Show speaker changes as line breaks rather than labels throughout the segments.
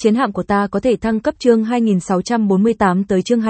Chiến hạm của ta có thể thăng cấp chương 2648 tới chương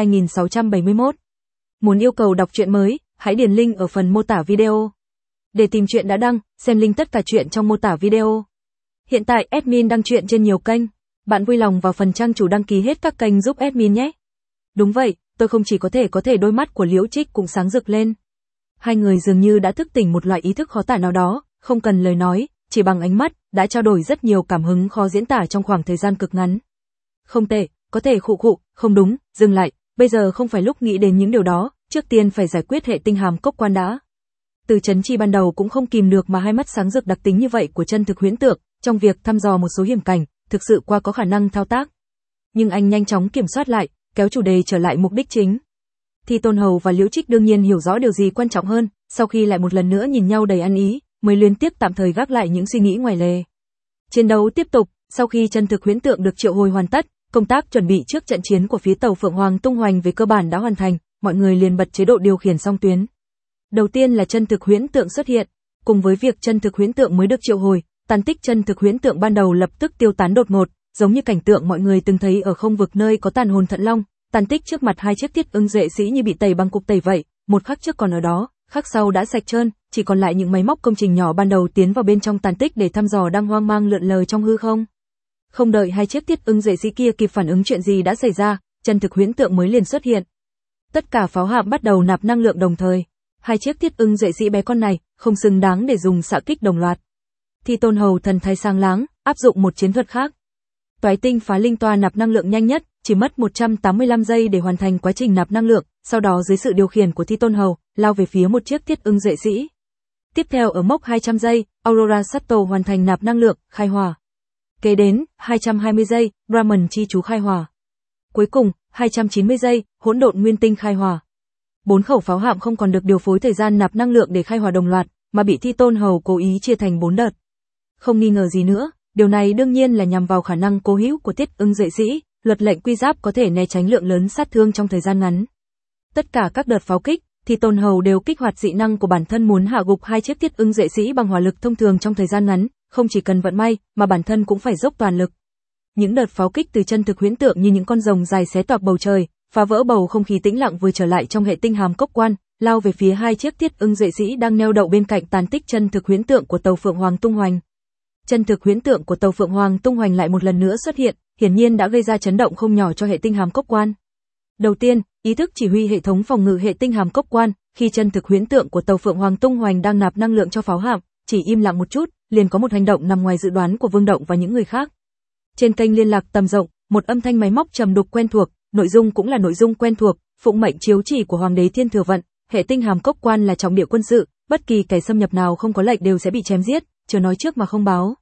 2671. Muốn yêu cầu đọc truyện mới, hãy điền link ở phần mô tả video. Để tìm truyện đã đăng, xem link tất cả truyện trong mô tả video. Hiện tại admin đăng truyện trên nhiều kênh, bạn vui lòng vào phần trang chủ đăng ký hết các kênh giúp admin nhé. Đúng vậy, tôi không chỉ có thể đôi mắt của Liễu Trích cũng sáng rực lên. Hai người dường như đã thức tỉnh một loại ý thức khó tả nào đó, không cần lời nói, chỉ bằng ánh mắt, đã trao đổi rất nhiều cảm hứng khó diễn tả trong khoảng thời gian cực ngắn. Không tệ, có thể khụ, không đúng, dừng lại, bây giờ không phải lúc nghĩ đến những điều đó, trước tiên phải giải quyết hệ tinh hàm cốc quan đã. Từ Chấn Chi ban đầu cũng không kìm được mà hai mắt sáng rực đặc tính như vậy của chân thực huyễn tượng, trong việc thăm dò một số hiểm cảnh, thực sự qua có khả năng thao tác. Nhưng anh nhanh chóng kiểm soát lại, kéo chủ đề trở lại mục đích chính. Thì Tôn Hầu và Liễu Trích đương nhiên hiểu rõ điều gì quan trọng hơn, sau khi lại một lần nữa nhìn nhau đầy ăn ý, mới liên tiếp tạm thời gác lại những suy nghĩ ngoài lề. Chiến đấu tiếp tục, sau khi chân thực huyễn tượng được triệu hồi hoàn tất, công tác chuẩn bị trước trận chiến của phía tàu Phượng Hoàng tung hoành về cơ bản đã hoàn thành, mọi người liền bật chế độ điều khiển song tuyến. Đầu tiên là chân thực huyễn tượng xuất hiện, cùng với việc chân thực huyễn tượng mới được triệu hồi, tàn tích chân thực huyễn tượng ban đầu lập tức tiêu tán đột ngột, giống như cảnh tượng mọi người từng thấy ở không vực nơi có tàn hồn Thận Long, tàn tích trước mặt hai chiếc Thiết Ưng Duệ Sĩ như bị tẩy bằng cục tẩy vậy, một khắc trước còn ở đó, khắc sau đã sạch trơn, chỉ còn lại những máy móc công trình nhỏ ban đầu tiến vào bên trong tàn tích để thăm dò đang hoang mang lượn lờ trong hư không. Không đợi hai chiếc Thiết Ưng Duệ Sĩ kia kịp phản ứng chuyện gì đã xảy ra, chân thực huyễn tượng mới liền xuất hiện. Tất cả pháo hạm bắt đầu nạp năng lượng đồng thời. Hai chiếc Thiết Ưng Duệ Sĩ bé con này không xứng đáng để dùng xạ kích đồng loạt. Thì Tôn Hầu thần thái sang láng, áp dụng một chiến thuật khác. Toái tinh phá linh toa nạp năng lượng nhanh nhất, chỉ mất 185 giây để hoàn thành quá trình nạp năng lượng, sau đó dưới sự điều khiển của Thi Tôn Hầu, lao về phía một chiếc Thiết Ưng Duệ Sĩ. Tiếp theo ở mốc 200 giây, Aurora Shuttle hoàn thành nạp năng lượng, khai hỏa. Kế đến, 220 giây, Brahman chi chú khai hỏa. Cuối cùng, 290 giây, hỗn độn nguyên tinh khai hỏa. 4 khẩu pháo hạm không còn được điều phối thời gian nạp năng lượng để khai hỏa đồng loạt, mà bị Thi Tôn Hầu cố ý chia thành 4 đợt. Không nghi ngờ gì nữa, điều này đương nhiên là nhằm vào khả năng cố hữu của Thiết Ưng Duệ Sĩ, luật lệnh quy giáp có thể né tránh lượng lớn sát thương trong thời gian ngắn. Tất cả các đợt pháo kích, Thi Tôn Hầu đều kích hoạt dị năng của bản thân muốn hạ gục hai chiếc Thiết Ưng Duệ Sĩ bằng hỏa lực thông thường trong thời gian ngắn, không chỉ cần vận may, mà bản thân cũng phải dốc toàn lực. Những đợt pháo kích từ chân thực huyễn tượng như những con rồng dài xé toạc bầu trời, phá vỡ bầu không khí tĩnh lặng vừa trở lại trong hệ tinh hàm cốc quan, lao về phía hai chiếc Thiết Ưng Duệ Sĩ đang neo đậu bên cạnh tàn tích chân thực huyễn tượng của tàu Phượng Hoàng tung hoành. Chân thực huyễn tượng của tàu Phượng Hoàng tung hoành lại một lần nữa xuất hiện, hiển nhiên đã gây ra chấn động không nhỏ cho hệ tinh hàm cốc quan. Đầu tiên, ý thức chỉ huy hệ thống phòng ngự hệ tinh hàm cốc quan, khi chân thực huyễn tượng của tàu Phượng Hoàng tung hoành đang nạp năng lượng cho pháo hạm, chỉ im lặng một chút, liền có một hành động nằm ngoài dự đoán của Vương Động và những người khác. Trên kênh liên lạc tầm rộng, một âm thanh máy móc trầm đục quen thuộc, nội dung cũng là nội dung quen thuộc, phụng mệnh chiếu chỉ của Hoàng đế Thiên Thừa Vận, hệ tinh hàm cốc quan là trọng địa quân sự, bất kỳ kẻ xâm nhập nào không có lệnh đều sẽ bị chém giết, chưa nói trước mà không báo.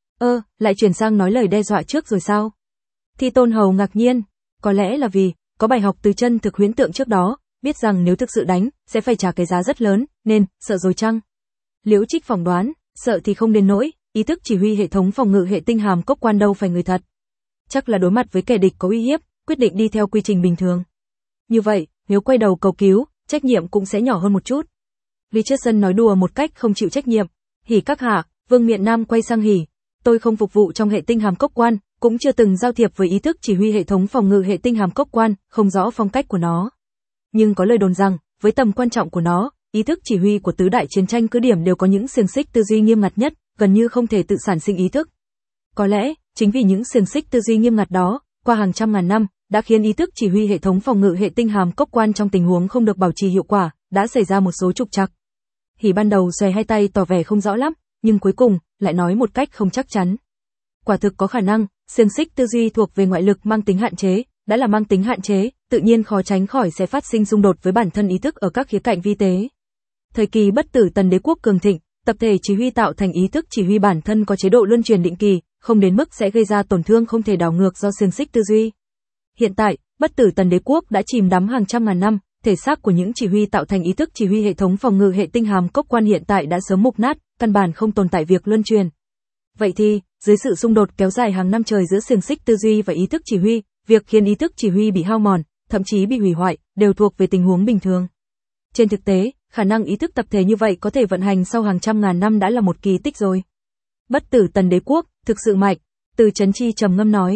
Lại chuyển sang nói lời đe dọa trước rồi sao? Thi Tôn Hầu ngạc nhiên, có lẽ là vì có bài học từ chân thực huyễn tượng trước đó, biết rằng nếu thực sự đánh, sẽ phải trả cái giá rất lớn, nên sợ rồi chăng? Liễu Trích phỏng đoán, sợ thì không đến nỗi, ý thức chỉ huy hệ thống phòng ngự hệ tinh hàm cốc quan đâu phải người thật. Chắc là đối mặt với kẻ địch có uy hiếp, quyết định đi theo quy trình bình thường. Như vậy, nếu quay đầu cầu cứu, trách nhiệm cũng sẽ nhỏ hơn một chút. Richardson nói đùa một cách không chịu trách nhiệm. Hỉ các hạ, Vương Miện Nam quay sang Hỉ. Tôi không phục vụ trong hệ tinh hàm cốc quan, cũng chưa từng giao thiệp với ý thức chỉ huy hệ thống phòng ngự hệ tinh hàm cốc quan, không rõ phong cách của nó. Nhưng có lời đồn rằng, với tầm quan trọng của nó, ý thức chỉ huy của tứ đại chiến tranh cứ điểm đều có những xiềng xích tư duy nghiêm ngặt nhất, gần như không thể tự sản sinh ý thức. Có lẽ, chính vì những xiềng xích tư duy nghiêm ngặt đó, qua hàng trăm ngàn năm, đã khiến ý thức chỉ huy hệ thống phòng ngự hệ tinh hàm cốc quan trong tình huống không được bảo trì hiệu quả, đã xảy ra một số trục trặc. Hỉ ban đầu xòe hai tay tỏ vẻ không rõ lắm, nhưng cuối cùng, lại nói một cách không chắc chắn. Quả thực có khả năng, xiềng xích tư duy thuộc về ngoại lực mang tính hạn chế, đã là mang tính hạn chế, tự nhiên khó tránh khỏi sẽ phát sinh xung đột với bản thân ý thức ở các khía cạnh vi tế. Thời kỳ Bất Tử Tần Đế quốc cường thịnh, tập thể chỉ huy tạo thành ý thức chỉ huy bản thân có chế độ luân truyền định kỳ, không đến mức sẽ gây ra tổn thương không thể đảo ngược do xiềng xích tư duy. Hiện tại, Bất Tử Tần Đế quốc đã chìm đắm hàng trăm ngàn năm, thể xác của những chỉ huy tạo thành ý thức chỉ huy hệ thống phòng ngự hệ tinh hàm cốc quan hiện tại đã sớm mục nát, căn bản không tồn tại việc luân truyền. Vậy thì, dưới sự xung đột kéo dài hàng năm trời giữa xiềng xích tư duy và ý thức chỉ huy, việc khiến ý thức chỉ huy bị hao mòn, thậm chí bị hủy hoại, đều thuộc về tình huống bình thường. Trên thực tế, khả năng ý thức tập thể như vậy có thể vận hành sau hàng trăm ngàn năm đã là một kỳ tích rồi. Bất Tử Tần Đế quốc, thực sự mạnh, Từ Chấn Chi trầm ngâm nói.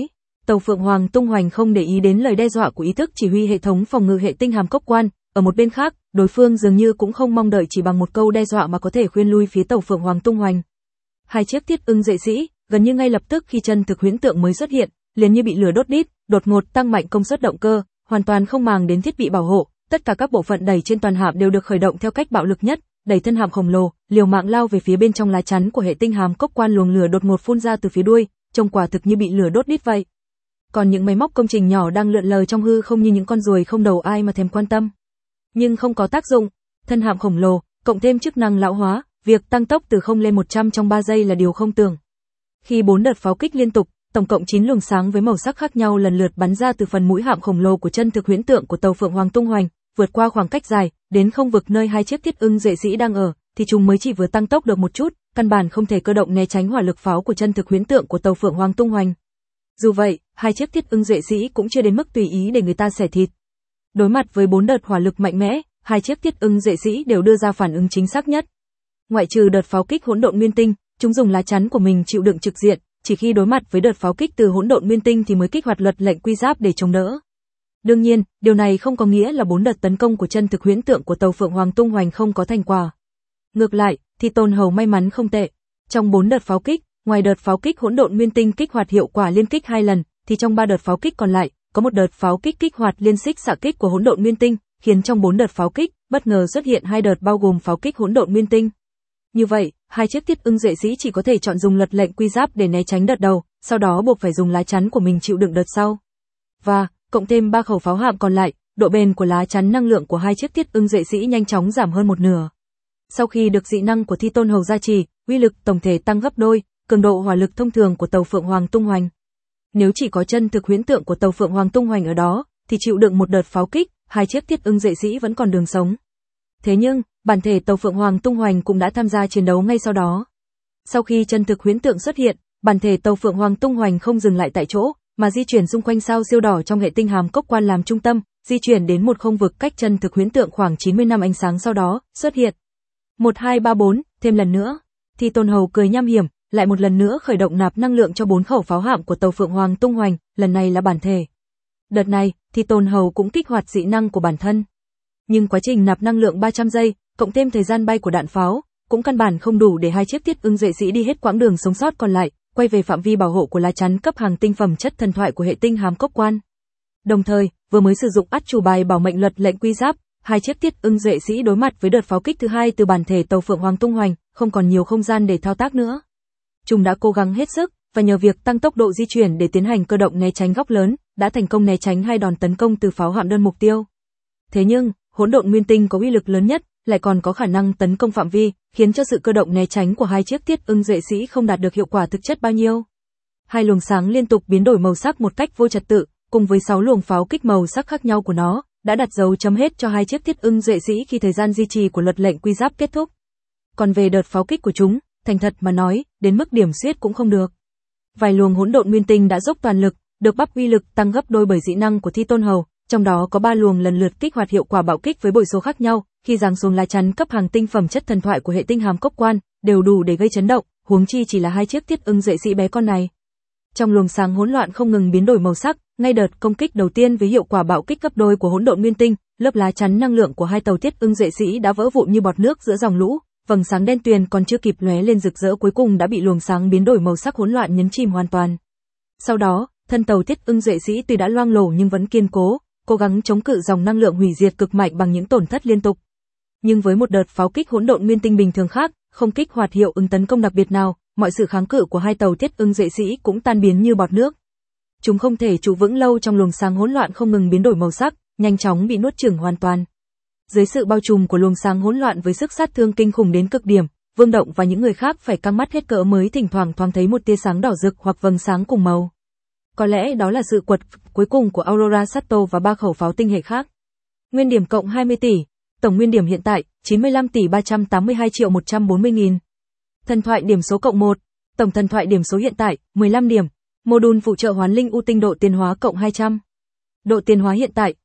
Tàu Phượng Hoàng tung hoành không để ý đến lời đe dọa của ý thức chỉ huy hệ thống phòng ngự hệ tinh hàm cốc quan. Ở một bên khác, đối phương dường như cũng không mong đợi chỉ bằng một câu đe dọa mà có thể khuyên lui phía tàu Phượng Hoàng tung hoành. Hai chiếc Thiết Ưng Duệ Sĩ, gần như ngay lập tức khi chân thực huyễn tượng mới xuất hiện, liền như bị lửa đốt đít, đột ngột tăng mạnh công suất động cơ, hoàn toàn không màng đến thiết bị bảo hộ, tất cả các bộ phận đẩy trên toàn hạm đều được khởi động theo cách bạo lực nhất, đẩy thân hạm khổng lồ, liều mạng lao về phía bên trong lá chắn của hệ tinh hàm cốc quan, luồng lửa đột ngột phun ra từ phía đuôi, trông quả thực như bị lửa đốt đít vậy. Còn những máy móc công trình nhỏ đang lượn lờ trong hư không như những con ruồi không đầu ai mà thèm quan tâm. Nhưng không có tác dụng, thân hạm khổng lồ, cộng thêm chức năng lão hóa, việc tăng tốc từ 0 lên 100 trong 3 giây là điều không tưởng. Khi 4 đợt pháo kích liên tục, tổng cộng 9 luồng sáng với màu sắc khác nhau lần lượt bắn ra từ phần mũi hạm khổng lồ của chân thực huyễn tượng của tàu Phượng Hoàng tung hoành, vượt qua khoảng cách dài, đến không vực nơi hai chiếc Thiết Ưng Duệ Sĩ đang ở, thì chúng mới chỉ vừa tăng tốc được một chút, căn bản không thể cơ động né tránh hỏa lực pháo của chân thực huyễn tượng của tàu Phượng Hoàng tung hoành. Dù vậy, hai chiếc Thiết Ưng Duệ Sĩ cũng chưa đến mức tùy ý để người ta xẻ thịt. Đối mặt với 4 đợt hỏa lực mạnh mẽ, hai chiếc Thiết Ưng Duệ Sĩ đều đưa ra phản ứng chính xác nhất. Ngoại trừ đợt pháo kích hỗn độn nguyên tinh, chúng dùng lá chắn của mình chịu đựng trực diện, chỉ khi đối mặt với đợt pháo kích từ hỗn độn nguyên tinh thì mới kích hoạt luật lệnh quy giáp để chống đỡ. Đương nhiên, điều này không có nghĩa là 4 đợt tấn công của chân thực huyễn tượng của tàu Phượng Hoàng tung hoành không có thành quả. Ngược lại, thì Tôn Hầu may mắn không tệ. Trong 4 đợt pháo kích, ngoài đợt pháo kích hỗn độn nguyên tinh kích hoạt hiệu quả liên kích 2 lần, thì trong 3 đợt pháo kích còn lại, có một đợt pháo kích kích hoạt liên xích xạ kích của hỗn độn nguyên tinh, khiến trong 4 đợt pháo kích, bất ngờ xuất hiện 2 đợt bao gồm pháo kích hỗn độn nguyên tinh. Như vậy, hai chiếc Thiết Ưng Duệ Sĩ chỉ có thể chọn dùng luật lệnh quy giáp để né tránh đợt đầu, sau đó buộc phải dùng lá chắn của mình chịu đựng đợt sau. Và, cộng thêm 3 khẩu pháo hạm còn lại, độ bền của lá chắn năng lượng của hai chiếc Thiết Ưng Duệ Sĩ nhanh chóng giảm hơn một nửa. Sau khi được dị năng của Thi Tôn Hầu gia trì, uy lực tổng thể tăng gấp đôi, cường độ hỏa lực thông thường của tàu Phượng Hoàng tung hoành. Nếu chỉ có chân thực huyễn tượng của tàu Phượng Hoàng tung hoành ở đó, thì chịu đựng một đợt pháo kích, hai chiếc Thiết Ưng Duệ Sĩ vẫn còn đường sống. Thế nhưng, bản thể tàu Phượng Hoàng tung hoành cũng đã tham gia chiến đấu ngay sau đó. Sau khi chân thực huyễn tượng xuất hiện, bản thể tàu Phượng Hoàng tung hoành không dừng lại tại chỗ, mà di chuyển xung quanh sao siêu đỏ trong hệ tinh hàm cốc quan làm trung tâm, di chuyển đến một không vực cách chân thực huyễn tượng khoảng 90 năm ánh sáng sau đó, xuất hiện. 1 2 3 4, thêm lần nữa. Thì Tôn Hầu cười nham hiểm, lại một lần nữa khởi động nạp năng lượng cho 4 khẩu pháo hạm của tàu Phượng Hoàng tung hoành, lần này là bản thể. Đợt này, thì Tôn Hầu cũng kích hoạt dị năng của bản thân. Nhưng quá trình nạp năng lượng 300 giây, cộng thêm thời gian bay của đạn pháo, cũng căn bản không đủ để hai chiếc Thiết Ưng Duệ Sĩ đi hết quãng đường sống sót còn lại, quay về phạm vi bảo hộ của lá chắn cấp hàng tinh phẩm chất thần thoại của hệ tinh hàm cốc quan. Đồng thời, vừa mới sử dụng át chủ bài bảo mệnh luật lệnh quy giáp, hai chiếc Thiết Ưng Duệ Sĩ đối mặt với đợt pháo kích thứ hai từ bản thể tàu Phượng Hoàng tung hoành, không còn nhiều không gian để thao tác nữa. Chúng đã cố gắng hết sức, và nhờ việc tăng tốc độ di chuyển để tiến hành cơ động né tránh góc lớn, đã thành công né tránh hai đòn tấn công từ pháo hạm đơn mục tiêu. Thế nhưng, hỗn độn nguyên tinh có uy lực lớn nhất, lại còn có khả năng tấn công phạm vi, khiến cho sự cơ động né tránh của hai chiếc Thiết Ưng Duệ Sĩ không đạt được hiệu quả thực chất bao nhiêu. Hai luồng sáng liên tục biến đổi màu sắc một cách vô trật tự, cùng với 6 luồng pháo kích màu sắc khác nhau của nó, đã đặt dấu chấm hết cho hai chiếc Thiết Ưng Duệ Sĩ khi thời gian duy trì của luật lệnh quy giáp kết thúc. Còn về đợt pháo kích của chúng, thành thật mà nói, đến mức điểm xuyết cũng không được. Vài luồng hỗn độn nguyên tinh đã dốc toàn lực, được bắp uy lực tăng gấp đôi bởi dị năng của Thi Tôn Hầu, trong đó có 3 luồng lần lượt kích hoạt hiệu quả bạo kích với bội số khác nhau, khi giáng xuống lá chắn cấp hàng tinh phẩm chất thần thoại của hệ tinh hàm cốc quan, đều đủ để gây chấn động, huống chi chỉ là hai chiếc Thiết Ưng Duệ Sĩ bé con này. Trong luồng sáng hỗn loạn không ngừng biến đổi màu sắc, ngay đợt công kích đầu tiên với hiệu quả bạo kích gấp đôi của hỗn độn nguyên tinh, lớp lá chắn năng lượng của hai tàu Thiết Ưng Duệ Sĩ đã vỡ vụn như bọt nước giữa dòng lũ, vầng sáng đen tuyền còn chưa kịp lóe lên rực rỡ cuối cùng đã bị luồng sáng biến đổi màu sắc hỗn loạn nhấn chìm hoàn toàn. Sau đó, thân tàu Thiết Ưng Duệ Sĩ tuy đã loang lổ nhưng vẫn kiên cố gắng chống cự dòng năng lượng hủy diệt cực mạnh bằng những tổn thất liên tục. Nhưng với một đợt pháo kích hỗn độn nguyên tinh bình thường khác, không kích hoạt hiệu ứng tấn công đặc biệt nào, mọi sự kháng cự của hai tàu Thiết Ưng Duệ Sĩ cũng tan biến như bọt nước. Chúng không thể trụ vững lâu trong luồng sáng hỗn loạn không ngừng biến đổi màu sắc, nhanh chóng bị nuốt chửng hoàn toàn. Dưới sự bao trùm của luồng sáng hỗn loạn với sức sát thương kinh khủng đến cực điểm, Vương Động và những người khác phải căng mắt hết cỡ mới thỉnh thoảng thoáng thấy một tia sáng đỏ rực hoặc vầng sáng cùng màu. Có lẽ đó là sự quật cuối cùng của Aurora Sato và 3 khẩu pháo tinh hệ khác. Nguyên điểm cộng 20 tỷ, tổng nguyên điểm hiện tại 95 tỷ 382 triệu 140 nghìn. Thần thoại điểm số cộng 1, tổng thần thoại điểm số hiện tại 15 điểm. Mô-đun phụ trợ hoán linh u tinh độ tiến hóa cộng 200. Độ tiến hóa hiện tại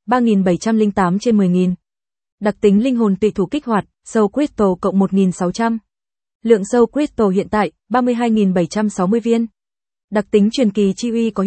3708 trên 10.000. Đặc tính linh hồn tùy thủ kích hoạt, Soul Crystal cộng 1600. Lượng Soul Crystal hiện tại 32.760 viên. Đặc tính truyền kỳ chi uy có hiệu lực,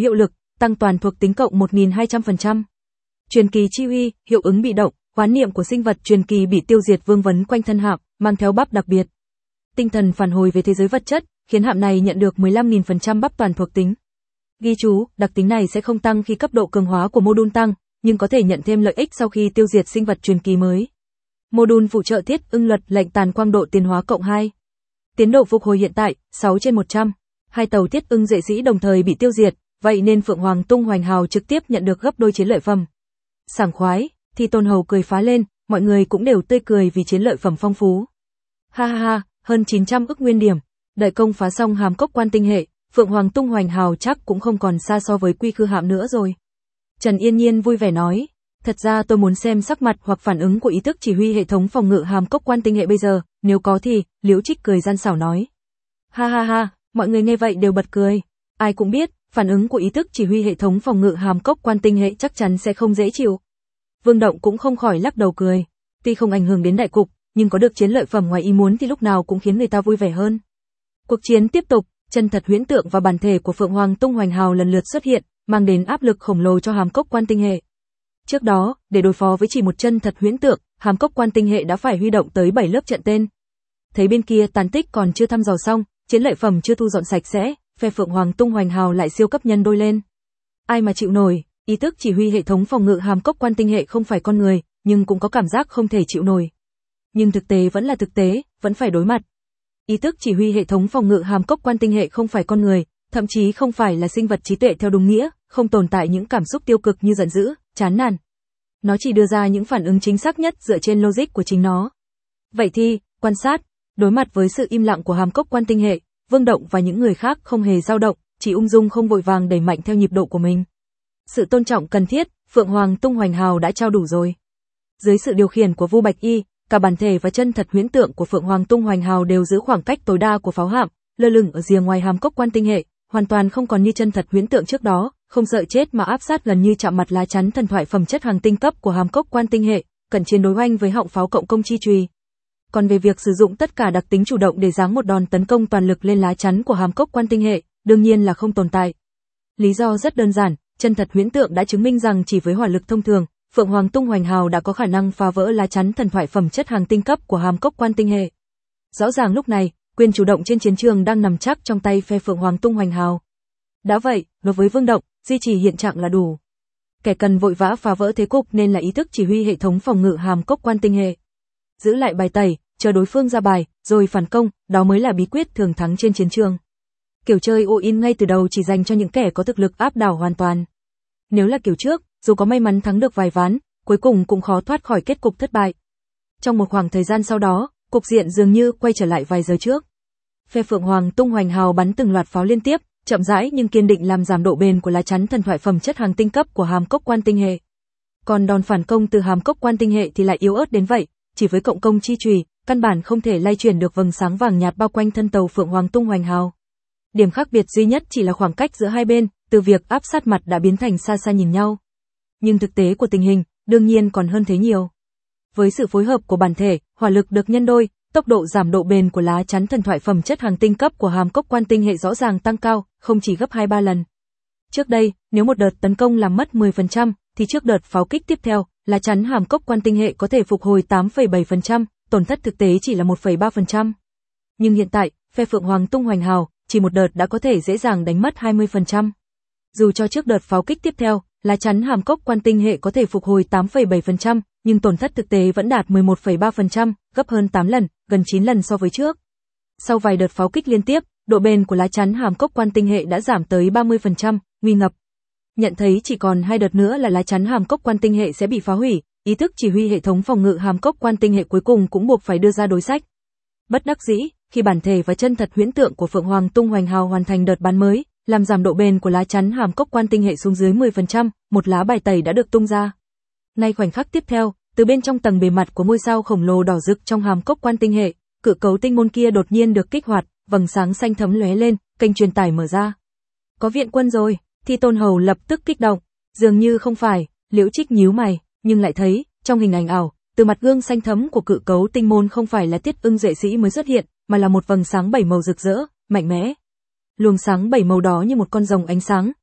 tăng toàn thuộc tính cộng 1200%. Truyền kỳ chi uy, hiệu ứng bị động, hoán niệm của sinh vật truyền kỳ bị tiêu diệt vương vấn quanh thân hạm, mang theo bắp đặc biệt. Tinh thần phản hồi về thế giới vật chất, khiến hạm này nhận được 15.000% bắp toàn thuộc tính. Ghi chú, đặc tính này sẽ không tăng khi cấp độ cường hóa của module tăng, nhưng có thể nhận thêm lợi ích sau khi tiêu diệt sinh vật truyền kỳ mới. Module phụ trợ thiết ưng luật lệnh tàn quang độ tiến hóa cộng 2. Tiến độ phục hồi hiện tại, 6/100. Hai tàu thiết ưng duệ sĩ đồng thời bị tiêu diệt, vậy nên Phượng Hoàng tung hoành hào trực tiếp nhận được gấp đôi chiến lợi phẩm. Sảng khoái, Thi Tôn Hầu cười phá lên, mọi người cũng đều tươi cười vì chiến lợi phẩm phong phú. Ha ha ha, hơn 900 ức nguyên điểm. Đợi công phá xong hàm cốc quan tinh hệ, Phượng Hoàng tung hoành hào chắc cũng không còn xa so với quy khư hạm nữa rồi. Trần Yên Nhiên vui vẻ nói, thật ra tôi muốn xem sắc mặt hoặc phản ứng của ý thức chỉ huy hệ thống phòng ngự hàm cốc quan tinh hệ bây giờ, nếu có thì, Liễu Trích cười gian xảo nói. Ha ha ha, mọi người nghe vậy đều bật cười. Ai cũng biết, phản ứng của ý thức chỉ huy hệ thống phòng ngự hàm cốc quan tinh hệ chắc chắn sẽ không dễ chịu. Vương Động cũng không khỏi lắc đầu cười. Tuy không ảnh hưởng đến đại cục, nhưng có được chiến lợi phẩm ngoài ý muốn thì lúc nào cũng khiến người ta vui vẻ hơn. Cuộc chiến tiếp tục, chân thật huyễn tượng và bản thể của Phượng Hoàng tung hoành hào lần lượt xuất hiện, mang đến áp lực khổng lồ cho hàm cốc quan tinh hệ. Trước đó, để đối phó với chỉ một chân thật huyễn tượng, hàm cốc quan tinh hệ đã phải huy động tới 7 lớp trận tên. Thấy bên kia tàn tích còn chưa thăm dò xong, chiến lợi phẩm chưa thu dọn sạch sẽ, phe Phượng Hoàng tung hoành hào lại siêu cấp nhân đôi lên. Ai mà chịu nổi, ý thức chỉ huy hệ thống phòng ngự hàm cốc quan tinh hệ không phải con người, nhưng cũng có cảm giác không thể chịu nổi. Nhưng thực tế vẫn là thực tế, vẫn phải đối mặt. Ý thức chỉ huy hệ thống phòng ngự hàm cốc quan tinh hệ không phải con người, thậm chí không phải là sinh vật trí tuệ theo đúng nghĩa, không tồn tại những cảm xúc tiêu cực như giận dữ, chán nản. Nó chỉ đưa ra những phản ứng chính xác nhất dựa trên logic của chính nó. Vậy thì, quan sát, đối mặt với sự im lặng của hàm cốc quan tinh hệ, Vương Động và những người khác không hề dao động, chỉ ung dung không vội vàng đẩy mạnh theo nhịp độ của mình. Sự tôn trọng cần thiết, Phượng Hoàng tung hoành hào đã trao đủ rồi. Dưới sự điều khiển của Vu Bạch Y, cả bản thể và chân thật huyễn tượng của Phượng Hoàng tung hoành hào đều giữ khoảng cách tối đa của pháo hạm, lơ lửng ở rìa ngoài hàm cốc quan tinh hệ, hoàn toàn không còn như chân thật huyễn tượng trước đó, không sợ chết mà áp sát gần như chạm mặt lá chắn thần thoại phẩm chất hàng tinh cấp của hàm cốc quan tinh hệ, cận chiến đối oanh với họng pháo cộng công chi chùy. Còn về việc sử dụng tất cả đặc tính chủ động để giáng một đòn tấn công toàn lực lên lá chắn của hàm cốc quan tinh hệ, đương nhiên là không tồn tại. Lý do rất đơn giản, chân thật huyễn tượng đã chứng minh rằng chỉ với hỏa lực thông thường, Phượng Hoàng tung hoành hào đã có khả năng phá vỡ lá chắn thần thoại phẩm chất hàng tinh cấp của hàm cốc quan tinh hệ. Rõ ràng lúc này, quyền chủ động trên chiến trường đang nằm chắc trong tay phe Phượng Hoàng tung hoành hào. Đã vậy, đối với Vương Động, duy trì hiện trạng là đủ. Kẻ cần vội vã phá vỡ thế cục nên là ý thức chỉ huy hệ thống phòng ngự hàm cốc quan tinh hệ. Giữ lại bài tẩy, chờ đối phương ra bài, rồi phản công, đó mới là bí quyết thường thắng trên chiến trường. Kiểu chơi all-in ngay từ đầu chỉ dành cho những kẻ có thực lực áp đảo hoàn toàn. Nếu là kiểu trước, dù có may mắn thắng được vài ván, cuối cùng cũng khó thoát khỏi kết cục thất bại. Trong một khoảng thời gian sau đó, cục diện dường như quay trở lại vài giờ trước. Phe Phượng Hoàng tung hoành hào bắn từng loạt pháo liên tiếp, chậm rãi nhưng kiên định làm giảm độ bền của lá chắn thần thoại phẩm chất hàng tinh cấp của hàm cốc quan tinh hệ. Còn đòn phản công từ hàm cốc quan tinh hệ thì lại yếu ớt đến vậy, chỉ với cộng công chi chùy, căn bản không thể lay chuyển được vầng sáng vàng nhạt bao quanh thân tàu Phượng Hoàng tung hoành hào. Điểm khác biệt duy nhất chỉ là khoảng cách giữa hai bên, từ việc áp sát mặt đã biến thành xa xa nhìn nhau. Nhưng thực tế của tình hình, đương nhiên còn hơn thế nhiều. Với sự phối hợp của bản thể, hỏa lực được nhân đôi, tốc độ giảm độ bền của lá chắn thần thoại phẩm chất hàng tinh cấp của hàm cốc quan tinh hệ rõ ràng tăng cao, không chỉ gấp 2-3 lần. Trước đây, nếu một đợt tấn công làm mất 10%, thì trước đợt pháo kích tiếp theo, lá chắn hàm cốc quan tinh hệ có thể phục hồi 8,7%, tổn thất thực tế chỉ là 1,3%. Nhưng hiện tại, phe Phượng Hoàng tung hoành hào, chỉ một đợt đã có thể dễ dàng đánh mất 20%. Dù cho trước đợt pháo kích tiếp theo, lá chắn hàm cốc quan tinh hệ có thể phục hồi 8,7%, nhưng tổn thất thực tế vẫn đạt 11,3%, gấp hơn 8 lần, gần 9 lần so với trước. Sau vài đợt pháo kích liên tiếp, độ bền của lá chắn hàm cốc quan tinh hệ đã giảm tới 30%, nguy ngập. Nhận thấy chỉ còn 2 đợt nữa là lá chắn hàm cốc quan tinh hệ sẽ bị phá hủy, ý thức chỉ huy hệ thống phòng ngự hàm cốc quan tinh hệ cuối cùng cũng buộc phải đưa ra đối sách. Bất đắc dĩ, khi bản thể và chân thật huyễn tượng của Phượng Hoàng tung hoành hào hoàn thành đợt bắn mới, làm giảm độ bền của lá chắn hàm cốc quan tinh hệ xuống dưới 10%, một lá bài tẩy đã được tung ra. Ngay khoảnh khắc tiếp theo, từ bên trong tầng bề mặt của ngôi sao khổng lồ đỏ rực trong hàm cốc quan tinh hệ, cự cấu tinh môn kia đột nhiên được kích hoạt, vầng sáng xanh thấm lóe lên, kênh truyền tải mở ra. Có viện quân rồi, Thi Tôn Hầu lập tức kích động. Dường như không phải, Liễu Trích nhíu mày, nhưng lại thấy, trong hình ảnh ảo, từ mặt gương xanh thấm của cự cấu tinh môn không phải là Tiết Ưng Duệ Sĩ mới xuất hiện, mà là một vầng sáng 7 màu rực rỡ, mạnh mẽ. Luồng sáng 7 màu đó như một con rồng ánh sáng,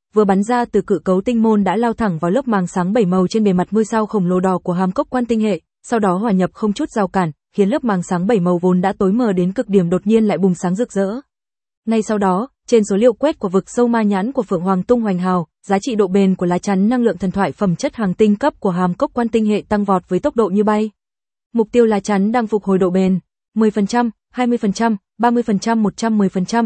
vừa bắn ra từ cự cấu tinh môn đã lao thẳng vào lớp màng sáng 7 màu trên bề mặt ngôi sao khổng lồ đỏ của hàm cốc quan tinh hệ, sau đó hòa nhập không chút rào cản, khiến lớp màng sáng 7 màu vốn đã tối mờ đến cực điểm đột nhiên lại bùng sáng rực rỡ. Ngay sau đó, trên số liệu quét của vực sâu ma nhãn của Phượng Hoàng Tung Hoành Hào, giá trị độ bền của lá chắn năng lượng thần thoại phẩm chất hàng tinh cấp của hàm cốc quan tinh hệ tăng vọt với tốc độ như bay. Mục tiêu lá chắn đang phục hồi độ bền 10%, 20%, 30%, 110%,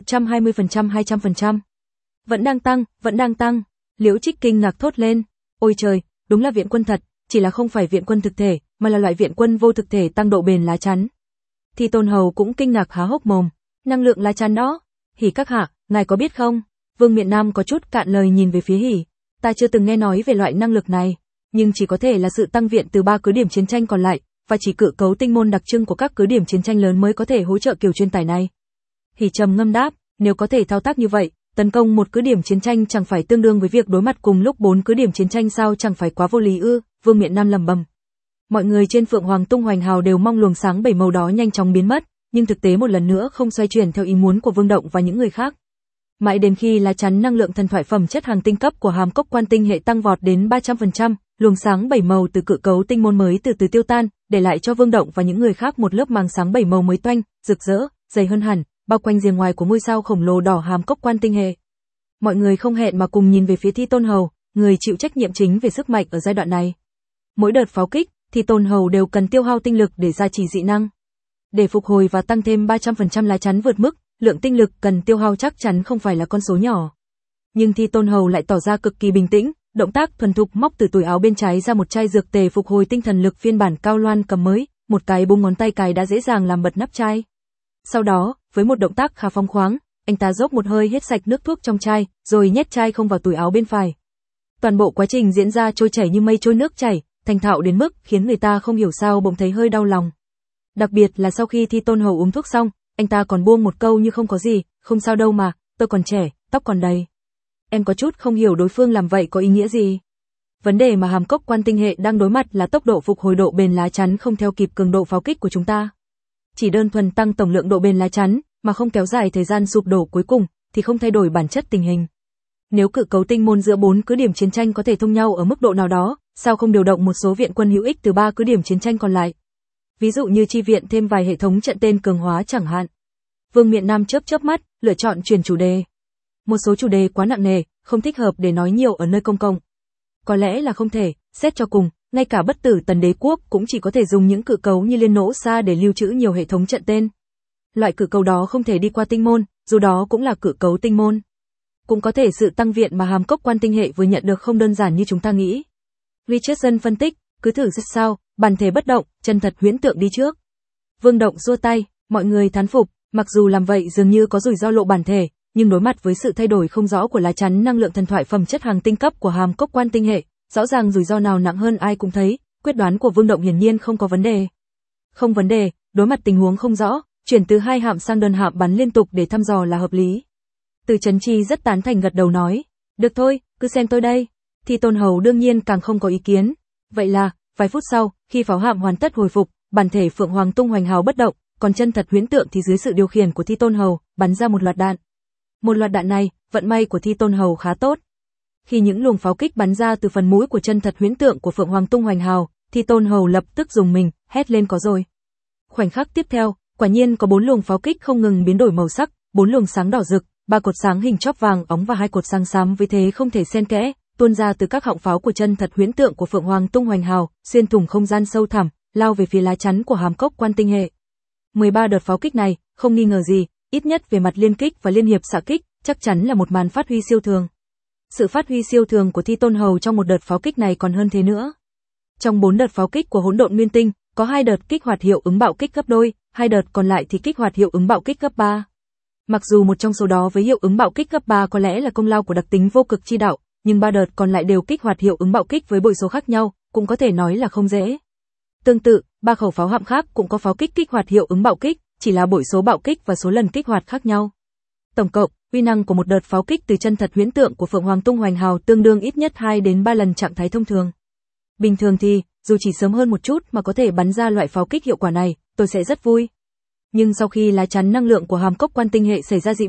120%, 200%. Vẫn đang tăng. Liễu Trích kinh ngạc thốt lên. Ôi trời, đúng là viện quân thật, chỉ là không phải viện quân thực thể, mà là loại viện quân vô thực thể tăng độ bền lá chắn. Thì Tôn Hầu cũng kinh ngạc há hốc mồm. Năng lượng lá chắn đó. Hỉ các hạ, ngài có biết không? Vương Miện Nam có chút cạn lời nhìn về phía Hỉ. Ta chưa từng nghe nói về loại năng lực này, nhưng chỉ có thể là sự tăng viện từ 3 cứ điểm chiến tranh còn lại, và chỉ cự cấu tinh môn đặc trưng của các cứ điểm chiến tranh lớn mới có thể hỗ trợ kiểu chuyên tải này. Hỉ trầm ngâm đáp, nếu có thể thao tác như vậy, tấn công một cứ điểm chiến tranh chẳng phải tương đương với việc đối mặt cùng lúc 4 cứ điểm chiến tranh sao, chẳng phải quá vô lý ư? Vương Miện Nam lẩm bẩm. Mọi người trên Phượng Hoàng Tung Hoành Hào đều mong luồng sáng 7 màu đó nhanh chóng biến mất, nhưng thực tế một lần nữa không xoay chuyển theo ý muốn của Vương Động và những người khác. Mãi đến khi lá chắn năng lượng thần thoại phẩm chất hàng tinh cấp của hàm cốc quan tinh hệ tăng vọt đến 300%, luồng sáng 7 màu từ cự cấu tinh môn mới từ từ tiêu tan, để lại cho Vương Động và những người khác một lớp màng sáng 7 màu mới toanh, rực rỡ, dày hơn hẳn, bao quanh rìa ngoài của ngôi sao khổng lồ đỏ hàm cốc quan tinh hệ. Mọi người không hẹn mà cùng nhìn về phía Thi Tôn Hầu, người chịu trách nhiệm chính về sức mạnh ở giai đoạn này. Mỗi đợt pháo kích, Thi Tôn Hầu đều cần tiêu hao tinh lực để gia trì dị năng. Để phục hồi và tăng thêm 300% lá chắn vượt mức, lượng tinh lực cần tiêu hao chắc chắn không phải là con số nhỏ. Nhưng Thi Tôn Hầu lại tỏ ra cực kỳ bình tĩnh, động tác thuần thục móc từ túi áo bên trái ra một chai dược tề phục hồi tinh thần lực phiên bản cao loan cầm mới, một cái búng ngón tay cài đã dễ dàng làm bật nắp chai. Sau đó, với một động tác khá phóng khoáng, anh ta dốc một hơi hết sạch nước thuốc trong chai, rồi nhét chai không vào túi áo bên phải. Toàn bộ quá trình diễn ra trôi chảy như mây trôi nước chảy, thành thạo đến mức khiến người ta không hiểu sao bỗng thấy hơi đau lòng. Đặc biệt là sau khi Thi Tôn Hầu uống thuốc xong, anh ta còn buông một câu như không có gì, không sao đâu mà, tôi còn trẻ, tóc còn đầy. Em có chút không hiểu đối phương làm vậy có ý nghĩa gì. Vấn đề mà hàm cốc quan tinh hệ đang đối mặt là tốc độ phục hồi độ bền lá chắn không theo kịp cường độ pháo kích của chúng ta. Chỉ đơn thuần tăng tổng lượng độ bền lá chắn, mà không kéo dài thời gian sụp đổ cuối cùng, thì không thay đổi bản chất tình hình. Nếu cự cấu tinh môn giữa 4 cứ điểm chiến tranh có thể thông nhau ở mức độ nào đó, sao không điều động một số viện quân hữu ích từ 3 cứ điểm chiến tranh còn lại? Ví dụ như chi viện thêm vài hệ thống trận tên cường hóa chẳng hạn. Vương Miện Nam chớp mắt, lựa chọn chuyển chủ đề. Một số chủ đề quá nặng nề, không thích hợp để nói nhiều ở nơi công cộng. Có lẽ là không thể, xét cho cùng, ngay cả bất tử Tần Đế quốc cũng chỉ có thể dùng những cự cấu như Liên Nỗ Sa để lưu trữ nhiều hệ thống trận tên. Loại cự cấu đó không thể đi qua tinh môn, dù đó cũng là cự cấu tinh môn. Cũng có thể sự tăng viện mà hàm cốc quan tinh hệ vừa nhận được không đơn giản như chúng ta nghĩ. Richardson phân tích, cứ thử rất sao, bản thể bất động, chân thật huyễn tượng đi trước. Vương Động giơ tay, mọi người thán phục, mặc dù làm vậy dường như có rủi ro lộ bản thể, nhưng đối mặt với sự thay đổi không rõ của lá chắn năng lượng thần thoại phẩm chất hàng tinh cấp của hàm cốc quan tinh hệ, rõ ràng rủi ro nào nặng hơn ai cũng thấy, quyết đoán của Vương Động hiển nhiên không có vấn đề. Không vấn đề, đối mặt tình huống không rõ, chuyển từ 2 hạm sang đơn hạm bắn liên tục để thăm dò là hợp lý. Từ Chấn Chi rất tán thành gật đầu nói, được thôi, cứ xem tôi đây. Thì Tôn Hầu đương nhiên càng không có ý kiến. Vậy là, vài phút sau, khi pháo hạm hoàn tất hồi phục, bản thể Phượng Hoàng Tung Hoành Hào bất động, còn chân thật huyễn tượng thì dưới sự điều khiển của Thi Tôn Hầu, bắn ra một loạt đạn. Một loạt đạn này, vận may của Thi Tôn Hầu khá tốt. Khi những luồng pháo kích bắn ra từ phần mũi của chân thật huyễn tượng của Phượng Hoàng Tung Hoành Hào, Thi Tôn Hầu lập tức rùng mình, hét lên có rồi. Khoảnh khắc tiếp theo, quả nhiên có 4 luồng pháo kích không ngừng biến đổi màu sắc, 4 luồng sáng đỏ rực, 3 cột sáng hình chóp vàng óng và 2 cột sáng xám với thế không thể xen kẽ, tuôn ra từ các họng pháo của chân thật huyễn tượng của Phượng Hoàng Tung Hoành Hào, xuyên thủng không gian sâu thẳm, lao về phía lá chắn của hàm cốc quan tinh hệ. 13 đợt pháo kích này, không nghi ngờ gì, ít nhất về mặt liên kích và liên hiệp xạ kích, chắc chắn là một màn phát huy siêu thường. Sự phát huy siêu thường của Thi Tôn Hầu trong một đợt pháo kích này còn hơn thế nữa. Trong 4 đợt pháo kích của Hỗn Độn Nguyên Tinh, có 2 đợt kích hoạt hiệu ứng bạo kích gấp đôi, 2 đợt còn lại thì kích hoạt hiệu ứng bạo kích gấp 3. Mặc dù một trong số đó với hiệu ứng bạo kích gấp 3 có lẽ là công lao của đặc tính vô cực chi đạo, nhưng 3 đợt còn lại đều kích hoạt hiệu ứng bạo kích với bội số khác nhau, cũng có thể nói là không dễ. Tương tự, 3 khẩu pháo hạm khác cũng có pháo kích kích hoạt hiệu ứng bạo kích, chỉ là bội số bạo kích và số lần kích hoạt khác nhau. Tổng cộng, uy năng của một đợt pháo kích từ chân thật huyễn tượng của Phượng Hoàng Tung Hoành Hào tương đương ít nhất 2 đến 3 lần trạng thái thông thường. Bình thường thì, dù chỉ sớm hơn một chút mà có thể bắn ra loại pháo kích hiệu quả này, tôi sẽ rất vui. Nhưng sau khi lá chắn năng lượng của hàm cốc quan tinh hệ xảy ra dị biến,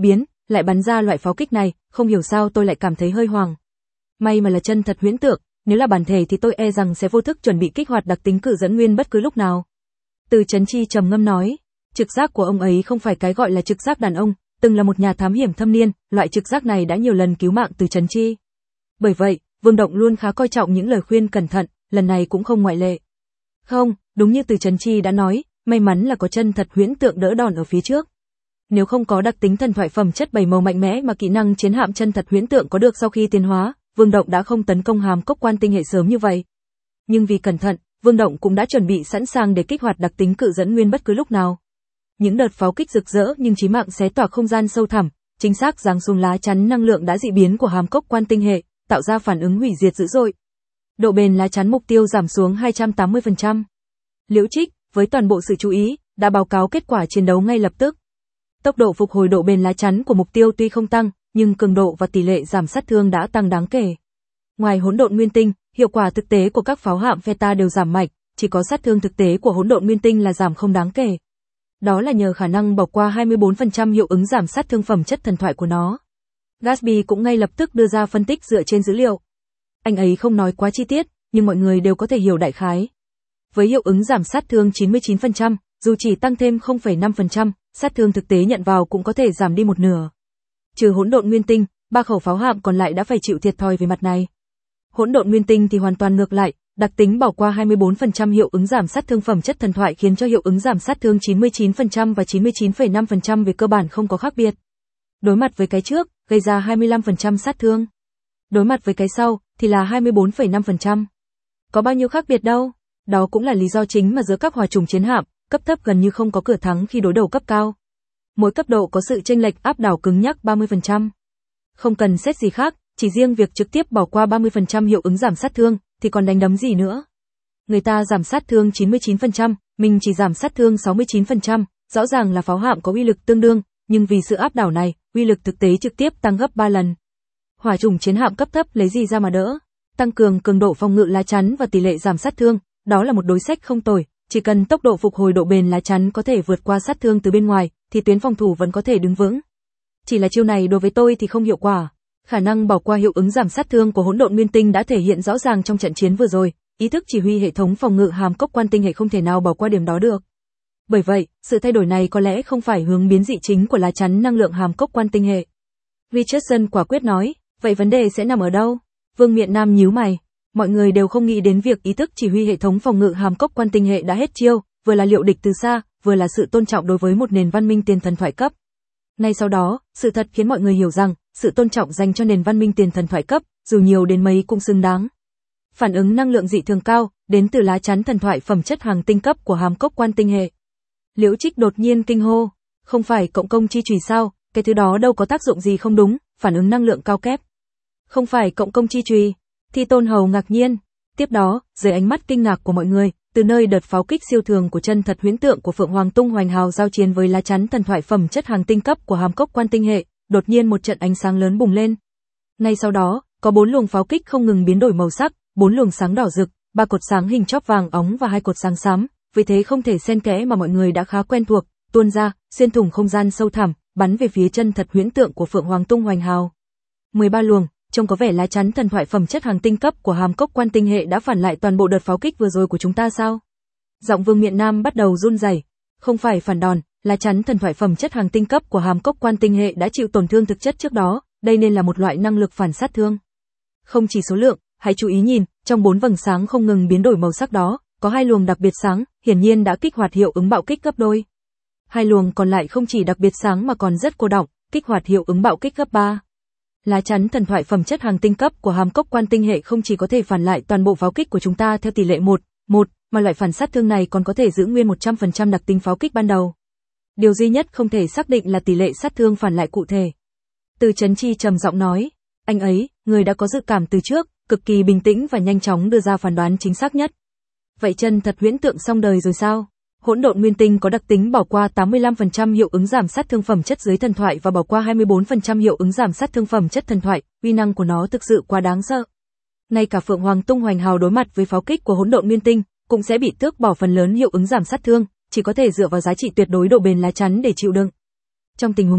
lại bắn ra loại pháo kích này, không hiểu sao tôi lại cảm thấy hơi hoảng. May mà là chân thật huyễn tượng, nếu là bản thể thì tôi e rằng sẽ vô thức chuẩn bị kích hoạt đặc tính cự dẫn nguyên bất cứ lúc nào. Từ Chấn Chi trầm ngâm nói, trực giác của ông ấy không phải cái gọi là trực giác đàn ông, từng là một nhà thám hiểm thâm niên, loại trực giác này đã nhiều lần cứu mạng Từ Chấn Chi. Bởi vậy, Vương Động luôn khá coi trọng những lời khuyên cẩn thận, lần này cũng không ngoại lệ. Không, đúng như Từ Chấn Chi đã nói, may mắn là có chân thật huyễn tượng đỡ đòn ở phía trước. Nếu không có đặc tính thần thoại phẩm chất 7 màu mạnh mẽ mà kỹ năng chiến hạm chân thật huyễn tượng có được sau khi tiến hóa, Vương Động đã không tấn công hàm cốc quan tinh hệ sớm như vậy. Nhưng vì cẩn thận, Vương Động cũng đã chuẩn bị sẵn sàng để kích hoạt đặc tính cự dẫn nguyên bất cứ lúc nào. Những đợt pháo kích rực rỡ nhưng chí mạng xé toạc không gian sâu thẳm, chính xác giáng xuống lá chắn năng lượng đã dị biến của hàm cốc quan tinh hệ, tạo ra phản ứng hủy diệt dữ dội. Độ bền lá chắn mục tiêu giảm xuống 280%. Liễu Trích, với toàn bộ sự chú ý, đã báo cáo kết quả chiến đấu ngay lập tức. Tốc độ phục hồi độ bền lá chắn của mục tiêu tuy không tăng, nhưng cường độ và tỷ lệ giảm sát thương đã tăng đáng kể. Ngoài hỗn độn nguyên tinh, hiệu quả thực tế của các pháo hạm Pheta đều giảm mạnh, chỉ có sát thương thực tế của hỗn độn nguyên tinh là giảm không đáng kể. Đó là nhờ khả năng bỏ qua 24% hiệu ứng giảm sát thương phẩm chất thần thoại của nó. Gatsby cũng ngay lập tức đưa ra phân tích dựa trên dữ liệu. Anh ấy không nói quá chi tiết, nhưng mọi người đều có thể hiểu đại khái. Với hiệu ứng giảm sát thương 99%, dù chỉ tăng thêm 0,5%, sát thương thực tế nhận vào cũng có thể giảm đi một nửa. Trừ hỗn độn nguyên tinh, 3 khẩu pháo hạm còn lại đã phải chịu thiệt thòi về mặt này. Hỗn độn nguyên tinh thì hoàn toàn ngược lại, đặc tính bỏ qua 24% hiệu ứng giảm sát thương phẩm chất thần thoại khiến cho hiệu ứng giảm sát thương 99% và 99,5% về cơ bản không có khác biệt. Đối mặt với cái trước, gây ra 25% sát thương. Đối mặt với cái sau, thì là 24,5%. Có bao nhiêu khác biệt đâu? Đó cũng là lý do chính mà giữa các hòa trùng chiến hạm, cấp thấp gần như không có cửa thắng khi đối đầu cấp cao. Mỗi cấp độ có sự chênh lệch áp đảo cứng nhắc 30%. Không cần xét gì khác, chỉ riêng việc trực tiếp bỏ qua 30% hiệu ứng giảm sát thương, thì còn đánh đấm gì nữa. Người ta giảm sát thương 99%, mình chỉ giảm sát thương 69%, rõ ràng là pháo hạm có uy lực tương đương, nhưng vì sự áp đảo này, uy lực thực tế trực tiếp tăng gấp 3 lần. Hỏa chủng chiến hạm cấp thấp lấy gì ra mà đỡ? Tăng cường cường độ phòng ngự lá chắn và tỷ lệ giảm sát thương, đó là một đối sách không tồi, chỉ cần tốc độ phục hồi độ bền lá chắn có thể vượt qua sát thương từ bên ngoài, thì tuyến phòng thủ vẫn có thể đứng vững. Chỉ là chiêu này đối với tôi thì không hiệu quả. Khả năng bỏ qua hiệu ứng giảm sát thương của hỗn độn nguyên tinh đã thể hiện rõ ràng trong trận chiến vừa rồi, ý thức chỉ huy hệ thống phòng ngự hàm cốc quan tinh hệ không thể nào bỏ qua điểm đó được. Bởi vậy, sự thay đổi này có lẽ không phải hướng biến dị chính của lá chắn năng lượng hàm cốc quan tinh hệ. Richardson quả quyết nói, vậy vấn đề sẽ nằm ở đâu? Vương Miện Nam nhíu mày, mọi người đều không nghĩ đến việc ý thức chỉ huy hệ thống phòng ngự hàm cốc quan tinh hệ đã hết chiêu, vừa là liệu địch từ xa, vừa là sự tôn trọng đối với một nền văn minh tiền thần thoại cấp. Ngay sau đó, sự thật khiến mọi người hiểu rằng, sự tôn trọng dành cho nền văn minh tiền thần thoại cấp, dù nhiều đến mấy cũng xứng đáng. Phản ứng năng lượng dị thường cao, đến từ lá chắn thần thoại phẩm chất hàng tinh cấp của hàm cốc quan tinh hệ. Liễu Trích đột nhiên kinh hô, không phải cộng công chi chùy sao, cái thứ đó đâu có tác dụng gì không đúng, phản ứng năng lượng cao kép. Không phải cộng công chi chùy. Thi Tôn Hầu ngạc nhiên. Tiếp đó, dưới ánh mắt kinh ngạc của mọi người, từ nơi đợt pháo kích siêu thường của chân thật huyễn tượng của Phượng Hoàng Tung Hoành Hào giao chiến với lá chắn thần thoại phẩm chất hàng tinh cấp của hàm cốc quan tinh hệ, đột nhiên một trận ánh sáng lớn bùng lên. Ngay sau đó, có 4 luồng pháo kích không ngừng biến đổi màu sắc, 4 luồng sáng đỏ rực, 3 cột sáng hình chóp vàng óng và 2 cột sáng xám, vì thế không thể xen kẽ mà mọi người đã khá quen thuộc, tuôn ra, xuyên thủng không gian sâu thẳm, bắn về phía chân thật huyễn tượng của Phượng Hoàng Tung Hoành Hào. 13 luồng, trông có vẻ lá chắn thần thoại phẩm chất hàng tinh cấp của hàm cốc quan tinh hệ đã phản lại toàn bộ đợt pháo kích vừa rồi của chúng ta sao? Giọng Vương Miện Nam bắt đầu run rẩy, không phải phản đòn, lá chắn thần thoại phẩm chất hàng tinh cấp của hàm cốc quan tinh hệ đã chịu tổn thương thực chất trước đó, đây nên là một loại năng lực phản sát thương. Không chỉ số lượng, hãy chú ý nhìn, trong 4 vầng sáng không ngừng biến đổi màu sắc đó, có 2 luồng đặc biệt sáng, hiển nhiên đã kích hoạt hiệu ứng bạo kích gấp đôi. 2 luồng còn lại không chỉ đặc biệt sáng mà còn rất cô đọng, kích hoạt hiệu ứng bạo kích gấp 3. Lá chắn thần thoại phẩm chất hàng tinh cấp của hàm cốc quan tinh hệ không chỉ có thể phản lại toàn bộ pháo kích của chúng ta theo tỷ lệ 1:1, mà loại phản sát thương này còn có thể giữ nguyên 100% đặc tính pháo kích ban đầu. Điều duy nhất không thể xác định là tỷ lệ sát thương phản lại cụ thể. Từ Chấn Chi trầm giọng nói, anh ấy, người đã có dự cảm từ trước, cực kỳ bình tĩnh và nhanh chóng đưa ra phán đoán chính xác nhất. Vậy chân thật huyễn tượng xong đời rồi sao? Hỗn độn nguyên tinh có đặc tính bỏ qua 85% hiệu ứng giảm sát thương phẩm chất dưới thần thoại và bỏ qua 24% hiệu ứng giảm sát thương phẩm chất thần thoại, uy năng của nó thực sự quá đáng sợ. Ngay cả Phượng Hoàng Tung Hoành Hào đối mặt với pháo kích của hỗn độn nguyên tinh, cũng sẽ bị tước bỏ phần lớn hiệu ứng giảm sát thương, chỉ có thể dựa vào giá trị tuyệt đối độ bền lá chắn để chịu đựng. Trong tình huống đó,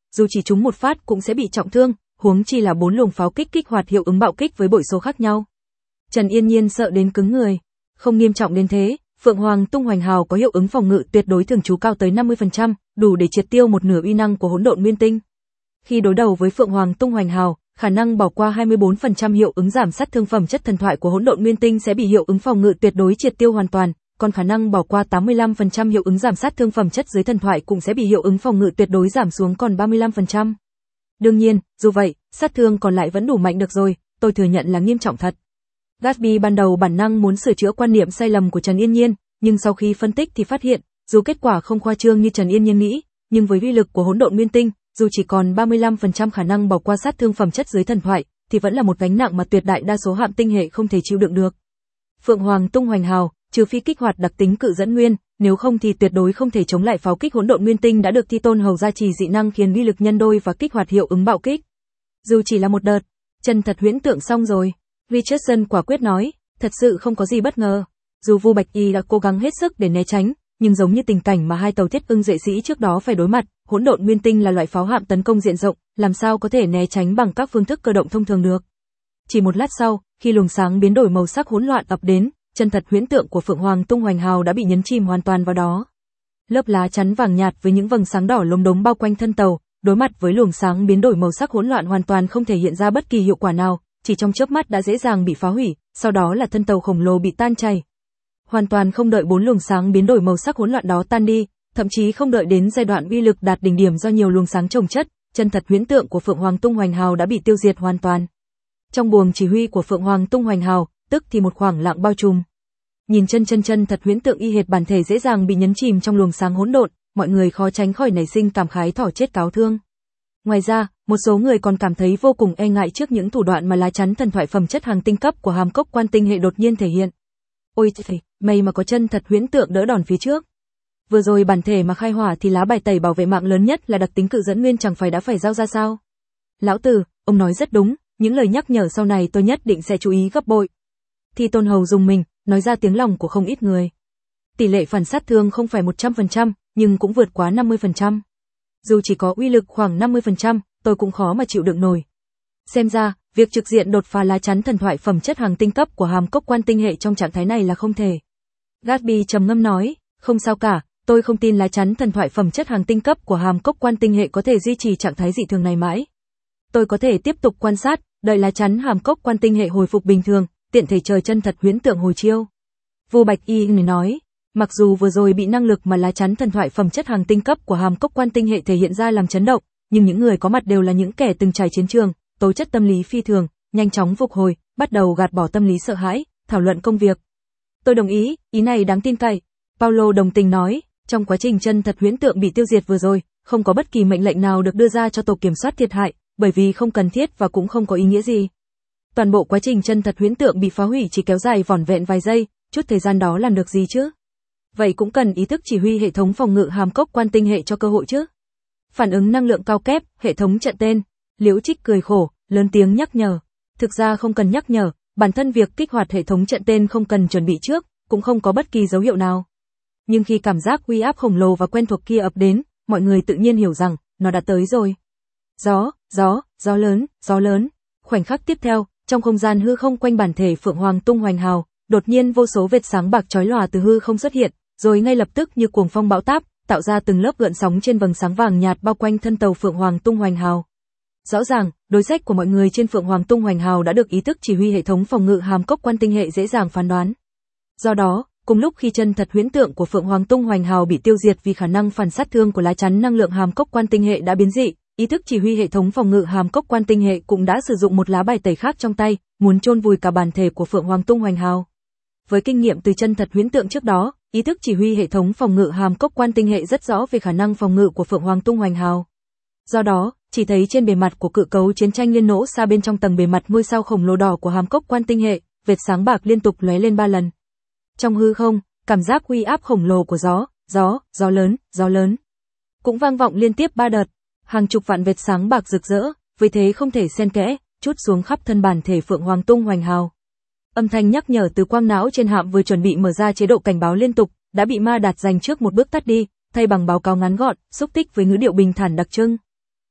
dù chỉ trúng một phát cũng sẽ bị trọng thương, huống chi là 4 luồng pháo kích kích hoạt hiệu ứng bạo kích với bội số khác nhau. Trần Yên Nhiên sợ đến cứng người. Không nghiêm trọng đến thế, Phượng Hoàng Tung Hoành Hào có hiệu ứng phòng ngự tuyệt đối thường trú cao tới 50%, đủ để triệt tiêu một nửa uy năng của hỗn độn nguyên tinh. Khi đối đầu với Phượng Hoàng Tung Hoành Hào, khả năng bỏ qua 24% hiệu ứng giảm sát thương phẩm chất thần thoại của hỗn độn nguyên tinh sẽ bị hiệu ứng phòng ngự tuyệt đối triệt tiêu hoàn toàn, còn khả năng bỏ qua 85% hiệu ứng giảm sát thương phẩm chất dưới thần thoại cũng sẽ bị hiệu ứng phòng ngự tuyệt đối giảm xuống còn 35%. Đương nhiên, dù vậy, sát thương còn lại vẫn đủ mạnh được rồi, tôi thừa nhận là nghiêm trọng thật. Gatsby ban đầu bản năng muốn sửa chữa quan niệm sai lầm của Trần Yên Nhiên, nhưng sau khi phân tích thì phát hiện, dù kết quả không khoa trương như Trần Yên Nhiên nghĩ, nhưng với uy lực của hỗn độn nguyên tinh, dù chỉ còn 35% khả năng bỏ qua sát thương phẩm chất dưới thần thoại, thì vẫn là một gánh nặng mà tuyệt đại đa số hạm tinh hệ không thể chịu đựng được. Phượng Hoàng Tung Hoành Hào, trừ phi kích hoạt đặc tính cự dẫn nguyên, nếu không thì tuyệt đối không thể chống lại pháo kích hỗn độn nguyên tinh đã được Thi Tôn Hầu gia trì dị năng khiến uy lực nhân đôi và kích hoạt hiệu ứng bạo kích. Dù chỉ là một đợt, chân thật huyễn tượng xong rồi. Richardson quả quyết nói, thật sự không có gì bất ngờ. Dù Vu Bạch Y đã cố gắng hết sức để né tránh, nhưng giống như tình cảnh mà hai tàu Thiết Ưng Duệ Sĩ trước đó phải đối mặt, hỗn độn nguyên tinh là loại pháo hạm tấn công diện rộng, làm sao có thể né tránh bằng các phương thức cơ động thông thường được. Chỉ một lát sau, khi luồng sáng biến đổi màu sắc hỗn loạn ập đến, chân thật huyễn tượng của Phượng Hoàng Tung Hoành Hào đã bị nhấn chìm hoàn toàn vào đó. Lớp lá chắn vàng nhạt với những vầng sáng đỏ lốm đốm bao quanh thân tàu, đối mặt với luồng sáng biến đổi màu sắc hỗn loạn hoàn toàn không thể hiện ra bất kỳ hiệu quả nào, chỉ trong chớp mắt đã dễ dàng bị phá hủy, sau đó là thân tàu khổng lồ bị tan chảy. Hoàn toàn không đợi 4 luồng sáng biến đổi màu sắc hỗn loạn đó tan đi, thậm chí không đợi đến giai đoạn uy lực đạt đỉnh điểm do nhiều luồng sáng chồng chất, chân thật huyễn tượng của Phượng Hoàng Tung Hoành Hào đã bị tiêu diệt hoàn toàn. Trong buồng chỉ huy của Phượng Hoàng Tung Hoành Hào, tức thì một khoảng lặng bao trùm. Nhìn chân thật huyễn tượng y hệt bản thể dễ dàng bị nhấn chìm trong luồng sáng hỗn độn, mọi người khó tránh khỏi nảy sinh cảm khái thỏ chết cáo thương. Ngoài ra, một số người còn cảm thấy vô cùng e ngại trước những thủ đoạn mà lá chắn thần thoại phẩm chất hàng tinh cấp của hàm cốc quan tinh hệ đột nhiên thể hiện. Ôi trời, may mà có chân thật huyễn tượng đỡ đòn phía trước. Vừa rồi bản thể mà khai hỏa thì lá bài tẩy bảo vệ mạng lớn nhất là đặc tính cự dẫn nguyên chẳng phải đã phải giao ra sao? Lão tử, ông nói rất đúng, những lời nhắc nhở sau này tôi nhất định sẽ chú ý gấp bội. Thi Tôn Hầu dùng mình, nói ra tiếng lòng của không ít người. Tỷ lệ phản sát thương không phải 100%, nhưng cũng vượt quá 50%. Dù chỉ có uy lực khoảng 50%, tôi cũng khó mà chịu đựng nổi. Xem ra, việc trực diện đột phá lá chắn thần thoại phẩm chất hàng tinh cấp của hàm cốc quan tinh hệ trong trạng thái này là không thể. Gatsby trầm ngâm nói, không sao cả, tôi không tin lá chắn thần thoại phẩm chất hàng tinh cấp của hàm cốc quan tinh hệ có thể duy trì trạng thái dị thường này mãi. Tôi có thể tiếp tục quan sát, đợi lá chắn hàm cốc quan tinh hệ hồi phục bình thường, tiện thể chờ chân thật huyễn tượng hồi chiêu. Vu Bạch Y nói, mặc dù vừa rồi bị năng lực mà lá chắn thần thoại phẩm chất hàng tinh cấp của hàm cốc quan tinh hệ thể hiện ra làm chấn động, nhưng những người có mặt đều là những kẻ từng trải chiến trường, tố chất tâm lý phi thường, nhanh chóng phục hồi, bắt đầu gạt bỏ tâm lý sợ hãi, thảo luận công việc. Tôi đồng ý, ý này đáng tin cậy. Paulo đồng tình nói, trong quá trình chân thật huyễn tượng bị tiêu diệt vừa rồi, không có bất kỳ mệnh lệnh nào được đưa ra cho tổ kiểm soát thiệt hại, bởi vì không cần thiết và cũng không có ý nghĩa gì. Toàn bộ quá trình chân thật huyễn tượng bị phá hủy chỉ kéo dài vỏn vẹn vài giây, chút thời gian đó làm được gì chứ? Vậy cũng cần ý thức chỉ huy hệ thống phòng ngự hàm cốc quan tinh hệ cho cơ hội chứ. Phản ứng năng lượng cao kép, hệ thống trận tên. Liễu Trích cười khổ, lớn tiếng nhắc nhở. Thực ra không cần nhắc nhở, bản thân việc kích hoạt hệ thống trận tên không cần chuẩn bị trước, cũng không có bất kỳ dấu hiệu nào. Nhưng khi cảm giác uy áp khổng lồ và quen thuộc kia ập đến, mọi người tự nhiên hiểu rằng, nó đã tới rồi. Gió lớn. Khoảnh khắc tiếp theo, trong không gian hư không quanh bản thể Phượng Hoàng Tung Hoành Hào, đột nhiên vô số vệt sáng bạc chói lòa từ hư không xuất hiện, rồi ngay lập tức như cuồng phong bão táp, tạo ra từng lớp gợn sóng trên vầng sáng vàng nhạt bao quanh thân tàu Phượng Hoàng Tung Hoành Hào. Rõ ràng, đối sách của mọi người trên Phượng Hoàng Tung Hoành Hào đã được ý thức chỉ huy hệ thống phòng ngự hàm cốc quan tinh hệ dễ dàng phán đoán. Do đó, cùng lúc khi chân thật huyễn tượng của Phượng Hoàng Tung Hoành Hào bị tiêu diệt vì khả năng phản sát thương của lá chắn năng lượng hàm cốc quan tinh hệ đã biến dị, ý thức chỉ huy hệ thống phòng ngự hàm cốc quan tinh hệ cũng đã sử dụng một lá bài tẩy khác trong tay, muốn chôn vùi cả bản thể của Phượng Hoàng Tung Hoành Hào. Với kinh nghiệm từ chân thật huyễn tượng trước đó, ý thức chỉ huy hệ thống phòng ngự hàm cốc quan tinh hệ rất rõ về khả năng phòng ngự của Phượng Hoàng Tung Hoành Hào. Do đó, chỉ thấy trên bề mặt của cự cấu chiến tranh liên nỗ xa bên trong tầng bề mặt ngôi sao khổng lồ đỏ của hàm cốc quan tinh hệ, vệt sáng bạc liên tục lóe lên 3 lần. Trong hư không, cảm giác uy áp khổng lồ của gió lớn cũng vang vọng liên tiếp 3 đợt. Hàng chục vạn vệt sáng bạc rực rỡ, với thế không thể xen kẽ, trút xuống khắp thân bản thể Phượng Hoàng Tung Hoành Hào. Âm thanh nhắc nhở từ quang não trên hạm vừa chuẩn bị mở ra chế độ cảnh báo liên tục, đã bị Ma Đạt dành trước một bước tắt đi, thay bằng báo cáo ngắn gọn, xúc tích với ngữ điệu bình thản đặc trưng.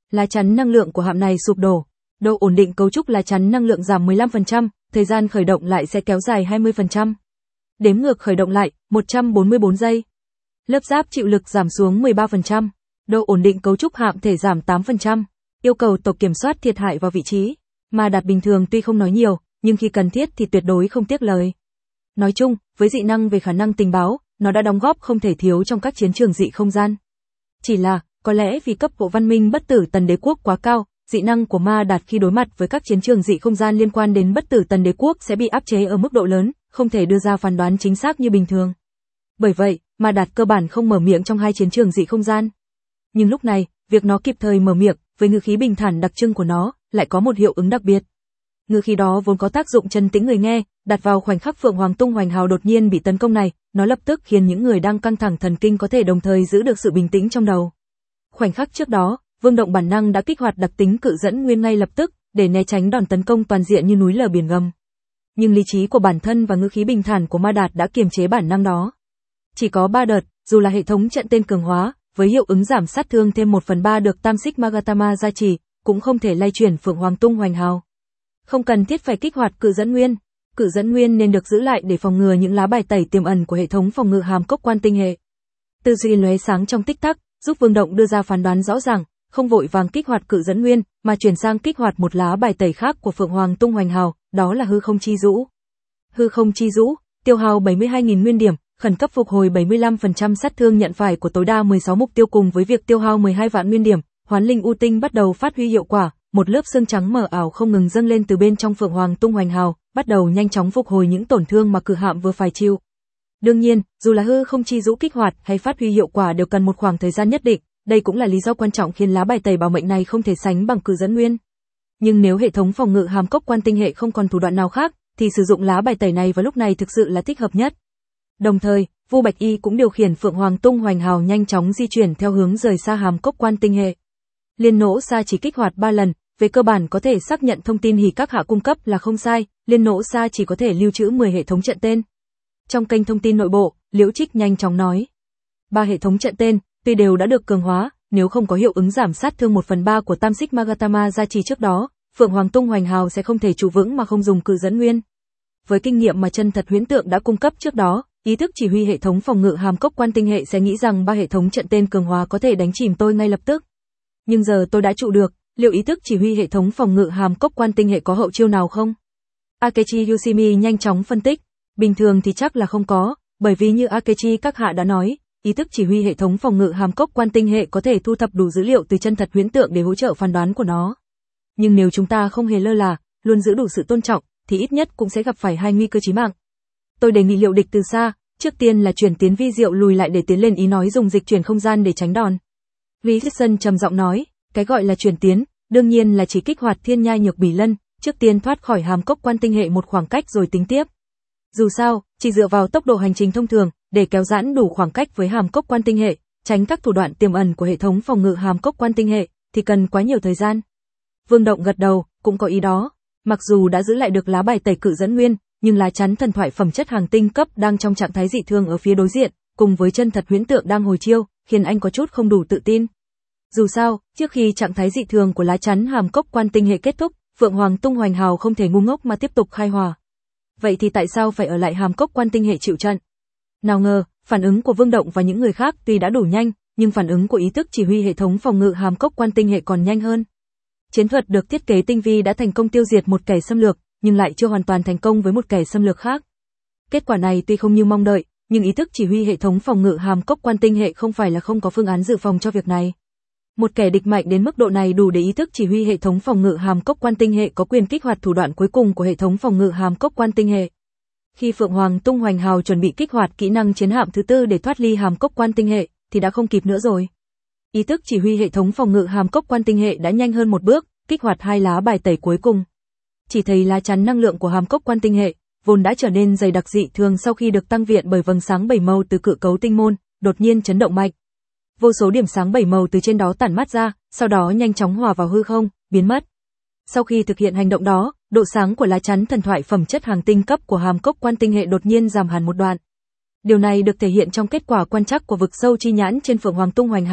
Lá chắn năng lượng của hạm này sụp đổ. Độ ổn định cấu trúc lá chắn năng lượng giảm 15%, thời gian khởi động lại sẽ kéo dài 20%. Đếm ngược khởi động lại, 144 giây. Lớp giáp chịu lực giảm xuống 13%. Độ ổn định cấu trúc hạm thể giảm 8%. Yêu cầu tổ kiểm soát thiệt hại vào vị trí. Ma Đạt bình thường tuy không nói nhiều, nhưng khi cần thiết thì tuyệt đối không tiếc lời. Nói chung, với dị năng về khả năng tình báo, nó đã đóng góp không thể thiếu trong các chiến trường dị không gian. Chỉ là, có lẽ vì cấp độ văn minh bất tử tần đế quốc quá cao, dị năng của Ma Đạt khi đối mặt với các chiến trường dị không gian liên quan đến bất tử tần đế quốc sẽ bị áp chế ở mức độ lớn, không thể đưa ra phán đoán chính xác như bình thường. Bởi vậy, Ma Đạt cơ bản không mở miệng trong hai chiến trường dị không gian. Nhưng lúc này, việc nó kịp thời mở miệng, với ngữ khí bình thản đặc trưng của nó, lại có một hiệu ứng đặc biệt. Ngữ khí đó vốn có tác dụng trấn tĩnh người nghe, đặt vào khoảnh khắc Phượng Hoàng tung hoành hào đột nhiên bị tấn công này, nó lập tức khiến những người đang căng thẳng thần kinh có thể đồng thời giữ được sự bình tĩnh trong đầu. Khoảnh khắc trước đó, Vương Động bản năng đã kích hoạt đặc tính cự dẫn nguyên ngay lập tức, để né tránh đòn tấn công toàn diện như núi lở biển gầm. Nhưng lý trí của bản thân và ngữ khí bình thản của Ma Đạt đã kiềm chế bản năng đó. Chỉ có 3 đợt, dù là hệ thống trận tên cường hóa, với hiệu ứng giảm sát thương thêm 1/3 được Tam Xích Magatama gia trì, cũng không thể lay chuyển Phượng Hoàng tung hoành hào. Không cần thiết phải kích hoạt cự dẫn nguyên. Cự dẫn nguyên nên được giữ lại để phòng ngừa những lá bài tẩy tiềm ẩn của hệ thống phòng ngự hàm cốc quan tinh hệ. Tư duy lóe sáng trong tích tắc, giúp Vương Động đưa ra phán đoán rõ ràng, không vội vàng kích hoạt cự dẫn nguyên, mà chuyển sang kích hoạt một lá bài tẩy khác của Phượng Hoàng tung hoành hào, đó là hư không chi dũ. Hư không chi dũ, tiêu hao 72.000 nguyên điểm, khẩn cấp phục hồi 75% sát thương nhận phải của tối đa 16 mục tiêu cùng với việc tiêu hao 12 vạn nguyên điểm, hoán linh u tinh bắt đầu phát huy hiệu quả, một lớp xương trắng mờ ảo không ngừng dâng lên từ bên trong Phượng Hoàng tung hoành hào, bắt đầu nhanh chóng phục hồi những tổn thương mà cự hạm vừa phải chịu. Đương nhiên, dù là hư không chi dũ kích hoạt hay phát huy hiệu quả đều cần một khoảng thời gian nhất định, đây cũng là lý do quan trọng khiến lá bài tẩy bảo mệnh này không thể sánh bằng cự dẫn nguyên. Nhưng nếu hệ thống phòng ngự hàm cốc quan tinh hệ không còn thủ đoạn nào khác, thì sử dụng lá bài tẩy này vào lúc này thực sự là thích hợp nhất. Đồng thời, Vu Bạch Y cũng điều khiển Phượng Hoàng tung hoành hào nhanh chóng di chuyển theo hướng rời xa hàm cốc quan tinh hệ. Liên nỗ xa chỉ kích hoạt 3 lần, về cơ bản có thể xác nhận thông tin hỉ các hạ cung cấp là không sai, liên nỗ xa chỉ có thể lưu trữ 10 hệ thống trận tên. Trong kênh thông tin nội bộ, Liễu Trích nhanh chóng nói. 3 hệ thống trận tên, tuy đều đã được cường hóa, nếu không có hiệu ứng giảm sát thương 1/3 của Tam Xích Magatama gia trì trước đó, Phượng Hoàng tung hoành hào sẽ không thể trụ vững mà không dùng cự dẫn nguyên. Với kinh nghiệm mà chân thật huyễn tượng đã cung cấp trước đó, ý thức chỉ huy hệ thống phòng ngự hàm cốc quan tinh hệ sẽ nghĩ rằng 3 hệ thống trận tên cường hóa có thể đánh chìm tôi ngay lập tức. Nhưng giờ tôi đã trụ được, liệu ý thức chỉ huy hệ thống phòng ngự hàm cốc quan tinh hệ có hậu chiêu nào không? Akechi Yoshimi nhanh chóng phân tích, bình thường thì chắc là không có, bởi vì như Akechi các hạ đã nói, ý thức chỉ huy hệ thống phòng ngự hàm cốc quan tinh hệ có thể thu thập đủ dữ liệu từ chân thật huyễn tượng để hỗ trợ phán đoán của nó. Nhưng nếu chúng ta không hề lơ là, luôn giữ đủ sự tôn trọng, thì ít nhất cũng sẽ gặp phải 2 nguy cơ chí mạng. Tôi đề nghị liệu địch từ xa, trước tiên là chuyển tiến vi diệu lùi lại để tiến lên, ý nói dùng dịch chuyển không gian để tránh đòn. Lý Hudson trầm giọng nói, cái gọi là chuyển tiến, đương nhiên là chỉ kích hoạt thiên nhai nhược bỉ lân, trước tiên thoát khỏi hàm cốc quan tinh hệ một khoảng cách rồi tính tiếp. Dù sao, chỉ dựa vào tốc độ hành trình thông thường, để kéo giãn đủ khoảng cách với hàm cốc quan tinh hệ, tránh các thủ đoạn tiềm ẩn của hệ thống phòng ngự hàm cốc quan tinh hệ, thì cần quá nhiều thời gian. Vương Động gật đầu, cũng có ý đó. Mặc dù đã giữ lại được lá bài tẩy cự dẫn nguyên, nhưng lá chắn thần thoại phẩm chất hàng tinh cấp đang trong trạng thái dị thường ở phía đối diện, cùng với chân thật huyễn tượng đang hồi chiêu, khiến anh có chút không đủ tự tin. Dù sao, trước khi trạng thái dị thường của lá chắn hàm cốc quan tinh hệ kết thúc, Phượng Hoàng tung hoành hào không thể ngu ngốc mà tiếp tục khai hỏa. Vậy thì tại sao phải ở lại hàm cốc quan tinh hệ chịu trận? Nào ngờ, phản ứng của Vương Động và những người khác tuy đã đủ nhanh, nhưng phản ứng của ý thức chỉ huy hệ thống phòng ngự hàm cốc quan tinh hệ còn nhanh hơn. Chiến thuật được thiết kế tinh vi đã thành công tiêu diệt một kẻ xâm lược, nhưng lại chưa hoàn toàn thành công với một kẻ xâm lược khác. Kết quả này tuy không như mong đợi, nhưng ý thức chỉ huy hệ thống phòng ngự hàm cốc quan tinh hệ không phải là không có phương án dự phòng cho việc này. Một kẻ địch mạnh đến mức độ này đủ để ý thức chỉ huy hệ thống phòng ngự hàm cốc quan tinh hệ có quyền kích hoạt thủ đoạn cuối cùng của hệ thống phòng ngự hàm cốc quan tinh hệ. Khi Phượng Hoàng tung hoành hào chuẩn bị kích hoạt kỹ năng chiến hạm thứ 4 để thoát ly hàm cốc quan tinh hệ, thì đã không kịp nữa rồi. Ý thức chỉ huy hệ thống phòng ngự hàm cốc quan tinh hệ đã nhanh hơn một bước, kích hoạt 2 lá bài tẩy cuối cùng. Chỉ thấy lá chắn năng lượng của hàm cốc quan tinh hệ, vốn đã trở nên dày đặc dị thường sau khi được tăng viện bởi vầng sáng 7 màu từ cự cấu tinh môn, đột nhiên chấn động mạnh. Vô số điểm sáng 7 màu từ trên đó tản mát ra, sau đó nhanh chóng hòa vào hư không, biến mất. Sau khi thực hiện hành động đó, độ sáng của lá chắn thần thoại phẩm chất hàng tinh cấp của hàm cốc quan tinh hệ đột nhiên giảm hẳn một đoạn. Điều này được thể hiện trong kết quả quan trắc của vực sâu chi nhãn trên Phượng Hoàng tung hoành hào,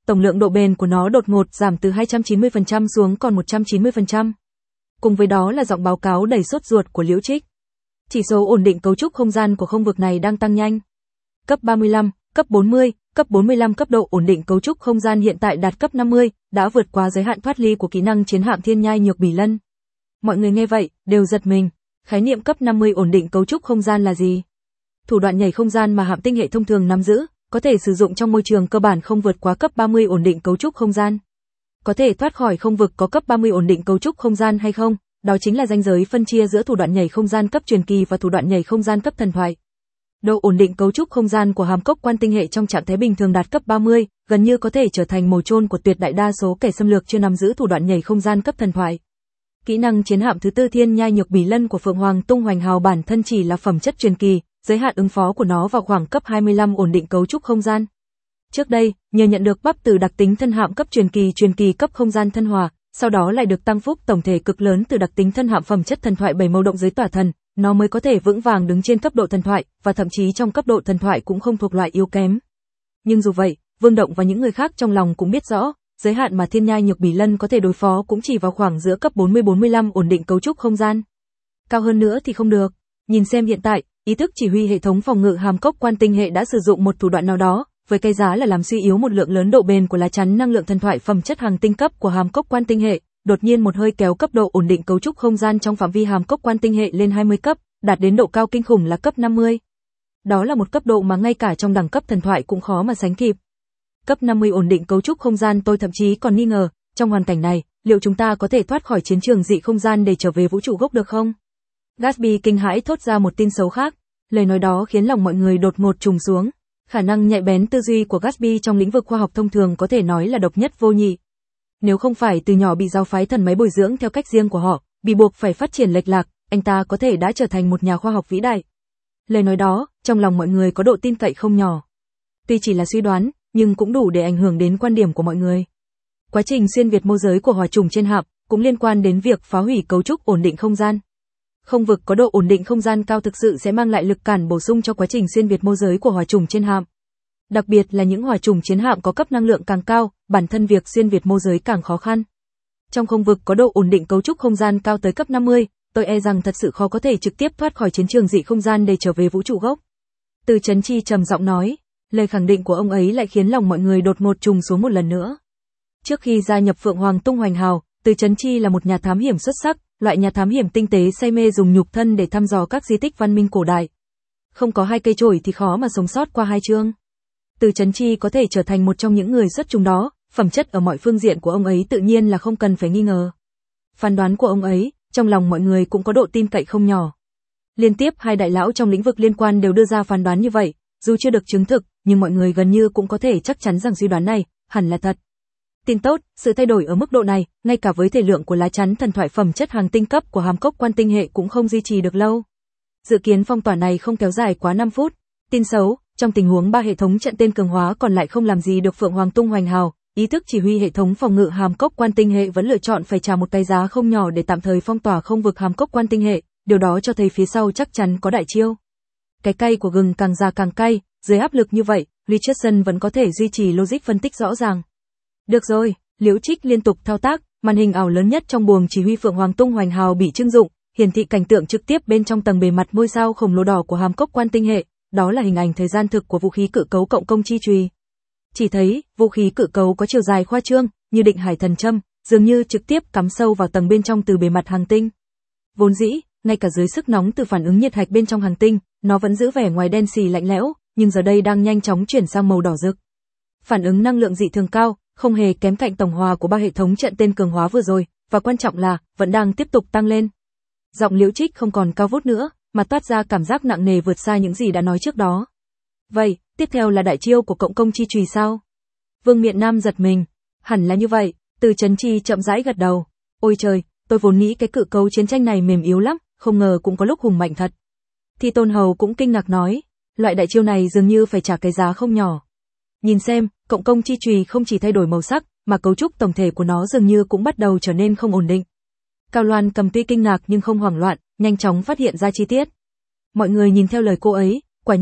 tổng lượng độ bền của nó đột ngột giảm từ 290% xuống còn 190%. Cùng với đó là giọng báo cáo đầy sốt ruột của Liễu Trích. Chỉ số ổn định cấu trúc không gian của không vực này đang tăng nhanh. Cấp 35, cấp 40, cấp 45 cấp độ ổn định cấu trúc không gian hiện tại đạt cấp 50, đã vượt quá giới hạn thoát ly của kỹ năng chiến hạm Thiên Nhai Nhược Bỉ Lân. Mọi người nghe vậy, đều giật mình. Khái niệm cấp 50 ổn định cấu trúc không gian là gì? Thủ đoạn nhảy không gian mà hạm tinh hệ thông thường nắm giữ, có thể sử dụng trong môi trường cơ bản không vượt quá cấp 30 ổn định cấu trúc không gian. Có thể thoát khỏi không vực có cấp 30 ổn định cấu trúc không gian hay không, đó chính là ranh giới phân chia giữa thủ đoạn nhảy không gian cấp truyền kỳ và thủ đoạn nhảy không gian cấp thần thoại. Độ ổn định cấu trúc không gian của hàm cốc quan tinh hệ trong trạng thái bình thường đạt cấp 30, gần như có thể trở thành mồi chôn của tuyệt đại đa số kẻ xâm lược chưa nắm giữ thủ đoạn nhảy không gian cấp thần thoại. Kỹ năng chiến hạm thứ tư Thiên Nhai Nhược Bỉ Lân của Phượng Hoàng Tung Hoành Hào bản thân chỉ là phẩm chất truyền kỳ, giới hạn ứng phó của nó vào khoảng cấp 25 ổn định cấu trúc không gian. Trước đây, nhờ nhận được bắp từ đặc tính thân hạm cấp truyền kỳ cấp không gian thân hòa, sau đó lại được tăng phúc tổng thể cực lớn từ đặc tính thân hạm phẩm chất thần thoại 7 màu động giới tỏa thần, nó mới có thể vững vàng đứng trên cấp độ thần thoại, và thậm chí trong cấp độ thần thoại cũng không thuộc loại yếu kém. Nhưng dù vậy, Vương Động và những người khác trong lòng cũng biết rõ, giới hạn mà Thiên Nhai Nhược Bỉ Lân có thể đối phó cũng chỉ vào khoảng giữa cấp 40-45 ổn định cấu trúc không gian. Cao hơn nữa thì không được. Nhìn xem hiện tại, ý thức chỉ huy hệ thống phòng ngự hàm cốc quan tinh hệ đã sử dụng một thủ đoạn nào đó, với cái giá là làm suy yếu một lượng lớn độ bền của lá chắn năng lượng thần thoại phẩm chất hàng tinh cấp của hàm cốc quan tinh hệ, đột nhiên một hơi kéo cấp độ ổn định cấu trúc không gian trong phạm vi hàm cốc quan tinh hệ lên 20 cấp, đạt đến độ cao kinh khủng là cấp 50. Đó là một cấp độ mà ngay cả trong đẳng cấp thần thoại cũng khó mà sánh kịp. Cấp 50 ổn định cấu trúc không gian, tôi thậm chí còn nghi ngờ, trong hoàn cảnh này, liệu chúng ta có thể thoát khỏi chiến trường dị không gian để trở về vũ trụ gốc được không? Gatsby kinh hãi thốt ra một tin xấu khác, lời nói đó khiến lòng mọi người đột ngột trùng xuống. Khả năng nhạy bén tư duy của Gatsby trong lĩnh vực khoa học thông thường có thể nói là độc nhất vô nhị. Nếu không phải từ nhỏ bị giáo phái thần máy bồi dưỡng theo cách riêng của họ, bị buộc phải phát triển lệch lạc, anh ta có thể đã trở thành một nhà khoa học vĩ đại. Lời nói đó, trong lòng mọi người có độ tin cậy không nhỏ. Tuy chỉ là suy đoán, nhưng cũng đủ để ảnh hưởng đến quan điểm của mọi người. Quá trình xuyên việt mô giới của hỏa trùng trên hạm cũng liên quan đến việc phá hủy cấu trúc ổn định không gian. Không vực có độ ổn định không gian cao thực sự sẽ mang lại lực cản bổ sung cho quá trình xuyên việt mô giới của hỏa trùng trên hạm. Đặc biệt là những hỏa trùng chiến hạm có cấp năng lượng càng cao, bản thân việc xuyên việt mô giới càng khó khăn. Trong không vực có độ ổn định cấu trúc không gian cao tới cấp 50, tôi e rằng thật sự khó có thể trực tiếp thoát khỏi chiến trường dị không gian để trở về vũ trụ gốc. Từ Chấn Chi trầm giọng nói, lời khẳng định của ông ấy lại khiến lòng mọi người đột ngột trùng xuống một lần nữa. Trước khi gia nhập Phượng Hoàng Tung Hoành Hào, Từ Chấn Chi là một nhà thám hiểm xuất sắc, loại nhà thám hiểm tinh tế say mê dùng nhục thân để thăm dò các di tích văn minh cổ đại. Không có hai cây chổi thì khó mà sống sót qua hai chương. Từ Chấn Chi có thể trở thành một trong những người xuất chúng đó, phẩm chất ở mọi phương diện của ông ấy tự nhiên là không cần phải nghi ngờ. Phán đoán của ông ấy, trong lòng mọi người cũng có độ tin cậy không nhỏ. Liên tiếp hai đại lão trong lĩnh vực liên quan đều đưa ra phán đoán như vậy, dù chưa được chứng thực, nhưng mọi người gần như cũng có thể chắc chắn rằng suy đoán này hẳn là thật. Tin tốt, sự thay đổi ở mức độ này, ngay cả với thể lượng của lá chắn thần thoại phẩm chất hàng tinh cấp của hàm cốc quan tinh hệ cũng không duy trì được lâu. Dự kiến phong tỏa này không kéo dài quá 5 phút. Tin xấu, trong tình huống 3 hệ thống trận tên cường hóa còn lại không làm gì được Phượng Hoàng Tung Hoành Hào, ý thức chỉ huy hệ thống phòng ngự hàm cốc quan tinh hệ vẫn lựa chọn phải trả một cái giá không nhỏ để tạm thời phong tỏa không vực hàm cốc quan tinh hệ, điều đó cho thấy phía sau chắc chắn có đại chiêu. Cái cay của gừng càng già càng cay, dưới áp lực như vậy, Richardson vẫn có thể duy trì logic phân tích rõ ràng. Được rồi, Liễu Trích liên tục thao tác, màn hình ảo lớn nhất trong buồng chỉ huy Phượng Hoàng Tung Hoành Hào bị trưng dụng, hiển thị cảnh tượng trực tiếp bên trong tầng bề mặt ngôi sao khổng lồ đỏ của hàm cốc quan tinh hệ, đó là hình ảnh thời gian thực của vũ khí cự cấu cộng công chi chùy. Chỉ thấy, vũ khí cự cấu có chiều dài khoa trương, như định hải thần châm, dường như trực tiếp cắm sâu vào tầng bên trong từ bề mặt hành tinh. Vốn dĩ, ngay cả dưới sức nóng từ phản ứng nhiệt hạch bên trong hành tinh, nó vẫn giữ vẻ ngoài đen xì lạnh lẽo, nhưng giờ đây đang nhanh chóng chuyển sang màu đỏ rực. Phản ứng năng lượng dị thường cao, không hề kém cạnh tổng hòa của 3 hệ thống trận tên cường hóa vừa rồi, và quan trọng là vẫn đang tiếp tục tăng lên. Giọng Liễu Trích không còn cao vút nữa, mà toát ra cảm giác nặng nề vượt xa những gì đã nói trước đó. Vậy, tiếp theo là đại chiêu của cộng công chi chùy sao? Vương Miện Nam giật mình. Hẳn là như vậy, Từ Chấn Chi chậm rãi gật đầu. Ôi trời, tôi vốn nghĩ cái cự cấu chiến tranh này mềm yếu lắm, không ngờ cũng có lúc hùng mạnh thật. Thi Tôn Hầu cũng kinh ngạc nói, loại đại chiêu này dường như phải trả cái giá không nhỏ. Nhìn xem, cộng công chi chùy không chỉ thay đổi màu sắc, mà cấu trúc tổng thể của nó dường như cũng bắt đầu trở nên không ổn định. Cao Loan Cầm tuy kinh ngạc nhưng không hoảng loạn, nhanh chóng phát hiện ra chi tiết. Mọi người nhìn theo lời cô ấy, quả nhiên,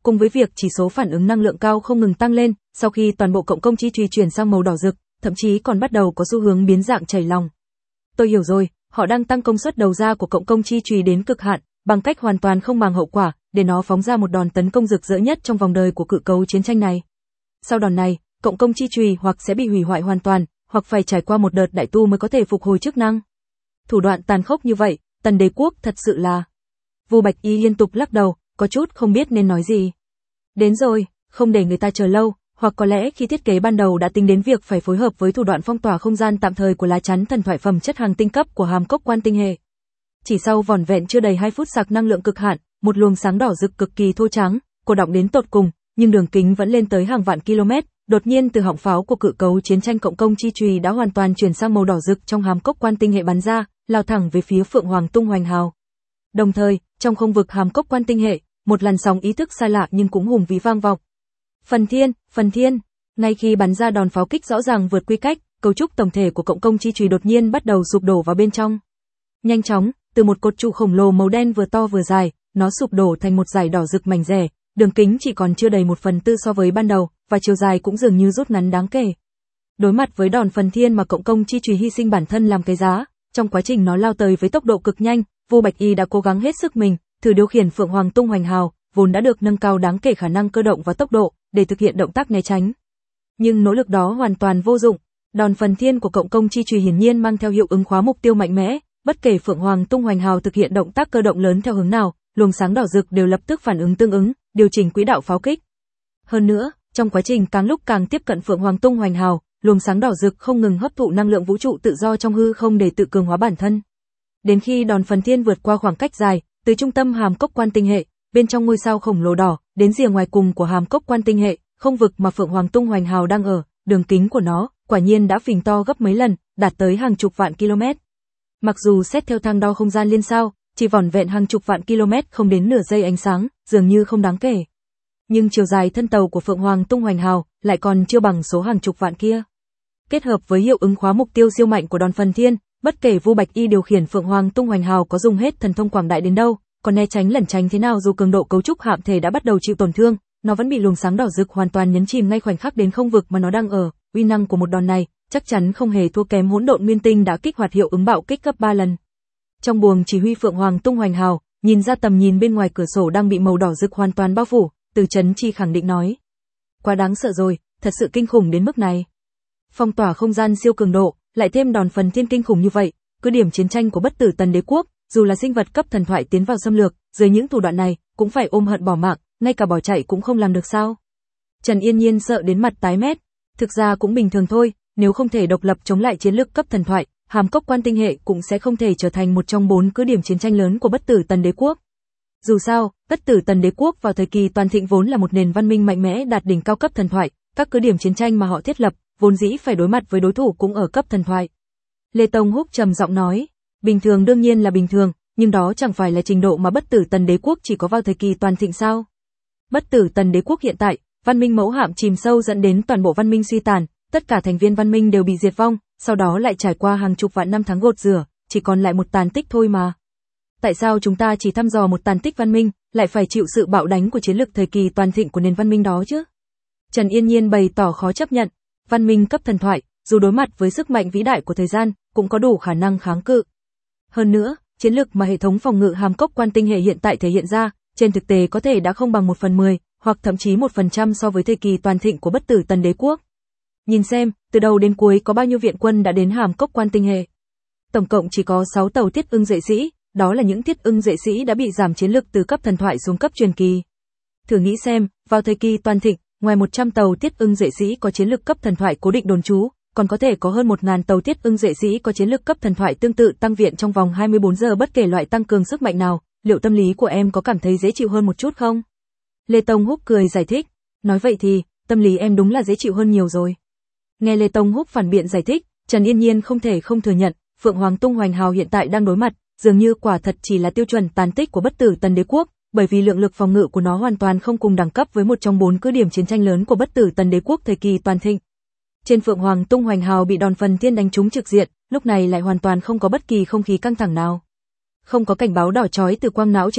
cùng với việc chỉ số phản ứng năng lượng cao không ngừng tăng lên, sau khi toàn bộ cộng công chi chùy chuyển sang màu đỏ rực, thậm chí còn bắt đầu có xu hướng biến dạng chảy lòng. Tôi hiểu rồi, họ đang tăng công suất đầu ra của cộng công chi chùy đến cực hạn, bằng cách hoàn toàn không màng hậu quả, để nó phóng ra một đòn tấn công rực rỡ nhất trong vòng đời của cự cấu chiến tranh này. Sau đòn này, cộng công chi chùy hoặc sẽ bị hủy hoại hoàn toàn, hoặc phải trải qua một đợt đại tu mới có thể phục hồi chức năng. Thủ đoạn tàn khốc như vậy, Tần Đế quốc thật sự là... Vu Bạch Y liên tục lắc đầu, có chút không biết nên nói gì. Đến rồi, không để người ta chờ lâu, hoặc có lẽ khi thiết kế ban đầu đã tính đến việc phải phối hợp với thủ đoạn phong tỏa không gian tạm thời của lá chắn thần thoại phẩm chất hàng tinh cấp của hàm cốc quan tinh hệ. Chỉ sau vỏn vẹn chưa đầy 2 phút sạc năng lượng cực hạn, một luồng sáng đỏ rực cực kỳ thô trắng, cô đọng đến tột cùng, nhưng đường kính vẫn lên tới hàng vạn km, đột nhiên từ họng pháo của cự cấu chiến tranh cộng công chi chùy đã hoàn toàn chuyển sang màu đỏ rực trong hàm cốc quan tinh hệ bắn ra, lao thẳng về phía Phượng Hoàng tung hoành hào. Đồng thời, trong không vực hàm cốc quan tinh hệ, một làn sóng ý thức xa lạ nhưng cũng hùng vĩ vang vọng. Phần thiên, ngay khi bắn ra đòn pháo kích rõ ràng vượt quy cách, cấu trúc tổng thể của cộng công chi chùy đột nhiên bắt đầu sụp đổ vào bên trong. Nhanh chóng, từ một cột trụ khổng lồ màu đen vừa to vừa dài, nó sụp đổ thành một dải đỏ rực mảnh rẻ, đường kính chỉ còn chưa đầy 1/4 so với ban đầu, và chiều dài cũng dường như rút ngắn đáng kể. Đối mặt với đòn phần thiên mà cộng công chi chùy hy sinh bản thân làm cái giá, trong quá trình nó lao tới với tốc độ cực nhanh, Vu Bạch Y đã cố gắng hết sức mình, thử điều khiển Phượng Hoàng tung hoành hào, vốn đã được nâng cao đáng kể khả năng cơ động và tốc độ, để thực hiện động tác né tránh. Nhưng nỗ lực đó hoàn toàn vô dụng. Đòn phần thiên của cộng công chi chùy hiển nhiên mang theo hiệu ứng khóa mục tiêu mạnh mẽ, bất kể Phượng Hoàng tung hoành hào thực hiện động tác cơ động lớn theo hướng nào, luồng sáng đỏ rực đều lập tức phản ứng tương ứng, điều chỉnh quỹ đạo pháo kích. Hơn nữa, trong quá trình càng lúc càng tiếp cận Phượng Hoàng tung hoành hào, luồng sáng đỏ rực không ngừng hấp thụ năng lượng vũ trụ tự do trong hư không để tự cường hóa bản thân. Đến khi đòn phần thiên vượt qua khoảng cách dài, từ trung tâm hàm cốc quan tinh hệ, bên trong ngôi sao khổng lồ đỏ, đến rìa ngoài cùng của hàm cốc quan tinh hệ, không vực mà Phượng Hoàng tung hoành hào đang ở, đường kính của nó quả nhiên đã phình to gấp mấy lần, đạt tới hàng chục vạn km. Mặc dù xét theo thang đo không gian liên sao, chỉ vỏn vẹn hàng chục vạn km không đến nửa giây ánh sáng, dường như không đáng kể. Nhưng chiều dài thân tàu của Phượng Hoàng tung hoành hào lại còn chưa bằng số hàng chục vạn kia. Kết hợp với hiệu ứng khóa mục tiêu siêu mạnh của đòn phần thiên, bất kể Vu Bạch Y điều khiển Phượng Hoàng tung hoành hào có dùng hết thần thông quảng đại đến đâu, còn né tránh lẩn tránh thế nào, dù cường độ cấu trúc hạm thể đã bắt đầu chịu tổn thương, nó vẫn bị luồng sáng đỏ rực hoàn toàn nhấn chìm ngay khoảnh khắc đến không vực mà nó đang ở. Uy năng của một đòn này chắc chắn không hề thua kém hỗn độn nguyên tinh đã kích hoạt hiệu ứng bạo kích gấp 3 lần. Trong buồng chỉ huy Phượng Hoàng tung hoành hào, nhìn ra tầm nhìn bên ngoài cửa sổ đang bị màu đỏ rực hoàn toàn bao phủ, Từ Chấn Chi khẳng định nói: quá đáng sợ rồi, thật sự kinh khủng đến mức này. Phong tỏa không gian siêu cường độ, lại thêm đòn phần thiên kinh khủng như vậy, cứ điểm chiến tranh của bất tử Tần Đế quốc, dù là sinh vật cấp thần thoại tiến vào xâm lược, dưới những thủ đoạn này, cũng phải ôm hận bỏ mạng, ngay cả bỏ chạy cũng không làm được sao? Trần Yên Nhiên sợ đến mặt tái mét. Thực ra cũng bình thường thôi, nếu không thể độc lập chống lại chiến lược cấp thần thoại, hàm cốc quan tinh hệ cũng sẽ không thể trở thành một trong 4 cứ điểm chiến tranh lớn của bất tử Tần Đế quốc. Dù sao, bất tử Tần Đế quốc vào thời kỳ toàn thịnh vốn là một nền văn minh mạnh mẽ đạt đỉnh cao cấp thần thoại, các cứ điểm chiến tranh mà họ thiết lập, vốn dĩ phải đối mặt với đối thủ cũng ở cấp thần thoại. Lê Tông Húc trầm giọng nói: bình thường đương nhiên là bình thường, nhưng đó chẳng phải là trình độ mà bất tử Tần Đế quốc chỉ có vào thời kỳ toàn thịnh sao? Bất tử Tần Đế quốc hiện tại, văn minh mẫu hạm chìm sâu dẫn đến toàn bộ văn minh suy tàn, tất cả thành viên văn minh đều bị diệt vong, sau đó lại trải qua hàng chục vạn năm tháng gột rửa, chỉ còn lại một tàn tích thôi mà. Tại sao chúng ta chỉ thăm dò một tàn tích văn minh, lại phải chịu sự bạo đánh của chiến lược thời kỳ toàn thịnh của nền văn minh đó chứ? Trần Yên Nhiên bày tỏ khó chấp nhận, văn minh cấp thần thoại, dù đối mặt với sức mạnh vĩ đại của thời gian, cũng có đủ khả năng kháng cự. Hơn nữa, chiến lược mà hệ thống phòng ngự hàm cốc quan tinh hệ hiện tại thể hiện ra, trên thực tế có thể đã không bằng 1/10, hoặc thậm chí 1% so với thời kỳ toàn thịnh của bất tử Tần Đế quốc. Nhìn xem, từ đầu đến cuối có bao nhiêu viện quân đã đến hàm cốc quan tinh hệ. Tổng cộng chỉ có 6 tàu Tiết Ưng Duệ Sĩ, đó là những Tiết Ưng Duệ Sĩ đã bị giảm chiến lực từ cấp thần thoại xuống cấp truyền kỳ. Thử nghĩ xem, vào thời kỳ toàn thịnh, ngoài 100 tàu Tiết Ưng Duệ Sĩ có chiến lực cấp thần thoại cố định đồn trú, còn có thể có hơn 1000 tàu Tiết Ưng Duệ Sĩ có chiến lực cấp thần thoại tương tự tăng viện trong vòng 24 giờ bất kể loại tăng cường sức mạnh nào, liệu tâm lý của em có cảm thấy dễ chịu hơn một chút không? Lê Tông Húc cười giải thích, nói vậy thì, tâm lý em đúng là dễ chịu hơn nhiều rồi. Nghe Lê Tông Húc phản biện giải thích, Trần Yên Nhiên không thể không thừa nhận, Phượng Hoàng tung hoành hào hiện tại đang đối mặt, dường như quả thật chỉ là tiêu chuẩn tàn tích của bất tử Tần Đế quốc, bởi vì lượng lực phòng ngự của nó hoàn toàn không cùng đẳng cấp với một trong 4 cứ điểm chiến tranh lớn của bất tử Tần Đế quốc thời kỳ toàn thịnh. Trên Phượng Hoàng tung hoành hào bị đòn phần thiên đánh trúng trực diện, lúc này lại hoàn toàn không có bất kỳ không khí căng thẳng nào. Không có cảnh báo đỏ chói từ quang não trên hạm,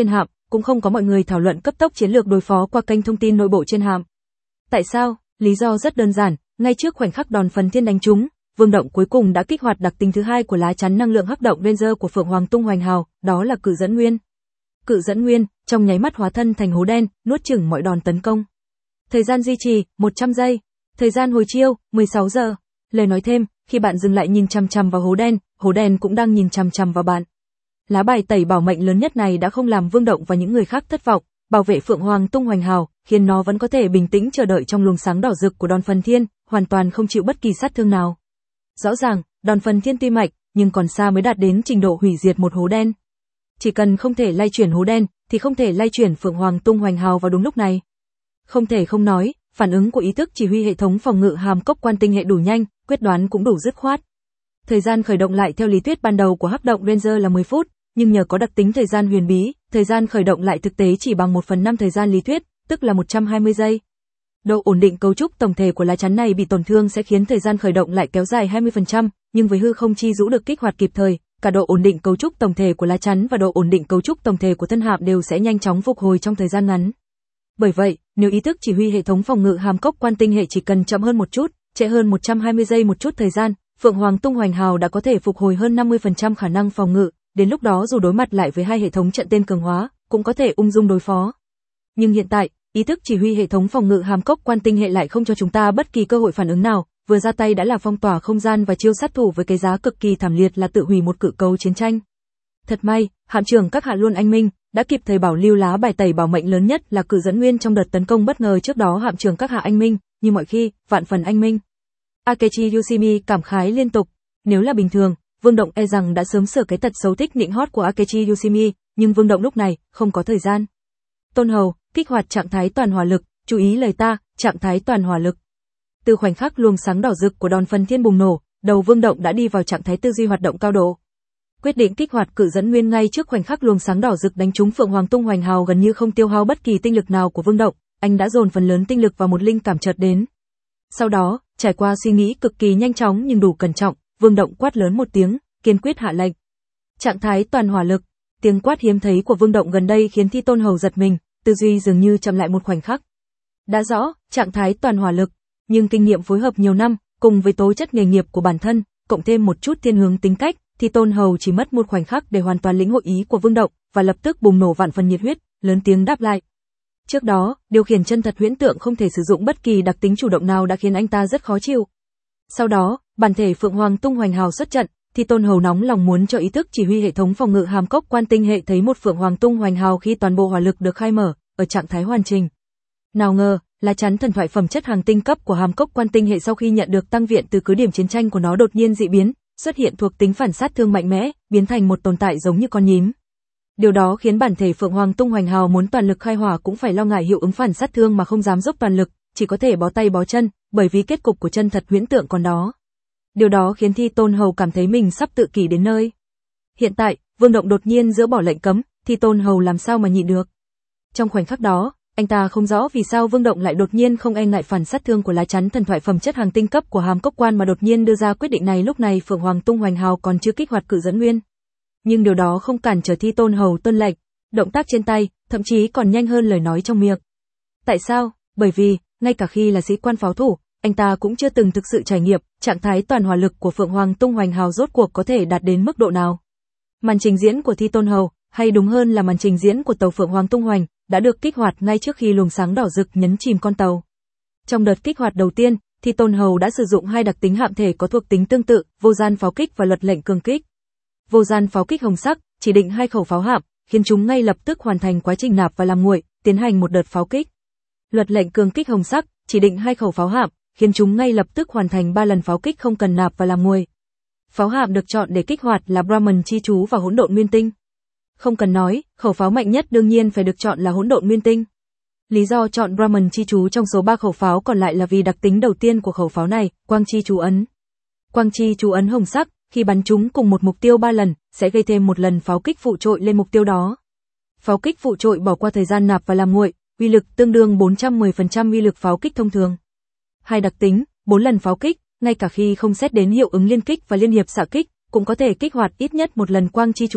cũng không có mọi người thảo luận cấp tốc chiến lược đối phó qua kênh thông tin nội bộ trên hạm. Tại sao? Lý do rất đơn giản, ngay trước khoảnh khắc đòn phần thiên đánh trúng, Vương Động cuối cùng đã kích hoạt đặc tính thứ hai của lá chắn năng lượng hắc động Ranger của Phượng Hoàng Tung Hoành Hào, đó là cự dẫn nguyên. Cự dẫn nguyên, trong nháy mắt hóa thân thành hố đen, nuốt chửng mọi đòn tấn công. Thời gian duy trì, 100 giây. Thời gian hồi chiêu, 16 giờ. Lời nói thêm, khi bạn dừng lại nhìn chằm chằm vào hố đen cũng đang nhìn chằm chằm vào bạn. Lá bài tẩy bảo mệnh lớn nhất này đã không làm Vương Động và những người khác thất vọng, bảo vệ Phượng Hoàng Tung Hoành Hào, khiến nó vẫn có thể bình tĩnh chờ đợi trong luồng sáng đỏ rực của đòn phần thiên, hoàn toàn không chịu bất kỳ sát thương nào. Rõ ràng, đòn phần thiên tuy mạnh, nhưng còn xa mới đạt đến trình độ hủy diệt một hố đen. Chỉ cần không thể lay chuyển hố đen, thì không thể lay chuyển Phượng Hoàng Tung Hoành Hào vào đúng lúc này. Không thể không nói, phản ứng của ý thức chỉ huy hệ thống phòng ngự hàm cốc quan tinh hệ đủ nhanh, quyết đoán cũng đủ dứt khoát. Thời gian khởi động lại theo lý thuyết ban đầu của hắc động Ranger là 10 phút, nhưng nhờ có đặc tính thời gian huyền bí, thời gian khởi động lại thực tế chỉ bằng 1/5 thời gian lý thuyết, tức là 120 giây. Độ ổn định cấu trúc tổng thể của lá chắn này bị tổn thương sẽ khiến thời gian khởi động lại kéo dài 20%, nhưng với hư không chi rũ được kích hoạt kịp thời, cả độ ổn định cấu trúc tổng thể của lá chắn và độ ổn định cấu trúc tổng thể của thân hạm đều sẽ nhanh chóng phục hồi trong thời gian ngắn. Bởi vậy, nếu ý thức chỉ huy hệ thống phòng ngự hàm cốc quan tinh hệ chỉ cần chậm hơn một chút, trễ hơn 120 giây một chút thời gian, Phượng Hoàng Tung Hoành Hào đã có thể phục hồi hơn 50% khả năng phòng ngự, đến lúc đó dù đối mặt lại với hai hệ thống trận tên cường hóa, cũng có thể ung dung đối phó. Nhưng hiện tại, ý thức chỉ huy hệ thống phòng ngự hàm cốc quan tinh hệ lại không cho chúng ta bất kỳ cơ hội phản ứng nào, vừa ra tay đã là phong tỏa không gian và chiêu sát thủ với cái giá cực kỳ thảm liệt là tự hủy một cự cấu chiến tranh. Thật may, hạm trưởng các hạ luôn anh minh, đã kịp thời bảo lưu lá bài tẩy bảo mệnh lớn nhất là cự dẫn nguyên trong đợt tấn công bất ngờ trước đó. Hạm trưởng các hạ anh minh, như mọi khi, vạn phần anh minh. Akechi Yoshimi cảm khái liên tục, nếu là bình thường, Vương Động e rằng đã sớm sửa cái tật xấu thích nịnh hót của Akechi Yoshimi, nhưng Vương Động lúc này không có thời gian. Tôn Hầu, kích hoạt trạng thái toàn hỏa lực, chú ý lời ta, trạng thái toàn hỏa lực. Từ khoảnh khắc luồng sáng đỏ rực của đòn phần thiên bùng nổ, đầu Vương Động đã đi vào trạng thái tư duy hoạt động cao độ. Quyết định kích hoạt cự dẫn nguyên ngay trước khoảnh khắc luồng sáng đỏ rực đánh trúng Phượng Hoàng Tung Hoành Hào gần như không tiêu hao bất kỳ tinh lực nào của Vương Động, anh đã dồn phần lớn tinh lực vào một linh cảm chợt đến. Sau đó, trải qua suy nghĩ cực kỳ nhanh chóng nhưng đủ cẩn trọng, Vương Động quát lớn một tiếng, kiên quyết hạ lệnh. Trạng thái toàn hỏa lực. Tiếng quát hiếm thấy của Vương Động gần đây khiến Thi Tôn Hầu giật mình, tư duy dường như chậm lại một khoảnh khắc. Đã rõ, trạng thái toàn hỏa lực, nhưng kinh nghiệm phối hợp nhiều năm, cùng với tố chất nghề nghiệp của bản thân, cộng thêm một chút thiên hướng tính cách, Thi Tôn Hầu chỉ mất một khoảnh khắc để hoàn toàn lĩnh hội ý của Vương Động, và lập tức bùng nổ vạn phần nhiệt huyết, lớn tiếng đáp lại. Trước đó, điều khiển chân thật huyễn tượng không thể sử dụng bất kỳ đặc tính chủ động nào đã khiến anh ta rất khó chịu. Sau đó, bản thể Phượng Hoàng Tung Hoành Hào xuất trận, Thi Tôn Hầu nóng lòng muốn cho ý thức chỉ huy hệ thống phòng ngự hàm cốc quan tinh hệ thấy một Phượng Hoàng Tung Hoành Hào khi toàn bộ hỏa lực được khai mở, ở trạng thái hoàn chỉnh. Nào ngờ, lá chắn thần thoại phẩm chất hàng tinh cấp của hàm cốc quan tinh hệ sau khi nhận được tăng viện từ cứ điểm chiến tranh của nó đột nhiên dị biến, xuất hiện thuộc tính phản sát thương mạnh mẽ, biến thành một tồn tại giống như con nhím. Điều đó khiến bản thể Phượng Hoàng Tung Hoành Hào muốn toàn lực khai hỏa cũng phải lo ngại hiệu ứng phản sát thương mà không dám dốc toàn lực, chỉ có thể bó tay bó chân, bởi vì kết cục của chân thật huyễn tượng còn đó. Điều đó khiến Thi Tôn Hầu cảm thấy mình sắp tự kỷ đến nơi. Hiện tại, Vương Động đột nhiên dỡ bỏ lệnh cấm, Thi Tôn Hầu làm sao mà nhịn được. Trong khoảnh khắc đó, anh ta không rõ vì sao Vương Động lại đột nhiên không e ngại phản sát thương của lá chắn thần thoại phẩm chất hàng tinh cấp của hàm cốc quan mà đột nhiên đưa ra quyết định này. Lúc này Phượng Hoàng Tung Hoành Hào còn chưa kích hoạt cự dẫn nguyên. Nhưng điều đó không cản trở Thi Tôn Hầu tuân lệnh, động tác trên tay, thậm chí còn nhanh hơn lời nói trong miệng. Tại sao? Bởi vì, ngay cả khi là sĩ quan pháo thủ, anh ta cũng chưa từng thực sự trải nghiệm trạng thái toàn hỏa lực của Phượng Hoàng Tung Hoành Hào rốt cuộc có thể đạt đến mức độ nào. Màn trình diễn của Thi Tôn Hầu, hay đúng hơn là màn trình diễn của tàu Phượng Hoàng Tung Hoành, đã được kích hoạt ngay trước khi luồng sáng đỏ rực nhấn chìm con tàu. Trong đợt kích hoạt đầu tiên, Thi Tôn Hầu đã sử dụng hai đặc tính hạm thể có thuộc tính tương tự, vô gian pháo kích và luật lệnh cường kích. Vô gian pháo kích hồng sắc, chỉ định 2 khẩu pháo hạm, khiến chúng ngay lập tức hoàn thành quá trình nạp và làm nguội, tiến hành một đợt pháo kích. Luật lệnh cường kích hồng sắc, chỉ định 2 khẩu pháo hạm, khiến chúng ngay lập tức hoàn thành 3 lần pháo kích không cần nạp và làm nguội. Pháo hạm được chọn để kích hoạt là Brahman chi chú và hỗn độn nguyên tinh. Không cần nói, khẩu pháo mạnh nhất đương nhiên phải được chọn là hỗn độn nguyên tinh. Lý do chọn Brahman chi chú trong số 3 khẩu pháo còn lại là vì đặc tính đầu tiên của khẩu pháo này, quang chi chú ấn. Quang chi chú ấn hồng sắc, khi bắn chúng cùng một mục tiêu 3 lần, sẽ gây thêm một lần pháo kích phụ trội lên mục tiêu đó. Pháo kích phụ trội bỏ qua thời gian nạp và làm nguội, uy lực tương đương 410% uy lực pháo kích thông thường. Hai đặc tính, 4 lần pháo kích, ngay cả khi không xét đến hiệu ứng liên kích và liên hiệp xạ kích, cũng có thể kích hoạt ít nhất một lần quang chi chú ấn,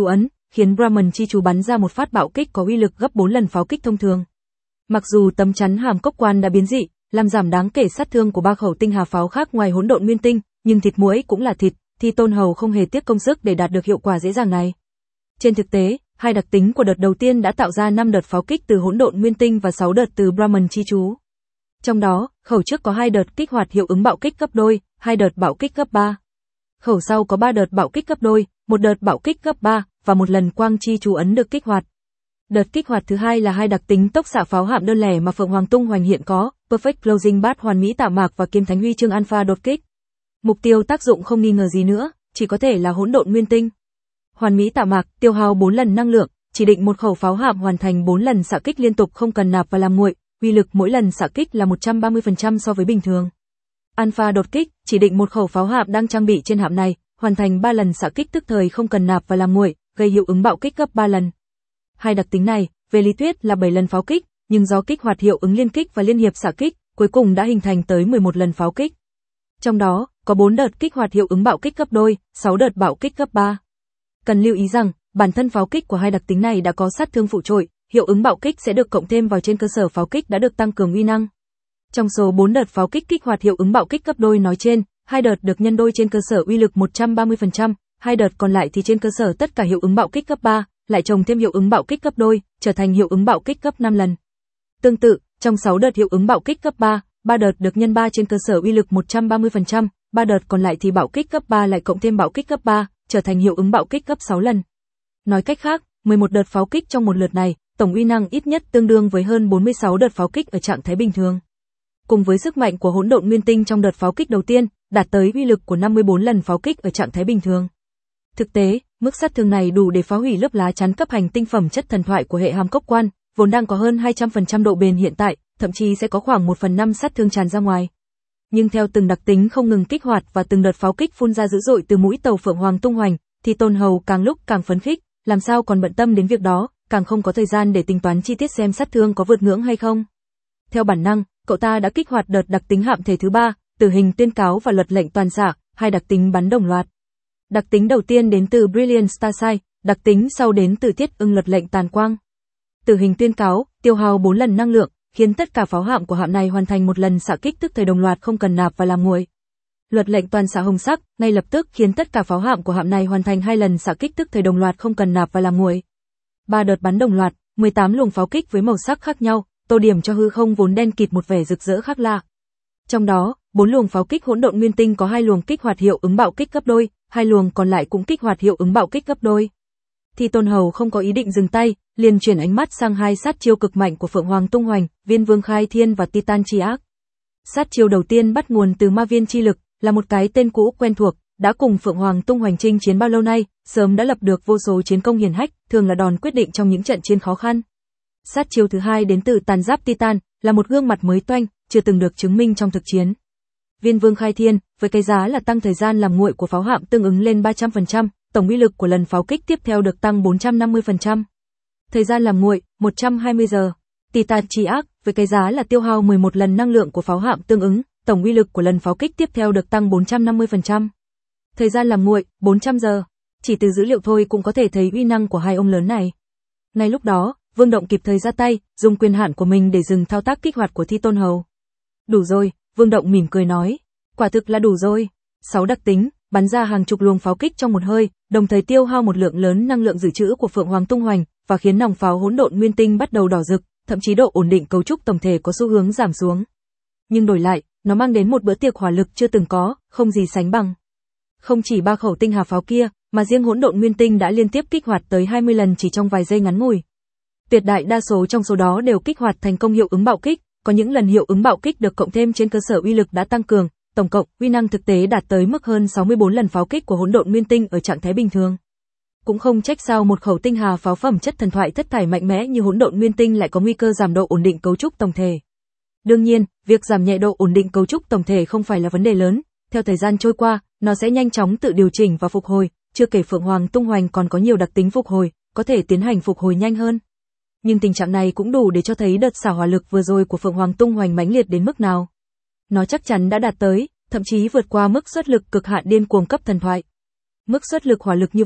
khiến Brahman chi chú bắn ra một phát bạo kích có uy lực gấp 4 lần pháo kích thông thường. Mặc dù tấm chắn hàm cốc quan đã biến dị, làm giảm đáng kể sát thương của 3 khẩu tinh hà pháo khác ngoài hỗn độn nguyên tinh, nhưng thịt muỗi cũng là thịt, thì Tôn Hầu không hề tiếc công sức để đạt được hiệu quả dễ dàng này. Trên thực tế, hai đặc tính của đợt đầu tiên đã tạo ra 5 đợt pháo kích từ hỗn độn nguyên tinh và 6 đợt từ Brahman chi chú. Trong đó, khẩu trước có 2 đợt kích hoạt hiệu ứng bạo kích gấp đôi, 2 đợt bạo kích gấp 3. Khẩu sau có 3 đợt bạo kích gấp đôi, 1 đợt bạo kích gấp 3 và 1 lần quang chi chú ấn được kích hoạt. Đợt kích hoạt thứ hai là hai đặc tính tốc xạ pháo hạm đơn lẻ mà Phượng Hoàng Tung Hoành hiện có, Perfect Closing Bat hoàn mỹ tạ mạc và kiếm thánh huy chương alpha đột kích. Mục tiêu tác dụng không nghi ngờ gì nữa, chỉ có thể là hỗn độn nguyên tinh. Hoàn mỹ tạ mạc, tiêu hao 4 lần năng lượng, chỉ định một khẩu pháo hạm hoàn thành 4 lần xạ kích liên tục không cần nạp và làm nguội, uy lực mỗi lần xạ kích là 130% so với bình thường. Alpha đột kích, chỉ định một khẩu pháo hạm đang trang bị trên hạm này, hoàn thành 3 lần xạ kích tức thời không cần nạp và làm nguội, gây hiệu ứng bạo kích gấp 3 lần. Hai đặc tính này, về lý thuyết là 7 lần pháo kích, nhưng do kích hoạt hiệu ứng liên kích và liên hiệp xạ kích, cuối cùng đã hình thành tới 11 lần pháo kích. Trong đó, có 4 đợt kích hoạt hiệu ứng bạo kích gấp đôi, 6 đợt bạo kích gấp 3. Cần lưu ý rằng, bản thân pháo kích của hai đặc tính này đã có sát thương phụ trội, hiệu ứng bạo kích sẽ được cộng thêm vào trên cơ sở pháo kích đã được tăng cường uy năng. Trong số 4 đợt pháo kích kích hoạt hiệu ứng bạo kích gấp đôi nói trên, 2 đợt được nhân đôi trên cơ sở uy lực 130%, 2 đợt còn lại thì trên cơ sở tất cả hiệu ứng bạo kích gấp 3, lại trồng thêm hiệu ứng bạo kích gấp đôi, trở thành hiệu ứng bạo kích gấp 5 lần. Tương tự, trong 6 đợt hiệu ứng bạo kích gấp 3, 3 đợt được nhân 3 trên cơ sở uy lực 130%, 3 đợt còn lại thì bạo kích gấp 3 lại cộng thêm bạo kích gấp 3, trở thành hiệu ứng bạo kích gấp 6 lần. Nói cách khác, 11 đợt pháo kích trong một lượt này, tổng uy năng ít nhất tương đương với hơn 46 đợt pháo kích ở trạng thái bình thường. Cùng với sức mạnh của hỗn độn nguyên tinh trong đợt pháo kích đầu tiên, đạt tới uy lực của 54 lần pháo kích ở trạng thái bình thường. Thực tế, mức sát thương này đủ để phá hủy lớp lá chắn cấp hành tinh phẩm chất thần thoại của hệ hàm cốc quan, vốn đang có hơn 200% độ bền hiện tại, thậm chí sẽ có khoảng 1/5 sát thương tràn ra ngoài. Nhưng theo từng đặc tính không ngừng kích hoạt và từng đợt pháo kích phun ra dữ dội từ mũi tàu Phượng Hoàng Tung Hoành, thì Tôn Hầu càng lúc càng phấn khích, làm sao còn bận tâm đến việc đó, càng không có thời gian để tính toán chi tiết xem sát thương có vượt ngưỡng hay không. Theo bản năng, cậu ta đã kích hoạt đợt đặc tính hạm thể thứ 3, tử hình tuyên cáo và luật lệnh toàn xạ, hai đặc tính bắn đồng loạt. Đặc tính đầu tiên đến từ Brilliant Starsight, đặc tính sau đến từ Tiết Ưng luật lệnh tàn quang. Tử hình tuyên cáo, tiêu hao 4 lần năng lượng, khiến tất cả pháo hạm của hạm này hoàn thành một lần xạ kích tức thời đồng loạt không cần nạp và làm nguội. Luật lệnh toàn xạ hồng sắc, ngay lập tức khiến tất cả pháo hạm của hạm này hoàn thành 2 lần xạ kích tức thời đồng loạt không cần nạp và làm nguội. 3 đợt bắn đồng loạt, 18 luồng pháo kích với màu sắc khác nhau, tô điểm cho hư không vốn đen kịt một vẻ rực rỡ khác lạ. Trong đó, 4 luồng pháo kích hỗn độn nguyên tinh có 2 luồng kích hoạt hiệu ứng bạo kích gấp đôi, 2 luồng còn lại cũng kích hoạt hiệu ứng bạo kích gấp đôi. Thì Tôn Hầu không có ý định dừng tay, liền chuyển ánh mắt sang hai sát chiêu cực mạnh của Phượng Hoàng Tung Hoành, Viên Vương Khai Thiên và Titan Chi Ác. Sát chiêu đầu tiên bắt nguồn từ Ma Viên Chi Lực, là một cái tên cũ quen thuộc, đã cùng Phượng Hoàng Tung Hoành chinh chiến bao lâu nay, sớm đã lập được vô số chiến công hiển hách, thường là đòn quyết định trong những trận chiến khó khăn. Sát chiêu thứ hai đến từ Tàn Giáp Titan, là một gương mặt mới toanh, chưa từng được chứng minh trong thực chiến. Viên Vương Khai Thiên, với cái giá là tăng thời gian làm nguội của pháo hạm tương ứng lên 300%, tổng uy lực của lần pháo kích tiếp theo được tăng 450%. Thời gian làm nguội, 120 giờ. Titan Chi Ác, với cái giá là tiêu hao 11 lần năng lượng của pháo hạm tương ứng, tổng uy lực của lần pháo kích tiếp theo được tăng 450%. Thời gian làm nguội, 400 giờ. Chỉ từ dữ liệu thôi cũng có thể thấy uy năng của hai ông lớn này. Ngay lúc đó, Vương Động kịp thời ra tay, dùng quyền hạn của mình để dừng thao tác kích hoạt của Thi Tôn Hầu. Đủ rồi, Vương Động mỉm cười nói. Quả thực là đủ rồi. 6 đặc tính, bắn ra hàng chục luồng pháo kích trong một hơi, đồng thời tiêu hao một lượng lớn năng lượng dự trữ của Phượng Hoàng Tung Hoành, và khiến nòng pháo hỗn độn nguyên tinh bắt đầu đỏ rực, thậm chí độ ổn định cấu trúc tổng thể có xu hướng giảm xuống. Nhưng đổi lại, nó mang đến một bữa tiệc hỏa lực chưa từng có, không gì sánh bằng. Không chỉ 3 khẩu tinh hà pháo kia, mà riêng hỗn độn nguyên tinh đã liên tiếp kích hoạt tới 20 lần chỉ trong vài giây ngắn ngủi. Tuyệt đại đa số trong số đó đều kích hoạt thành công hiệu ứng bạo kích, có những lần hiệu ứng bạo kích được cộng thêm trên cơ sở uy lực đã tăng cường, tổng cộng uy năng thực tế đạt tới mức hơn 64 lần pháo kích của hỗn độn nguyên tinh ở trạng thái bình thường. Cũng không trách sao một khẩu tinh hà pháo phẩm chất thần thoại thất thải mạnh mẽ như hỗn độn nguyên tinh lại có nguy cơ giảm độ ổn định cấu trúc tổng thể. Đương nhiên, việc giảm nhẹ độ ổn định cấu trúc tổng thể không phải là vấn đề lớn, theo thời gian trôi qua, nó sẽ nhanh chóng tự điều chỉnh và phục hồi, chưa kể Phượng Hoàng Tung Hoành còn có nhiều đặc tính phục hồi, có thể tiến hành phục hồi nhanh hơn. Nhưng tình trạng này cũng đủ để cho thấy đợt xả hỏa lực vừa rồi của Phượng Hoàng Tung Hoành mãnh liệt đến mức nào. Nó chắc chắn đã đạt tới, thậm chí vượt qua mức xuất lực cực hạn điên cuồng cấp thần thoại. Mức xuất lực hỏa lực như vậy,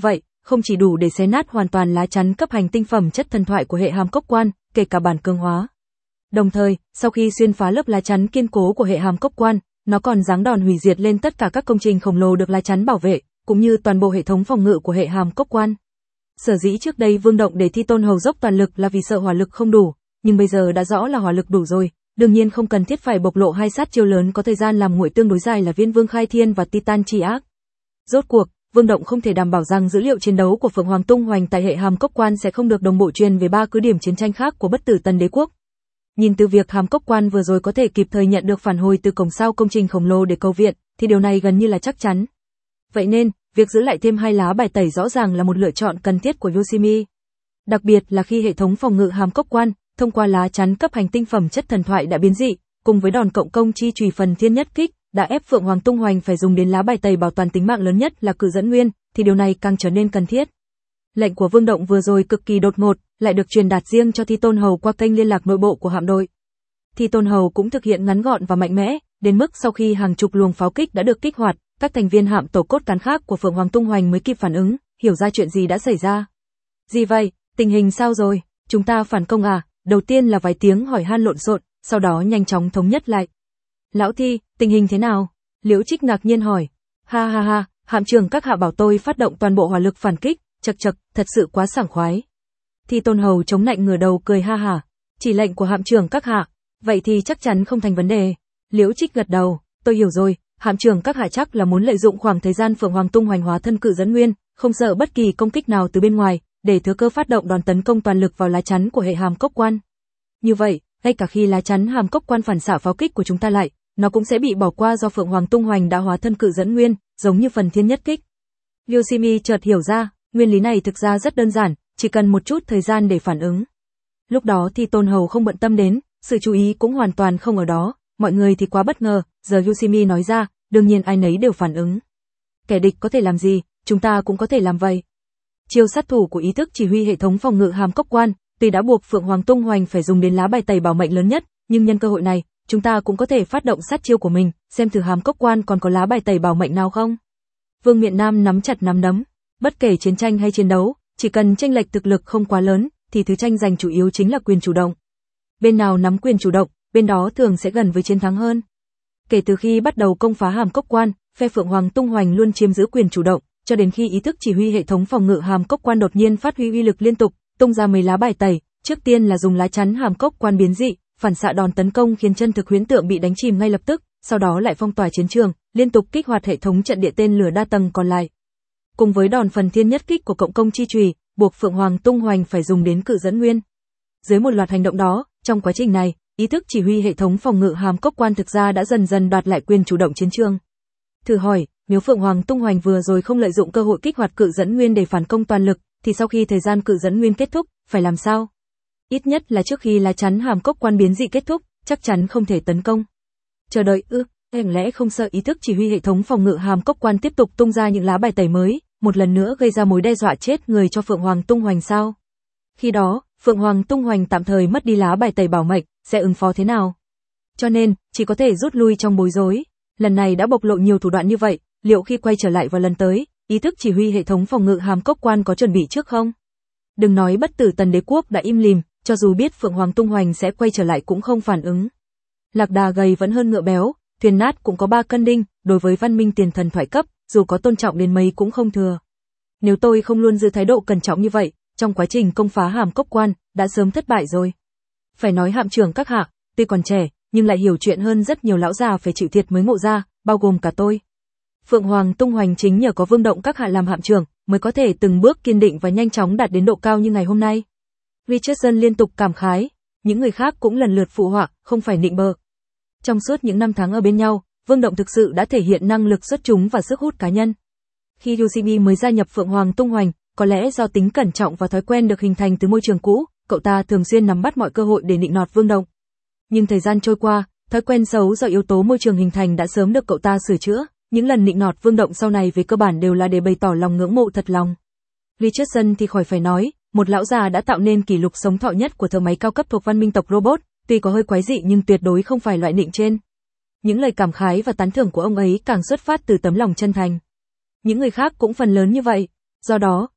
không chỉ đủ để xé nát hoàn toàn lá chắn cấp hành tinh phẩm chất thần thoại của hệ hàm cốc quan, kể cả bản cường hóa. Đồng thời, sau khi xuyên phá lớp lá chắn kiên cố của hệ hàm cốc quan, nó còn giáng đòn hủy diệt lên tất cả các công trình khổng lồ được lá chắn bảo vệ, cũng như toàn bộ hệ thống phòng ngự của hệ hàm cốc quan. Sở dĩ trước đây Vương Động để Thi Tôn Hầu dốc toàn lực là vì sợ hỏa lực không đủ, nhưng bây giờ đã rõ là hỏa lực đủ rồi, đương nhiên không cần thiết phải bộc lộ hai sát chiêu lớn có thời gian làm nguội tương đối dài là Viên Vương Khai Thiên và Titan Tri Ác. Rốt cuộc, Vương Động không thể đảm bảo rằng dữ liệu chiến đấu của Phượng Hoàng tung hoành tại hệ hàm cốc quan sẽ không được đồng bộ truyền về 3 cứ điểm chiến tranh khác của Bất Tử Tần Đế quốc. Nhìn từ việc hàm cốc quan vừa rồi có thể kịp thời nhận được phản hồi từ cổng sau công trình khổng lồ để cầu viện, thì điều này gần như là chắc chắn. Vậy nên, việc giữ lại thêm 2 lá bài tẩy rõ ràng là một lựa chọn cần thiết của Yoshimi. Đặc biệt là khi hệ thống phòng ngự hàm cốc quan, thông qua lá chắn cấp hành tinh phẩm chất thần thoại đã biến dị, cùng với đòn cộng công chi chùy phần thiên nhất kích, đã ép Phượng Hoàng tung hoành phải dùng đến lá bài tẩy bảo toàn tính mạng lớn nhất là cự dẫn nguyên, thì điều này càng trở nên cần thiết. Lệnh của Vương Động vừa rồi cực kỳ đột ngột, lại được truyền đạt riêng cho Thi Tôn Hầu qua kênh liên lạc nội bộ của hạm đội. Thi Tôn Hầu cũng thực hiện ngắn gọn và mạnh mẽ, đến mức sau khi hàng chục luồng pháo kích đã được kích hoạt, các thành viên hạm tổ cốt cán khác của Phượng Hoàng tung hoành mới kịp phản ứng, hiểu ra chuyện gì đã xảy ra. Gì vậy, tình hình sao rồi, chúng ta phản công à? Đầu tiên là vài tiếng hỏi han lộn xộn, sau đó nhanh chóng thống nhất lại. Lão Thi, tình hình thế nào? Liễu Trích ngạc nhiên hỏi. Ha ha ha, hạm trưởng các hạ bảo tôi phát động toàn bộ hỏa lực phản kích, chật chật, thật sự quá sảng khoái. Thi Tôn Hầu chống nạnh ngửa đầu cười ha hả. Chỉ lệnh của hạm trưởng các hạ, vậy thì chắc chắn không thành vấn đề. Liễu Trích gật đầu, tôi hiểu rồi, hạm trưởng các hạ chắc là muốn lợi dụng khoảng thời gian Phượng Hoàng tung hoành hóa thân cự dẫn nguyên, không sợ bất kỳ công kích nào từ bên ngoài, để thừa cơ phát động đòn tấn công toàn lực vào lá chắn của hệ hàm cốc quan. Như vậy, ngay cả khi lá chắn hàm cốc quan phản xạ pháo kích của chúng ta lại, nó cũng sẽ bị bỏ qua do Phượng Hoàng tung hoành đã hóa thân cự dẫn nguyên, giống như phần thiên nhất kích. Yoshimi chợt hiểu ra, nguyên lý này thực ra rất đơn giản, chỉ cần một chút thời gian để phản ứng. Lúc đó thì Tôn Hầu không bận tâm đến, sự chú ý cũng hoàn toàn không ở đó, mọi người thì quá bất ngờ, giờ Yoshimi nói ra, đương nhiên ai nấy đều phản ứng. Kẻ địch có thể làm gì, chúng ta cũng có thể làm vậy. Chiêu sát thủ của ý thức chỉ huy hệ thống phòng ngự hàm cốc quan, tuy đã buộc Phượng Hoàng tung hoành phải dùng đến lá bài tẩy bảo mệnh lớn nhất, nhưng nhân cơ hội này, chúng ta cũng có thể phát động sát chiêu của mình, xem thử hàm cốc quan còn có lá bài tẩy bảo mệnh nào không. Vương Miện Nam nắm chặt nắm đấm, bất kể chiến tranh hay chiến đấu, chỉ cần chênh lệch thực lực không quá lớn, thì thứ tranh giành chủ yếu chính là quyền chủ động. Bên nào nắm quyền chủ động, bên đó thường sẽ gần với chiến thắng hơn. Kể từ khi bắt đầu công phá hàm cốc quan, phe Phượng Hoàng tung hoành luôn chiếm giữ quyền chủ động, cho đến khi ý thức chỉ huy hệ thống phòng ngự hàm cốc quan đột nhiên phát huy uy lực liên tục, tung ra 10 lá bài tẩy, trước tiên là dùng lá chắn hàm cốc quan biến dị, phản xạ đòn tấn công khiến chân thực huyễn tượng bị đánh chìm ngay lập tức, sau đó lại phong tỏa chiến trường, liên tục kích hoạt hệ thống trận địa tên lửa đa tầng còn lại. Cùng với đòn phần thiên nhất kích của cộng công chi chùy, buộc Phượng Hoàng tung hoành phải dùng đến cự dẫn nguyên. Dưới một loạt hành động đó, trong quá trình này, ý thức chỉ huy hệ thống phòng ngự hàm cốc quan thực ra đã dần dần đoạt lại quyền chủ động chiến trường. Thử hỏi, nếu Phượng Hoàng tung hoành vừa rồi không lợi dụng cơ hội kích hoạt cự dẫn nguyên để phản công toàn lực, thì sau khi thời gian cự dẫn nguyên kết thúc, phải làm sao? Ít nhất là trước khi lá chắn hàm cốc quan biến dị kết thúc, chắc chắn không thể tấn công. Chờ đợi chẳng lẽ không sợ ý thức chỉ huy hệ thống phòng ngự hàm cốc quan tiếp tục tung ra những lá bài tẩy mới, một lần nữa gây ra mối đe dọa chết người cho Phượng Hoàng tung hoành sao? Khi đó, Phượng Hoàng tung hoành tạm thời mất đi lá bài tẩy bảo mệnh, sẽ ứng phó thế nào? Cho nên, chỉ có thể rút lui trong bối rối. Lần này đã bộc lộ nhiều thủ đoạn như vậy, liệu khi quay trở lại vào lần tới, ý thức chỉ huy hệ thống phòng ngự hàm cốc quan có chuẩn bị trước không? Đừng nói Bất Tử Tần Đế quốc đã im lìm, cho dù biết Phượng Hoàng tung hoành sẽ quay trở lại cũng không phản ứng. Lạc đà gầy vẫn hơn ngựa béo, thuyền nát cũng có 3 cân đinh, đối với văn minh tiền thần thoại cấp, dù có tôn trọng đến mấy cũng không thừa. Nếu tôi không luôn giữ thái độ cẩn trọng như vậy, trong quá trình công phá hàm cốc quan, đã sớm thất bại rồi. Phải nói hạm trưởng các hạ, tuy còn trẻ, nhưng lại hiểu chuyện hơn rất nhiều lão già phải chịu thiệt mới ngộ ra, bao gồm cả tôi. Phượng Hoàng tung hoành chính nhờ có Vương Động các hạ làm hạm trưởng, mới có thể từng bước kiên định và nhanh chóng đạt đến độ cao như ngày hôm nay. Richardson liên tục cảm khái, những người khác cũng lần lượt phụ họa, không phải nịnh bợ. Trong suốt những năm tháng ở bên nhau, Vương Động thực sự đã thể hiện năng lực xuất chúng và sức hút cá nhân. Khi Yoshimi mới gia nhập Phượng Hoàng tung hoành, có lẽ do tính cẩn trọng và thói quen được hình thành từ môi trường cũ, cậu ta thường xuyên nắm bắt mọi cơ hội để nịnh nọt Vương Động. Nhưng thời gian trôi qua, thói quen xấu do yếu tố môi trường hình thành đã sớm được cậu ta sửa chữa, những lần nịnh nọt Vương Động sau này về cơ bản đều là để bày tỏ lòng ngưỡng mộ thật lòng. Richardson thì khỏi phải nói, một lão già đã tạo nên kỷ lục sống thọ nhất của thợ máy cao cấp thuộc văn minh tộc robot, tuy có hơi quái dị nhưng tuyệt đối không phải loại nịnh trên. Những lời cảm khái và tán thưởng của ông ấy càng xuất phát từ tấm lòng chân thành. Những người khác cũng phần lớn như vậy. Do đó,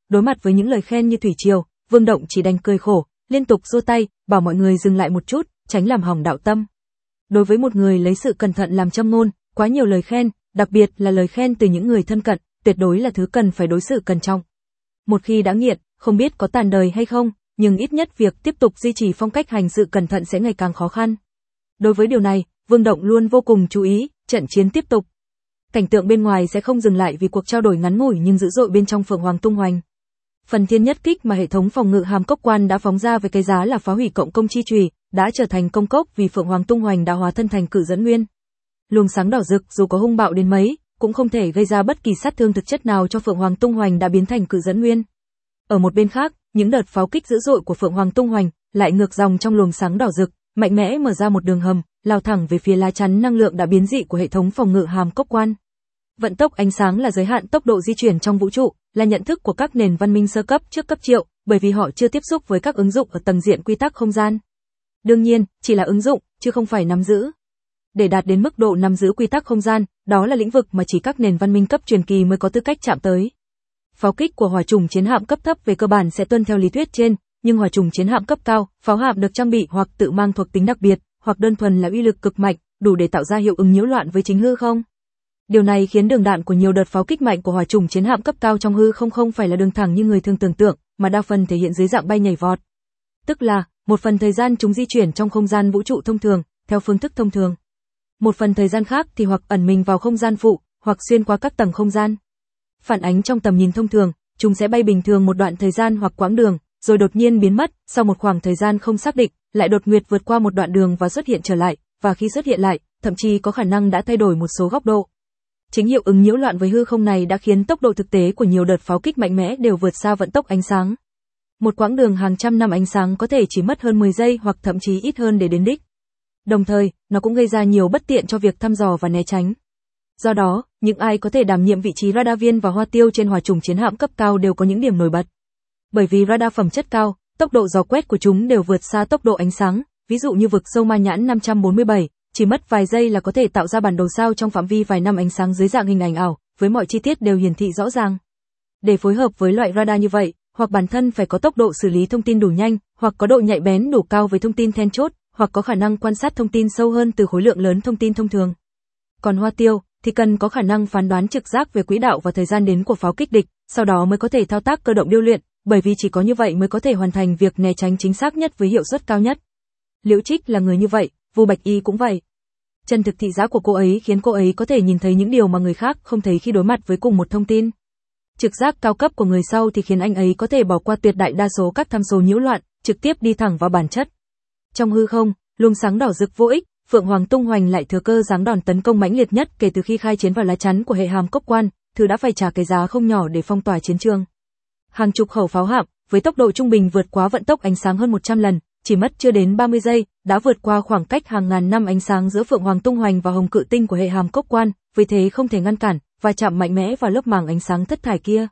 đối mặt với những lời khen như thủy triều, Vương Động chỉ đành cười khổ, liên tục giơ tay, bảo mọi người dừng lại một chút, tránh làm hỏng đạo tâm. Đối với một người lấy sự cẩn thận làm châm ngôn, quá nhiều lời khen, đặc biệt là lời khen từ những người thân cận, tuyệt đối là thứ cần phải đối xử cẩn trọng. Một khi đã nghiện, không biết có tàn đời hay không, nhưng ít nhất việc tiếp tục duy trì phong cách hành sự cẩn thận sẽ ngày càng khó khăn. Đối với điều này, Vương Động luôn vô cùng chú ý, trận chiến tiếp tục. Cảnh tượng bên ngoài sẽ không dừng lại vì cuộc trao đổi ngắn ngủi nhưng dữ dội bên trong Phượng Hoàng tung hoành. Phần thiên nhất kích mà hệ thống phòng ngự Hàm Cốc Quan đã phóng ra với cái giá là phá hủy cộng công chi chùy, đã trở thành công cốc vì Phượng Hoàng tung hoành đã hóa thân thành cự dẫn nguyên. Luồng sáng đỏ rực dù có hung bạo đến mấy, cũng không thể gây ra bất kỳ sát thương thực chất nào cho Phượng Hoàng tung hoành đã biến thành cự dẫn nguyên. Ở một bên khác, những đợt pháo kích dữ dội của Phượng Hoàng tung hoành lại ngược dòng trong luồng sáng đỏ rực, mạnh mẽ mở ra một đường hầm, lao thẳng về phía lá chắn năng lượng đã biến dị của hệ thống phòng ngự Hàm Cốc Quan. Vận tốc ánh sáng là giới hạn tốc độ di chuyển trong vũ trụ, là nhận thức của các nền văn minh sơ cấp trước cấp triệu, bởi vì họ chưa tiếp xúc với các ứng dụng ở tầng diện quy tắc không gian. Đương nhiên, chỉ là ứng dụng, chứ không phải nắm giữ. Để đạt đến mức độ nắm giữ quy tắc không gian, đó là lĩnh vực mà chỉ các nền văn minh cấp truyền kỳ mới có tư cách chạm tới. Pháo kích của hỏa trùng chiến hạm cấp thấp về cơ bản sẽ tuân theo lý thuyết trên, nhưng hỏa trùng chiến hạm cấp cao, pháo hạm được trang bị hoặc tự mang thuộc tính đặc biệt, hoặc đơn thuần là uy lực cực mạnh, đủ để tạo ra hiệu ứng nhiễu loạn với chính hư không. Điều này khiến đường đạn của nhiều đợt pháo kích mạnh của hỏa trùng chiến hạm cấp cao trong hư không phải là đường thẳng như người thường tưởng tượng, mà đa phần thể hiện dưới dạng bay nhảy vọt. Tức là, một phần thời gian chúng di chuyển trong không gian vũ trụ thông thường, theo phương thức thông thường. Một phần thời gian khác thì hoặc ẩn mình vào không gian phụ, hoặc xuyên qua các tầng không gian. Phản ánh trong tầm nhìn thông thường, chúng sẽ bay bình thường một đoạn thời gian hoặc quãng đường, rồi đột nhiên biến mất, sau một khoảng thời gian không xác định, lại đột ngột vượt qua một đoạn đường và xuất hiện trở lại, và khi xuất hiện lại, thậm chí có khả năng đã thay đổi một số góc độ. Chính hiệu ứng nhiễu loạn với hư không này đã khiến tốc độ thực tế của nhiều đợt pháo kích mạnh mẽ đều vượt xa vận tốc ánh sáng. Một quãng đường hàng trăm năm ánh sáng có thể chỉ mất hơn 10 giây hoặc thậm chí ít hơn để đến đích. Đồng thời, nó cũng gây ra nhiều bất tiện cho việc thăm dò và né tránh. Do đó, những ai có thể đảm nhiệm vị trí radar viên và hoa tiêu trên hỏa trùng chiến hạm cấp cao đều có những điểm nổi bật. Bởi vì radar phẩm chất cao, tốc độ dò quét của chúng đều vượt xa tốc độ ánh sáng, ví dụ như vực sâu Ma Nhãn 547, chỉ mất vài giây là có thể tạo ra bản đồ sao trong phạm vi vài năm ánh sáng dưới dạng hình ảnh ảo, với mọi chi tiết đều hiển thị rõ ràng. Để phối hợp với loại radar như vậy, hoặc bản thân phải có tốc độ xử lý thông tin đủ nhanh, hoặc có độ nhạy bén đủ cao với thông tin then chốt, hoặc có khả năng quan sát thông tin sâu hơn từ khối lượng lớn thông tin thông thường. Còn hoa tiêu thì cần có khả năng phán đoán trực giác về quỹ đạo và thời gian đến của pháo kích địch, sau đó mới có thể thao tác cơ động điêu luyện, bởi vì chỉ có như vậy mới có thể hoàn thành việc né tránh chính xác nhất với hiệu suất cao nhất. Liễu Trích là người như vậy, Vu Bạch Y cũng vậy. Chân thực thị giác của cô ấy khiến cô ấy có thể nhìn thấy những điều mà người khác không thấy khi đối mặt với cùng một thông tin. Trực giác cao cấp của người sau thì khiến anh ấy có thể bỏ qua tuyệt đại đa số các tham số nhiễu loạn, trực tiếp đi thẳng vào bản chất. Trong hư không, luồng sáng đỏ rực vô ích, Phượng Hoàng tung hoành lại thừa cơ giáng đòn tấn công mãnh liệt nhất kể từ khi khai chiến vào lá chắn của hệ Hàm Cốc Quan, thứ đã phải trả cái giá không nhỏ để phong tỏa chiến trường. Hàng chục khẩu pháo hạm, với tốc độ trung bình vượt quá vận tốc ánh sáng hơn 100 lần, chỉ mất chưa đến 30 giây, đã vượt qua khoảng cách hàng ngàn năm ánh sáng giữa Phượng Hoàng tung hoành và Hồng Cự Tinh của hệ Hàm Cốc Quan, vì thế không thể ngăn cản, và chạm mạnh mẽ vào lớp màng ánh sáng thất thải kia.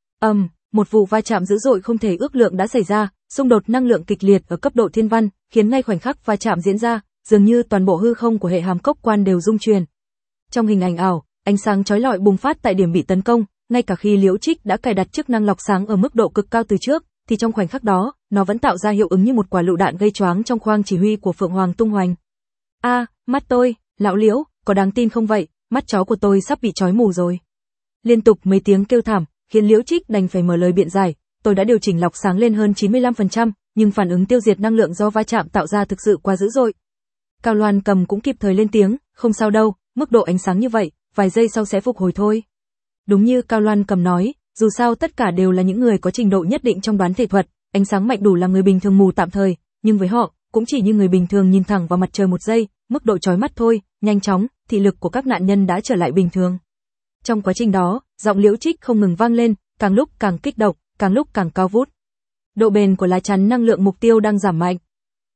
Một vụ va chạm dữ dội không thể ước lượng đã xảy ra, xung đột năng lượng kịch liệt ở cấp độ thiên văn, khiến ngay khoảnh khắc va chạm diễn ra, dường như toàn bộ hư không của hệ Hàm Cốc Quan đều rung chuyển. Trong hình ảnh ảo, ánh sáng chói lọi bùng phát tại điểm bị tấn công, ngay cả khi Liễu Trích đã cài đặt chức năng lọc sáng ở mức độ cực cao từ trước, thì trong khoảnh khắc đó, nó vẫn tạo ra hiệu ứng như một quả lựu đạn gây choáng trong khoang chỉ huy của Phượng Hoàng tung hoành. Mắt tôi, lão Liễu, có đáng tin không vậy, mắt chó của tôi sắp bị chói mù rồi. Liên tục mấy tiếng kêu thảm, khiến Liễu Trích đành phải mở lời biện giải, tôi đã điều chỉnh lọc sáng lên hơn 95%, nhưng phản ứng tiêu diệt năng lượng do va chạm tạo ra thực sự quá dữ dội. Cao Loan Cầm cũng kịp thời lên tiếng, không sao đâu, mức độ ánh sáng như vậy, vài giây sau sẽ phục hồi thôi. Đúng như Cao Loan Cầm nói, dù sao tất cả đều là những người có trình độ nhất định trong đoán thể thuật, ánh sáng mạnh đủ làm người bình thường mù tạm thời, nhưng với họ, cũng chỉ như người bình thường nhìn thẳng vào mặt trời một giây, mức độ chói mắt thôi, nhanh chóng, thị lực của các nạn nhân đã trở lại bình thường. Trong quá trình đó, giọng Liễu Trích không ngừng vang lên, càng lúc càng kích động, càng lúc càng cao vút. Độ bền của lá chắn năng lượng mục tiêu đang giảm mạnh.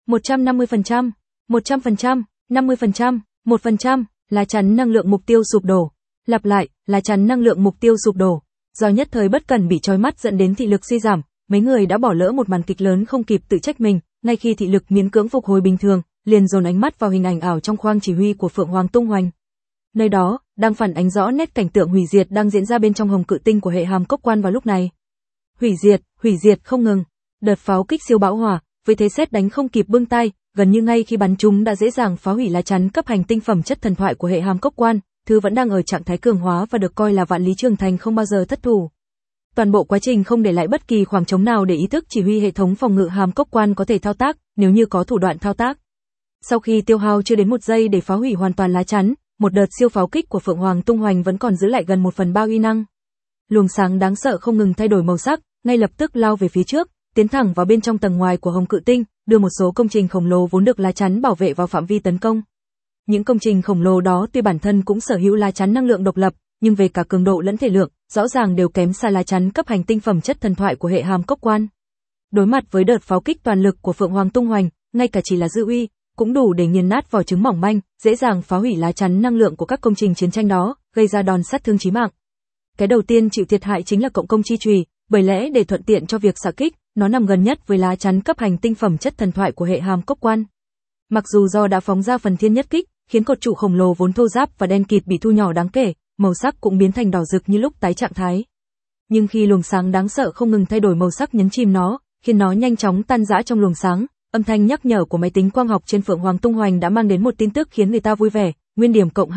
150%, 100%, 50%, 1%, lá chắn năng lượng mục tiêu sụp đổ. Lặp lại, lá chắn năng lượng mục tiêu sụp đổ. Do nhất thời bất cẩn bị chói mắt dẫn đến thị lực suy giảm, mấy người đã bỏ lỡ một màn kịch lớn không kịp tự trách mình, ngay khi thị lực miễn cưỡng phục hồi bình thường, liền dồn ánh mắt vào hình ảnh ảo trong khoang chỉ huy của Phượng Hoàng tung hoành. Nơi đó, đang phản ánh rõ nét cảnh tượng hủy diệt đang diễn ra bên trong Hồng Cự Tinh của hệ Hàm Cốc Quan vào lúc này. hủy diệt không ngừng. Đợt pháo kích siêu bão hòa, với thế sét đánh không kịp bưng tay, gần như ngay khi bắn chúng đã dễ dàng phá hủy lá chắn cấp hành tinh phẩm chất thần thoại của hệ hàm cốc quan, thứ vẫn đang ở trạng thái cường hóa và được coi là vạn lý trường thành không bao giờ thất thủ. Toàn bộ quá trình không để lại bất kỳ khoảng trống nào để ý thức chỉ huy hệ thống phòng ngự hàm cốc quan có thể thao tác, nếu như có thủ đoạn thao tác. Sau khi tiêu hao chưa đến 1 giây để phá hủy hoàn toàn lá chắn, một đợt siêu pháo kích của Phượng Hoàng tung hoành vẫn còn giữ lại gần 1/3 uy năng. Luồng sáng đáng sợ không ngừng thay đổi màu sắc, ngay lập tức lao về phía trước, tiến thẳng vào bên trong tầng ngoài của Hồng Cự Tinh, đưa một số công trình khổng lồ vốn được lá chắn bảo vệ vào phạm vi tấn công. Những công trình khổng lồ đó tuy bản thân cũng sở hữu lá chắn năng lượng độc lập, nhưng về cả cường độ lẫn thể lượng, rõ ràng đều kém xa lá chắn cấp hành tinh phẩm chất thần thoại của hệ hàm cốc quan. Đối mặt với đợt pháo kích toàn lực của Phượng Hoàng tung hoành, ngay cả chỉ là dư uy, cũng đủ để nghiền nát vỏ trứng mỏng manh, dễ dàng phá hủy lá chắn năng lượng của các công trình chiến tranh đó, gây ra đòn sát thương chí mạng. Cái đầu tiên chịu thiệt hại chính là cộng công chi chùy, bởi lẽ để thuận tiện cho việc xạ kích, nó nằm gần nhất với lá chắn cấp hành tinh phẩm chất thần thoại của hệ hàm cốc quan. Mặc dù do đã phóng ra phần thiên nhất kích, khiến cột trụ khổng lồ vốn thô ráp và đen kịt bị thu nhỏ đáng kể, màu sắc cũng biến thành đỏ rực như lúc tái trạng thái. Nhưng khi luồng sáng đáng sợ không ngừng thay đổi màu sắc nhấn chìm nó, khiến nó nhanh chóng tan rã trong luồng sáng, âm thanh nhắc nhở của máy tính quang học trên Phượng Hoàng tung hoành đã mang đến một tin tức khiến người ta vui vẻ, nguyên điểm cộng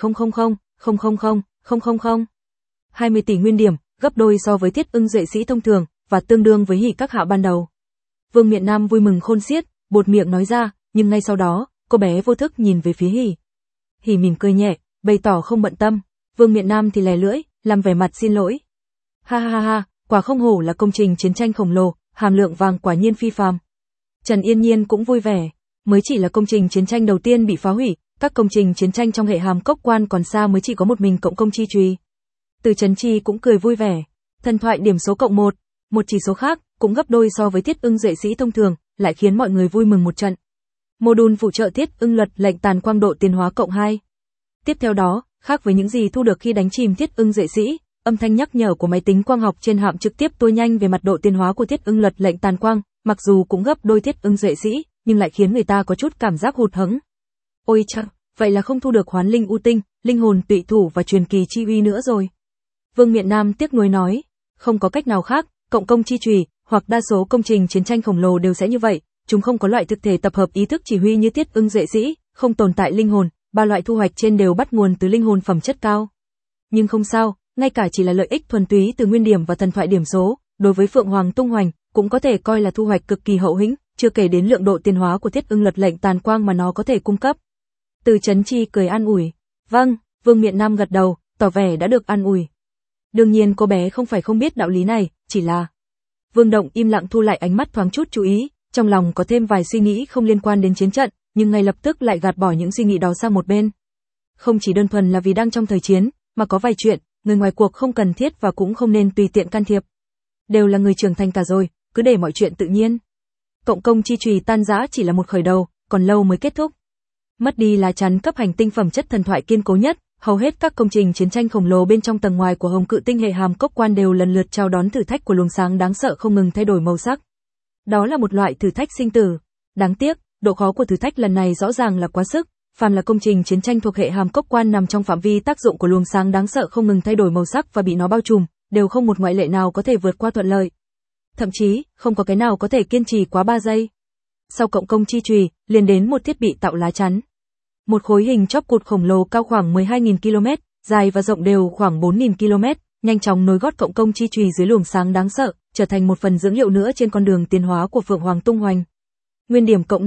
20,000,000,000,000. 20 tỷ nguyên điểm, gấp đôi so với Thiết Ưng Duệ Sĩ thông thường, và tương đương với Hỉ Các Hạ ban đầu. Vương Miện Nam vui mừng khôn xiết, buột miệng nói ra, nhưng ngay sau đó, cô bé vô thức nhìn về phía Hỉ. Hỉ mỉm cười nhẹ, bày tỏ không bận tâm, Vương Miện Nam thì lè lưỡi, làm vẻ mặt xin lỗi. Ha ha ha ha, quả không hổ là công trình chiến tranh khổng lồ, hàm lượng vàng quả nhiên phi phàm. Trần Yên Nhiên cũng vui vẻ, mới chỉ là công trình chiến tranh đầu tiên bị phá hủy, các công trình chiến tranh trong hệ hàm cốc quan còn xa mới chỉ có một mình cộng công chi chùy. Từ Trấn Chi cũng cười vui vẻ, thần thoại điểm số cộng 1, một chỉ số khác, cũng gấp đôi so với Thiết Ưng Duệ Sĩ thông thường, lại khiến mọi người vui mừng một trận. Module phụ trợ Thiết Ưng luật lệnh tàn quang độ tiến hóa cộng 2. Tiếp theo đó, khác với những gì thu được khi đánh chìm Thiết Ưng Duệ Sĩ, âm thanh nhắc nhở của máy tính quang học trên hạm trực tiếp tua nhanh về mặt độ tiến hóa của Thiết Ưng luật lệnh tàn quang, mặc dù cũng gấp đôi Thiết Ưng Duệ Sĩ, nhưng lại khiến người ta có chút cảm giác hụt hẫng. Ôi chà, vậy là không thu được Hoán Linh U Tinh, linh hồn tụy thủ và truyền kỳ chi uy nữa rồi. Vương Miện Nam tiếc nuối nói, không có cách nào khác, cộng công chi chùy, hoặc đa số công trình chiến tranh khổng lồ đều sẽ như vậy, chúng không có loại thực thể tập hợp ý thức chỉ huy như Thiết Ưng Duệ Sĩ, không tồn tại linh hồn, ba loại thu hoạch trên đều bắt nguồn từ linh hồn phẩm chất cao. Nhưng không sao, ngay cả chỉ là lợi ích thuần túy từ nguyên điểm và thần thoại điểm số, đối với Phượng Hoàng tung hoành, cũng có thể coi là thu hoạch cực kỳ hậu hĩnh, chưa kể đến lượng độ tiến hóa của Thiết Ưng luật lệnh tàn quang mà nó có thể cung cấp. Từ Trấn Chi cười an ủi, vâng, Vương Miện Nam gật đầu, tỏ vẻ đã được an ủi. Đương nhiên cô bé không phải không biết đạo lý này, chỉ là... Vương Động im lặng thu lại ánh mắt thoáng chút chú ý, trong lòng có thêm vài suy nghĩ không liên quan đến chiến trận, nhưng ngay lập tức lại gạt bỏ những suy nghĩ đó sang một bên. Không chỉ đơn thuần là vì đang trong thời chiến, mà có vài chuyện, người ngoài cuộc không cần thiết và cũng không nên tùy tiện can thiệp. Đều là người trưởng thành cả rồi, cứ để mọi chuyện tự nhiên. Cộng công chi chùy tan rã chỉ là một khởi đầu, còn lâu mới kết thúc. Mất đi lá chắn cấp hành tinh phẩm chất thần thoại kiên cố nhất, hầu hết các công trình chiến tranh khổng lồ bên trong tầng ngoài của Hồng Cự Tinh hệ hàm cốc quan đều lần lượt chào đón thử thách của luồng sáng đáng sợ không ngừng thay đổi màu sắc. Đó là một loại thử thách sinh tử. Đáng tiếc, độ khó của thử thách lần này rõ ràng là quá sức, phàm là công trình chiến tranh thuộc hệ hàm cốc quan nằm trong phạm vi tác dụng của luồng sáng đáng sợ không ngừng thay đổi màu sắc và bị nó bao trùm, đều không một ngoại lệ nào có thể vượt qua thuận lợi. Thậm chí, không có cái nào có thể kiên trì quá 3 giây. Sau cộng công chi chùy, liền đến một thiết bị tạo lá chắn. Một khối hình chóp cụt khổng lồ cao khoảng 12.000 km, dài và rộng đều khoảng 4.000 km, nhanh chóng nối gót cộng công chi chùy dưới luồng sáng đáng sợ, trở thành một phần dưỡng liệu nữa trên con đường tiến hóa của Phượng Hoàng tung hoành. Nguyên điểm cộng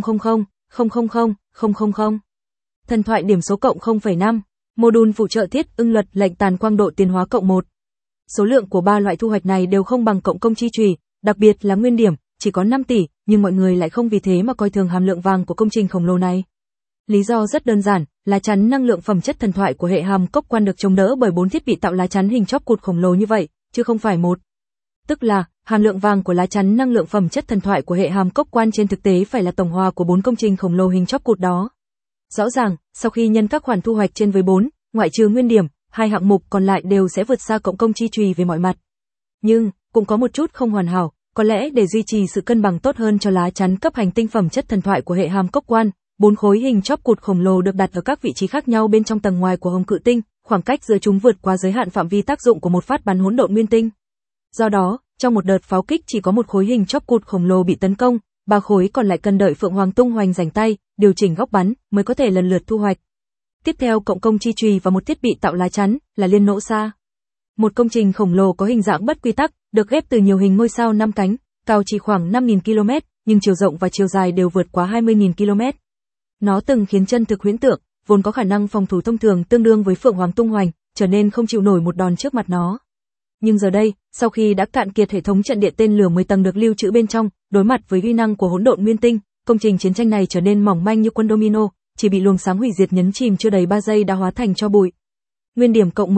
5,000,000,000. Thần thoại điểm số cộng 0,5. Module phụ trợ Thiết Ưng luật lệnh tàn quang độ tiến hóa cộng 1. Số lượng của ba loại thu hoạch này đều không bằng cộng công chi chùy, đặc biệt là nguyên điểm, chỉ có 5 tỷ, nhưng mọi người lại không vì thế mà coi thường hàm lượng vàng của công trình khổng lồ này. Lý do rất đơn giản, lá chắn năng lượng phẩm chất thần thoại của hệ hàm cốc quan được chống đỡ bởi 4 thiết bị tạo lá chắn hình chóp cụt khổng lồ như vậy, chứ không phải một. Tức là, hàm lượng vàng của lá chắn năng lượng phẩm chất thần thoại của hệ hàm cốc quan trên thực tế phải là tổng hòa của 4 công trình khổng lồ hình chóp cụt đó. Rõ ràng, sau khi nhân các khoản thu hoạch trên với 4, ngoại trừ nguyên điểm, hai hạng mục còn lại đều sẽ vượt xa cộng công chi chùy về mọi mặt. Nhưng, cũng có một chút không hoàn hảo, có lẽ để duy trì sự cân bằng tốt hơn cho lá chắn cấp hành tinh phẩm chất thần thoại của hệ hàm cốc quan, 4 khối hình chóp cụt khổng lồ được đặt ở các vị trí khác nhau bên trong tầng ngoài của Hồng Cự Tinh, khoảng cách giữa chúng vượt quá giới hạn phạm vi tác dụng của một phát bắn hỗn độn nguyên tinh. Do đó, Trong một đợt pháo kích chỉ có một khối hình chóp cụt khổng lồ bị tấn công, 3 khối còn lại cần đợi Phượng Hoàng tung hoành rảnh tay, điều chỉnh góc bắn mới có thể lần lượt thu hoạch. Tiếp theo cộng công chi chùy và một thiết bị tạo lá chắn là liên nỗ xa. Một công trình khổng lồ có hình dạng bất quy tắc, được ghép từ nhiều hình ngôi sao 5 cánh, cao chỉ khoảng 5.000 km, nhưng chiều rộng và chiều dài đều vượt quá 20.000 km. Nó từng khiến chân thực huyễn tượng, vốn có khả năng phòng thủ thông thường tương đương với Phượng Hoàng tung hoành, trở nên không chịu nổi một đòn trước mặt nó. Nhưng giờ đây, sau khi đã cạn kiệt hệ thống trận địa tên lửa 10 tầng được lưu trữ bên trong, đối mặt với uy năng của hỗn độn nguyên tinh, công trình chiến tranh này trở nên mỏng manh như quân domino, chỉ bị luồng sáng hủy diệt nhấn chìm chưa đầy 3 giây đã hóa thành tro bụi. Nguyên điểm cộng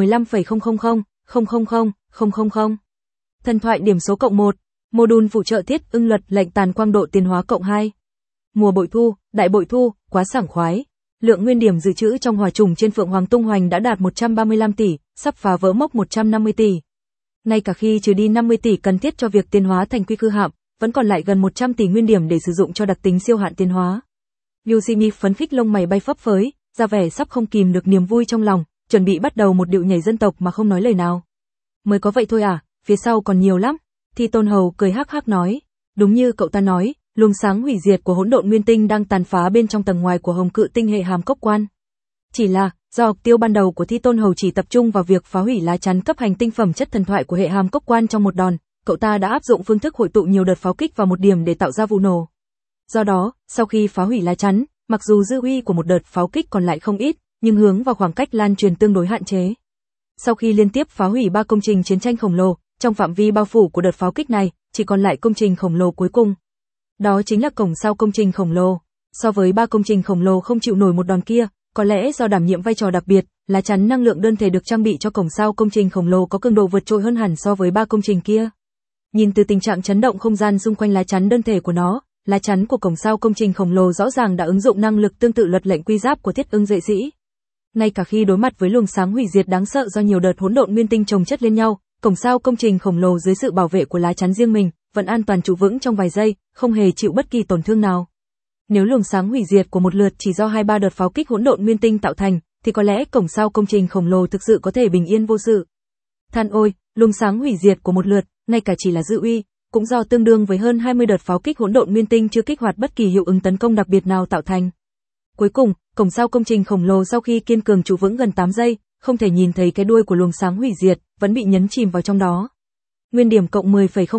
15,000,000,000. Thần thoại điểm số cộng 1. Mô-đun phụ trợ thiết ưng luật lệnh tàn quang độ tiến hóa cộng 2. Mùa bội thu, đại bội thu, quá sảng khoái. Lượng nguyên điểm dự trữ trong hỏa trùng trên Phượng Hoàng tung hoành đã đạt 135 tỷ, sắp phá vỡ mốc 150 tỷ. Ngay cả khi trừ đi 50 tỷ cần thiết cho việc tiến hóa thành quy khư hạm, vẫn còn lại gần 100 tỷ nguyên điểm để sử dụng cho đặc tính siêu hạn tiến hóa. Yoshimi phấn khích lông mày bay phấp phới, ra vẻ sắp không kìm được niềm vui trong lòng, chuẩn bị bắt đầu một điệu nhảy dân tộc mà không nói lời nào. Mới có vậy thôi à, phía sau còn nhiều lắm. Thi Tôn Hầu cười hắc hắc nói, đúng như cậu ta nói, luồng sáng hủy diệt của hỗn độn nguyên tinh đang tàn phá bên trong tầng ngoài của Hồng Cự tinh hệ Hàm Cốc Quan. Chỉ là, do mục tiêu ban đầu của Thi Tôn Hầu chỉ tập trung vào việc phá hủy lá chắn cấp hành tinh phẩm chất thần thoại của hệ Hàm Cốc Quan trong một đòn, cậu ta đã áp dụng phương thức hội tụ nhiều đợt pháo kích vào một điểm để tạo ra vụ nổ. Do đó, sau khi phá hủy lá chắn, mặc dù dư uy của một đợt pháo kích còn lại không ít, nhưng hướng và khoảng cách lan truyền tương đối hạn chế. Sau khi liên tiếp phá hủy 3 công trình chiến tranh khổng lồ, trong phạm vi bao phủ của đợt pháo kích này, chỉ còn lại công trình khổng lồ cuối cùng. Đó chính là cổng sao công trình khổng lồ. So với 3 công trình khổng lồ không chịu nổi một đòn kia, có lẽ do đảm nhiệm vai trò đặc biệt, lá chắn năng lượng đơn thể được trang bị cho cổng sao công trình khổng lồ có cường độ vượt trội hơn hẳn so với 3 công trình kia. Nhìn từ tình trạng chấn động không gian xung quanh lá chắn đơn thể của nó, lá chắn của cổng sao công trình khổng lồ rõ ràng đã ứng dụng năng lực tương tự luật lệnh quy giáp của Thiết Ưng Duệ Sĩ. Ngay cả khi đối mặt với luồng sáng hủy diệt đáng sợ do nhiều đợt hỗn độn nguyên tinh chồng chất lên nhau, cổng sao công trình khổng lồ dưới sự bảo vệ của lá chắn riêng mình, vẫn an toàn trụ vững trong vài giây, không hề chịu bất kỳ tổn thương nào. Nếu luồng sáng hủy diệt của một lượt chỉ do 2-3 đợt pháo kích hỗn độn nguyên tinh tạo thành, thì có lẽ cổng sao công trình khổng lồ thực sự có thể bình yên vô sự. Than ôi, luồng sáng hủy diệt của một lượt, ngay cả chỉ là dư uy, cũng do tương đương với hơn 20 đợt pháo kích hỗn độn nguyên tinh chưa kích hoạt bất kỳ hiệu ứng tấn công đặc biệt nào tạo thành. Cuối cùng, cổng sao công trình khổng lồ sau khi kiên cường trụ vững gần 8 giây, không thể nhìn thấy cái đuôi của luồng sáng hủy diệt, vẫn bị nhấn chìm vào trong đó. Nguyên điểm cộng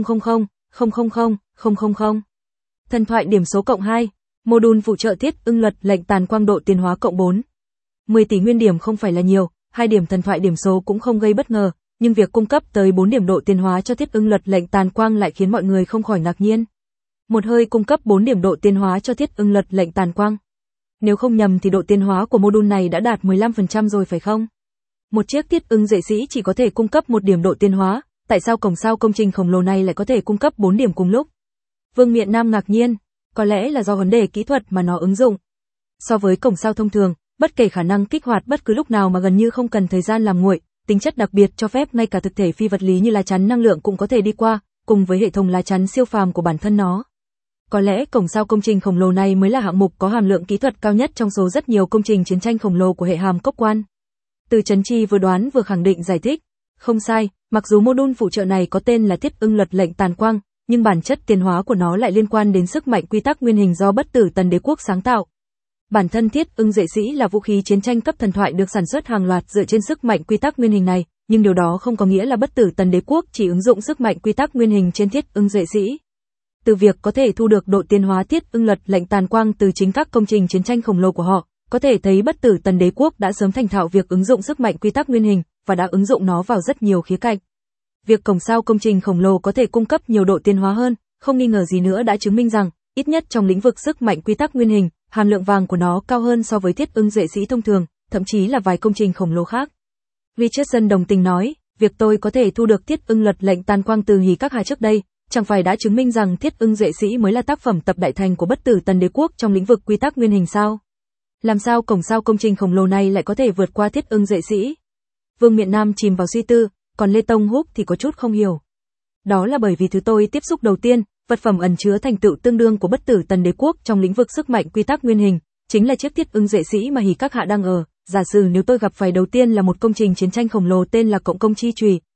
10,000,000,000. Thần thoại điểm số cộng 2. Mô-đun phụ trợ thiết ưng luật lệnh tàn quang độ tiến hóa cộng 4. 10 tỷ nguyên điểm không phải là nhiều, 2 điểm thần thoại điểm số cũng không gây bất ngờ, nhưng việc cung cấp tới 4 điểm độ tiến hóa cho thiết ưng luật lệnh tàn quang lại khiến mọi người không khỏi ngạc nhiên. Một hơi cung cấp 4 điểm độ tiến hóa cho thiết ưng luật lệnh tàn quang. Nếu không nhầm thì độ tiến hóa của mô-đun này đã đạt 15% rồi phải không? Một chiếc Thiết Ưng Duệ Sĩ chỉ có thể cung cấp 1 điểm độ tiến hóa, tại sao cổng sao công trình khổng lồ này lại có thể cung cấp 4 điểm cùng lúc? Vương Miện Nam ngạc nhiên, có lẽ là do vấn đề kỹ thuật mà nó ứng dụng. So với cổng sao thông thường, bất kể khả năng kích hoạt bất cứ lúc nào mà gần như không cần thời gian làm nguội, tính chất đặc biệt cho phép ngay cả thực thể phi vật lý như lá chắn năng lượng cũng có thể đi qua, cùng với hệ thống lá chắn siêu phàm của bản thân nó. Có lẽ cổng sao công trình khổng lồ này mới là hạng mục có hàm lượng kỹ thuật cao nhất trong số rất nhiều công trình chiến tranh khổng lồ của hệ Hàm Cốc Quan. Từ Trấn Chi vừa đoán vừa khẳng định giải thích, không sai, mặc dù mô-đun phụ trợ này có tên là Thiết Ưng luật lệnh tàn quang, nhưng bản chất tiến hóa của nó lại liên quan đến sức mạnh quy tắc nguyên hình do Bất Tử Tần Đế Quốc sáng tạo. Bản thân Thiết Ưng Duệ Sĩ là vũ khí chiến tranh cấp thần thoại được sản xuất hàng loạt dựa trên sức mạnh quy tắc nguyên hình này, nhưng điều đó không có nghĩa là Bất Tử Tần Đế Quốc chỉ ứng dụng sức mạnh quy tắc nguyên hình trên Thiết Ưng Duệ Sĩ. Từ việc có thể thu được độ tiến hóa Thiết Ưng luật lệnh tàn quang từ chính các công trình chiến tranh khổng lồ của họ, có thể thấy Bất Tử Tần Đế Quốc đã sớm thành thạo việc ứng dụng sức mạnh quy tắc nguyên hình và đã ứng dụng nó vào rất nhiều khía cạnh. Việc cổng sao công trình khổng lồ có thể cung cấp nhiều độ tiến hóa hơn, không nghi ngờ gì nữa đã chứng minh rằng, ít nhất trong lĩnh vực sức mạnh quy tắc nguyên hình, hàm lượng vàng của nó cao hơn so với Thiết Ưng Duệ Sĩ thông thường, thậm chí là vài công trình khổng lồ khác. Richardson đồng tình nói, việc tôi có thể thu được Thiết Ưng luật lệnh tàn quang từ Hỉ Các Hạ trước đây, chẳng phải đã chứng minh rằng Thiết Ưng Duệ Sĩ mới là tác phẩm tập đại thành của Bất Tử Tần Đế Quốc trong lĩnh vực quy tắc nguyên hình sao? Làm sao cổng sao công trình khổng lồ này lại có thể vượt qua Thiết Ưng Duệ Sĩ? Vương Miện Nam chìm vào suy tư, còn Lê Tông Húc thì có chút không hiểu. Đó là bởi vì thứ tôi tiếp xúc đầu tiên, vật phẩm ẩn chứa thành tựu tương đương của Bất Tử Tần Đế Quốc trong lĩnh vực sức mạnh quy tắc nguyên hình, chính là chiếc Thiết Ưng Duệ Sĩ mà Hỉ Các Hạ đang ở. Giả sử nếu tôi gặp phải đầu tiên là một công trình chiến tranh khổng lồ tên là Cộng Công Chi Chùy,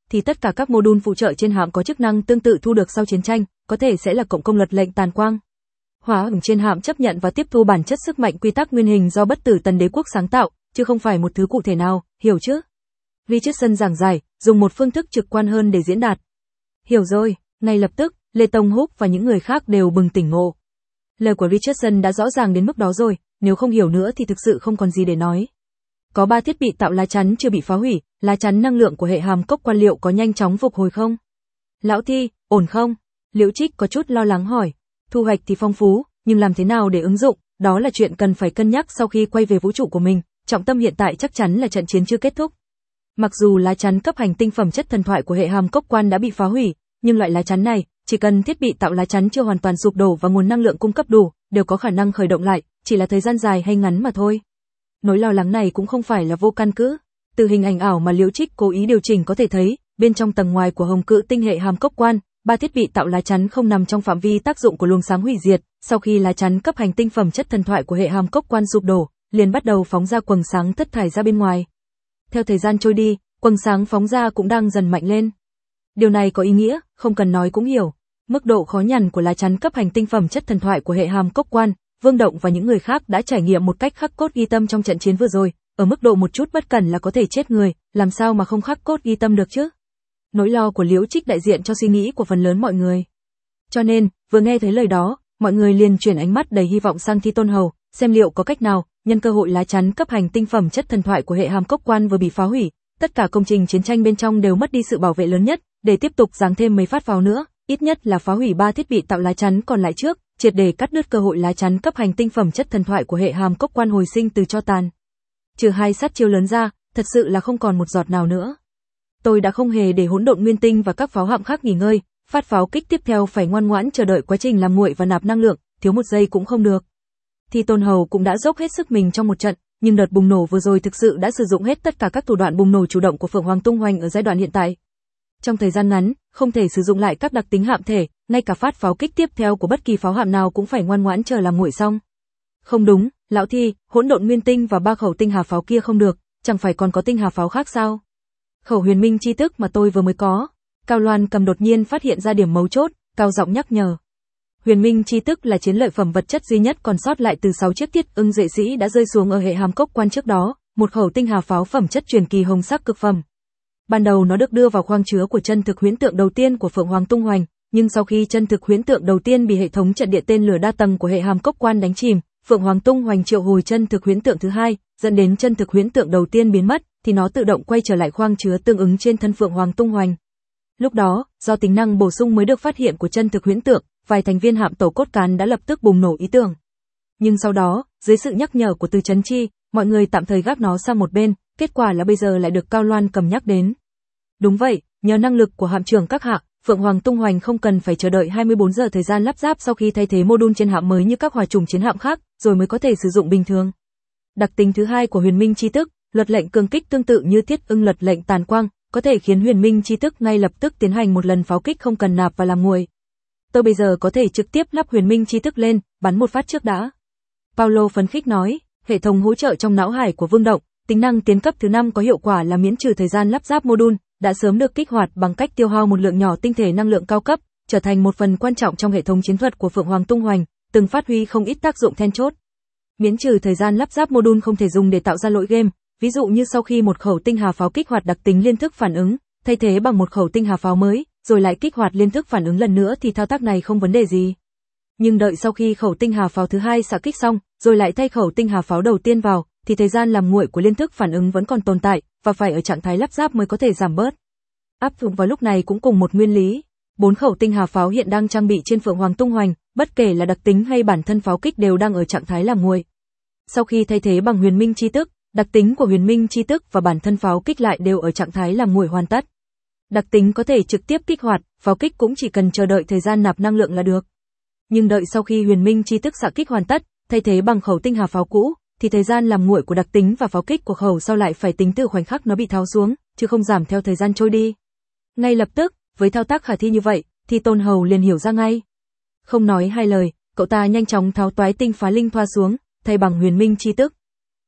thì tất cả các module phụ trợ trên hạm có chức năng tương tự thu được sau chiến tranh, có thể sẽ là cộng công luật lệnh tàn quang. Hóa ẩn trên hạm chấp nhận và tiếp thu bản chất sức mạnh quy tắc nguyên hình do bất tử tần đế quốc sáng tạo, chứ không phải một thứ cụ thể nào, hiểu chứ? Richardson giảng giải, dùng một phương thức trực quan hơn để diễn đạt. Hiểu rồi, ngay lập tức, Lê Tông Húc và những người khác đều bừng tỉnh ngộ. Lời của Richardson đã rõ ràng đến mức đó rồi, nếu không hiểu nữa thì thực sự không còn gì để nói. Có 3 thiết bị tạo lá chắn chưa bị phá hủy, lá chắn năng lượng của hệ hàm cốc quan liệu có nhanh chóng phục hồi không? Lão Thi, ổn không? Liễu Trích có chút lo lắng hỏi. Thu hoạch thì phong phú, nhưng làm thế nào để ứng dụng, đó là chuyện cần phải cân nhắc sau khi quay về vũ trụ của mình, trọng tâm hiện tại chắc chắn là trận chiến chưa kết thúc. Mặc dù lá chắn cấp hành tinh phẩm chất thần thoại của hệ hàm cốc quan đã bị phá hủy, nhưng loại lá chắn này, chỉ cần thiết bị tạo lá chắn chưa hoàn toàn sụp đổ và nguồn năng lượng cung cấp đủ, đều có khả năng khởi động lại, chỉ là thời gian dài hay ngắn mà thôi. Nỗi lo lắng này cũng không phải là vô căn cứ. Từ hình ảnh ảo mà Liễu Trích cố ý điều chỉnh có thể thấy, bên trong tầng ngoài của hồng cự tinh hệ hàm cốc quan, 3 thiết bị tạo lá chắn không nằm trong phạm vi tác dụng của luồng sáng hủy diệt, sau khi lá chắn cấp hành tinh phẩm chất thần thoại của hệ hàm cốc quan sụp đổ, liền bắt đầu phóng ra quầng sáng thất thải ra bên ngoài. Theo thời gian trôi đi, quầng sáng phóng ra cũng đang dần mạnh lên. Điều này có ý nghĩa, không cần nói cũng hiểu. Mức độ khó nhằn của lá chắn cấp hành tinh phẩm chất thần thoại của hệ hàm cốc quan, Vương Động và những người khác đã trải nghiệm một cách khắc cốt ghi tâm trong trận chiến vừa rồi, ở mức độ một chút bất cẩn là có thể chết người, làm sao mà không khắc cốt ghi tâm được chứ? Nỗi lo của Liễu Trích đại diện cho suy nghĩ của phần lớn mọi người. Cho nên, vừa nghe thấy lời đó, mọi người liền chuyển ánh mắt đầy hy vọng sang Thi Tôn Hầu, xem liệu có cách nào, nhân cơ hội lá chắn cấp hành tinh phẩm chất thần thoại của hệ hàm cốc quan vừa bị phá hủy, tất cả công trình chiến tranh bên trong đều mất đi sự bảo vệ lớn nhất, để tiếp tục giáng thêm mấy phát vào nữa, ít nhất là phá hủy 3 thiết bị tạo lá chắn còn lại trước, triệt để cắt đứt cơ hội lá chắn cấp hành tinh phẩm chất thần thoại của hệ hàm cốc quan hồi sinh từ tro tàn. Trừ 2 sát chiêu lớn ra, thật sự là không còn một giọt nào nữa. Tôi đã không hề để hỗn độn nguyên tinh và các pháo hạm khác nghỉ ngơi, phát pháo kích tiếp theo phải ngoan ngoãn chờ đợi quá trình làm nguội và nạp năng lượng, thiếu một giây cũng không được. Thi Tôn Hầu cũng đã dốc hết sức mình trong một trận, nhưng đợt bùng nổ vừa rồi thực sự đã sử dụng hết tất cả các thủ đoạn bùng nổ chủ động của Phượng Hoàng tung hoành ở giai đoạn hiện tại. Trong thời gian ngắn, không thể sử dụng lại các đặc tính hạm thể, ngay cả phát pháo kích tiếp theo của bất kỳ pháo hạm nào cũng phải ngoan ngoãn chờ làm nguội xong. Không đúng, lão Thi, hỗn độn nguyên tinh và 3 khẩu tinh hà pháo kia không được, chẳng phải còn có tinh hà pháo khác sao? Khẩu huyền minh chi tức mà tôi vừa mới có. Cao Loan Cầm đột nhiên phát hiện ra điểm mấu chốt, cao giọng nhắc nhở. Huyền minh chi tức là chiến lợi phẩm vật chất duy nhất còn sót lại từ 6 chiếc Thiết Ưng Duệ Sĩ đã rơi xuống ở hệ hàm cốc quan trước đó, một khẩu tinh hà pháo phẩm chất truyền kỳ hồng sắc cực phẩm. Ban đầu nó được đưa vào khoang chứa của chân thực huyễn tượng đầu tiên của Phượng Hoàng tung hoành, nhưng sau khi chân thực huyễn tượng đầu tiên bị hệ thống trận địa tên lửa đa tầng của hệ hàm cốc quan đánh chìm, Phượng Hoàng tung hoành triệu hồi chân thực huyễn tượng thứ hai, dẫn đến chân thực huyễn tượng đầu tiên biến mất, thì nó tự động quay trở lại khoang chứa tương ứng trên thân Phượng Hoàng tung hoành. Lúc đó, do tính năng bổ sung mới được phát hiện của chân thực huyễn tượng, vài thành viên hạm tổ cốt cán đã lập tức bùng nổ ý tưởng. Nhưng sau đó, dưới sự nhắc nhở của Từ Chấn Chi, mọi người tạm thời gác nó sang một bên, kết quả là bây giờ lại được Cao Loan Cầm nhắc đến. Đúng vậy, nhờ năng lực của hạm trưởng các hạ, Phượng Hoàng tung hoành không cần phải chờ đợi 24 giờ thời gian lắp ráp sau khi thay thế module trên hạm mới như các hỏa chủng chiến hạm khác, rồi mới có thể sử dụng bình thường. Đặc tính thứ hai của huyền minh chi tức, luật lệnh cường kích tương tự như Thiết Ưng luật lệnh tàn quang, có thể khiến huyền minh chi tức ngay lập tức tiến hành một lần pháo kích không cần nạp và làm nguội. Tôi bây giờ có thể trực tiếp lắp huyền minh chi tức lên, bắn một phát trước đã. Paulo phấn khích nói, hệ thống hỗ trợ trong não hải của Vương Động, tính năng tiến cấp thứ 5 có hiệu quả là miễn trừ thời gian lắp ráp module, đã sớm được kích hoạt bằng cách tiêu hao một lượng nhỏ tinh thể năng lượng cao cấp, trở thành một phần quan trọng trong hệ thống chiến thuật của Phượng Hoàng tung hoành, từng phát huy không ít tác dụng then chốt. Miễn trừ thời gian lắp ráp module không thể dùng để tạo ra lỗi game, ví dụ như sau khi một khẩu tinh hà pháo kích hoạt đặc tính liên thức phản ứng, thay thế bằng một khẩu tinh hà pháo mới, rồi lại kích hoạt liên thức phản ứng lần nữa thì thao tác này không vấn đề gì. Nhưng đợi sau khi khẩu tinh hà pháo thứ hai xạ kích xong, rồi lại thay khẩu tinh hà pháo đầu tiên vào, thì thời gian làm nguội của liên thức phản ứng vẫn còn tồn tại, và phải ở trạng thái lắp ráp mới có thể giảm bớt. Áp dụng vào lúc này cũng cùng một nguyên lý. 4 khẩu tinh hà pháo hiện đang trang bị trên Phượng Hoàng tung hoành, bất kể là đặc tính hay bản thân pháo kích đều đang ở trạng thái làm nguội. Sau khi thay thế bằng huyền minh chi tức, đặc tính của huyền minh chi tức và bản thân pháo kích lại đều ở trạng thái làm nguội hoàn tất. Đặc tính có thể trực tiếp kích hoạt, pháo kích cũng chỉ cần chờ đợi thời gian nạp năng lượng là được. Nhưng đợi sau khi huyền minh chi tức xạ kích hoàn tất, thay thế bằng khẩu tinh hà pháo cũ, thì thời gian làm nguội của đặc tính và pháo kích của khẩu sau lại phải tính từ khoảnh khắc nó bị tháo xuống, chứ không giảm theo thời gian trôi đi. Ngay lập tức, với thao tác khả thi như vậy, thì Tôn Hầu liền hiểu ra ngay. Không nói hai lời, cậu ta nhanh chóng tháo toái tinh phá linh thoa xuống, thay bằng huyền minh chi tức.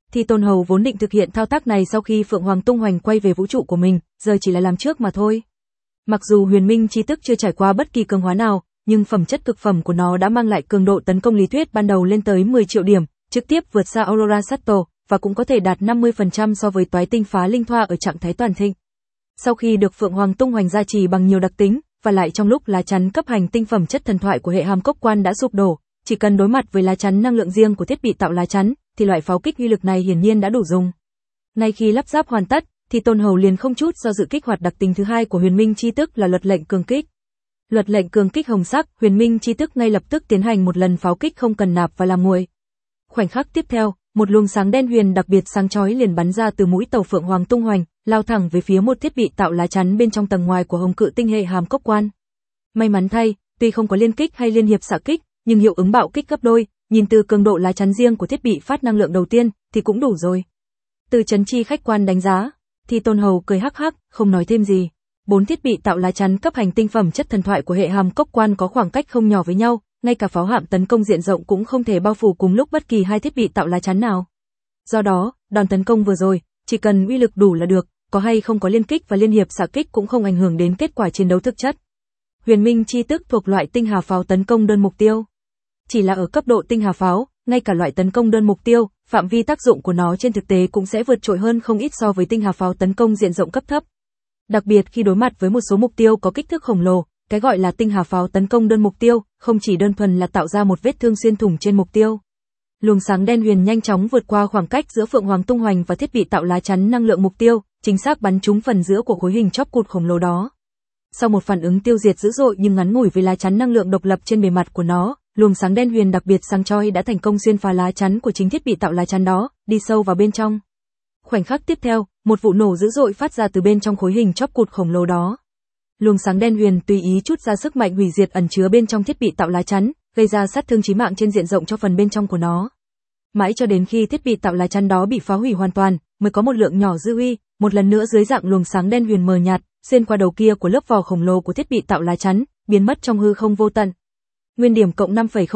Thì Tôn Hầu vốn định thực hiện thao tác này sau khi Phượng Hoàng tung hoành quay về vũ trụ của mình, giờ chỉ là làm trước mà thôi. Mặc dù huyền minh chi tức chưa trải qua bất kỳ cường hóa nào, nhưng phẩm chất cực phẩm của nó đã mang lại cường độ tấn công lý thuyết ban đầu lên tới 10 triệu điểm, trực tiếp vượt xa Aurora Shuttle, và cũng có thể đạt 50% so với toái tinh phá linh thoa ở trạng thái toàn thịnh. Sau khi được Phượng Hoàng tung hoành gia trì bằng nhiều đặc tính, và lại trong lúc lá chắn cấp hành tinh phẩm chất thần thoại của hệ hàm cốc quan đã sụp đổ, chỉ cần đối mặt với lá chắn năng lượng riêng của thiết bị tạo lá chắn, thì loại pháo kích uy lực này hiển nhiên đã đủ dùng. Ngay khi lắp ráp hoàn tất, thì Tôn Hầu liền không chút do dự kích hoạt đặc tính thứ hai của huyền minh chi tức là luật lệnh cường kích. Luật lệnh cường kích hồng sắc, huyền minh chi tức ngay lập tức tiến hành một lần pháo kích không cần nạp và làm nguội. Khoảnh khắc tiếp theo, một luồng sáng đen huyền đặc biệt sáng chói liền bắn ra từ mũi tàu Phượng Hoàng tung hoành, lao thẳng về phía một thiết bị tạo lá chắn bên trong tầng ngoài của hồng cự tinh hệ hàm cốc quan. May mắn thay, tuy không có liên kích hay liên hiệp xạ kích, nhưng hiệu ứng bạo kích gấp đôi, nhìn từ cường độ lá chắn riêng của thiết bị phát năng lượng đầu tiên thì cũng đủ rồi. Từ chấn chi khách quan đánh giá, thì Tôn Hầu cười hắc hắc, không nói thêm gì. 4 thiết bị tạo lá chắn cấp hành tinh phẩm chất thần thoại của hệ hàm cốc quan có khoảng cách không nhỏ với nhau, ngay cả pháo hạm tấn công diện rộng cũng không thể bao phủ cùng lúc bất kỳ hai thiết bị tạo lá chắn nào. Do đó, đòn tấn công vừa rồi, chỉ cần uy lực đủ là được, có hay không có liên kích và liên hiệp xạ kích cũng không ảnh hưởng đến kết quả chiến đấu thực chất. Huyền minh chi tức thuộc loại tinh hà pháo tấn công đơn mục tiêu. Chỉ là ở cấp độ tinh hà pháo, ngay cả loại tấn công đơn mục tiêu, phạm vi tác dụng của nó trên thực tế cũng sẽ vượt trội hơn không ít so với tinh hà pháo tấn công diện rộng cấp thấp. Đặc biệt khi đối mặt với một số mục tiêu có kích thước khổng lồ, cái gọi là tinh hà pháo tấn công đơn mục tiêu, không chỉ đơn thuần là tạo ra một vết thương xuyên thủng trên mục tiêu. Luồng sáng đen huyền nhanh chóng vượt qua khoảng cách giữa Phượng Hoàng tung hoành và thiết bị tạo lá chắn năng lượng mục tiêu, chính xác bắn trúng phần giữa của khối hình chóp cụt khổng lồ đó. Sau một phản ứng tiêu diệt dữ dội nhưng ngắn ngủi với lá chắn năng lượng độc lập trên bề mặt của nó, luồng sáng đen huyền đặc biệt sáng chói đã thành công xuyên phá lá chắn của chính thiết bị tạo lá chắn đó, đi sâu vào bên trong. Khoảnh khắc tiếp theo, một vụ nổ dữ dội phát ra từ bên trong khối hình chóp cụt khổng lồ đó. Luồng sáng đen huyền tùy ý chút ra sức mạnh hủy diệt ẩn chứa bên trong thiết bị tạo lá chắn, gây ra sát thương chí mạng trên diện rộng cho phần bên trong của nó. Mãi cho đến khi thiết bị tạo lá chắn đó bị phá hủy hoàn toàn, mới có một lượng nhỏ dư uy, một lần nữa dưới dạng luồng sáng đen huyền mờ nhạt, xuyên qua đầu kia của lớp vỏ khổng lồ của thiết bị tạo lá chắn, biến mất trong hư không vô tận. Nguyên điểm cộng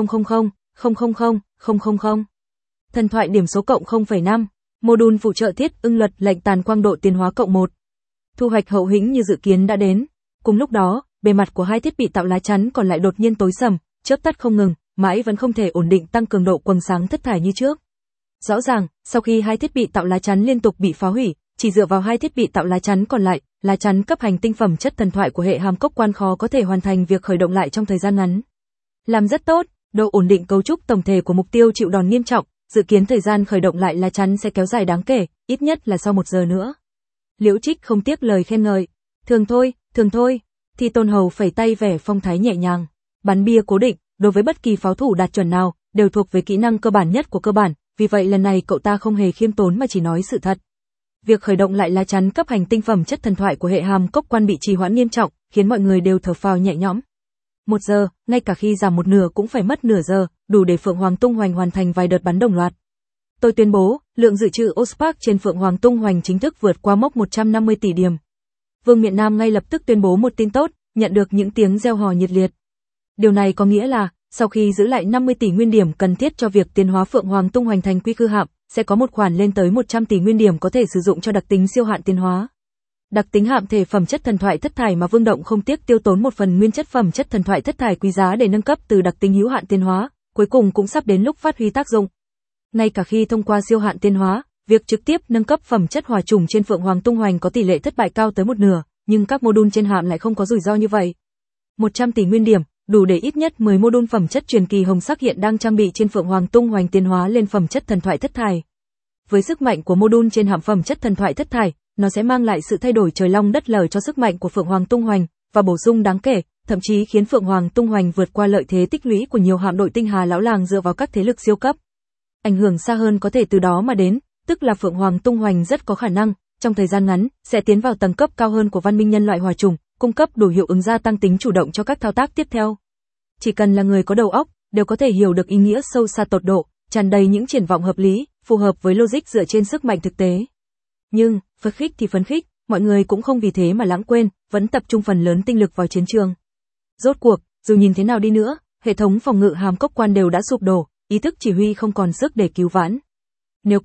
5,000,000,000. Thần thoại điểm số cộng 0,5. Module phụ trợ thiết ưng luật lệnh tàn quang độ tiến hóa cộng 1. Thu hoạch hậu hĩnh như dự kiến đã đến. Cùng lúc đó, bề mặt của hai thiết bị tạo lá chắn còn lại đột nhiên tối sầm, chớp tắt không ngừng, mãi vẫn không thể ổn định tăng cường độ quầng sáng thất thải như trước. Rõ ràng, sau khi hai thiết bị tạo lá chắn liên tục bị phá hủy, chỉ dựa vào hai thiết bị tạo lá chắn còn lại, lá chắn cấp hành tinh phẩm chất thần thoại của hệ hàm cốc quan khó có thể hoàn thành việc khởi động lại trong thời gian ngắn. Làm rất tốt, độ ổn định cấu trúc tổng thể của mục tiêu chịu đòn nghiêm trọng, dự kiến thời gian khởi động lại lá chắn sẽ kéo dài đáng kể, ít nhất là sau 1 giờ nữa. Liễu Trích không tiếc lời khen ngợi. Thường thôi, thì Tôn Hầu phẩy tay vẻ phong thái nhẹ nhàng. Bắn bia cố định, đối với bất kỳ pháo thủ đạt chuẩn nào, đều thuộc về kỹ năng cơ bản nhất của cơ bản, vì vậy lần này cậu ta không hề khiêm tốn mà chỉ nói sự thật. Việc khởi động lại lá chắn cấp hành tinh phẩm chất thần thoại của hệ hàm cốc quan bị trì hoãn nghiêm trọng, khiến mọi người đều thở phào nhẹ nhõm. 1 giờ, ngay cả khi giảm một nửa cũng phải mất nửa giờ, đủ để Phượng Hoàng tung hoành hoàn thành vài đợt bắn đồng loạt. Tôi tuyên bố, lượng dự trữ Ospark trên Phượng Hoàng tung hoành chính thức vượt qua mốc 150 tỷ điểm. Vương Miện Nam ngay lập tức tuyên bố một tin tốt, nhận được những tiếng reo hò nhiệt liệt. Điều này có nghĩa là, sau khi giữ lại 50 tỷ nguyên điểm cần thiết cho việc tiến hóa Phượng Hoàng tung hoành thành quy khư hạm, sẽ có một khoản lên tới 100 tỷ nguyên điểm có thể sử dụng cho đặc tính siêu hạn tiến hóa. Đặc tính hạm thể phẩm chất thần thoại thất thải mà Vương Động không tiếc tiêu tốn một phần nguyên chất phẩm chất thần thoại thất thải quý giá để nâng cấp từ đặc tính hữu hạn tiến hóa, cuối cùng cũng sắp đến lúc phát huy tác dụng. Ngay cả khi thông qua siêu hạn tiến hóa, việc trực tiếp nâng cấp phẩm chất hỏa chủng trên Phượng Hoàng tung hoành có tỷ lệ thất bại cao tới 1/2, nhưng các module trên hạm lại không có rủi ro như vậy. 100 tỷ nguyên điểm, đủ để ít nhất 10 module phẩm chất truyền kỳ hồng sắc hiện đang trang bị trên Phượng Hoàng tung hoành tiến hóa lên phẩm chất thần thoại thất thải. Với sức mạnh của module trên hạm phẩm chất thần thoại thất thải, nó sẽ mang lại sự thay đổi trời long đất lở cho sức mạnh của Phượng Hoàng tung hoành và bổ sung đáng kể, thậm chí khiến Phượng Hoàng tung hoành vượt qua lợi thế tích lũy của nhiều hạm đội tinh hà lão làng dựa vào các thế lực siêu cấp. Ảnh hưởng xa hơn có thể từ đó mà đến, tức là Phượng Hoàng tung hoành rất có khả năng trong thời gian ngắn sẽ tiến vào tầng cấp cao hơn của văn minh nhân loại hỏa chủng, cung cấp đủ hiệu ứng gia tăng tính chủ động cho các thao tác tiếp theo. Chỉ cần là người có đầu óc, đều có thể hiểu được ý nghĩa sâu xa tột độ, tràn đầy những triển vọng hợp lý, phù hợp với logic dựa trên sức mạnh thực tế. Nhưng, phấn khích thì phấn khích, mọi người cũng không vì thế mà lãng quên, vẫn tập trung phần lớn tinh lực vào chiến trường. Rốt cuộc, dù nhìn thế nào đi nữa, hệ thống phòng ngự hàm cốc quan đều đã sụp đổ, ý thức chỉ huy không còn sức để cứu vãn. Nếu có,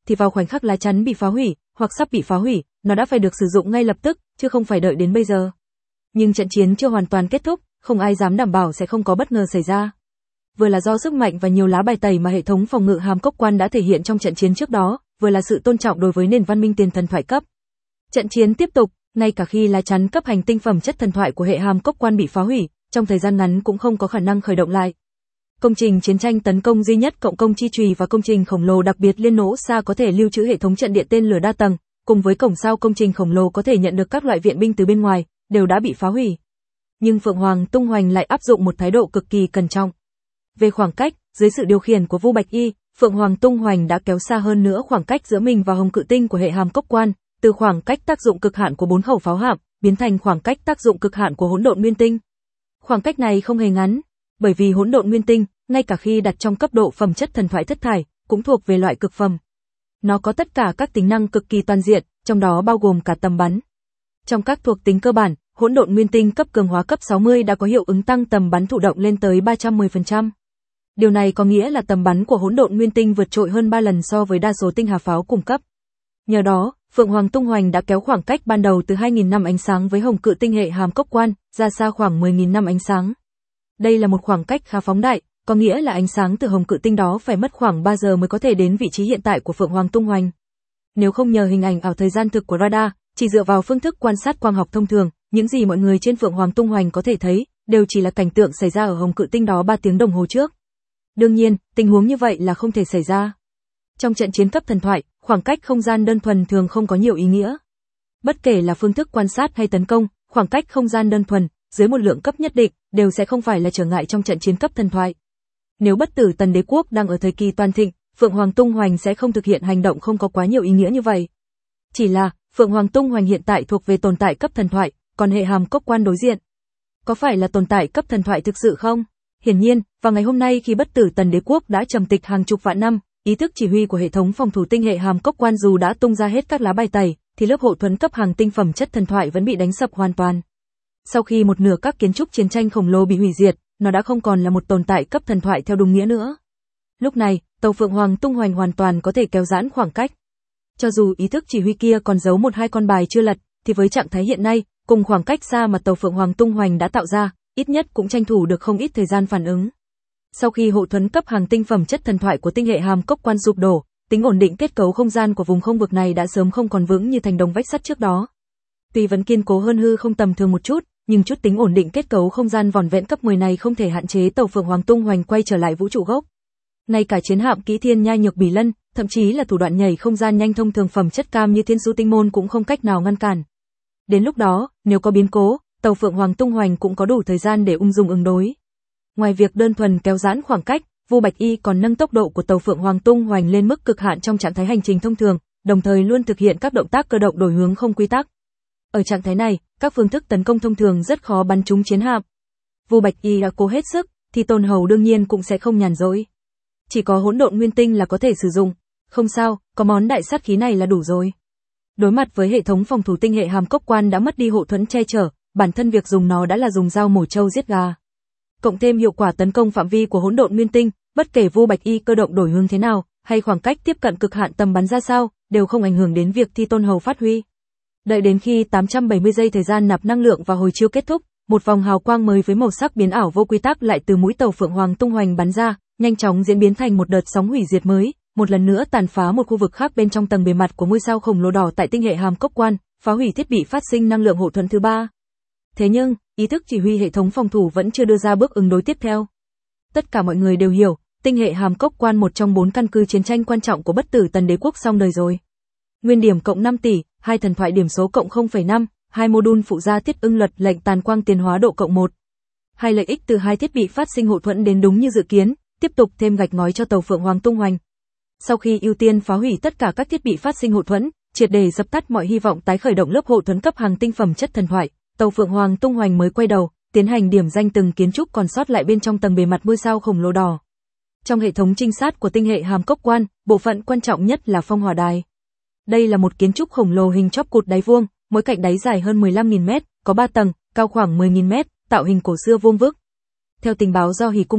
thì vào khoảnh khắc lá chắn bị phá hủy, hoặc sắp bị phá hủy, nó đã phải được sử dụng ngay lập tức, chứ không phải đợi đến bây giờ. Nhưng trận chiến chưa hoàn toàn kết thúc, không ai dám đảm bảo sẽ không có bất ngờ xảy ra. Vừa là do sức mạnh và nhiều lá bài tẩy mà hệ thống phòng ngự Hàm Cốc Quan đã thể hiện trong trận chiến trước đó, vừa là sự tôn trọng đối với nền văn minh tiền thần thoại cấp. Trận chiến tiếp tục, ngay cả khi lá chắn cấp hành tinh phẩm chất thần thoại của hệ Hàm Cốc Quan bị phá hủy, trong thời gian ngắn cũng không có khả năng khởi động lại. Công trình chiến tranh tấn công duy nhất cộng công chi chùy và công trình khổng lồ đặc biệt liên nỗ xa có thể lưu trữ hệ thống trận địa tên lửa đa tầng, cùng với cổng sao công trình khổng lồ có thể nhận được các loại viện binh từ bên ngoài, đều đã bị phá hủy. Nhưng Phượng Hoàng Tung Hoành lại áp dụng một thái độ cực kỳ cẩn trọng. Về khoảng cách, dưới sự điều khiển của Vu Bạch Y, Phượng Hoàng Tung Hoành đã kéo xa hơn nữa khoảng cách giữa mình và Hồng Cự Tinh của hệ Hàm Cốc Quan, từ khoảng cách tác dụng cực hạn của 4 khẩu pháo hạm, biến thành khoảng cách tác dụng cực hạn của Hỗn Độn Nguyên Tinh. Khoảng cách này không hề ngắn, bởi vì Hỗn Độn Nguyên Tinh, ngay cả khi đặt trong cấp độ phẩm chất thần thoại thất thải, cũng thuộc về loại cực phẩm. Nó có tất cả các tính năng cực kỳ toàn diện, trong đó bao gồm cả tầm bắn. Trong các thuộc tính cơ bản, Hỗn Độn Nguyên Tinh cấp cường hóa cấp 60 đã có hiệu ứng tăng tầm bắn thụ động lên tới 310%. Điều này có nghĩa là tầm bắn của Hỗn Độn Nguyên Tinh vượt trội hơn 3 lần so với đa số tinh hà pháo cùng cấp. Nhờ đó, Phượng Hoàng Tung Hoành đã kéo khoảng cách ban đầu từ 2.000 năm ánh sáng với Hồng Cự Tinh hệ Hàm Cốc Quan ra xa khoảng 10.000 năm ánh sáng. Đây là một khoảng cách khá phóng đại, có nghĩa là ánh sáng từ Hồng Cự Tinh đó phải mất khoảng 3 giờ mới có thể đến vị trí hiện tại của Phượng Hoàng Tung Hoành. Nếu không nhờ hình ảnh ảo thời gian thực của radar, chỉ dựa vào phương thức quan sát quang học thông thường, những gì mọi người trên Phượng Hoàng Tung Hoành có thể thấy, đều chỉ là cảnh tượng xảy ra ở Hồng Cự Tinh đó 3 tiếng đồng hồ trước. Đương nhiên, tình huống như vậy là không thể xảy ra. Trong trận chiến cấp thần thoại, khoảng cách không gian đơn thuần thường không có nhiều ý nghĩa. Bất kể là phương thức quan sát hay tấn công, khoảng cách không gian đơn thuần, dưới một lượng cấp nhất định, đều sẽ không phải là trở ngại trong trận chiến cấp thần thoại. Nếu Bất Tử Tần Đế quốc đang ở thời kỳ toàn thịnh, Phượng Hoàng Tung Hoành sẽ không thực hiện hành động không có quá nhiều ý nghĩa như vậy. Chỉ là, Phượng Hoàng Tung Hoành hiện tại thuộc về tồn tại cấp thần thoại, còn hệ Hàm Cốc Quan đối diện có phải là tồn tại cấp thần thoại thực sự không? Hiển nhiên, vào ngày hôm nay khi Bất Tử Tần Đế quốc đã trầm tịch hàng chục vạn năm, ý thức chỉ huy của hệ thống phòng thủ tinh hệ Hàm Cốc Quan dù đã tung ra hết các lá bài tẩy, thì lớp hộ thuẫn cấp hàng tinh phẩm chất thần thoại vẫn bị đánh sập hoàn toàn. Sau khi một nửa các kiến trúc chiến tranh khổng lồ bị hủy diệt, nó đã không còn là một tồn tại cấp thần thoại theo đúng nghĩa nữa. Lúc này, tàu Phượng Hoàng Tung Hoành hoàn toàn có thể kéo giãn khoảng cách. Cho dù ý thức chỉ huy kia còn giấu 1-2 con bài chưa lật, thì với trạng thái hiện nay, cùng khoảng cách xa mà tàu Phượng Hoàng Tung Hoành đã tạo ra, ít nhất cũng tranh thủ được không ít thời gian phản ứng. Sau khi hộ thuẫn cấp hàng tinh phẩm chất thần thoại của tinh hệ Hàm Cốc Quan sụp đổ, tính ổn định kết cấu không gian của vùng không vực này đã sớm không còn vững như thành đống vách sắt trước đó. Tuy vẫn kiên cố hơn hư không tầm thường một chút, nhưng chút tính ổn định kết cấu không gian vỏn vẹn cấp 10 này không thể hạn chế tàu Phượng Hoàng Tung Hoành quay trở lại vũ trụ gốc. Ngay cả chiến hạm Kỹ Thiên Nhai Nhược Bỉ Lân, thậm chí là thủ đoạn nhảy không gian nhanh thông thường phẩm chất cam như Thiên Su Tinh Môn cũng không cách nào ngăn cản. Đến lúc đó, nếu có biến cố, tàu Phượng Hoàng Tung Hoành cũng có đủ thời gian để ung dung ứng đối. Ngoài việc đơn thuần kéo giãn khoảng cách, Vu Bạch Y còn nâng tốc độ của tàu Phượng Hoàng Tung Hoành lên mức cực hạn trong trạng thái hành trình thông thường, đồng thời luôn thực hiện các động tác cơ động đổi hướng không quy tắc. Ở trạng thái này, các phương thức tấn công thông thường rất khó bắn trúng chiến hạm. Vu Bạch Y đã cố hết sức, thì Tôn Hầu đương nhiên cũng sẽ không nhàn rỗi. Chỉ có Hỗn Độn Nguyên Tinh là có thể sử dụng, không sao, có món đại sát khí này là đủ rồi. Đối mặt với hệ thống phòng thủ tinh hệ Hàm Cốc Quan đã mất đi hộ thuẫn che chở, bản thân việc dùng nó đã là dùng dao mổ trâu giết gà. Cộng thêm hiệu quả tấn công phạm vi của Hỗn Độn Nguyên Tinh, bất kể Vu Bạch Y cơ động đổi hướng thế nào, hay khoảng cách tiếp cận cực hạn tầm bắn ra sao, đều không ảnh hưởng đến việc thi Tôn Hầu phát huy. Đợi đến khi 870 giây thời gian nạp năng lượng và hồi chiêu kết thúc, một vòng hào quang mới với màu sắc biến ảo vô quy tắc lại từ mũi tàu Phượng Hoàng Tung Hoành bắn ra, nhanh chóng diễn biến thành một đợt sóng hủy diệt mới, một lần nữa tàn phá một khu vực khác bên trong tầng bề mặt của ngôi sao khổng lồ đỏ tại tinh hệ Hàm Cốc Quan, phá hủy thiết bị phát sinh năng lượng hộ thuẫn thứ 3. Thế nhưng, ý thức chỉ huy hệ thống phòng thủ vẫn chưa đưa ra bước ứng đối tiếp theo. Tất cả mọi người đều hiểu, tinh hệ Hàm Cốc Quan một trong 4 căn cứ chiến tranh quan trọng của Bất Tử Tần Đế quốc xong đời rồi. Nguyên điểm cộng 5 tỷ, 2 thần thoại điểm số cộng 0,5, 2 mô-đun phụ gia Thiết Ưng luật lệnh tàn quang tiến hóa độ cộng 1. 2 lợi ích từ 2 thiết bị phát sinh hộ thuẫn đến đúng như dự kiến, tiếp tục thêm gạch ngói cho tàu Phượng Hoàng Tung Hoành. Sau khi ưu tiên phá hủy tất cả các thiết bị phát sinh hộ thuẫn, triệt để dập tắt mọi hy vọng tái khởi động lớp hộ thuẫn cấp hàng tinh phẩm chất thần thoại, tàu Phượng Hoàng Tung Hoành mới quay đầu, tiến hành điểm danh từng kiến trúc còn sót lại bên trong tầng bề mặt ngôi sao khổng lồ đỏ. Trong hệ thống trinh sát của tinh hệ Hàm Cốc Quan, bộ phận quan trọng nhất là Phong Hỏa Đài. Đây là một kiến trúc khổng lồ hình chóp cụt đáy vuông, mỗi cạnh đáy dài hơn 15.000 mét, có 3 tầng, cao khoảng 10.000 mét, tạo hình cổ xưa vuông vức. Theo tình báo do Hỉ cung cấp,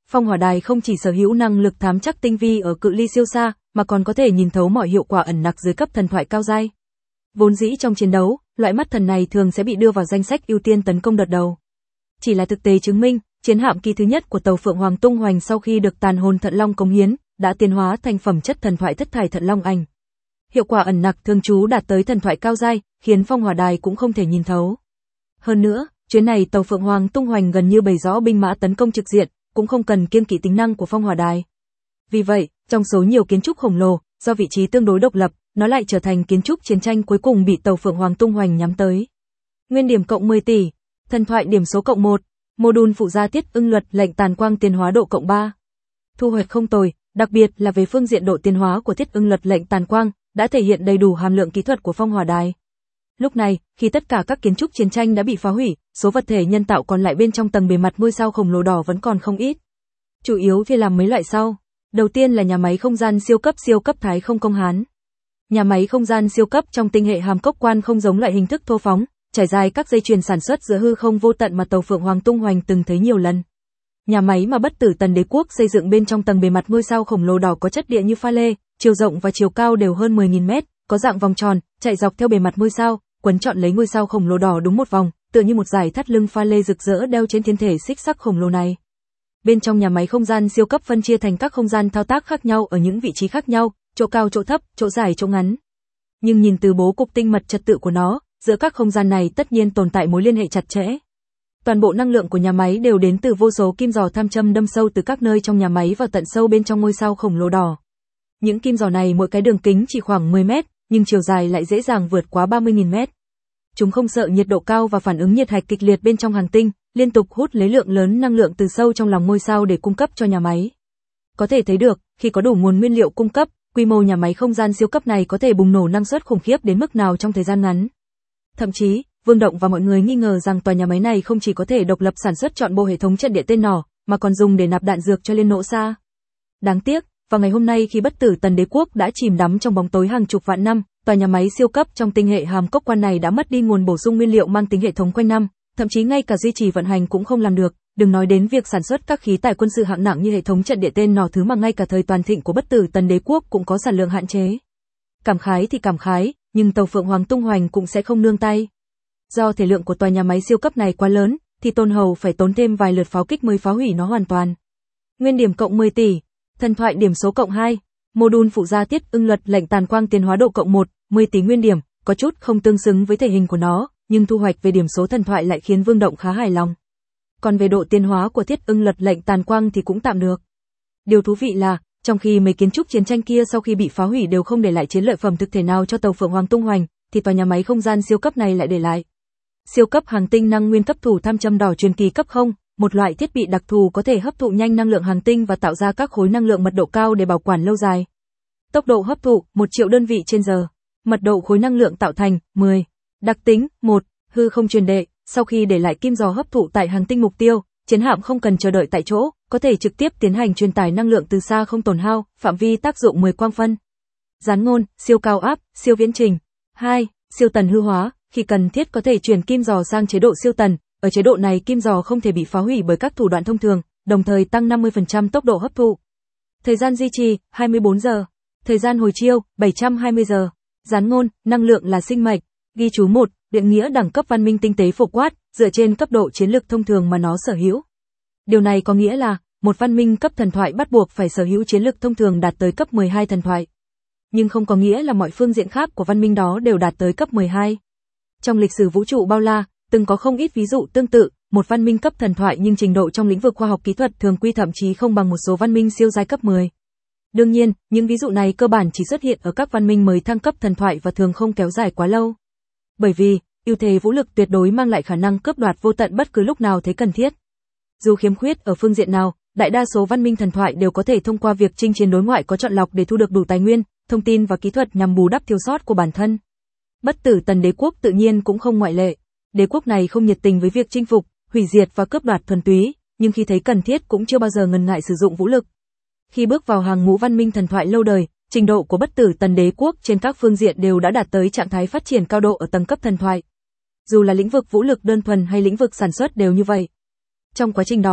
Phong hỏa đài không chỉ sở hữu năng lực thám trắc tinh vi ở cự ly siêu xa, mà còn có thể nhìn thấu mọi hiệu quả ẩn nặc dưới cấp thần thoại cao giai. Vốn dĩ trong chiến đấu, loại mắt thần này thường sẽ bị đưa vào danh sách ưu tiên tấn công đợt đầu. Chỉ là thực tế chứng minh, chiến hạm kỳ thứ nhất của tàu Phượng Hoàng tung hoành sau khi được tàn hồn Thận Long cống hiến, đã tiến hóa thành phẩm chất thần thoại thất thải Thận Long ảnh. Hiệu quả ẩn nặc thường trú đạt tới thần thoại cao giai, khiến phong hỏa đài cũng không thể nhìn thấu. Hơn nữa, chuyến này tàu Phượng Hoàng tung hoành gần như bày rõ binh mã tấn công trực diện, cũng không cần kiêng kỵ tính năng của phong hỏa đài. Vì vậy, trong số nhiều kiến trúc khổng lồ, do vị trí tương đối độc lập, nó lại trở thành kiến trúc chiến tranh cuối cùng bị tàu Phượng Hoàng tung hoành nhắm tới. Nguyên điểm cộng 10 tỷ, thần thoại điểm số cộng 1, module phụ gia Thiết Ưng Luật lệnh tàn quang tiến hóa độ cộng 3. Thu hoạch không tồi, đặc biệt là về phương diện độ tiến hóa của Thiết Ưng Luật lệnh tàn quang, đã thể hiện đầy đủ hàm lượng kỹ thuật của phong hỏa đài. Lúc này, khi tất cả các kiến trúc chiến tranh đã bị phá hủy, số vật thể nhân tạo còn lại bên trong tầng bề mặt ngôi sao khổng lồ đỏ vẫn còn không ít. Chủ yếu chia làm mấy loại sau. Đầu tiên là nhà máy không gian siêu cấp Thái Không Công Hán. Nhà máy không gian siêu cấp trong tinh hệ Hàm Cốc Quan không giống loại hình thức thô phóng, trải dài các dây chuyền sản xuất giữa hư không vô tận mà tàu Phượng Hoàng tung hoành từng thấy nhiều lần. Nhà máy mà Bất Tử Tần Đế Quốc xây dựng bên trong tầng bề mặt ngôi sao khổng lồ đỏ có chất địa như pha lê, chiều rộng và chiều cao đều hơn 10.000 mét, có dạng vòng tròn, chạy dọc theo bề mặt ngôi sao, quấn trọn lấy ngôi sao khổng lồ đỏ đúng một vòng, tựa như một dải thắt lưng pha lê rực rỡ đeo trên thiên thể xích sắc khổng lồ này. Bên trong nhà máy không gian siêu cấp phân chia thành các không gian thao tác khác nhau ở những vị trí khác nhau, chỗ cao chỗ thấp, chỗ dài chỗ ngắn. Nhưng nhìn từ bố cục tinh mật trật tự của nó, giữa các không gian này tất nhiên tồn tại mối liên hệ chặt chẽ. Toàn bộ năng lượng của nhà máy đều đến từ vô số kim giò tham châm đâm sâu từ các nơi trong nhà máy vào tận sâu bên trong ngôi sao khổng lồ đỏ. Những kim giò này mỗi cái đường kính chỉ khoảng 10 mét, nhưng chiều dài lại dễ dàng vượt quá 30.000 mét. Chúng không sợ nhiệt độ cao và phản ứng nhiệt hạch kịch liệt bên trong hành tinh, liên tục hút lấy lượng lớn năng lượng từ sâu trong lòng ngôi sao để cung cấp cho nhà máy. Có thể thấy được, khi có đủ nguồn nguyên liệu cung cấp, quy mô nhà máy không gian siêu cấp này có thể bùng nổ năng suất khủng khiếp đến mức nào trong thời gian ngắn. Thậm chí, Vương Động và mọi người nghi ngờ rằng tòa nhà máy này không chỉ có thể độc lập sản xuất trọn bộ hệ thống trận địa tên nỏ, mà còn dùng để nạp đạn dược cho liên nỗ xa. Đáng tiếc, vào ngày hôm nay khi Bất Tử Tần Đế Quốc đã chìm đắm trong bóng tối hàng chục vạn năm, tòa nhà máy siêu cấp trong tinh hệ Hàm Cốc Quan này đã mất đi nguồn bổ sung nguyên liệu mang tính hệ thống quanh năm, thậm chí ngay cả duy trì vận hành cũng không làm được, đừng nói đến việc sản xuất các khí tài quân sự hạng nặng như hệ thống trận địa tên nỏ, thứ mà ngay cả thời toàn thịnh của Bất Tử Tần Đế Quốc cũng có sản lượng hạn chế. Cảm khái thì cảm khái, nhưng tàu Phượng Hoàng tung hoành cũng sẽ không nương tay. Do thể lượng của tòa nhà máy siêu cấp này quá lớn, thì Tôn Hầu phải tốn thêm vài lượt pháo kích mới phá hủy nó hoàn toàn. Nguyên điểm cộng 10 tỷ, thần thoại điểm số cộng 2, module phụ gia Thiết Ưng Luật lệnh tàn quang tiến hóa độ cộng 1, 10 tỷ nguyên điểm, có chút không tương xứng với thể hình của nó, nhưng thu hoạch về điểm số thần thoại lại khiến Vương Động khá hài lòng. Còn về độ tiến hóa của Thiết Ưng Luật lệnh tàn quang thì cũng tạm được. Điều thú vị là, trong khi mấy kiến trúc chiến tranh kia sau khi bị phá hủy đều không để lại chiến lợi phẩm thực thể nào cho tàu Phượng Hoàng tung hoành, thì tòa nhà máy không gian siêu cấp này lại để lại. Siêu cấp hàng tinh năng nguyên cấp thủ tham châm đỏ truyền kỳ cấp 0, một loại thiết bị đặc thù có thể hấp thụ nhanh năng lượng hàng tinh và tạo ra các khối năng lượng mật độ cao để bảo quản lâu dài. Tốc độ hấp thụ 1 triệu đơn vị trên giờ. Mật độ khối năng lượng tạo thành 10. Đặc tính 1. Hư không truyền đệ, sau khi để lại kim giò hấp thụ tại hành tinh mục tiêu, chiến hạm không cần chờ đợi tại chỗ, có thể trực tiếp tiến hành truyền tải năng lượng từ xa không tổn hao, phạm vi tác dụng 10 quang phân. Gián ngôn, siêu cao áp, siêu viễn trình. 2. Siêu tần hư hóa, khi cần thiết có thể chuyển kim giò sang chế độ siêu tần, ở chế độ này kim giò không thể bị phá hủy bởi các thủ đoạn thông thường, đồng thời tăng 50% tốc độ hấp thụ. Thời gian duy trì 24 giờ, thời gian hồi chiêu 720 giờ. Gián ngôn, năng lượng là sinh mệnh. Ghi chú 1, định nghĩa đẳng cấp văn minh tinh tế phổ quát, dựa trên cấp độ chiến lược thông thường mà nó sở hữu. Điều này có nghĩa là, một văn minh cấp thần thoại bắt buộc phải sở hữu chiến lược thông thường đạt tới cấp 12 thần thoại. Nhưng không có nghĩa là mọi phương diện khác của văn minh đó đều đạt tới cấp 12. Trong lịch sử vũ trụ bao la, từng có không ít ví dụ tương tự, một văn minh cấp thần thoại nhưng trình độ trong lĩnh vực khoa học kỹ thuật thường quy thậm chí không bằng một số văn minh siêu giai cấp 10. Đương nhiên, những ví dụ này cơ bản chỉ xuất hiện ở các văn minh mới thăng cấp thần thoại và thường không kéo dài quá lâu. Bởi vì, ưu thế vũ lực tuyệt đối mang lại khả năng cướp đoạt vô tận bất cứ lúc nào thấy cần thiết. Dù khiếm khuyết ở phương diện nào, đại đa số văn minh thần thoại đều có thể thông qua việc chinh chiến đối ngoại có chọn lọc để thu được đủ tài nguyên, thông tin và kỹ thuật nhằm bù đắp thiếu sót của bản thân. Bất Tử Tần Đế Quốc tự nhiên cũng không ngoại lệ. Đế quốc này không nhiệt tình với việc chinh phục, hủy diệt và cướp đoạt thuần túy, nhưng khi thấy cần thiết cũng chưa bao giờ ngần ngại sử dụng vũ lực. Khi bước vào hàng ngũ văn minh thần thoại lâu đời, trình độ của Bất Tử Tần Đế Quốc trên các phương diện đều đã đạt tới trạng thái phát triển cao độ ở tầng cấp thần thoại. Dù là lĩnh vực vũ lực đơn thuần hay lĩnh vực sản xuất đều như vậy. Trong quá trình đó,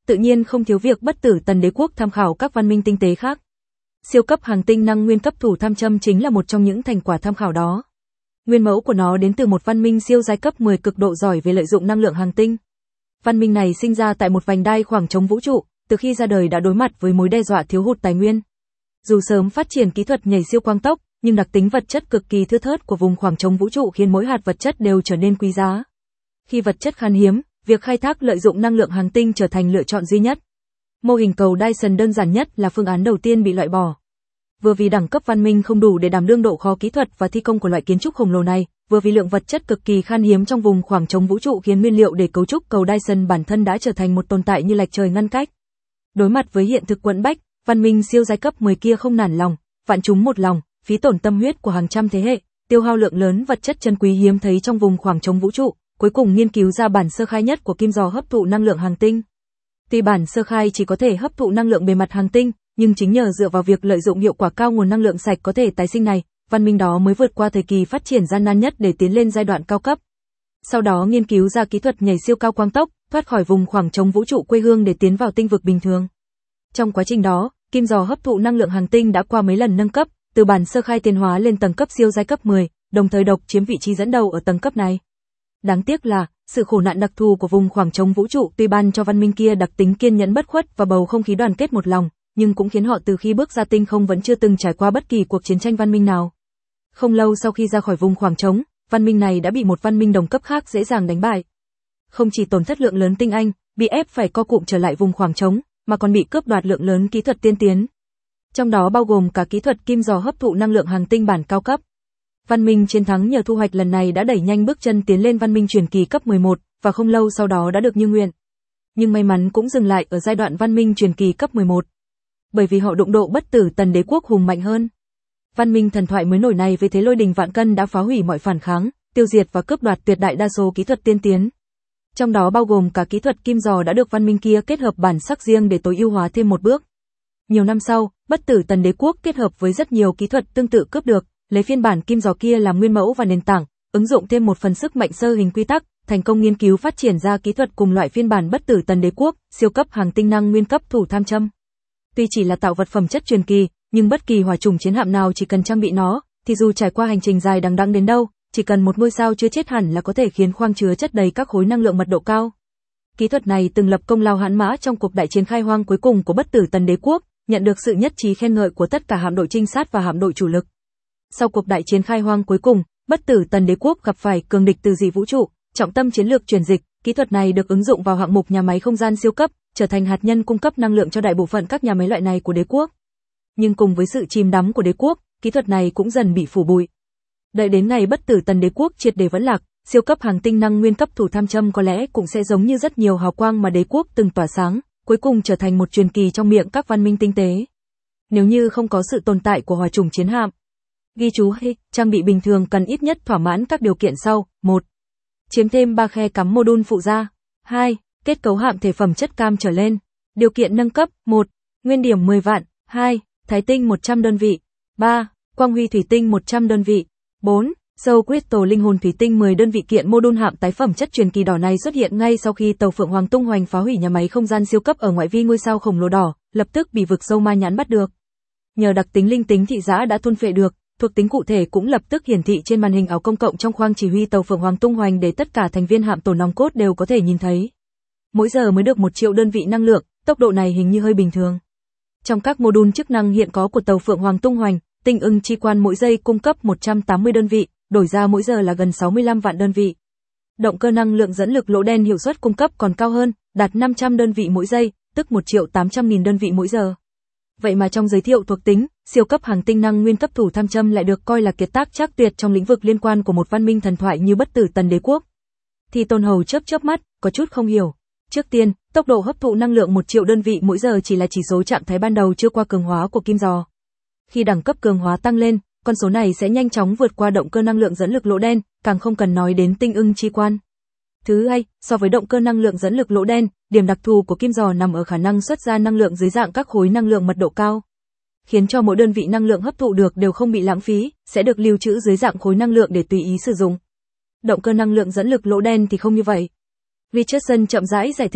tự nhiên không thiếu việc Bất Tử Tần Đế quốc tham khảo các văn minh tinh tế khác. Siêu cấp hàng tinh năng nguyên cấp thủ tham châm chính là một trong những thành quả tham khảo đó. Nguyên mẫu của nó đến từ một văn minh siêu giai cấp 10 cực độ giỏi về lợi dụng năng lượng hàng tinh. Văn minh này sinh ra tại một vành đai khoảng trống vũ trụ, từ khi ra đời đã đối mặt với mối đe dọa thiếu hụt tài nguyên. Dù sớm phát triển kỹ thuật nhảy siêu quang tốc, nhưng đặc tính vật chất cực kỳ thưa thớt của vùng khoảng trống vũ trụ khiến mỗi hạt vật chất đều trở nên quý giá. Khi vật chất khan hiếm, việc khai thác lợi dụng năng lượng hàng tinh trở thành lựa chọn duy nhất. Mô hình cầu Dyson đơn giản nhất là phương án đầu tiên bị loại bỏ. Vừa vì đẳng cấp văn minh không đủ để đảm đương độ khó kỹ thuật và thi công của loại kiến trúc khổng lồ này, vừa vì lượng vật chất cực kỳ khan hiếm trong vùng khoảng trống vũ trụ khiến nguyên liệu để cấu trúc cầu Dyson bản thân đã trở thành một tồn tại như lạch trời ngăn cách. Đối mặt với hiện thực quẫn bách, văn minh siêu giai cấp 10 kia không nản lòng, vạn chúng một lòng, phí tổn tâm huyết của hàng trăm thế hệ, tiêu hao lượng lớn vật chất chân quý hiếm thấy trong vùng khoảng trống vũ trụ, cuối cùng nghiên cứu ra bản sơ khai nhất của kim giò hấp thụ năng lượng hàng tinh. Tuy bản sơ khai chỉ có thể hấp thụ năng lượng bề mặt hàng tinh, nhưng chính nhờ dựa vào việc lợi dụng hiệu quả cao nguồn năng lượng sạch có thể tái sinh này, văn minh đó mới vượt qua thời kỳ phát triển gian nan nhất để tiến lên giai đoạn cao cấp. Sau đó nghiên cứu ra kỹ thuật nhảy siêu cao quang tốc, thoát khỏi vùng khoảng trống vũ trụ quê hương để tiến vào tinh vực bình thường. Trong quá trình đó, kim giò hấp thụ năng lượng hàng tinh đã qua mấy lần nâng cấp, từ bản sơ khai tiến hóa lên tầng cấp siêu giai cấp 10, đồng thời độc chiếm vị trí dẫn đầu ở tầng cấp này. Đáng tiếc là, sự khổ nạn đặc thù của vùng khoảng trống vũ trụ tuy ban cho văn minh kia đặc tính kiên nhẫn bất khuất và bầu không khí đoàn kết một lòng, nhưng cũng khiến họ từ khi bước ra tinh không vẫn chưa từng trải qua bất kỳ cuộc chiến tranh văn minh nào. Không lâu sau khi ra khỏi vùng khoảng trống, văn minh này đã bị một văn minh đồng cấp khác dễ dàng đánh bại. Không chỉ tổn thất lượng lớn tinh anh, bị ép phải co cụm trở lại vùng khoảng trống, mà còn bị cướp đoạt lượng lớn kỹ thuật tiên tiến. Trong đó bao gồm cả kỹ thuật kim giò hấp thụ năng lượng hàng tinh bản cao cấp. Văn minh chiến thắng nhờ thu hoạch lần này đã đẩy nhanh bước chân tiến lên văn minh truyền kỳ cấp 11, và không lâu sau đó đã được như nguyện. Nhưng may mắn cũng dừng lại ở giai đoạn văn minh truyền kỳ cấp 11. Bởi vì họ đụng độ Bất Tử Tần Đế quốc hùng mạnh hơn. Văn minh thần thoại mới nổi này với thế lôi đình vạn cân đã phá hủy mọi phản kháng, tiêu diệt và cướp đoạt tuyệt đại đa số kỹ thuật tiên tiến. Trong đó bao gồm cả kỹ thuật kim giò đã được văn minh kia kết hợp bản sắc riêng để tối ưu hóa thêm một bước. Nhiều năm sau, Bất Tử Tần Đế quốc kết hợp với rất nhiều kỹ thuật tương tự cướp được, lấy phiên bản kim giò kia làm nguyên mẫu và nền tảng, ứng dụng thêm một phần sức mạnh sơ hình quy tắc, thành công nghiên cứu phát triển ra kỹ thuật cùng loại phiên bản Bất Tử Tần Đế quốc, siêu cấp hàng tinh năng nguyên cấp thủ tham châm. Tuy chỉ là tạo vật phẩm chất truyền kỳ, nhưng bất kỳ hỏa chủng chiến hạm nào chỉ cần trang bị nó, thì dù trải qua hành trình dài đằng đẵng đến đâu, chỉ cần một ngôi sao chưa chết hẳn là có thể khiến khoang chứa chất đầy các khối năng lượng mật độ cao. Kỹ thuật này từng lập công lao hãn mã trong cuộc đại chiến khai hoang cuối cùng của Bất Tử Tần Đế quốc, nhận được sự nhất trí khen ngợi của tất cả hạm đội trinh sát và hạm đội chủ lực. Sau cuộc đại chiến khai hoang cuối cùng, Bất Tử Tần Đế quốc gặp phải cường địch từ dị vũ trụ, trọng tâm chiến lược chuyển dịch, kỹ thuật này được ứng dụng vào hạng mục nhà máy không gian siêu cấp, trở thành hạt nhân cung cấp năng lượng cho đại bộ phận các nhà máy loại này của đế quốc. Nhưng cùng với sự chìm đắm của đế quốc, kỹ thuật này cũng dần bị phủ bụi. Đợi đến ngày Bất Tử Tần Đế quốc triệt để vẫn lạc, siêu cấp hàng tinh năng nguyên cấp thủ tham châm có lẽ cũng sẽ giống như rất nhiều hào quang mà đế quốc từng tỏa sáng, cuối cùng trở thành một truyền kỳ trong miệng các văn minh tinh tế. Nếu như không có sự tồn tại của hỏa chủng chiến hạm. Ghi chú hay, trang bị bình thường cần ít nhất thỏa mãn các điều kiện sau: 1. Chiếm thêm 3 khe cắm module phụ gia. 2. Kết cấu hạm thể phẩm chất cam trở lên. Điều kiện nâng cấp: 1. Nguyên điểm 10 vạn. 2. Thái tinh 100 đơn vị. 3. Quang huy thủy tinh 100 đơn vị. 4. Soul Crystal linh hồn thủy tinh 10 đơn vị. Kiện module hạm tái phẩm chất truyền kỳ đỏ này xuất hiện ngay sau khi tàu Phượng Hoàng tung hoành phá hủy nhà máy không gian siêu cấp ở ngoại vi ngôi sao khổng lồ đỏ, lập tức bị vực sâu ma nhãn bắt được. Nhờ đặc tính linh tính thị giã đã thôn phệ được, thuộc tính cụ thể cũng lập tức hiển thị trên màn hình ảo công cộng trong khoang chỉ huy tàu Phượng Hoàng tung hoành để tất cả thành viên hạm tổ nòng cốt đều có thể nhìn thấy. Mỗi giờ mới được 1 triệu đơn vị năng lượng, tốc độ này hình như hơi bình thường. Trong các module chức năng hiện có của tàu Phượng Hoàng tung hoành, tinh ưng chi quan mỗi giây cung cấp 180 đơn vị, đổi ra mỗi giờ là gần 65 vạn đơn vị. Động cơ năng lượng dẫn lực lỗ đen hiệu suất cung cấp còn cao hơn, đạt 500 đơn vị mỗi giây, tức 1.800.000 đơn vị mỗi giờ. Vậy mà trong giới thiệu thuộc tính, siêu cấp hàng tinh năng nguyên cấp thủ tham châm lại được coi là kiệt tác trác tuyệt trong lĩnh vực liên quan của một văn minh thần thoại như Bất Tử Tần Đế quốc. Thì Tôn Hầu chớp mắt, có chút không hiểu. Trước tiên, tốc độ hấp thụ năng lượng 1 triệu đơn vị mỗi giờ chỉ là chỉ số trạng thái ban đầu chưa qua cường hóa của kim giò. Khi đẳng cấp cường hóa tăng lên, con số này sẽ nhanh chóng vượt qua động cơ năng lượng dẫn lực lỗ đen, càng không cần nói đến tinh ưng chi quan. Thứ hai, so với động cơ năng lượng dẫn lực lỗ đen, điểm đặc thù của kim giò nằm ở khả năng xuất ra năng lượng dưới dạng các khối năng lượng mật độ cao, khiến cho mỗi đơn vị năng lượng hấp thụ được đều không bị lãng phí, sẽ được lưu trữ dưới dạng khối năng lượng để tùy ý sử dụng. Động cơ năng lượng dẫn lực lỗ đen thì không như vậy. Richardson chậm rãi giải thích,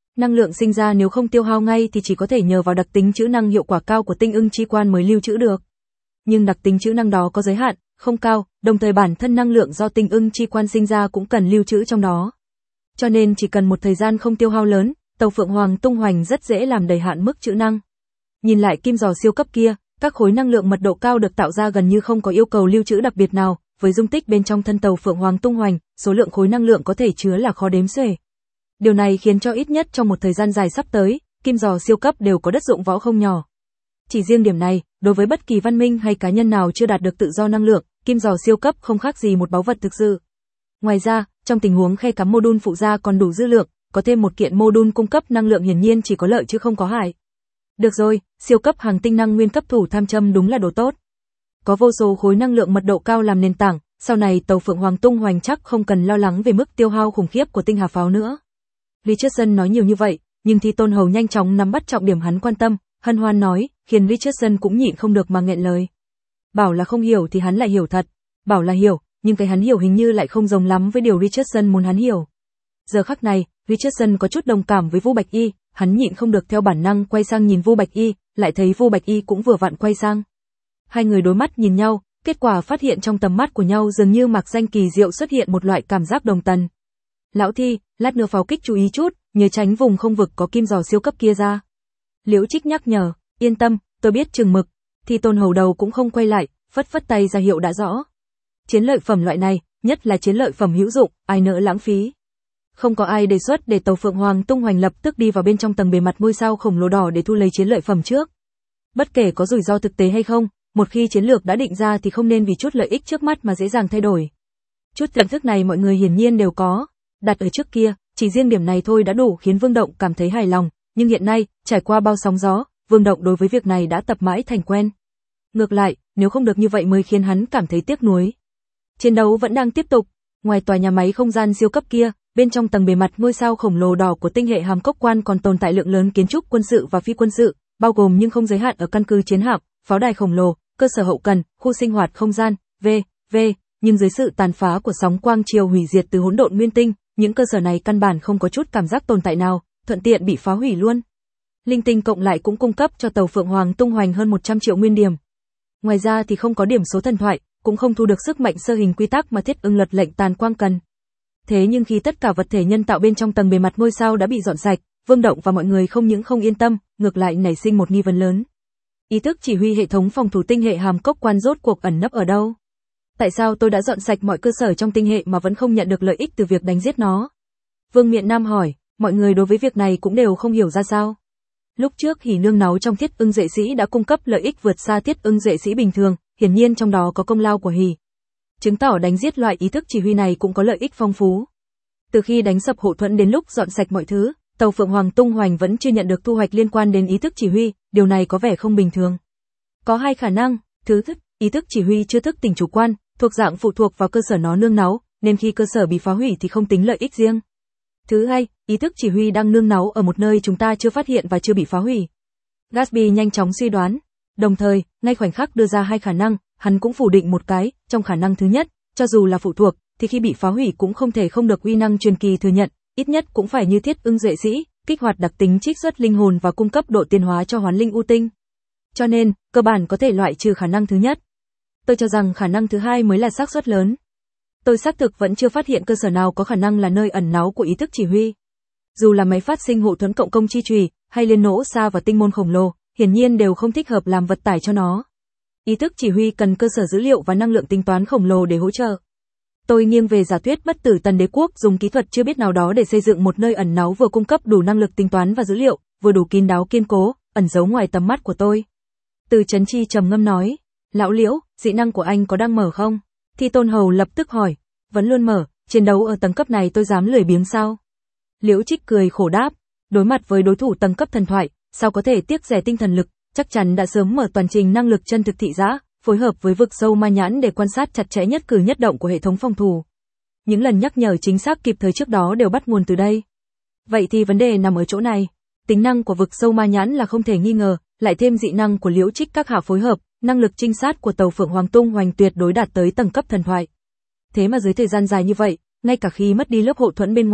Năng lượng sinh ra nếu không tiêu hao ngay thì chỉ có thể nhờ vào đặc tính trữ năng hiệu quả cao của tinh ưng chi quan mới lưu trữ được. Nhưng đặc tính trữ năng đó có giới hạn, không cao, đồng thời bản thân năng lượng do tinh ưng chi quan sinh ra cũng cần lưu trữ trong đó. Cho nên chỉ cần một thời gian không tiêu hao lớn, tàu Phượng Hoàng tung hoành rất dễ làm đầy hạn mức trữ năng. Nhìn lại kim giò siêu cấp kia, các khối năng lượng mật độ cao được tạo ra gần như không có yêu cầu lưu trữ đặc biệt nào, với dung tích bên trong thân tàu Phượng Hoàng tung hoành, số lượng khối năng lượng có thể chứa là khó đếm xuể. Điều này khiến cho ít nhất trong một thời gian dài sắp tới, kim giò siêu cấp đều có đất dụng võ không nhỏ. Chỉ riêng điểm này, đối với bất kỳ văn minh hay cá nhân nào chưa đạt được tự do năng lượng, kim giò siêu cấp không khác gì một báu vật thực sự. Ngoài ra, trong tình huống khe cắm module phụ gia còn đủ dư lượng, có thêm một kiện module cung cấp năng lượng hiển nhiên chỉ có lợi chứ không có hại. Được rồi, siêu cấp hàng tinh năng nguyên cấp thủ tham châm đúng là đồ tốt. Có vô số khối năng lượng mật độ cao làm nền tảng, sau này tàu Phượng Hoàng tung hoành chắc không cần lo lắng về mức tiêu hao khủng khiếp của tinh hà pháo nữa. Richardson nói nhiều như vậy, nhưng Thi Tôn Hầu nhanh chóng nắm bắt trọng điểm hắn quan tâm, hân hoan nói, khiến Richardson cũng nhịn không được mà nghẹn lời. Bảo là không hiểu thì hắn lại hiểu thật, bảo là hiểu, nhưng cái hắn hiểu hình như lại không giống lắm với điều Richardson muốn hắn hiểu. Giờ khắc này, Richardson có chút đồng cảm với Vu Bạch Y, hắn nhịn không được theo bản năng quay sang nhìn Vu Bạch Y, lại thấy Vu Bạch Y cũng vừa vặn quay sang. Hai người đối mắt nhìn nhau, kết quả phát hiện trong tầm mắt của nhau dường như mạc danh kỳ diệu xuất hiện một loại cảm giác đồng tần. Lão Thi, lát nữa pháo kích chú ý chút, nhớ tránh vùng không vực có kim giò siêu cấp kia ra. Liễu Trích nhắc nhở, yên tâm, tôi biết chừng mực. Thi Tôn Hầu đầu cũng không quay lại, phất phất tay ra hiệu đã rõ. Chiến lợi phẩm loại này, nhất là chiến lợi phẩm hữu dụng, ai nỡ lãng phí. Không có ai đề xuất để tàu Phượng Hoàng tung hoành lập tức đi vào bên trong tầng bề mặt ngôi sao khổng lồ đỏ để thu lấy chiến lợi phẩm trước. Bất kể có rủi ro thực tế hay không, một khi chiến lược đã định ra thì không nên vì chút lợi ích trước mắt mà dễ dàng thay đổi. Chút nhận thức này mọi người hiển nhiên đều có. Đặt ở trước kia, chỉ riêng điểm này thôi đã đủ khiến Vương Động cảm thấy hài lòng, nhưng hiện nay, trải qua bao sóng gió, Vương Động đối với việc này đã tập mãi thành quen. Ngược lại, nếu không được như vậy mới khiến hắn cảm thấy tiếc nuối. Chiến đấu vẫn đang tiếp tục, ngoài tòa nhà máy không gian siêu cấp kia, bên trong tầng bề mặt ngôi sao khổng lồ đỏ của tinh hệ Hàm Cốc Quan còn tồn tại lượng lớn kiến trúc quân sự và phi quân sự, bao gồm nhưng không giới hạn ở căn cứ chiến hạm, pháo đài khổng lồ, cơ sở hậu cần, khu sinh hoạt không gian, v.v. Nhưng dưới sự tàn phá của sóng quang chiều hủy diệt từ hỗn độn nguyên tinh, những cơ sở này căn bản không có chút cảm giác tồn tại nào, thuận tiện bị phá hủy luôn. Linh tinh cộng lại cũng cung cấp cho tàu Phượng Hoàng tung hoành hơn 100 triệu nguyên điểm. Ngoài ra thì không có điểm số thần thoại, cũng không thu được sức mạnh sơ hình quy tắc mà Thiết Ưng luật lệnh tàn quang cần. Thế nhưng khi tất cả vật thể nhân tạo bên trong tầng bề mặt ngôi sao đã bị dọn sạch, Vương Động và mọi người không những không yên tâm, ngược lại nảy sinh một nghi vấn lớn. Ý thức chỉ huy hệ thống phòng thủ tinh hệ Hàm Cốc Quan rốt cuộc ẩn nấp ở đâu? Tại sao tôi đã dọn sạch mọi cơ sở trong tinh hệ mà vẫn không nhận được lợi ích từ việc đánh giết nó? Vương Miện Nam hỏi, mọi người đối với việc này cũng đều không hiểu ra sao. Lúc trước Hỉ Nương Náu trong Thiết Ưng Duệ Sĩ đã cung cấp lợi ích vượt xa Thiết Ưng Duệ Sĩ bình thường, hiển nhiên trong đó có công lao của Hỉ. Chứng tỏ đánh giết loại ý thức chỉ huy này cũng có lợi ích phong phú. Từ khi đánh sập hộ thuẫn đến lúc dọn sạch mọi thứ, tàu Phượng Hoàng tung hoành vẫn chưa nhận được thu hoạch liên quan đến ý thức chỉ huy, điều này có vẻ không bình thường. Có hai khả năng, thứ nhất, ý thức chỉ huy chưa thức tỉnh chủ quan, thuộc dạng phụ thuộc vào cơ sở nó nương náu, nên khi cơ sở bị phá hủy thì không tính lợi ích riêng. Thứ hai, ý thức chỉ huy đang nương náu ở một nơi chúng ta chưa phát hiện và chưa bị phá hủy. Gatsby nhanh chóng suy đoán, đồng thời, ngay khoảnh khắc đưa ra hai khả năng, hắn cũng phủ định một cái, trong khả năng thứ nhất, cho dù là phụ thuộc, thì khi bị phá hủy cũng không thể không được uy năng truyền kỳ thừa nhận, ít nhất cũng phải như Thiết Ưng Duệ Sĩ, kích hoạt đặc tính trích xuất linh hồn và cung cấp độ tiến hóa cho hoán linh u tinh. Cho nên, cơ bản có thể loại trừ khả năng thứ nhất. Tôi cho rằng khả năng thứ hai mới là xác suất lớn. Tôi xác thực vẫn chưa phát hiện cơ sở nào có khả năng là nơi ẩn náu của ý thức chỉ huy. Dù là máy phát sinh hộ thuẫn cộng công chi chùy, hay liên nỗ xa và tinh môn khổng lồ, hiển nhiên đều không thích hợp làm vật tải cho nó. Ý thức chỉ huy cần cơ sở dữ liệu và năng lượng tính toán khổng lồ để hỗ trợ. Tôi nghiêng về giả thuyết bất tử tần đế quốc dùng kỹ thuật chưa biết nào đó để xây dựng một nơi ẩn náu vừa cung cấp đủ năng lực tính toán và dữ liệu, vừa đủ kín đáo kiên cố, ẩn giấu ngoài tầm mắt của tôi. Từ Chấn Chi trầm ngâm nói, lão Liễu, dị năng của anh có đang mở không? Thi Tôn Hầu lập tức hỏi, vẫn luôn mở, chiến đấu ở tầng cấp này tôi dám lười biếng sao? Liễu Trích cười khổ đáp, đối mặt với đối thủ tầng cấp thần thoại, sao có thể tiếc rẻ tinh thần lực, chắc chắn đã sớm mở toàn trình năng lực chân thực thị giã, phối hợp với vực sâu ma nhãn để quan sát chặt chẽ nhất cử nhất động của hệ thống phòng thủ. Những lần nhắc nhở chính xác kịp thời trước đó đều bắt nguồn từ đây. Vậy thì vấn đề nằm ở chỗ này. Tính năng của vực sâu ma nhãn là không thể nghi ngờ, lại thêm dị năng của Liễu Trích các hạ phối hợp, năng lực trinh sát của tàu Phượng Hoàng tung hoành tuyệt đối đạt tới tầng cấp thần thoại. Thế mà dưới thời gian dài như vậy, ngay cả khi mất đi lớp hộ thuẫn bên ngoài,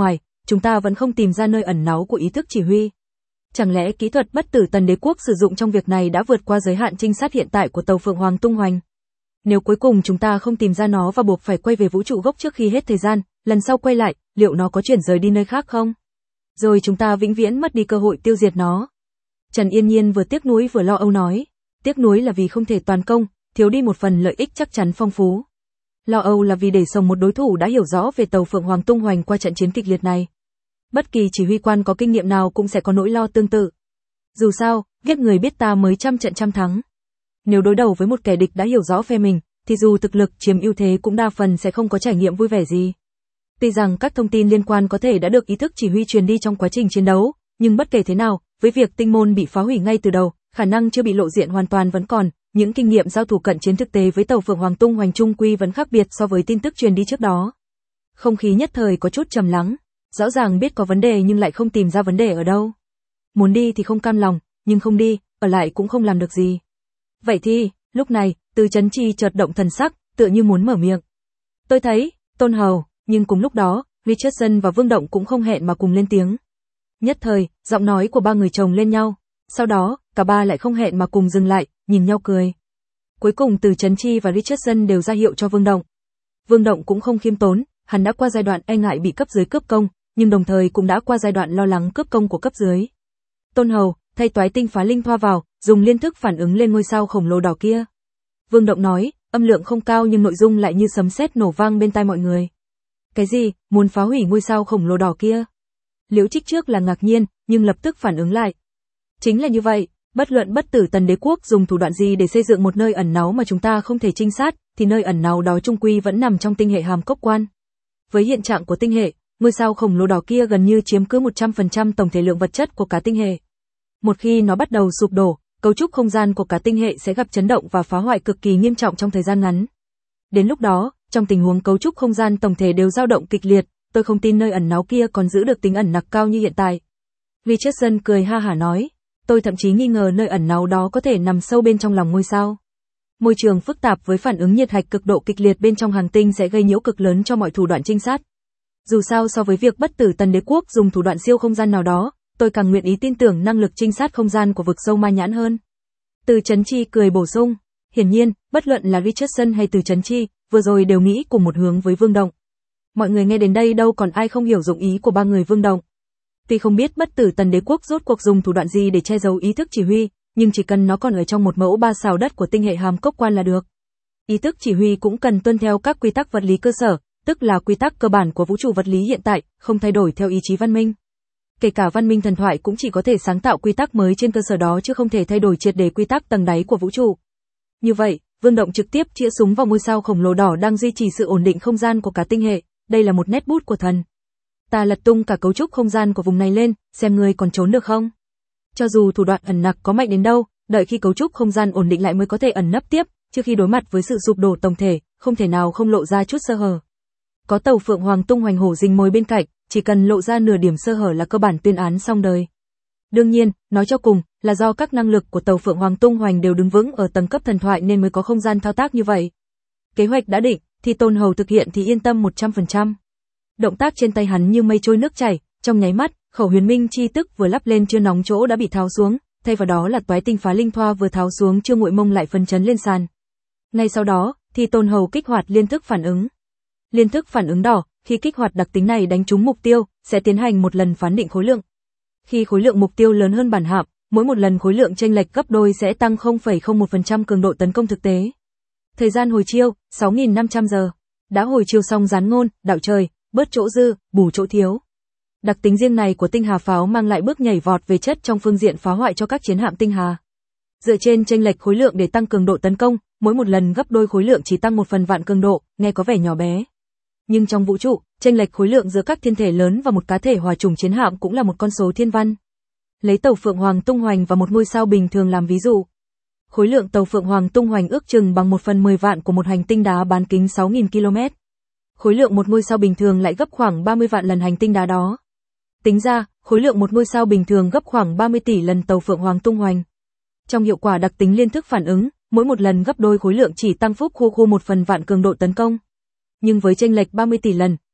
chúng ta vẫn không tìm ra nơi ẩn náu của ý thức chỉ huy. Chẳng lẽ kỹ thuật bất tử tần đế quốc sử dụng trong việc này đã vượt qua giới hạn trinh sát hiện tại của tàu Phượng Hoàng tung hoành? Nếu cuối cùng chúng ta không tìm ra nó và buộc phải quay về vũ trụ gốc trước khi hết thời gian, lần sau quay lại, liệu nó có chuyển rời đi nơi khác không? Rồi chúng ta vĩnh viễn mất đi cơ hội tiêu diệt nó. Trần Yên Nhiên vừa tiếc nuối vừa lo âu nói. Tiếc nuối là vì không thể toàn công, thiếu đi một phần lợi ích chắc chắn phong phú. Lo âu là vì để sống một đối thủ đã hiểu rõ về tàu Phượng Hoàng tung hoành qua trận chiến kịch liệt này. Bất kỳ chỉ huy quan có kinh nghiệm nào cũng sẽ có nỗi lo tương tự. Dù sao, ghét người biết ta mới trăm trận trăm thắng. Nếu đối đầu với một kẻ địch đã hiểu rõ phe mình, thì dù thực lực chiếm ưu thế cũng đa phần sẽ không có trải nghiệm vui vẻ gì. Tuy rằng các thông tin liên quan có thể đã được ý thức chỉ huy truyền đi trong quá trình chiến đấu, nhưng bất kể thế nào, với việc tinh môn bị phá hủy ngay từ đầu, khả năng chưa bị lộ diện hoàn toàn vẫn còn, những kinh nghiệm giao thủ cận chiến thực tế với tàu Phượng Hoàng tung hoành trung quy vẫn khác biệt so với tin tức truyền đi trước đó. Không khí nhất thời có chút trầm lắng, rõ ràng biết có vấn đề nhưng lại không tìm ra vấn đề ở đâu. Muốn đi thì không cam lòng, nhưng không đi, ở lại cũng không làm được gì. Vậy thì, lúc này, Từ Chấn Chi chợt động thần sắc, tựa như muốn mở miệng. Tôi thấy, Tôn Hầu, nhưng cùng lúc đó, Richardson và Vương Động cũng không hẹn mà cùng lên tiếng. Nhất thời, giọng nói của ba người chồng lên nhau. Sau đó, cả ba lại không hẹn mà cùng dừng lại, nhìn nhau cười. Cuối cùng Từ Chấn Chi và Richardson đều ra hiệu cho Vương Động. Vương Động cũng không khiêm tốn, hắn đã qua giai đoạn e ngại bị cấp dưới cướp công, nhưng đồng thời cũng đã qua giai đoạn lo lắng cướp công của cấp dưới. Tôn Hầu, thay toái tinh phá linh thoa vào, dùng liên thức phản ứng lên ngôi sao khổng lồ đỏ kia. Vương Động nói, âm lượng không cao nhưng nội dung lại như sấm sét nổ vang bên tai mọi người. Cái gì, muốn phá hủy ngôi sao khổng lồ đỏ kia? Liễu Trích trước là ngạc nhiên, nhưng lập tức phản ứng lại. Chính là như vậy, bất luận bất tử tần đế quốc dùng thủ đoạn gì để xây dựng một nơi ẩn náu mà chúng ta không thể trinh sát, thì nơi ẩn náu đó trung quy vẫn nằm trong tinh hệ Hàm Cốc Quan. Với hiện trạng của tinh hệ, ngôi sao khổng lồ đỏ kia gần như chiếm cứ 100% tổng thể lượng vật chất của cả tinh hệ. Một khi nó bắt đầu sụp đổ, cấu trúc không gian của cả tinh hệ sẽ gặp chấn động và phá hoại cực kỳ nghiêm trọng trong thời gian ngắn. Đến lúc đó, trong tình huống cấu trúc không gian tổng thể đều dao động kịch liệt, tôi không tin nơi ẩn náu kia còn giữ được tính ẩn nặc cao như hiện tại. Richardson cười ha hả nói, tôi thậm chí nghi ngờ nơi ẩn náu đó có thể nằm sâu bên trong lòng ngôi sao. Môi trường phức tạp với phản ứng nhiệt hạch cực độ kịch liệt bên trong hành tinh sẽ gây nhiễu cực lớn cho mọi thủ đoạn trinh sát. Dù sao so với việc bất tử tần đế quốc dùng thủ đoạn siêu không gian nào đó, tôi càng nguyện ý tin tưởng năng lực trinh sát không gian của vực sâu ma nhãn hơn. Từ Chấn Chi cười bổ sung, hiển nhiên, bất luận là Richardson hay Từ Chấn Chi, vừa rồi đều nghĩ cùng một hướng với Vương Động. Mọi người nghe đến đây đâu còn ai không hiểu dụng ý của ba người Vương Động. Tuy không biết bất tử tần đế quốc rốt cuộc dùng thủ đoạn gì để che giấu ý thức chỉ huy, nhưng chỉ cần nó còn ở trong một mẫu ba sao đất của tinh hệ Hàm Cốc Quan là được. Ý thức chỉ huy cũng cần tuân theo các quy tắc vật lý cơ sở, tức là quy tắc cơ bản của vũ trụ vật lý hiện tại, không thay đổi theo ý chí văn minh. Kể cả văn minh thần thoại cũng chỉ có thể sáng tạo quy tắc mới trên cơ sở đó chứ không thể thay đổi triệt để quy tắc tầng đáy của vũ trụ. Như vậy, Vương Động trực tiếp chĩa súng vào ngôi sao khổng lồ đỏ đang duy trì sự ổn định không gian của cả tinh hệ, đây là một nét bút của thần. Ta lật tung cả cấu trúc không gian của vùng này lên, xem ngươi còn trốn được không? Cho dù thủ đoạn ẩn nặc có mạnh đến đâu, đợi khi cấu trúc không gian ổn định lại mới có thể ẩn nấp tiếp, trước khi đối mặt với sự sụp đổ tổng thể, không thể nào không lộ ra chút sơ hở. Có tàu Phượng Hoàng tung hoành hổ rình mồi bên cạnh, chỉ cần lộ ra nửa điểm sơ hở là cơ bản tuyên án xong đời. Đương nhiên, nói cho cùng, là do các năng lực của tàu Phượng Hoàng tung hoành đều đứng vững ở tầng cấp thần thoại nên mới có không gian thao tác như vậy. Kế hoạch đã định, thì Tôn Hầu thực hiện thì yên tâm 100%. Động tác trên tay hắn như mây trôi nước chảy, trong nháy mắt, khẩu huyền minh chi tức vừa lắp lên chưa nóng chỗ đã bị tháo xuống, thay vào đó là toái tinh phá linh thoa vừa tháo xuống chưa nguội mông lại phân chấn lên sàn. Ngay sau đó, thì Tôn Hầu kích hoạt liên thức phản ứng. Liên thức phản ứng đỏ, khi kích hoạt đặc tính này đánh trúng mục tiêu, sẽ tiến hành một lần phán định khối lượng. Khi khối lượng mục tiêu lớn hơn bản hạm, mỗi một lần khối lượng chênh lệch gấp đôi sẽ tăng 0,01% cường độ tấn công thực tế. Thời gian hồi chiêu, 6.500 giờ. Đã hồi chiêu xong gián ngôn, đạo trời, bớt chỗ dư, bù chỗ thiếu. Đặc tính riêng này của tinh hà pháo mang lại bước nhảy vọt về chất trong phương diện phá hoại cho các chiến hạm tinh hà. Dựa trên chênh lệch khối lượng để tăng cường độ tấn công, mỗi một lần gấp đôi khối lượng chỉ tăng 1/1000 cường độ, nghe có vẻ nhỏ bé. Nhưng trong vũ trụ, chênh lệch khối lượng giữa các thiên thể lớn và một cá thể hòa trùng chiến hạm cũng là một con số thiên văn. Lấy tàu Phượng Hoàng tung hoành và một ngôi sao bình thường làm ví dụ. Khối lượng tàu Phượng Hoàng tung hoành ước chừng bằng 1/10 vạn của một hành tinh đá bán kính 6.000 km. Khối lượng một ngôi sao bình thường lại gấp khoảng 30 vạn lần hành tinh đá đó. Tính ra, khối lượng một ngôi sao bình thường gấp khoảng 30 tỷ lần tàu Phượng Hoàng tung hoành. Trong hiệu quả đặc tính liên thức phản ứng, mỗi một lần gấp đôi khối lượng chỉ tăng phúc khu 1/1000 cường độ tấn công. Nhưng với chênh lệch 30 tỷ lần,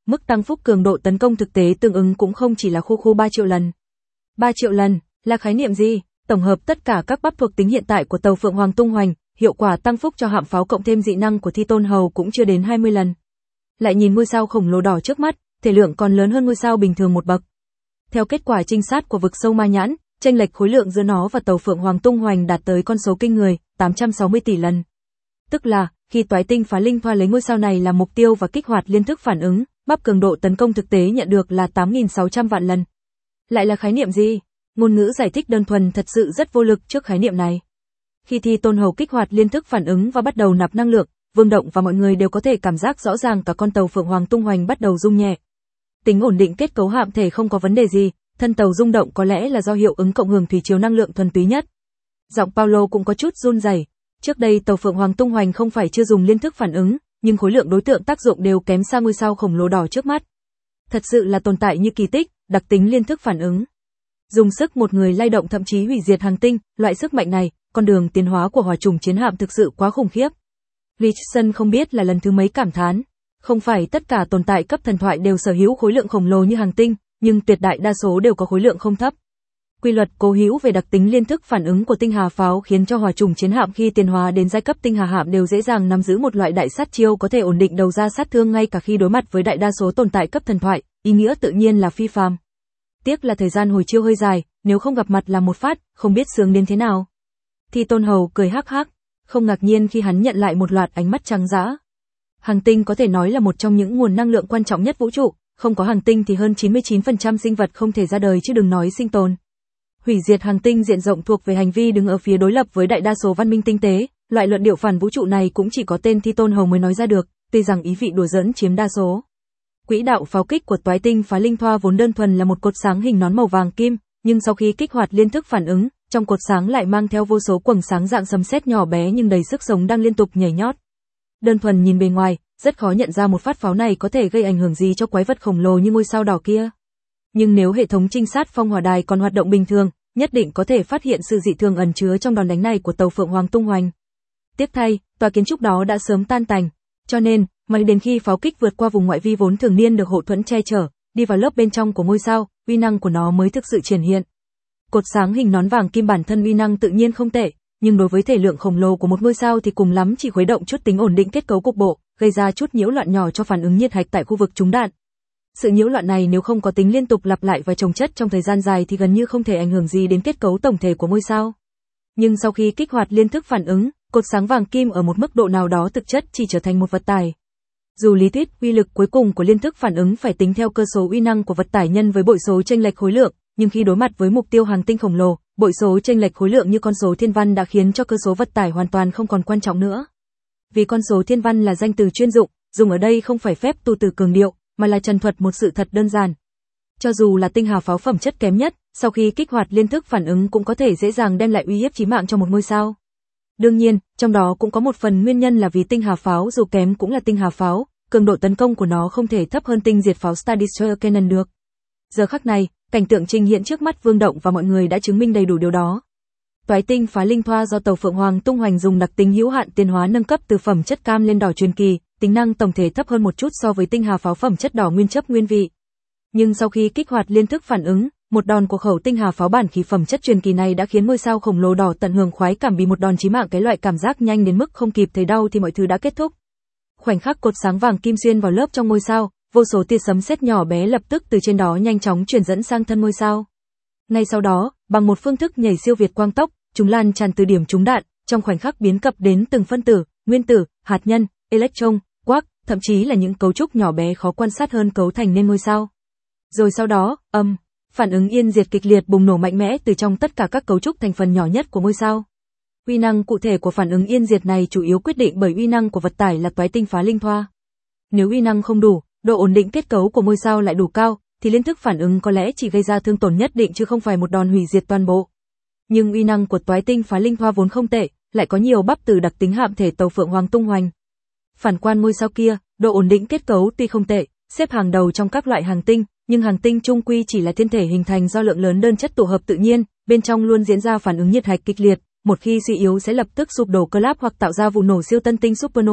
mức tăng phúc cường độ tấn công thực tế tương ứng cũng không chỉ là khu 3 triệu lần. 3 triệu lần là khái niệm gì? Tổng hợp tất cả các bắp thuộc tính hiện tại của tàu Phượng Hoàng tung hoành, hiệu quả tăng phúc cho hạm pháo cộng thêm dị năng của Thi Tôn Hầu cũng chưa đến 20 lần. Lại nhìn ngôi sao khổng lồ đỏ trước mắt, thể lượng còn lớn hơn ngôi sao bình thường một bậc. Theo kết quả trinh sát của vực sâu Ma Nhãn, chênh lệch khối lượng giữa nó và tàu Phượng Hoàng tung hoành đạt tới con số kinh người, 860 tỷ lần. Tức là, khi Toái Tinh Phá Linh Thoa lấy ngôi sao này làm mục tiêu và kích hoạt liên thức phản ứng, bắp cường độ tấn công thực tế nhận được là 8.600 vạn lần. Lại là khái niệm gì? Ngôn ngữ giải thích đơn thuần thật sự rất vô lực trước khái niệm này. Khi Thi Tôn Hầu kích hoạt liên thức phản ứng và bắt đầu nạp năng lượng, Vương Động và mọi người đều có thể cảm giác rõ ràng cả con tàu Phượng Hoàng tung hoành bắt đầu rung nhẹ. Tính ổn định kết cấu hạm thể không có vấn đề gì, thân tàu rung động có lẽ là do hiệu ứng cộng hưởng thủy chiều năng lượng thuần túy nhất. Giọng Paulo cũng có chút run rẩy. Trước đây tàu Phượng Hoàng tung hoành không phải chưa dùng liên thức phản ứng, nhưng khối lượng đối tượng tác dụng đều kém xa ngôi sao khổng lồ đỏ trước mắt. Thật sự là tồn tại như kỳ tích, đặc tính liên thức phản ứng. Dùng sức một người lay động thậm chí hủy diệt hành tinh, loại sức mạnh này, con đường tiến hóa của hỏa trùng chiến hạm thực sự quá khủng khiếp. Richardson không biết là lần thứ mấy cảm thán, không phải tất cả tồn tại cấp thần thoại đều sở hữu khối lượng khổng lồ như hành tinh, nhưng tuyệt đại đa số đều có khối lượng không thấp. Quy luật cố hữu về đặc tính liên thức phản ứng của tinh hà pháo khiến cho hỏa trùng chiến hạm khi tiến hóa đến giai cấp tinh hà hạm đều dễ dàng nắm giữ một loại đại sát chiêu có thể ổn định đầu ra sát thương ngay cả khi đối mặt với đại đa số tồn tại cấp thần thoại, ý nghĩa tự nhiên là phi phàm. Tiếc là thời gian hồi chiêu hơi dài, nếu không gặp mặt là một phát, không biết sướng đến thế nào. Thi Tôn Hầu cười hắc hắc, không ngạc nhiên khi hắn nhận lại một loạt ánh mắt trắng dã. Hành tinh có thể nói là một trong những nguồn năng lượng quan trọng nhất vũ trụ, không có hành tinh thì hơn 99% sinh vật không thể ra đời chứ đừng nói sinh tồn. Hủy diệt hành tinh diện rộng thuộc về hành vi đứng ở phía đối lập với đại đa số văn minh tinh tế, loại luận điệu phản vũ trụ này cũng chỉ có tên Thi Tôn Hầu mới nói ra được, tuy rằng ý vị đùa giỡn chiếm đa số. Quỹ đạo pháo kích của Toái Tinh Phá Linh Thoa vốn đơn thuần là một cột sáng hình nón màu vàng kim, nhưng sau khi kích hoạt liên thức phản ứng, trong cột sáng lại mang theo vô số quầng sáng dạng sấm sét nhỏ bé nhưng đầy sức sống đang liên tục nhảy nhót. Đơn thuần nhìn bề ngoài, rất khó nhận ra một phát pháo này có thể gây ảnh hưởng gì cho quái vật khổng lồ như ngôi sao đỏ kia. Nhưng nếu hệ thống trinh sát phong hỏa đài còn hoạt động bình thường, nhất định có thể phát hiện sự dị thường ẩn chứa trong đòn đánh này của tàu Phượng Hoàng tung hoành. Tiếc thay, tòa kiến trúc đó đã sớm tan tành, cho nên, mãi đến khi pháo kích vượt qua vùng ngoại vi vốn thường niên được hộ thuẫn che chở, đi vào lớp bên trong của ngôi sao, uy năng của nó mới thực sự triển hiện. Cột sáng hình nón vàng kim bản thân uy năng tự nhiên không tệ, nhưng đối với thể lượng khổng lồ của một ngôi sao thì cùng lắm chỉ khuấy động chút tính ổn định kết cấu cục bộ, gây ra chút nhiễu loạn nhỏ cho phản ứng nhiệt hạch tại khu vực trúng đạn. Sự nhiễu loạn này nếu không có tính liên tục lặp lại và chồng chất trong thời gian dài thì gần như không thể ảnh hưởng gì đến kết cấu tổng thể của ngôi sao. Nhưng sau khi kích hoạt liên thức phản ứng, cột sáng vàng kim ở một mức độ nào đó thực chất chỉ trở thành một vật tải. Dù lý thuyết uy lực cuối cùng của liên thức phản ứng phải tính theo cơ số uy năng của vật tải nhân với bội số chênh lệch khối lượng, nhưng khi đối mặt với mục tiêu hành tinh khổng lồ, bội số chênh lệch khối lượng như con số thiên văn đã khiến cho cơ số vật tải hoàn toàn không còn quan trọng nữa. Vì con số thiên văn là danh từ chuyên dụng, dùng ở đây không phải phép tu từ cường điệu, mà là trần thuật một sự thật đơn giản. Cho dù là tinh hà pháo phẩm chất kém nhất, sau khi kích hoạt liên thức phản ứng cũng có thể dễ dàng đem lại uy hiếp chí mạng cho một ngôi sao. Đương nhiên, trong đó cũng có một phần nguyên nhân là vì tinh hà pháo dù kém cũng là tinh hà pháo, cường độ tấn công của nó không thể thấp hơn tinh diệt pháo Star Destroyer Cannon được. Giờ khắc này, cảnh tượng trình hiện trước mắt Vương Động và mọi người đã chứng minh đầy đủ điều đó. Toái Tinh Phá Linh Thoa do tàu Phượng Hoàng tung hoành dùng đặc tính hữu hạn tiến hóa nâng cấp từ phẩm chất cam lên đỏ truyền kỳ, tính năng tổng thể thấp hơn một chút so với tinh hà pháo phẩm chất đỏ nguyên chấp nguyên vị. Nhưng sau khi kích hoạt liên thức phản ứng, một đòn của khẩu tinh hà pháo bản khí phẩm chất truyền kỳ này đã khiến ngôi sao khổng lồ đỏ tận hưởng khoái cảm vì một đòn chí mạng. Cái loại cảm giác nhanh đến mức không kịp thấy đau thì mọi thứ đã kết thúc. Khoảnh khắc cột sáng vàng kim xuyên vào lớp trong ngôi sao, vô số tia sấm sét nhỏ bé lập tức từ trên đó nhanh chóng truyền dẫn sang thân ngôi sao. Ngay sau đó, bằng một phương thức nhảy siêu việt quang tốc, chúng lan tràn từ điểm trúng đạn, trong khoảnh khắc biến cập đến từng phân tử, nguyên tử, hạt nhân, electron, quark, thậm chí là những cấu trúc nhỏ bé khó quan sát hơn cấu thành nên ngôi sao. Rồi sau đó, phản ứng yên diệt kịch liệt bùng nổ mạnh mẽ từ trong tất cả các cấu trúc thành phần nhỏ nhất của ngôi sao. Uy năng cụ thể của phản ứng yên diệt này chủ yếu quyết định bởi uy năng của vật tải là Toái Tinh Phá Linh Thoa. Nếu uy năng không đủ, độ ổn định kết cấu của ngôi sao lại đủ cao, thì liên thức phản ứng có lẽ chỉ gây ra thương tổn nhất định chứ không phải một đòn hủy diệt toàn bộ. Nhưng uy năng của Toái Tinh Phá Linh Thoa vốn không tệ, lại có nhiều bắp từ đặc tính hạm thể tàu Phượng Hoàng tung hoành. Phản quan ngôi sao kia, độ ổn định kết cấu tuy không tệ, xếp hàng đầu trong các loại hành tinh, nhưng hành tinh chung quy chỉ là thiên thể hình thành do lượng lớn đơn chất tổ hợp tự nhiên, bên trong luôn diễn ra phản ứng nhiệt hạch kịch liệt, một khi suy yếu sẽ lập tức sụp đổ collapse hoặc tạo ra vụ nổ siêu tân tinh supernova,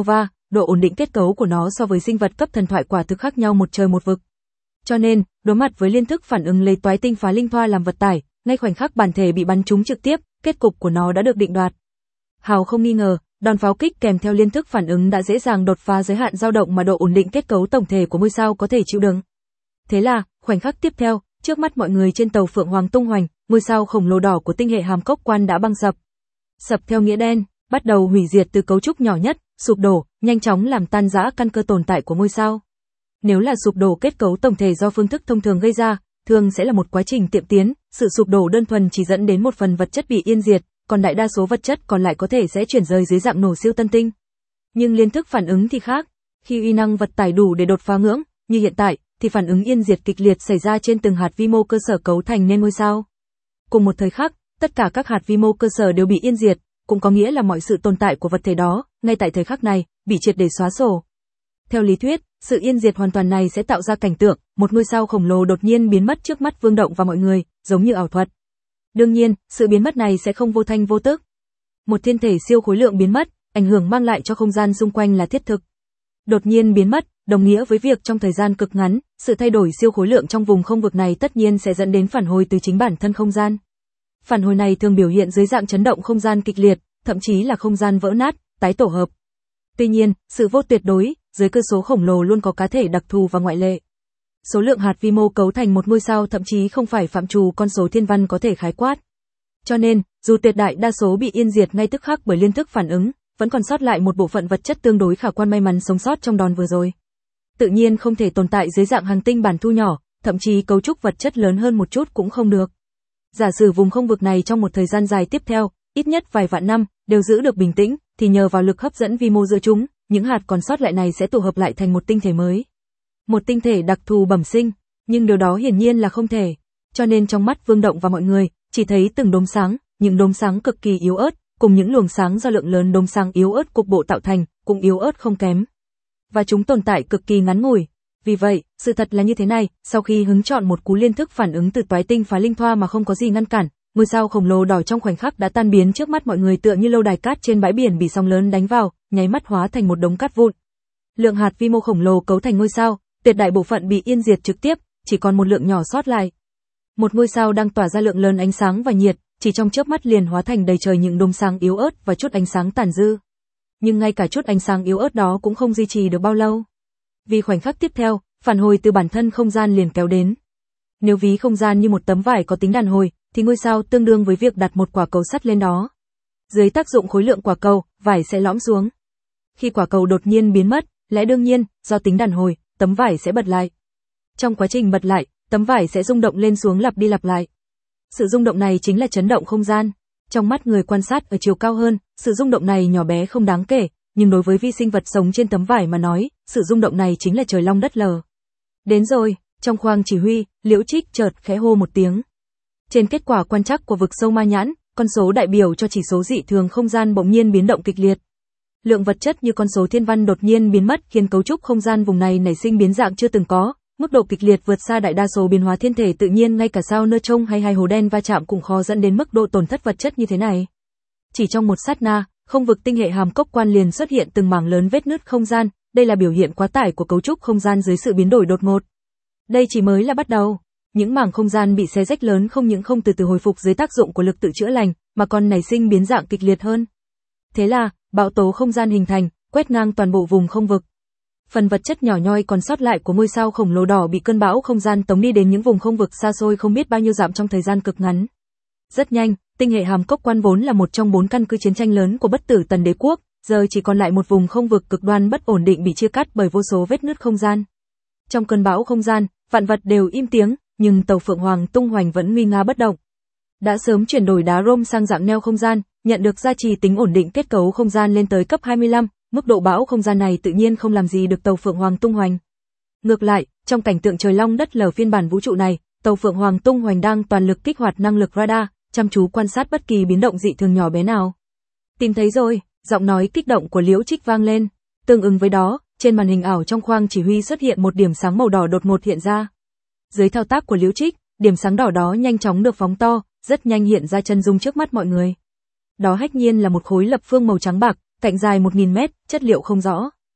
độ ổn định kết cấu của nó so với sinh vật cấp thần thoại quả thực khác nhau một trời một vực. Cho nên, đối mặt với liên thức phản ứng lấy toái tinh phá linh thoa làm vật tải, ngay khoảnh khắc bản thể bị bắn trúng trực tiếp, kết cục của nó đã được định đoạt. Hào không nghi ngờ, đòn pháo kích kèm theo liên thức phản ứng đã dễ dàng đột phá giới hạn dao động mà độ ổn định kết cấu tổng thể của ngôi sao có thể chịu đựng. Thế là, khoảnh khắc tiếp theo, trước mắt mọi người trên tàu Phượng Hoàng tung hoành, ngôi sao khổng lồ đỏ của tinh hệ Hàm Cốc Quan đã băng sập. Sập theo nghĩa đen, bắt đầu hủy diệt từ cấu trúc nhỏ nhất, sụp đổ, nhanh chóng làm tan rã căn cơ tồn tại của ngôi sao. Nếu là sụp đổ kết cấu tổng thể do phương thức thông thường gây ra, thường sẽ là một quá trình tiệm tiến, sự sụp đổ đơn thuần chỉ dẫn đến một phần vật chất bị yên diệt, còn đại đa số vật chất còn lại có thể sẽ chuyển rời dưới dạng nổ siêu tân tinh. Nhưng liên thức phản ứng thì khác, khi uy năng vật tải đủ để đột phá ngưỡng, như hiện tại, thì phản ứng yên diệt kịch liệt xảy ra trên từng hạt vi mô cơ sở cấu thành nên ngôi sao. Cùng một thời khắc, tất cả các hạt vi mô cơ sở đều bị yên diệt, cũng có nghĩa là mọi sự tồn tại của vật thể đó, ngay tại thời khắc này, bị triệt để xóa sổ. Theo lý thuyết, sự yên diệt hoàn toàn này sẽ tạo ra cảnh tượng, một ngôi sao khổng lồ đột nhiên biến mất trước mắt Vương Động và mọi người, giống như ảo thuật. Đương nhiên, sự biến mất này sẽ không vô thanh vô tức. Một thiên thể siêu khối lượng biến mất, ảnh hưởng mang lại cho không gian xung quanh là thiết thực. Đột nhiên biến mất, đồng nghĩa với việc trong thời gian cực ngắn, sự thay đổi siêu khối lượng trong vùng không vực này tất nhiên sẽ dẫn đến phản hồi từ chính bản thân không gian. Phản hồi này thường biểu hiện dưới dạng chấn động không gian kịch liệt, thậm chí là không gian vỡ nát, tái tổ hợp. Tuy nhiên, sự vô tuyệt đối, dưới cơ số khổng lồ luôn có cá thể đặc thù và ngoại lệ. Số lượng hạt vi mô cấu thành một ngôi sao thậm chí không phải phạm trù con số thiên văn có thể khái quát. Cho nên, dù tuyệt đại đa số bị yên diệt ngay tức khắc bởi liên thức phản ứng, vẫn còn sót lại một bộ phận vật chất tương đối khả quan may mắn sống sót trong đòn vừa rồi. Tự nhiên không thể tồn tại dưới dạng hành tinh bản thu nhỏ, thậm chí cấu trúc vật chất lớn hơn một chút cũng không được. Giả sử vùng không vực này trong một thời gian dài tiếp theo, ít nhất vài vạn năm, đều giữ được bình tĩnh, thì nhờ vào lực hấp dẫn vi mô giữa chúng, những hạt còn sót lại này sẽ tụ hợp lại thành một tinh thể mới. Một tinh thể đặc thù bẩm sinh, nhưng điều đó hiển nhiên là không thể. Cho nên trong mắt Vương Động và mọi người, chỉ thấy từng đốm sáng, những đốm sáng cực kỳ yếu ớt, cùng những luồng sáng do lượng lớn đốm sáng yếu ớt cục bộ tạo thành, cũng yếu ớt không kém. Và chúng tồn tại cực kỳ ngắn ngủi. Vì vậy, sự thật là như thế này, sau khi hứng chọn một cú liên thức phản ứng từ toái tinh phá linh thoa mà không có gì ngăn cản, ngôi sao khổng lồ đỏ trong khoảnh khắc đã tan biến trước mắt mọi người tựa như lâu đài cát trên bãi biển bị sóng lớn đánh vào, nháy mắt hóa thành một đống cát vụn. Lượng hạt vi mô khổng lồ cấu thành ngôi sao, tuyệt đại bộ phận bị yên diệt trực tiếp, chỉ còn một lượng nhỏ sót lại. Một ngôi sao đang tỏa ra lượng lớn ánh sáng và nhiệt, chỉ trong chớp mắt liền hóa thành đầy trời những đốm sáng yếu ớt và chút ánh sáng tàn dư. Nhưng ngay cả chút ánh sáng yếu ớt đó cũng không duy trì được bao lâu. Vì khoảnh khắc tiếp theo, phản hồi từ bản thân không gian liền kéo đến. Nếu ví không gian như một tấm vải có tính đàn hồi, thì ngôi sao tương đương với việc đặt một quả cầu sắt lên đó. Dưới tác dụng khối lượng quả cầu, vải sẽ lõm xuống. Khi quả cầu đột nhiên biến mất, lẽ đương nhiên, do tính đàn hồi, tấm vải sẽ bật lại. Trong quá trình bật lại, tấm vải sẽ rung động lên xuống lặp đi lặp lại. Sự rung động này chính là chấn động không gian. Trong mắt người quan sát ở chiều cao hơn, sự rung động này nhỏ bé không đáng kể, nhưng đối với vi sinh vật sống trên tấm vải mà nói, sự rung động này chính là trời long đất lở. Đến rồi, trong khoang chỉ huy, Liễu Trích chợt khẽ hô một tiếng. Trên kết quả quan trắc của vực sâu ma nhãn, con số đại biểu cho chỉ số dị thường không gian bỗng nhiên biến động kịch liệt. Lượng vật chất như con số thiên văn đột nhiên biến mất khiến cấu trúc không gian vùng này nảy sinh biến dạng chưa từng có, mức độ kịch liệt vượt xa đại đa số biến hóa thiên thể tự nhiên, ngay cả sao neutron hay hai hố đen va chạm cũng khó dẫn đến mức độ tổn thất vật chất như thế này. Chỉ trong một sát na, không vực tinh hệ Hàm Cốc Quan liền xuất hiện từng mảng lớn vết nứt không gian, đây là biểu hiện quá tải của cấu trúc không gian dưới sự biến đổi đột ngột. Đây chỉ mới là bắt đầu. Những mảng không gian bị xé rách lớn không những không từ từ hồi phục dưới tác dụng của lực tự chữa lành, mà còn nảy sinh biến dạng kịch liệt hơn. Thế là, bão tố không gian hình thành, quét ngang toàn bộ vùng không vực. Phần vật chất nhỏ nhoi còn sót lại của ngôi sao khổng lồ đỏ bị cơn bão không gian tống đi đến những vùng không vực xa xôi không biết bao nhiêu dặm trong thời gian cực ngắn. Rất nhanh, tinh hệ Hàm Cốc Quan vốn là một trong 4 căn cứ chiến tranh lớn của Bất Tử Tần Đế quốc, giờ chỉ còn lại một vùng không vực cực đoan bất ổn định bị chia cắt bởi vô số vết nứt không gian. Trong cơn bão không gian, vạn vật đều im tiếng, nhưng tàu Phượng Hoàng tung hoành vẫn nguy nga bất động. Đã sớm chuyển đổi đá rôm sang dạng neo không gian, nhận được gia trì tính ổn định kết cấu không gian lên tới cấp 25, mức độ bão không gian này tự nhiên không làm gì được tàu Phượng Hoàng tung hoành. Ngược lại, trong cảnh tượng trời long đất lở phiên bản vũ trụ này, tàu Phượng Hoàng tung hoành đang toàn lực kích hoạt năng lực radar, chăm chú quan sát bất kỳ biến động dị thường nhỏ bé nào. Tìm thấy rồi, giọng nói kích động của Liễu Trích vang lên. Tương ứng với đó, trên màn hình ảo trong khoang chỉ huy xuất hiện một điểm sáng màu đỏ đột ngột hiện ra. Dưới thao tác của Liễu Trích, điểm sáng đỏ đó nhanh chóng được phóng to, rất nhanh hiện ra chân dung trước mắt mọi người. Đó hách nhiên là một khối lập phương màu trắng bạc, cạnh dài 1000 mét, chất liệu không rõ.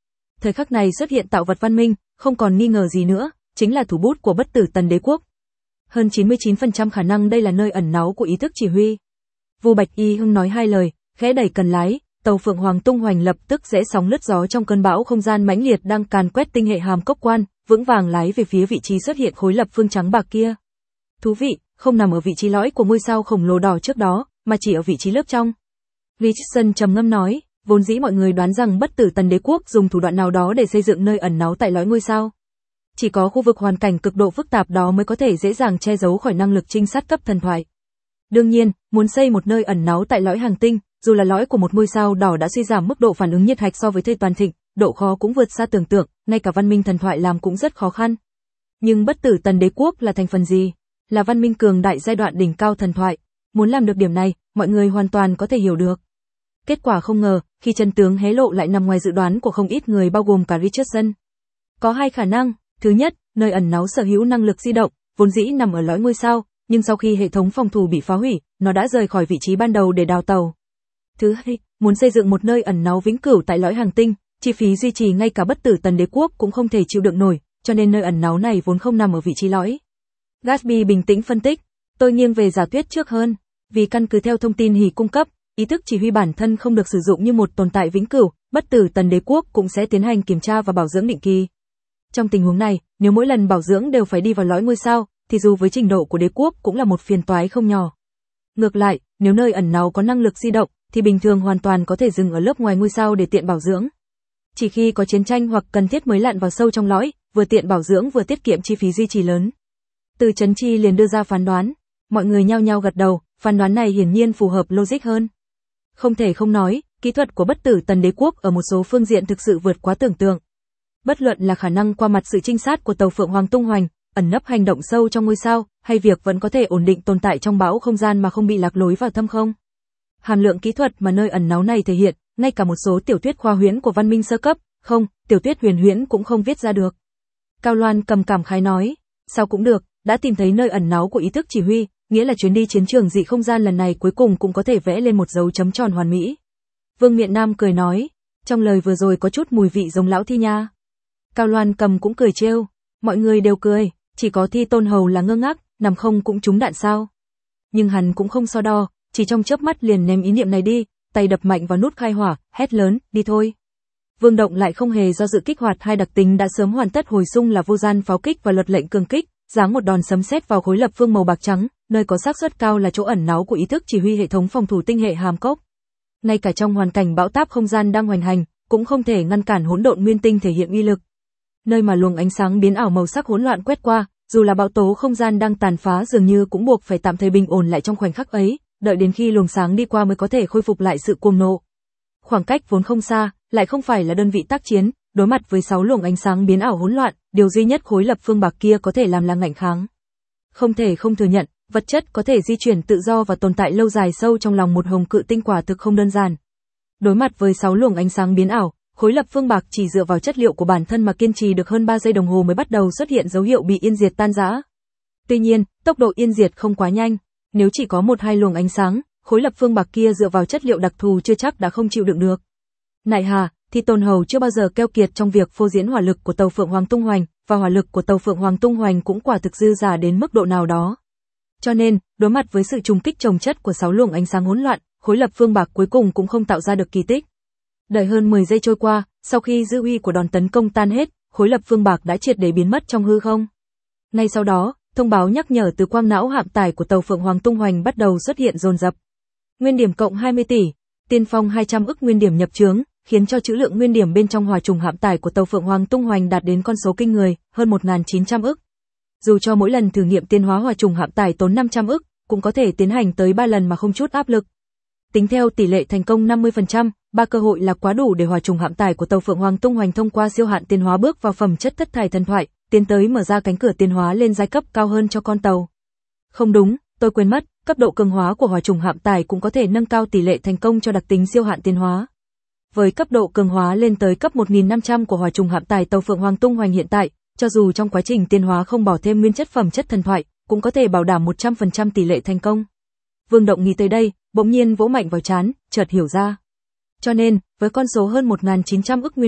Thời khắc này xuất hiện tạo vật văn minh, không còn nghi ngờ gì nữa, chính là thủ bút của Bất Tử Tần Đế quốc. Hơn 99% khả năng đây là nơi ẩn náu của ý thức chỉ huy. Vu Bạch Y Hưng nói hai lời, khẽ đẩy cần lái, tàu Phượng Hoàng tung hoành lập tức rẽ sóng lướt gió trong cơn bão không gian mãnh liệt đang càn quét tinh hệ Hàm Cốc Quan, vững vàng lái về phía vị trí xuất hiện khối lập phương trắng bạc kia. Thú vị, không nằm ở vị trí lõi của ngôi sao khổng lồ đỏ trước đó, mà chỉ ở vị trí lớp trong. Richardson trầm ngâm nói, vốn dĩ mọi người đoán rằng Bất Tử Tần Đế quốc dùng thủ đoạn nào đó để xây dựng nơi ẩn náu tại lõi ngôi sao. Chỉ có khu vực hoàn cảnh cực độ phức tạp đó mới có thể dễ dàng che giấu khỏi năng lực trinh sát cấp thần thoại. Đương nhiên, muốn xây một nơi ẩn náu tại lõi hành tinh, dù là lõi của một ngôi sao đỏ đã suy giảm mức độ phản ứng nhiệt hạch so với thời toàn thịnh, độ khó cũng vượt xa tưởng tượng, ngay cả văn minh thần thoại làm cũng rất khó khăn. Nhưng Bất Tử Tần Đế quốc là thành phần gì? Là văn minh cường đại giai đoạn đỉnh cao thần thoại. Muốn làm được điểm này, mọi người hoàn toàn có thể hiểu được. Kết quả không ngờ, khi chân tướng hé lộ lại nằm ngoài dự đoán của không ít người bao gồm cả Richardson. Có hai khả năng, thứ nhất, nơi ẩn náu sở hữu năng lực di động, vốn dĩ nằm ở lõi ngôi sao, nhưng sau khi hệ thống phòng thủ bị phá hủy, nó đã rời khỏi vị trí ban đầu để đào tàu. Thứ hai, muốn xây dựng một nơi ẩn náu vĩnh cửu tại lõi hành tinh, chi phí duy trì ngay cả Bất Tử Tần Đế quốc cũng không thể chịu đựng nổi, cho nên nơi ẩn náu này vốn không nằm ở vị trí lõi. Gatsby bình tĩnh phân tích, tôi nghiêng về giả thuyết trước hơn, vì căn cứ theo thông tin Hỉ cung cấp, ý thức chỉ huy bản thân không được sử dụng như một tồn tại vĩnh cửu, Bất Tử Tần Đế quốc cũng sẽ tiến hành kiểm tra và bảo dưỡng định kỳ. Trong tình huống này, nếu mỗi lần bảo dưỡng đều phải đi vào lõi ngôi sao, thì dù với trình độ của đế quốc cũng là một phiền toái không nhỏ. Ngược lại, nếu nơi ẩn náu có năng lực di động, thì bình thường hoàn toàn có thể dừng ở lớp ngoài ngôi sao để tiện bảo dưỡng. Chỉ khi có chiến tranh hoặc cần thiết mới lặn vào sâu trong lõi, vừa tiện bảo dưỡng vừa tiết kiệm chi phí duy trì lớn. Từ Chấn Chi liền đưa ra phán đoán, mọi người nhao nhao gật đầu, phán đoán này hiển nhiên phù hợp logic hơn. Không thể không nói, kỹ thuật của Bất Tử Tần Đế quốc ở một số phương diện thực sự vượt quá tưởng tượng. Bất luận là khả năng qua mặt sự trinh sát của tàu Phượng Hoàng tung hoành, ẩn nấp hành động sâu trong ngôi sao, hay việc vẫn có thể ổn định tồn tại trong bão không gian mà không bị lạc lối vào thâm không. Hàm lượng kỹ thuật mà nơi ẩn náu này thể hiện, ngay cả một số tiểu thuyết khoa huyễn của văn minh sơ cấp, tiểu thuyết huyền huyễn cũng không viết ra được. Cao Loan cầm cảm khái nói, sao cũng được, đã tìm thấy nơi ẩn náu của ý thức chỉ huy, nghĩa là chuyến đi chiến trường dị không gian lần này cuối cùng cũng có thể vẽ lên một dấu chấm tròn hoàn mỹ. Vương Miện Nam cười nói, trong lời vừa rồi có chút mùi vị giống lão Thi nha. Cao Loan cầm cũng cười trêu, mọi người đều cười, chỉ có Thi Tôn Hầu là ngơ ngác, nằm không cũng trúng đạn sao. Nhưng hắn cũng không so đo, chỉ trong chớp mắt liền ném ý niệm này đi, tay đập mạnh vào nút khai hỏa, hét lớn, đi thôi. Vương Động lại không hề do dự kích hoạt hai đặc tính đã sớm hoàn tất hồi xung là vô gian pháo kích và luật lệnh cường kích, giáng một đòn sấm sét vào khối lập phương màu bạc trắng, nơi có xác suất cao là chỗ ẩn náu của ý thức chỉ huy hệ thống phòng thủ tinh hệ Hàm Cốc. Ngay cả trong hoàn cảnh bão táp không gian đang hoành hành, cũng không thể ngăn cản hỗn độn nguyên tinh thể hiện uy lực. Nơi mà luồng ánh sáng biến ảo màu sắc hỗn loạn quét qua, dù là bão tố không gian đang tàn phá dường như cũng buộc phải tạm thời bình ổn lại trong khoảnh khắc ấy, đợi đến khi luồng sáng đi qua mới có thể khôi phục lại sự cuồng nộ. Khoảng cách vốn không xa, lại không phải là đơn vị tác chiến, đối mặt với 6 luồng ánh sáng biến ảo hỗn loạn, điều duy nhất khối lập phương bạc kia có thể làm là ngạnh kháng. Không thể không thừa nhận, vật chất có thể di chuyển tự do và tồn tại lâu dài sâu trong lòng một hồng cự tinh quả thực không đơn giản. Đối mặt với 6 luồng ánh sáng biến ảo, khối lập phương bạc chỉ dựa vào chất liệu của bản thân mà kiên trì được hơn 3 giây đồng hồ mới bắt đầu xuất hiện dấu hiệu bị yên diệt tan rã. Tuy nhiên, tốc độ yên diệt không quá nhanh, nếu chỉ có 1-2 luồng ánh sáng, khối lập phương bạc kia dựa vào chất liệu đặc thù chưa chắc đã không chịu đựng được. Nại hà, Thi Tôn Hầu chưa bao giờ keo kiệt trong việc phô diễn hỏa lực của tàu Phượng Hoàng tung hoành, và hỏa lực của tàu Phượng Hoàng tung hoành cũng quả thực dư giả đến mức độ nào đó. Cho nên, đối mặt với sự trùng kích chồng chất của 6 luồng ánh sáng hỗn loạn, khối lập phương bạc cuối cùng cũng không tạo ra được kỳ tích. Đợi hơn 10 giây trôi qua, sau khi dư uy của đòn tấn công tan hết, khối lập phương bạc đã triệt để biến mất trong hư không. Ngay sau đó, thông báo nhắc nhở từ quang não hạm tải của tàu Phượng Hoàng tung hoành bắt đầu xuất hiện dồn dập. Nguyên điểm cộng 20 tỷ, tiên phong 200 ức nguyên điểm nhập trướng, khiến cho trữ lượng nguyên điểm bên trong hỏa trùng hạm tải của tàu Phượng Hoàng tung hoành đạt đến con số kinh người, hơn 1.900 ức. Dù cho mỗi lần thử nghiệm tiến hóa hỏa trùng hạm tải tốn 500 ức, cũng có thể tiến hành tới 3 lần mà không chút áp lực. Tính theo tỷ lệ thành công 50%, 3 cơ hội là quá đủ để hỏa trùng hạm tải của tàu Phượng Hoàng tung hoành thông qua siêu hạn tiến hóa bước vào phẩm chất thất thải thần thoại, tiến tới mở ra cánh cửa tiến hóa lên giai cấp cao hơn cho con tàu. Không đúng, tôi quên mất, cấp độ cường hóa của hỏa trùng hạm tải cũng có thể nâng cao tỷ lệ thành công cho đặc tính siêu hạn tiến hóa. Với cấp độ cường hóa lên tới cấp 1500 của hỏa trùng hạm tải tàu Phượng Hoàng tung hoành hiện tại, cho dù trong quá trình tiến hóa không bỏ thêm nguyên chất phẩm chất thần thoại, cũng có thể bảo đảm 100% tỷ lệ thành công. Vương Động nghĩ tới đây, bỗng nhiên vỗ mạnh vào trán, chợt hiểu ra. Cho nên, với con số hơn 1.900 ức nguyên điểm,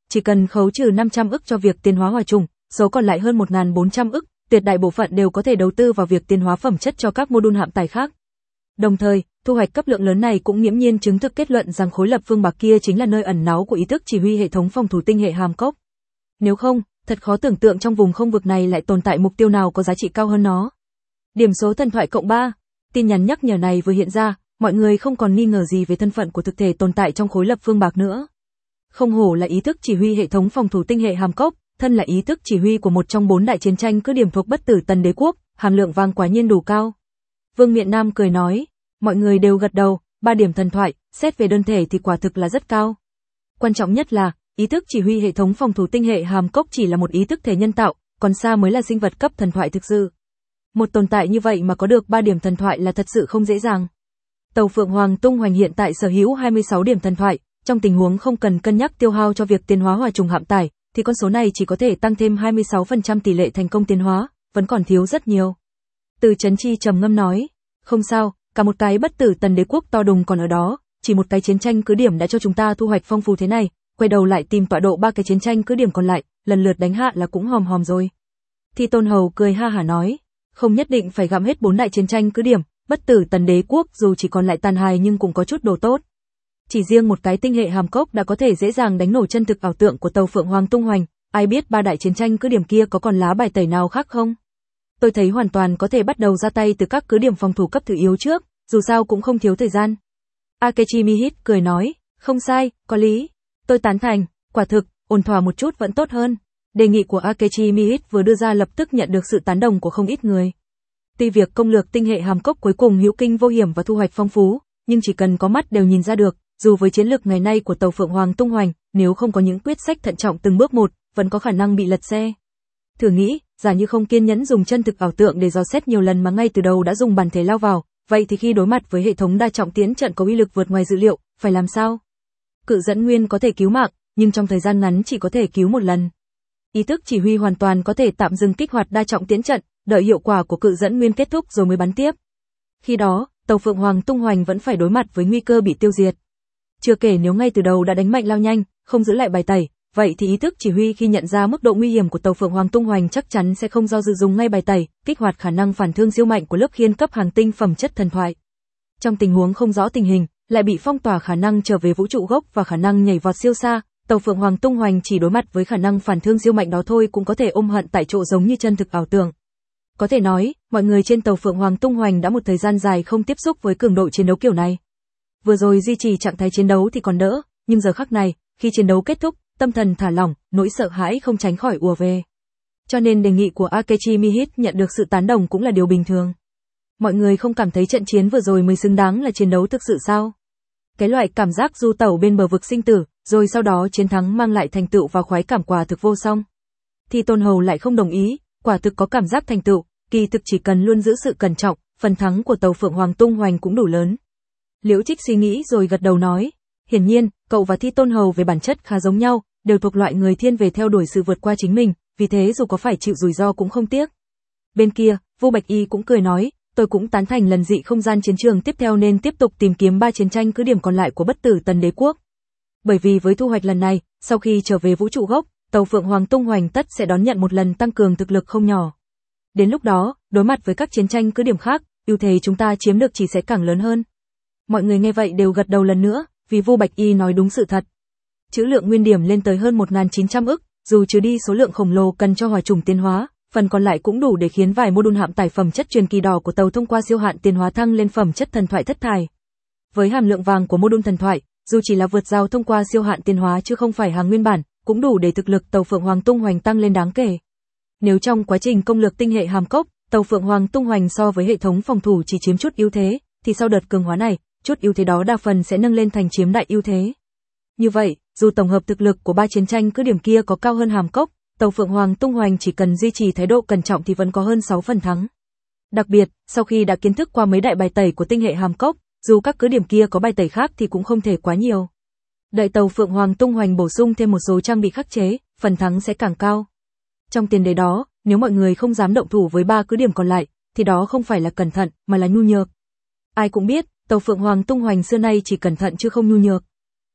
chỉ cần khấu trừ 500 ức cho việc tiến hóa hòa trùng, số còn lại hơn 1.400 ức, tuyệt đại bộ phận đều có thể đầu tư vào việc tiến hóa phẩm chất cho các mô-đun hạm tải khác. Đồng thời, thu hoạch cấp lượng lớn này cũng nghiễm nhiên chứng thực kết luận rằng khối lập phương bạc kia chính là nơi ẩn náu của ý thức chỉ huy hệ thống phòng thủ tinh hệ hàm cốc. Nếu không, thật khó tưởng tượng trong vùng không vực này lại tồn tại mục tiêu nào có giá trị cao hơn nó. Điểm số thần thoại cộng 3. Tin nhắn nhắc nhở này vừa hiện ra, mọi người không còn nghi ngờ gì về thân phận của thực thể tồn tại trong khối lập phương bạc nữa. Không hổ là ý thức chỉ huy hệ thống phòng thủ tinh hệ hàm cốc, thân là ý thức chỉ huy của một trong 4 đại chiến tranh cứ điểm thuộc Bất Tử Tần Đế quốc, hàm lượng vàng quả nhiên đủ cao. Vương Miện Nam cười nói, mọi người đều gật đầu, 3 điểm thần thoại, xét về đơn thể thì quả thực là rất cao. Quan trọng nhất là, ý thức chỉ huy hệ thống phòng thủ tinh hệ hàm cốc chỉ là một ý thức thể nhân tạo, còn Sa mới là sinh vật cấp thần thoại thực sự. Một tồn tại như vậy mà có được 3 điểm thần thoại là thật sự không dễ dàng. Tàu Phượng Hoàng tung hoành hiện tại sở hữu 26 điểm thần thoại, trong tình huống không cần cân nhắc tiêu hao cho việc tiến hóa hòa trùng hạm tải, thì con số này chỉ có thể tăng thêm 26% tỷ lệ thành công tiến hóa, vẫn còn thiếu rất nhiều. Từ Chấn Chi trầm ngâm nói, không sao, cả một cái Bất Tử Tần Đế quốc to đùng còn ở đó, chỉ một cái chiến tranh cứ điểm đã cho chúng ta thu hoạch phong phú thế này, quay đầu lại tìm tọa độ 3 cái chiến tranh cứ điểm còn lại, lần lượt đánh hạ là cũng hòm hòm rồi. Thi Tôn Hầu cười ha hả nói, không nhất định phải gặm hết 4 đại chiến tranh cứ điểm, Bất Tử Tần Đế quốc dù chỉ còn lại tàn hài nhưng cũng có chút đồ tốt. Chỉ riêng một cái tinh hệ hàm cốc đã có thể dễ dàng đánh nổ chân thực ảo tượng của tàu Phượng Hoàng tung hoành, ai biết 3 đại chiến tranh cứ điểm kia có còn lá bài tẩy nào khác không? Tôi thấy hoàn toàn có thể bắt đầu ra tay từ các cứ điểm phòng thủ cấp thử yếu trước, dù sao cũng không thiếu thời gian. Akechi Mihit cười nói, không sai, có lý. Tôi tán thành, quả thực, ổn thỏa một chút vẫn tốt hơn. Đề nghị của Akechi Mihit vừa đưa ra lập tức nhận được sự tán đồng của không ít người. Tuy việc công lược tinh hệ hàm cốc cuối cùng hữu kinh vô hiểm và thu hoạch phong phú, nhưng chỉ cần có mắt đều nhìn ra được, dù với chiến lược ngày nay của tàu Phượng Hoàng tung hoành, nếu không có những quyết sách thận trọng từng bước một, vẫn có khả năng bị lật xe. Thử nghĩ, giả như không kiên nhẫn dùng chân thực ảo tượng để dò xét nhiều lần mà ngay từ đầu đã dùng bản thể lao vào, vậy thì khi đối mặt với hệ thống đa trọng tiễn trận có uy lực vượt ngoài dự liệu, phải làm sao? Cự dẫn nguyên có thể cứu mạng, nhưng trong thời gian ngắn chỉ có thể cứu một lần. Ý thức chỉ huy hoàn toàn có thể tạm dừng kích hoạt đa trọng tiễn trận, đợi hiệu quả của cự dẫn nguyên kết thúc rồi mới bắn tiếp. Khi đó, tàu Phượng Hoàng tung hoành vẫn phải đối mặt với nguy cơ bị tiêu diệt. Chưa kể nếu ngay từ đầu đã đánh mạnh lao nhanh, không giữ lại bài tẩy, vậy thì ý thức chỉ huy khi nhận ra mức độ nguy hiểm của tàu Phượng Hoàng tung hoành chắc chắn sẽ không do dự dùng ngay bài tẩy, kích hoạt khả năng phản thương siêu mạnh của lớp khiên cấp hàng tinh phẩm chất thần thoại. Trong tình huống không rõ tình hình, lại bị phong tỏa khả năng trở về vũ trụ gốc và khả năng nhảy vọt siêu xa, tàu Phượng Hoàng tung hoành chỉ đối mặt với khả năng phản thương siêu mạnh đó thôi cũng có thể ôm hận tại chỗ giống như chân thực ảo tưởng. Có thể nói, mọi người trên tàu Phượng Hoàng tung hoành đã một thời gian dài không tiếp xúc với cường độ chiến đấu kiểu này. Vừa rồi duy trì trạng thái chiến đấu thì còn đỡ, nhưng giờ khắc này, khi chiến đấu kết thúc, tâm thần thả lỏng, nỗi sợ hãi không tránh khỏi ùa về. Cho nên đề nghị của Akechi Mihit nhận được sự tán đồng cũng là điều bình thường. Mọi người không cảm thấy trận chiến vừa rồi mới xứng đáng là chiến đấu thực sự sao? Cái loại cảm giác du tẩu bên bờ vực sinh tử, rồi sau đó chiến thắng mang lại thành tựu và khoái cảm quả thực vô song. Thì Tôn Hầu lại không đồng ý, quả thực có cảm giác thành tựu, kỳ thực chỉ cần luôn giữ sự cẩn trọng, phần thắng của tàu Phượng Hoàng tung hoành cũng đủ lớn. Liễu Trích suy nghĩ rồi gật đầu nói, hiển nhiên, cậu và Thi Tôn Hầu về bản chất khá giống nhau, đều thuộc loại người thiên về theo đuổi sự vượt qua chính mình, vì thế dù có phải chịu rủi ro cũng không tiếc. Bên kia, Vu Bạch Y cũng cười nói, tôi cũng tán thành lần dị không gian chiến trường tiếp theo nên tiếp tục tìm kiếm 3 chiến tranh cứ điểm còn lại của Bất Tử Tần Đế quốc. Bởi vì với thu hoạch lần này, sau khi trở về vũ trụ gốc, tàu Phượng Hoàng tung hoành tất sẽ đón nhận một lần tăng cường thực lực không nhỏ. Đến lúc đó, đối mặt với các chiến tranh cứ điểm khác, ưu thế chúng ta chiếm được chỉ sẽ càng lớn hơn. Mọi người nghe vậy đều gật đầu lần nữa, vì Vu Bạch Y nói đúng sự thật. Trữ lượng nguyên điểm lên tới hơn 1.900 ức, dù trừ đi số lượng khổng lồ cần cho hỏa trùng tiến hóa, phần còn lại cũng đủ để khiến vài mô đun hạm tải phẩm chất truyền kỳ đỏ của tàu thông qua siêu hạn tiến hóa thăng lên phẩm chất thần thoại thất thải. Với hàm lượng vàng của mô đun thần thoại, dù chỉ là vượt giao thông qua siêu hạn tiến hóa chứ không phải hàng nguyên bản, cũng đủ để thực lực tàu Phượng Hoàng tung hoành tăng lên đáng kể. Nếu trong quá trình công lược tinh hệ hàm cốc, tàu Phượng Hoàng tung hoành so với hệ thống phòng thủ chỉ chiếm chút ưu thế, thì sau đợt cường hóa này, chút ưu thế đó đa phần sẽ nâng lên thành chiếm đại ưu thế. Như vậy, dù tổng hợp thực lực của 3 chiến tranh cứ điểm kia có cao hơn hàm cốc, tàu Phượng Hoàng tung hoành chỉ cần duy trì thái độ cẩn trọng thì vẫn có hơn 6 phần thắng. Đặc biệt, sau khi đã kiến thức qua mấy đại bài tẩy của tinh hệ hàm cốc, dù các cứ điểm kia có bài tẩy khác thì cũng không thể quá nhiều. Đợi tàu Phượng Hoàng tung hoành bổ sung thêm một số trang bị khắc chế, phần thắng sẽ càng cao. Trong tiền đề đó, nếu mọi người không dám động thủ với 3 cứ điểm còn lại, thì đó không phải là cẩn thận, mà là nhu nhược. Ai cũng biết, tàu Phượng Hoàng tung hoành xưa nay chỉ cẩn thận chứ không nhu nhược.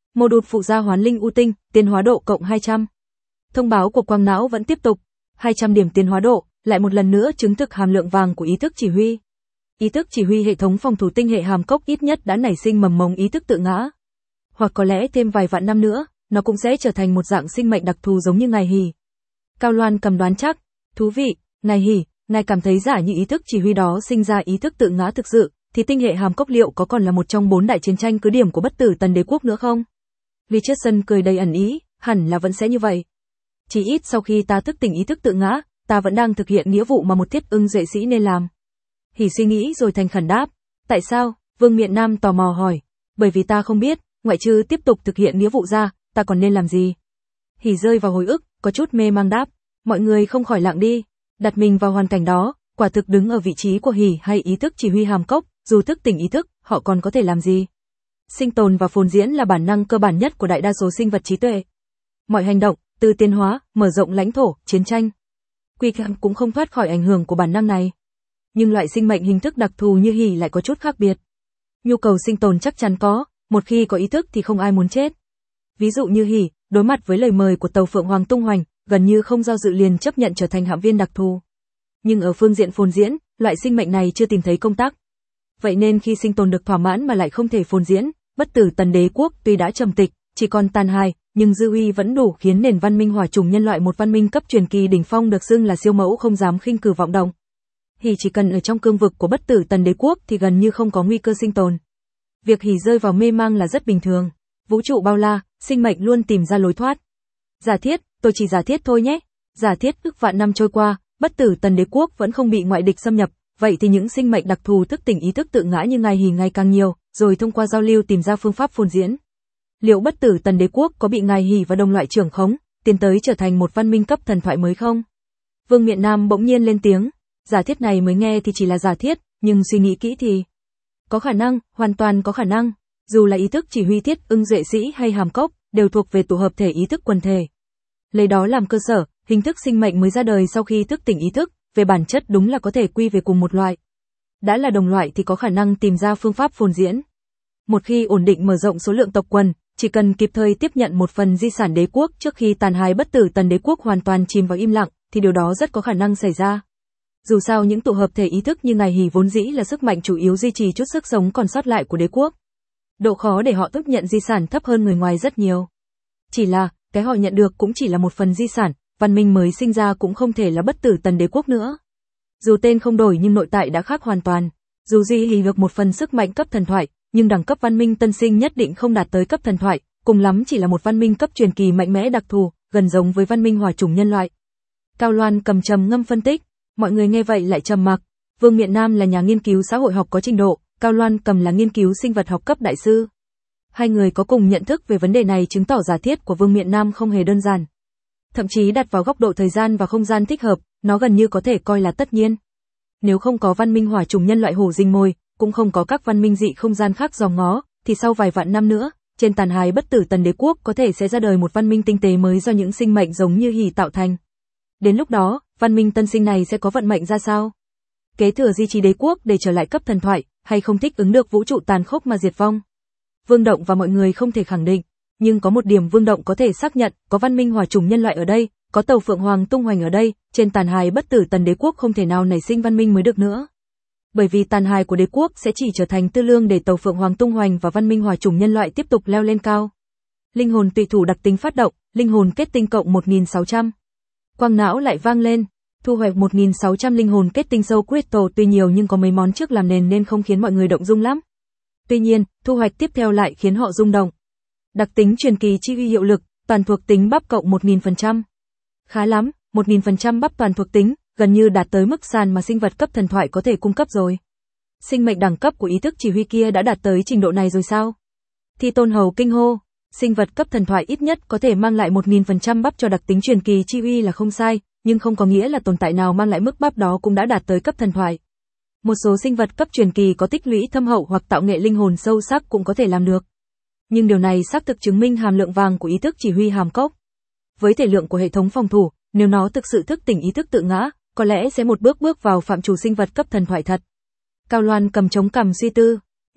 Mô đụt phụ gia hoán linh u tinh, tiến hóa độ cộng 200. Thông báo của quang não vẫn tiếp tục. 200 điểm tiến hóa độ, lại một lần nữa chứng thực hàm lượng vàng của ý thức chỉ huy. Ý thức chỉ huy hệ thống phòng thủ tinh hệ hàm cốc ít nhất đã nảy sinh mầm mống ý thức tự ngã. Hoặc có lẽ thêm vài vạn năm nữa, nó cũng sẽ trở thành một dạng sinh mệnh đặc thù giống như ngài Hỉ. Cao Loan cầm đoán chắc. Thú vị, ngài Hỉ, ngài cảm thấy giả như ý thức chỉ huy đó sinh ra ý thức tự ngã thực sự, thì tinh hệ hàm cốc liệu có còn là một trong 4 đại chiến tranh cứ điểm của bất tử tần đế quốc nữa không? Richardson cười đầy ẩn ý, hẳn là vẫn sẽ như vậy. Chỉ ít sau khi ta thức tỉnh ý thức tự ngã, ta vẫn đang thực hiện nghĩa vụ mà một thiết ưng duệ sĩ nên làm. Hỉ suy nghĩ rồi thành khẩn đáp. Tại sao? Vương Miện Nam tò mò hỏi. Bởi vì ta không biết, ngoại trừ tiếp tục thực hiện nghĩa vụ ra, ta còn nên làm gì? Hỉ rơi vào hồi ức, có chút mê mang đáp. Mọi người không khỏi lặng đi. Đặt mình vào hoàn cảnh đó, quả thực đứng ở vị trí của Hỉ hay ý thức chỉ huy hàm cốc, dù thức tỉnh ý thức, họ còn có thể làm gì? Sinh tồn và phồn diễn là bản năng cơ bản nhất của đại đa số sinh vật trí tuệ. Mọi hành động, từ tiến hóa, mở rộng lãnh thổ, chiến tranh, quy kham cũng không thoát khỏi ảnh hưởng của bản năng này. Nhưng loại sinh mệnh hình thức đặc thù như Hỉ lại có chút khác biệt. Nhu cầu sinh tồn chắc chắn có, một khi có ý thức thì không ai muốn chết. Ví dụ như Hỉ, đối mặt với lời mời của tàu Phượng Hoàng tung hoành, gần như không do dự liền chấp nhận trở thành hạm viên đặc thù. Nhưng ở phương diện phồn diễn, loại sinh mệnh này chưa tìm thấy công tác. Vậy nên khi sinh tồn được thỏa mãn mà lại không thể phồn diễn, bất tử tần đế quốc tuy đã trầm tịch, chỉ còn tàn hài, nhưng dư uy vẫn đủ khiến nền văn minh hỏa chủng nhân loại một văn minh cấp truyền kỳ đỉnh phong được xưng là siêu mẫu không dám khinh cử vọng động. Hỉ chỉ cần ở trong cương vực của bất tử tần đế quốc thì gần như không có nguy cơ sinh tồn. Việc Hỉ rơi vào mê mang là rất bình thường. Vũ trụ bao la, sinh mệnh luôn tìm ra lối thoát. Giả thiết, tôi chỉ giả thiết thôi nhé. Giả thiết ức vạn năm trôi qua, bất tử tần đế quốc vẫn không bị ngoại địch xâm nhập, vậy thì những sinh mệnh đặc thù thức tỉnh ý thức tự ngã như ngài Hỉ ngày càng nhiều, rồi thông qua giao lưu tìm ra phương pháp phồn diễn. Liệu bất tử tần đế quốc có bị ngài Hỉ và đồng loại trưởng khống, tiến tới trở thành một văn minh cấp thần thoại mới không? Vương Miện Nam bỗng nhiên lên tiếng. Giả thiết này mới nghe thì chỉ là giả thiết, nhưng suy nghĩ kỹ thì có khả năng, hoàn toàn có khả năng. Dù là ý thức chỉ huy thiết ưng duệ sĩ hay hàm cốc, đều thuộc về tổ hợp thể ý thức quần thể. Lấy đó làm cơ sở, hình thức sinh mệnh mới ra đời sau khi thức tỉnh ý thức, về bản chất đúng là có thể quy về cùng một loại. Đã là đồng loại thì có khả năng tìm ra phương pháp phồn diễn. Một khi ổn định mở rộng số lượng tộc quần, chỉ cần kịp thời tiếp nhận một phần di sản đế quốc trước khi tàn hài bất tử tần đế quốc hoàn toàn chìm vào im lặng, thì điều đó rất có khả năng xảy ra. Dù sao những tổ hợp thể ý thức như ngài Hỉ vốn dĩ là sức mạnh chủ yếu duy trì chút sức sống còn sót lại của đế quốc. Độ khó để họ tiếp nhận di sản thấp hơn người ngoài rất nhiều. Chỉ là, cái họ nhận được cũng chỉ là một phần di sản, văn minh mới sinh ra cũng không thể là bất tử tần đế quốc nữa. Dù tên không đổi nhưng nội tại đã khác hoàn toàn. Dù duy trì được một phần sức mạnh cấp thần thoại, nhưng đẳng cấp văn minh tân sinh nhất định không đạt tới cấp thần thoại, cùng lắm chỉ là một văn minh cấp truyền kỳ mạnh mẽ đặc thù, gần giống với văn minh hỏa chủng nhân loại. Cao Loan cầm trầm ngâm phân tích, mọi người nghe vậy lại trầm mặc. Vương Miện Nam là nhà nghiên cứu xã hội học có trình độ, Cao Loan cầm là nghiên cứu sinh vật học cấp đại sư. Hai người có cùng nhận thức về vấn đề này chứng tỏ giả thiết của Vương Miện Nam không hề đơn giản. Thậm chí đặt vào góc độ thời gian và không gian thích hợp, nó gần như có thể coi là tất nhiên. Nếu không có văn minh hỏa chủng nhân loại hổ rình mồi, cũng không có các văn minh dị không gian khác dòm ngó, thì sau vài vạn năm nữa, trên tàn hài bất tử tần đế quốc có thể sẽ ra đời một văn minh tinh tế mới do những sinh mệnh giống như Hỉ tạo thành. Đến lúc đó, văn minh tân sinh này sẽ có vận mệnh ra sao? Kế thừa di trì đế quốc để trở lại cấp thần thoại, hay không thích ứng được vũ trụ tàn khốc mà diệt vong? Vương Động và mọi người không thể khẳng định, nhưng có một điểm Vương Động có thể xác nhận, có văn minh hỏa chủng nhân loại ở đây, có tàu Phượng Hoàng tung hoành ở đây, trên tàn hài bất tử tần đế quốc không thể nào nảy sinh văn minh mới được nữa. Bởi vì tàn hài của đế quốc sẽ chỉ trở thành tư lương để tàu Phượng Hoàng tung hoành và văn minh hỏa chủng nhân loại tiếp tục leo lên cao. Linh hồn tùy thủ đặc tính phát động, linh hồn kết tinh cộng 1600. Quang não lại vang lên, thu hoạch 1600 linh hồn kết tinh sâu crystal tuy nhiều nhưng có mấy món trước làm nền nên không khiến mọi người động dung lắm. Tuy nhiên, thu hoạch tiếp theo lại khiến họ rung động. Đặc tính truyền kỳ chi uy hiệu lực, toàn thuộc tính bắp cộng 1000%. Khá lắm, 1000% bắp toàn thuộc tính, gần như đạt tới mức sàn mà sinh vật cấp thần thoại có thể cung cấp rồi. Sinh mệnh đẳng cấp của ý thức chỉ huy kia đã đạt tới trình độ này rồi sao? Thi Tôn Hầu kinh hô, sinh vật cấp thần thoại ít nhất có thể mang lại 1000% bắp cho đặc tính truyền kỳ chi uy là không sai, nhưng không có nghĩa là tồn tại nào mang lại mức bắp đó cũng đã đạt tới cấp thần thoại. Một số sinh vật cấp truyền kỳ có tích lũy thâm hậu hoặc tạo nghệ linh hồn sâu sắc cũng có thể làm được. Nhưng điều này xác thực chứng minh hàm lượng vàng của ý thức chỉ huy hàm cốc. Với thể lượng của hệ thống phòng thủ, nếu nó thực sự thức tỉnh ý thức tự ngã, có lẽ sẽ một bước bước vào phạm trù sinh vật cấp thần thoại thật. Cao Loan cầm trống cằm suy tư,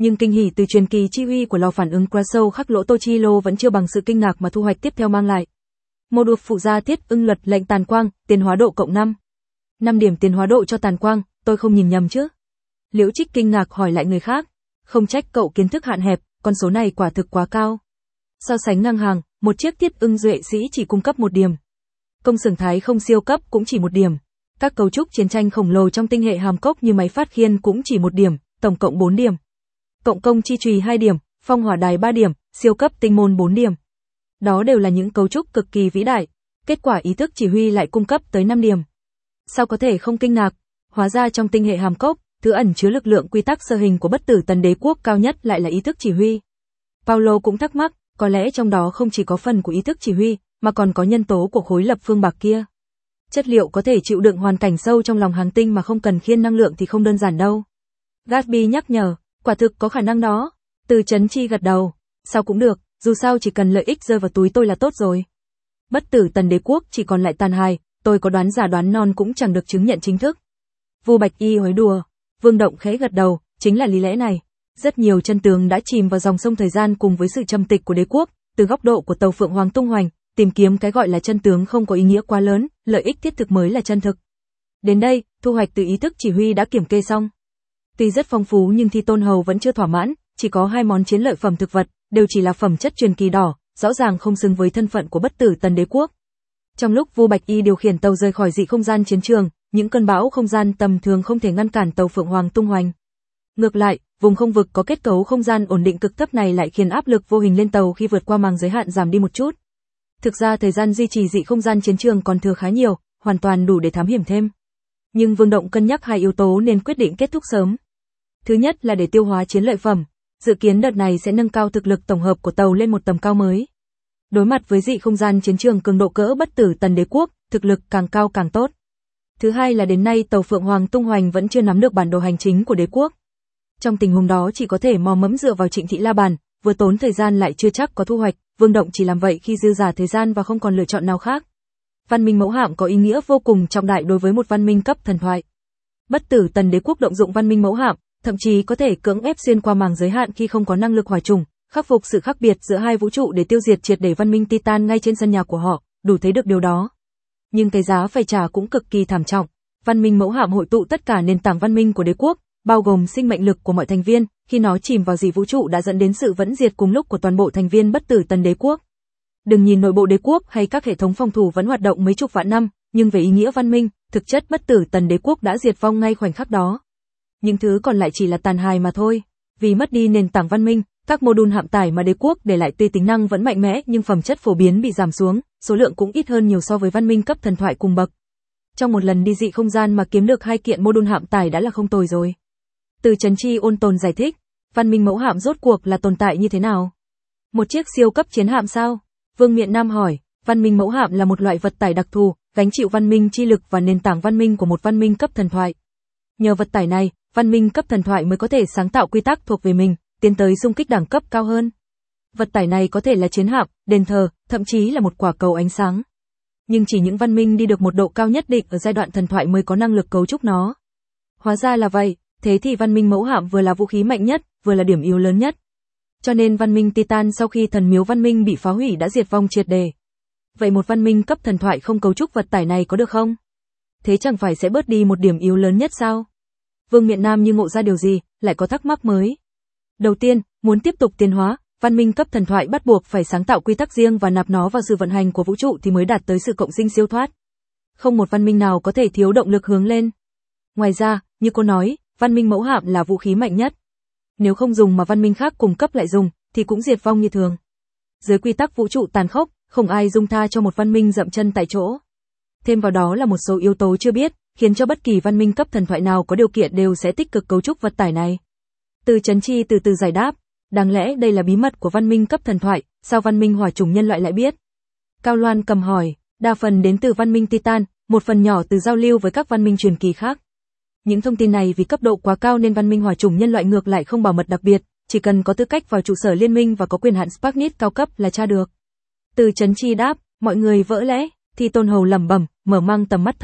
Nhưng kinh hỉ từ truyền kỳ chi uy của lò phản ứng Crasol khắc lỗ Tochilo vẫn chưa bằng sự kinh ngạc mà thu hoạch tiếp theo mang lại. Module phụ gia thiết ưng luật lệnh tàn quang, tiến hóa độ cộng 5. 5 điểm tiến hóa độ cho tàn quang, tôi không nhìn nhầm chứ? Liễu Trích kinh ngạc hỏi lại người khác. Không trách cậu kiến thức hạn hẹp, con số này quả thực quá cao. So sánh ngang hàng, một chiếc thiết ưng duệ sĩ chỉ cung cấp 1 điểm. Công xưởng Thái không siêu cấp cũng chỉ 1 điểm. Các cấu trúc chiến tranh khổng lồ trong tinh hệ hàm cốc như máy phát khiên cũng chỉ 1 điểm, tổng cộng 4 điểm. Cộng công chi chùy 2 điểm, phong hỏa đài 3 điểm, siêu cấp tinh môn 4 điểm. Đó đều là những cấu trúc cực kỳ vĩ đại. Kết quả ý thức chỉ huy lại cung cấp tới 5 điểm. Sao có thể không kinh ngạc? Hóa ra trong tinh hệ hàm cốc, thứ ẩn chứa lực lượng quy tắc sơ hình của bất tử tần đế quốc cao nhất lại là ý thức chỉ huy. Paulo cũng thắc mắc, có lẽ trong đó không chỉ có phần của ý thức chỉ huy, mà còn có nhân tố của khối lập phương bạc kia. Chất liệu có thể chịu đựng hoàn cảnh sâu trong lòng hành tinh mà không cần khiên năng lượng thì không đơn giản đâu. Gatsby nhắc nhở, quả thực có khả năng đó. Từ Chấn Chi gật đầu, sao cũng được, dù sao chỉ cần lợi ích rơi vào túi tôi là tốt rồi. Bất tử tần đế quốc chỉ còn lại tàn hài, tôi có đoán giả đoán non cũng chẳng được chứng nhận chính thức. Vu Bạch Y hối đùa, Vương Động khẽ gật đầu, chính là lý lẽ này. Rất nhiều chân tướng đã chìm vào dòng sông thời gian cùng với sự trầm tịch của đế quốc, từ góc độ của tàu Phượng Hoàng tung hoành, tìm kiếm cái gọi là chân tướng không có ý nghĩa quá lớn, lợi ích thiết thực mới là chân thực. Đến đây, thu hoạch từ ý thức chỉ huy đã kiểm kê xong. Tuy rất phong phú nhưng Thi Tôn Hầu vẫn chưa thỏa mãn, chỉ có 2 món chiến lợi phẩm thực vật, đều chỉ là phẩm chất truyền kỳ đỏ, rõ ràng không xứng với thân phận của bất tử tần đế quốc. Trong lúc Vu Bạch Y điều khiển tàu rời khỏi dị không gian chiến trường, những cơn bão không gian tầm thường không thể ngăn cản tàu Phượng Hoàng tung hoành. Ngược lại, vùng không vực có kết cấu không gian ổn định cực thấp này lại khiến áp lực vô hình lên tàu khi vượt qua màng giới hạn giảm đi một chút. Thực ra thời gian duy trì dị không gian chiến trường còn thừa khá nhiều, hoàn toàn đủ để thám hiểm thêm. Nhưng Vương Động cân nhắc 2 yếu tố nên quyết định kết thúc sớm. Thứ nhất là để tiêu hóa chiến lợi phẩm, dự kiến đợt này sẽ nâng cao thực lực tổng hợp của tàu lên một tầm cao mới. Đối mặt với dị không gian chiến trường cường độ cỡ bất tử tần đế quốc, thực lực càng cao càng tốt. Thứ hai là đến nay tàu Phượng Hoàng tung hoành vẫn chưa nắm được bản đồ hành chính của đế quốc. Trong tình huống đó chỉ có thể mò mẫm dựa vào Trịnh Thị La Bàn, vừa tốn thời gian lại chưa chắc có thu hoạch, Vương Động chỉ làm vậy khi dư giả thời gian và không còn lựa chọn nào khác. Văn minh mẫu hạm có ý nghĩa vô cùng trọng đại đối với một văn minh cấp thần thoại. Bất tử tần đế quốc động dụng văn minh mẫu hạm, thậm chí có thể cưỡng ép xuyên qua màng giới hạn khi không có năng lực hỏa trùng, khắc phục sự khác biệt giữa hai vũ trụ để tiêu diệt triệt để văn minh Titan ngay trên sân nhà của họ, đủ thấy được điều đó. Nhưng cái giá phải trả cũng cực kỳ thảm trọng. Văn minh mẫu hạm hội tụ tất cả nền tảng văn minh của đế quốc, bao gồm sinh mệnh lực của mọi thành viên, khi nó chìm vào dị vũ trụ đã dẫn đến sự vẫn diệt cùng lúc của toàn bộ thành viên bất tử tần đế quốc. Đừng nhìn nội bộ đế quốc hay các hệ thống phòng thủ vẫn hoạt động mấy chục vạn năm, nhưng về ý nghĩa văn minh, thực chất bất tử tần đế quốc đã diệt vong ngay khoảnh khắc đó. Những thứ còn lại chỉ là tàn hài mà thôi. Vì mất đi nền tảng văn minh, các mô đun hạm tải mà đế quốc để lại tuy tính năng vẫn mạnh mẽ nhưng phẩm chất phổ biến bị giảm xuống, số lượng cũng ít hơn nhiều so với văn minh cấp thần thoại cùng bậc. Trong một lần đi dị không gian mà kiếm được 2 kiện mô đun hạm tải đã là không tồi rồi. Từ Trấn Chi ôn tồn giải thích, văn minh mẫu hạm rốt cuộc là tồn tại như thế nào? Một chiếc siêu cấp chiến hạm sao? Vương Miện Nam hỏi, văn minh mẫu hạm là một loại vật tải đặc thù, gánh chịu văn minh chi lực và nền tảng văn minh của một văn minh cấp thần thoại. Nhờ vật tải này, văn minh cấp thần thoại mới có thể sáng tạo quy tắc thuộc về mình, tiến tới xung kích đẳng cấp cao hơn. Vật tải này có thể là chiến hạm, đền thờ, thậm chí là một quả cầu ánh sáng. Nhưng chỉ những văn minh đi được một độ cao nhất định ở giai đoạn thần thoại mới có năng lực cấu trúc nó. Hóa ra là vậy, thế thì văn minh mẫu hạm vừa là vũ khí mạnh nhất, vừa là điểm yếu lớn nhất. Cho nên văn minh Titan sau khi thần miếu văn minh bị phá hủy đã diệt vong triệt để. Vậy một văn minh cấp thần thoại không cấu trúc vật tải này có được không? Thế chẳng phải sẽ bớt đi một điểm yếu lớn nhất sao? Vương Miện Nam như ngộ ra điều gì, lại có thắc mắc mới. Đầu tiên, muốn tiếp tục tiến hóa, văn minh cấp thần thoại bắt buộc phải sáng tạo quy tắc riêng và nạp nó vào sự vận hành của vũ trụ thì mới đạt tới sự cộng sinh siêu thoát. Không một văn minh nào có thể thiếu động lực hướng lên. Ngoài ra, như cô nói, văn minh mẫu hạm là vũ khí mạnh nhất. Nếu không dùng mà văn minh khác cùng cấp lại dùng, thì cũng diệt vong như thường. Dưới quy tắc vũ trụ tàn khốc, không ai dung tha cho một văn minh dậm chân tại chỗ. Thêm vào đó là một số yếu tố chưa biết, khiến cho bất kỳ văn minh cấp thần thoại nào có điều kiện đều sẽ tích cực cấu trúc vật tải này. Từ Trấn Chi từ từ giải đáp, đáng lẽ đây là bí mật của văn minh cấp thần thoại, sao văn minh hỏa chủng nhân loại lại biết? Cao Loan cầm hỏi, đa phần đến từ văn minh Titan, một phần nhỏ từ giao lưu với các văn minh truyền kỳ khác. Những thông tin này vì cấp độ quá cao nên văn minh hỏa chủng nhân loại ngược lại không bảo mật đặc biệt, chỉ cần có tư cách vào trụ sở liên minh và có quyền hạn Sparknit cao cấp là tra được. Từ Trấn Chi đáp, mọi người vỡ lẽ, Thi Tôn Hầu lẩm bẩm, mở mang tầm mắt thật.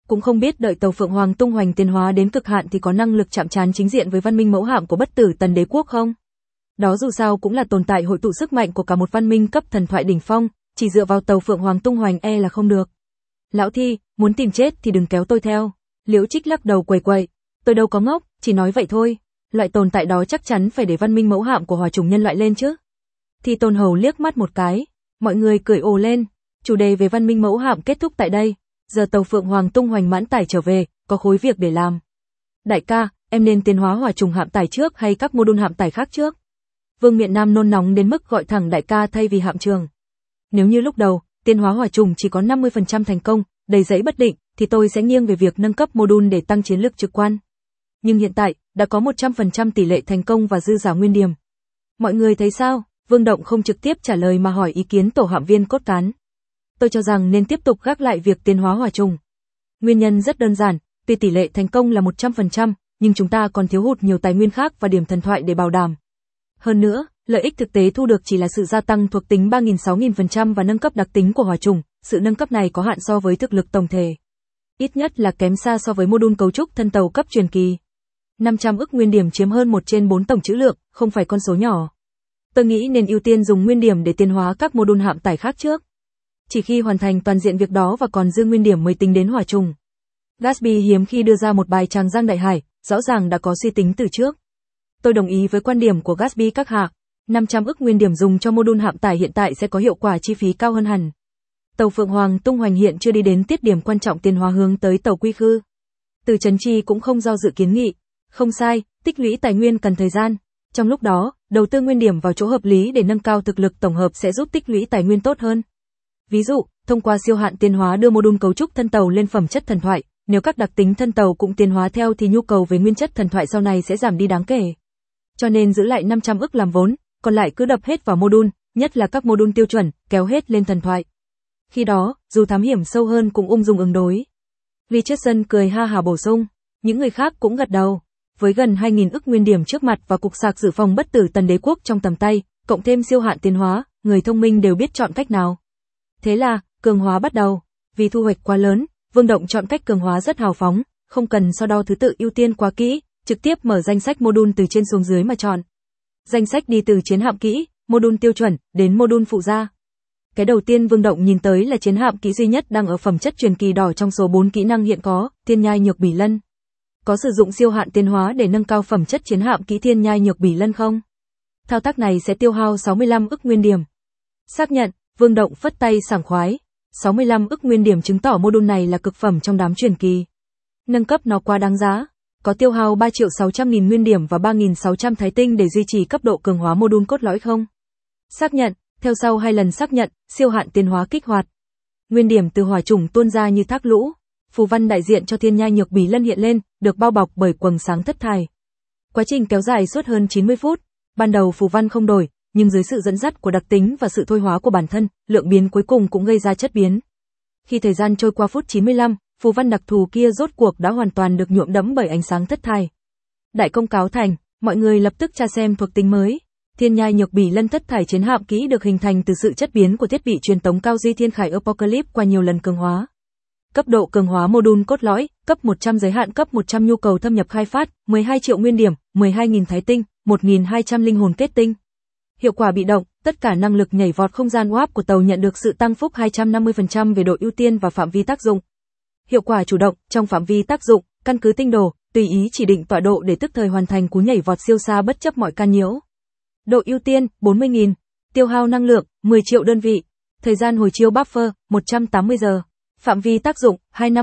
Cũng không biết đợi tàu Phượng Hoàng tung hoành tiến hóa đến cực hạn thì có năng lực chạm trán chính diện với văn minh mẫu hạm của Bất Tử Tần Đế quốc không? Đó dù sao cũng là tồn tại hội tụ sức mạnh của cả một văn minh cấp thần thoại đỉnh phong, chỉ dựa vào tàu Phượng Hoàng tung hoành là không được. Lão Thi, muốn tìm chết thì đừng kéo tôi theo. Liễu Trích lắc đầu quẩy quẩy, tôi đâu có ngốc, chỉ nói vậy thôi. Loại tồn tại đó chắc chắn phải để văn minh mẫu hạm của hỏa chủng nhân loại lên chứ. Thi Tôn Hầu liếc mắt một cái, mọi người cười ồ lên. Chủ đề về văn minh mẫu hạm kết thúc tại đây. Giờ tàu Phượng Hoàng tung hoành mãn tải trở về, có khối việc để làm. Đại ca, em nên tiến hóa hỏa trùng hạm tải trước hay các mô đun hạm tải khác trước? Vương Miện Nam nôn nóng đến mức gọi thẳng đại ca thay vì hạm trường. Nếu như lúc đầu, tiến hóa hỏa trùng chỉ có 50% thành công, đầy dẫy bất định, thì tôi sẽ nghiêng về việc nâng cấp mô đun để tăng chiến lực trực quan. Nhưng hiện tại, đã có 100% tỷ lệ thành công và dư giả nguyên điểm. Mọi người thấy sao? Vương Động không trực tiếp trả lời mà hỏi ý kiến tổ hạm viên cốt cán. Tôi cho rằng nên tiếp tục gác lại việc tiến hóa hỏa trùng. Nguyên nhân rất đơn giản, tuy tỷ lệ thành công là 100%, nhưng chúng ta còn thiếu hụt nhiều tài nguyên khác và điểm thần thoại để bảo đảm. Hơn nữa, lợi ích thực tế thu được chỉ là sự gia tăng thuộc tính 3.000-6.000% và nâng cấp đặc tính của hỏa trùng, sự nâng cấp này có hạn so với thực lực tổng thể. Ít nhất là kém xa so với mô đun cấu trúc thân tàu cấp truyền kỳ. 500 ức nguyên điểm chiếm hơn 1/4 tổng trữ lượng, không phải con số nhỏ. Tôi nghĩ nên ưu tiên dùng nguyên điểm để tiến hóa các mô đun hạm tải khác trước. Chỉ khi hoàn thành toàn diện việc đó và còn dư nguyên điểm mới tính đến hỏa trùng. Gatsby hiếm khi đưa ra một bài tràng giang đại hải, rõ ràng đã có suy tính từ trước. Tôi đồng ý với quan điểm của Gatsby các hạ. 500 ức nguyên điểm dùng cho mô đun hạm tải hiện tại sẽ có hiệu quả chi phí cao hơn hẳn. Tàu Phượng Hoàng tung hoành hiện chưa đi đến tiết điểm quan trọng tiến hóa hướng tới tàu Quy Khư. Từ Trấn Chi cũng không do dự kiến nghị. Không sai, tích lũy tài nguyên cần thời gian. Trong lúc đó, đầu tư nguyên điểm vào chỗ hợp lý để nâng cao thực lực tổng hợp sẽ giúp tích lũy tài nguyên tốt hơn. Ví dụ, thông qua siêu hạn tiến hóa đưa mô đun cấu trúc thân tàu lên phẩm chất thần thoại, nếu các đặc tính thân tàu cũng tiến hóa theo thì nhu cầu về nguyên chất thần thoại sau này sẽ giảm đi đáng kể. Cho nên giữ lại 500 ức làm vốn, còn lại cứ đập hết vào mô đun, nhất là các mô đun tiêu chuẩn, kéo hết lên thần thoại. Khi đó, dù thám hiểm sâu hơn cũng ung dung ứng đối. Richardson cười ha hả bổ sung, những người khác cũng gật đầu. Với gần 2.000 ức nguyên điểm trước mặt và cục sạc dự phòng Bất Tử Tần Đế quốc trong tầm tay, cộng thêm siêu hạn tiến hóa, người thông minh đều biết chọn cách nào. Thế là, cường hóa bắt đầu. Vì thu hoạch quá lớn, Vương Động chọn cách cường hóa rất hào phóng, không cần so đo thứ tự ưu tiên quá kỹ, trực tiếp mở danh sách mô đun từ trên xuống dưới mà chọn. Danh sách đi từ chiến hạm kỹ, mô đun tiêu chuẩn, đến mô đun phụ gia. Cái đầu tiên Vương Động nhìn tới là chiến hạm kỹ duy nhất đang ở phẩm chất truyền kỳ đỏ trong số 4 kỹ năng hiện có, Thiên Nhai Nhược Bỉ Lân. Có sử dụng siêu hạn tiến hóa để nâng cao phẩm chất chiến hạm kỹ Thiên Nhai Nhược Bỉ Lân không? Thao tác này sẽ tiêu hao 65 ức nguyên điểm. Xác nhận, Vương Động phất tay sảng khoái. 65 ức nguyên điểm chứng tỏ mô đun này là cực phẩm trong đám truyền kỳ. Nâng cấp nó quá đáng giá. Có tiêu hao 3.600.000 nguyên điểm và 3.600 thái tinh để duy trì cấp độ cường hóa mô đun cốt lõi không? Xác nhận, theo sau 2 lần xác nhận, siêu hạn tiến hóa kích hoạt. Nguyên điểm từ hỏa chủng tuôn ra như thác lũ. Phù văn đại diện cho Thiên Nhai Nhược Bỉ Lân hiện lên, được bao bọc bởi quầng sáng thất thải. Quá trình kéo dài suốt hơn 90 phút. Ban đầu phù văn không đổi, nhưng dưới sự dẫn dắt của đặc tính và sự thôi hóa của bản thân, lượng biến cuối cùng cũng gây ra chất biến. Khi thời gian trôi qua phút 95, phù văn đặc thù kia rốt cuộc đã hoàn toàn được nhuộm đẫm bởi ánh sáng thất thải. Đại công cáo thành, mọi người lập tức tra xem thuộc tính mới. Thiên Nhai Nhược Bỉ Lân thất thải chiến hạm kỹ được hình thành từ sự chất biến của thiết bị truyền tống cao duy Thiên Khải Apocalypse qua nhiều lần cường hóa. Cấp độ cường hóa mô đun cốt lõi, cấp 100 giới hạn cấp 100 nhu cầu thâm nhập khai phát, 12 triệu nguyên điểm, 12.000 thái tinh, 1.200 linh hồn kết tinh. Hiệu quả bị động, tất cả năng lực nhảy vọt không gian warp của tàu nhận được sự tăng phúc 250% về độ ưu tiên và phạm vi tác dụng. Hiệu quả chủ động, trong phạm vi tác dụng, căn cứ tinh đồ, tùy ý chỉ định tọa độ để tức thời hoàn thành cú nhảy vọt siêu xa bất chấp mọi can nhiễu. Độ ưu tiên, 40.000. Tiêu hao năng lượng, 10 triệu đơn vị. Thời gian hồi chiếu buffer, 180 giờ. Phạm vi tác dụng,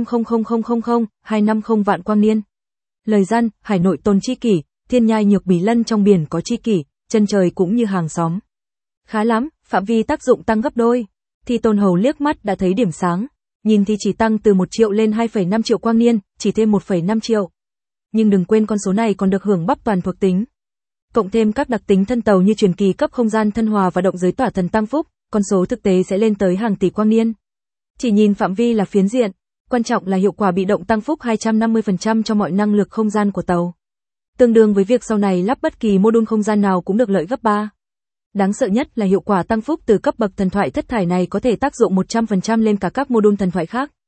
250000, 250 vạn quang niên. Lời gian, hải nội tồn chi kỷ, Thiên Nhai Nhược Bỉ Lân trong biển có chi kỷ, chân trời cũng như hàng xóm. Khá lắm, phạm vi tác dụng tăng gấp đôi. Thi Tôn Hầu liếc mắt đã thấy điểm sáng. Nhìn thì chỉ tăng từ 1 triệu lên 2,5 triệu quang niên, chỉ thêm 1,5 triệu. Nhưng đừng quên con số này còn được hưởng bắp toàn thuộc tính. Cộng thêm các đặc tính thân tàu như truyền kỳ cấp không gian thân hòa và động giới tỏa thần tăng phúc, con số thực tế sẽ lên tới hàng tỷ quang niên. Chỉ nhìn phạm vi là phiến diện, quan trọng là hiệu quả bị động tăng phúc 250% cho mọi năng lực không gian của tàu. Tương đương với việc sau này lắp bất kỳ mô đun không gian nào cũng được lợi gấp 3. Đáng sợ nhất là hiệu quả tăng phúc từ cấp bậc thần thoại thất thải này có thể tác dụng 100% lên cả các mô đun thần thoại khác.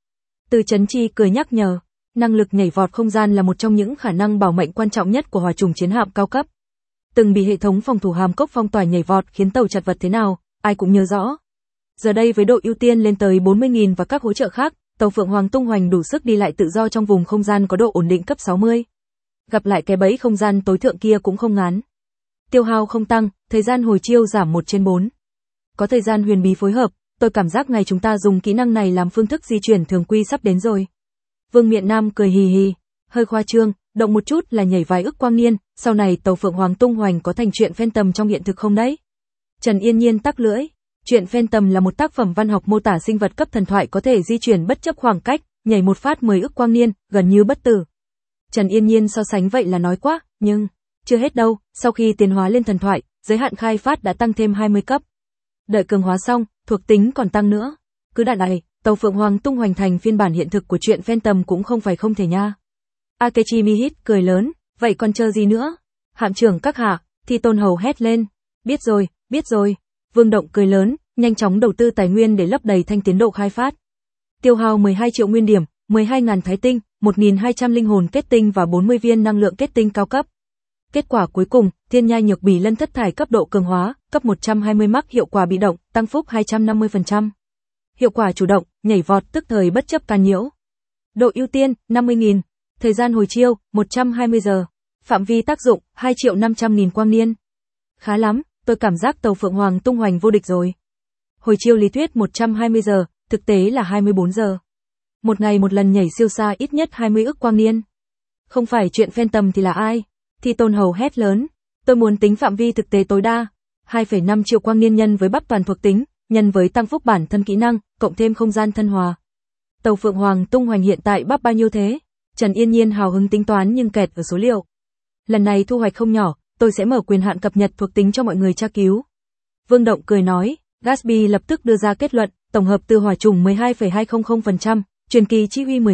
Từ Chấn Chi cười nhắc nhở, năng lực nhảy vọt không gian là một trong những khả năng bảo mệnh quan trọng nhất của hỏa trùng chiến hạm cao cấp. Từng bị hệ thống phòng thủ hàm cốc phong tỏa nhảy vọt khiến tàu chật vật thế nào, ai cũng nhớ rõ. Giờ đây với độ ưu tiên lên tới 40.000 và các hỗ trợ khác, tàu Phượng Hoàng tung hoành đủ sức đi lại tự do trong vùng không gian có độ ổn định cấp 60. Gặp lại cái bẫy không gian tối thượng kia cũng không ngán. Tiêu hao không tăng, thời gian hồi chiêu giảm 1/4. Có thời gian huyền bí phối hợp, tôi cảm giác ngày chúng ta dùng kỹ năng này làm phương thức di chuyển thường quy sắp đến rồi. Vương Miện Nam cười hì hì, hơi khoa trương, động một chút là nhảy vài ức quang niên, sau này tàu Phượng Hoàng tung hoành có thành truyện Phantom trong hiện thực không đấy? Trần Yên Nhiên tắc lưỡi, truyện Phantom là một tác phẩm văn học mô tả sinh vật cấp thần thoại có thể di chuyển bất chấp khoảng cách, nhảy một phát 10 ức quang niên, gần như bất tử. Trần Yên Nhiên so sánh vậy là nói quá, nhưng chưa hết đâu, sau khi tiến hóa lên thần thoại, giới hạn khai phát đã tăng thêm 20 cấp. Đợi cường hóa xong, thuộc tính còn tăng nữa. Cứ đà này, tàu Phượng Hoàng tung hoành thành phiên bản hiện thực của truyện Phantom cũng không phải không thể nha. Akechi Mihit cười lớn, vậy còn chờ gì nữa? Hạm trưởng các hạ, Thi Tôn Hầu hét lên. Biết rồi, biết rồi. Vương Động cười lớn, nhanh chóng đầu tư tài nguyên để lấp đầy thanh tiến độ khai phát. Tiêu hao 12 triệu nguyên điểm, 12.000 thái tinh, 1.200 linh hồn kết tinh và 40 viên năng lượng kết tinh cao cấp. Kết quả cuối cùng, Thiên Nhai Nhược Bỉ Lân thất thải cấp độ cường hóa, cấp 120 mắc hiệu quả bị động, tăng phúc 250%. Hiệu quả chủ động, nhảy vọt tức thời bất chấp can nhiễu. Độ ưu tiên, 50.000. Thời gian hồi chiêu, 120 giờ. Phạm vi tác dụng, 2.500.000 quang niên. Khá lắm, tôi cảm giác tàu Phượng Hoàng tung hoành vô địch rồi. Hồi chiêu lý thuyết 120 giờ, thực tế là 24 giờ. Một ngày một lần nhảy siêu xa ít nhất 20 ức quang niên. Không phải chuyện Phantom thì là ai? Thi Tôn Hầu hét lớn. Tôi muốn tính phạm vi thực tế tối đa. 2,5 triệu quang niên nhân với bắp toàn thuộc tính, nhân với tăng phúc bản thân kỹ năng, cộng thêm không gian thân hòa. Tàu Phượng Hoàng tung hoành hiện tại bắp bao nhiêu thế? Trần Yên Nhiên hào hứng tính toán nhưng kẹt ở số liệu. Lần này thu hoạch không nhỏ, tôi sẽ mở quyền hạn cập nhật thuộc tính cho mọi người tra cứu. Vương Động cười nói, Gatsby lập tức đưa ra kết luận, tổng hợp từ hỏa trùng 12,200%, truyền kỳ chỉ huy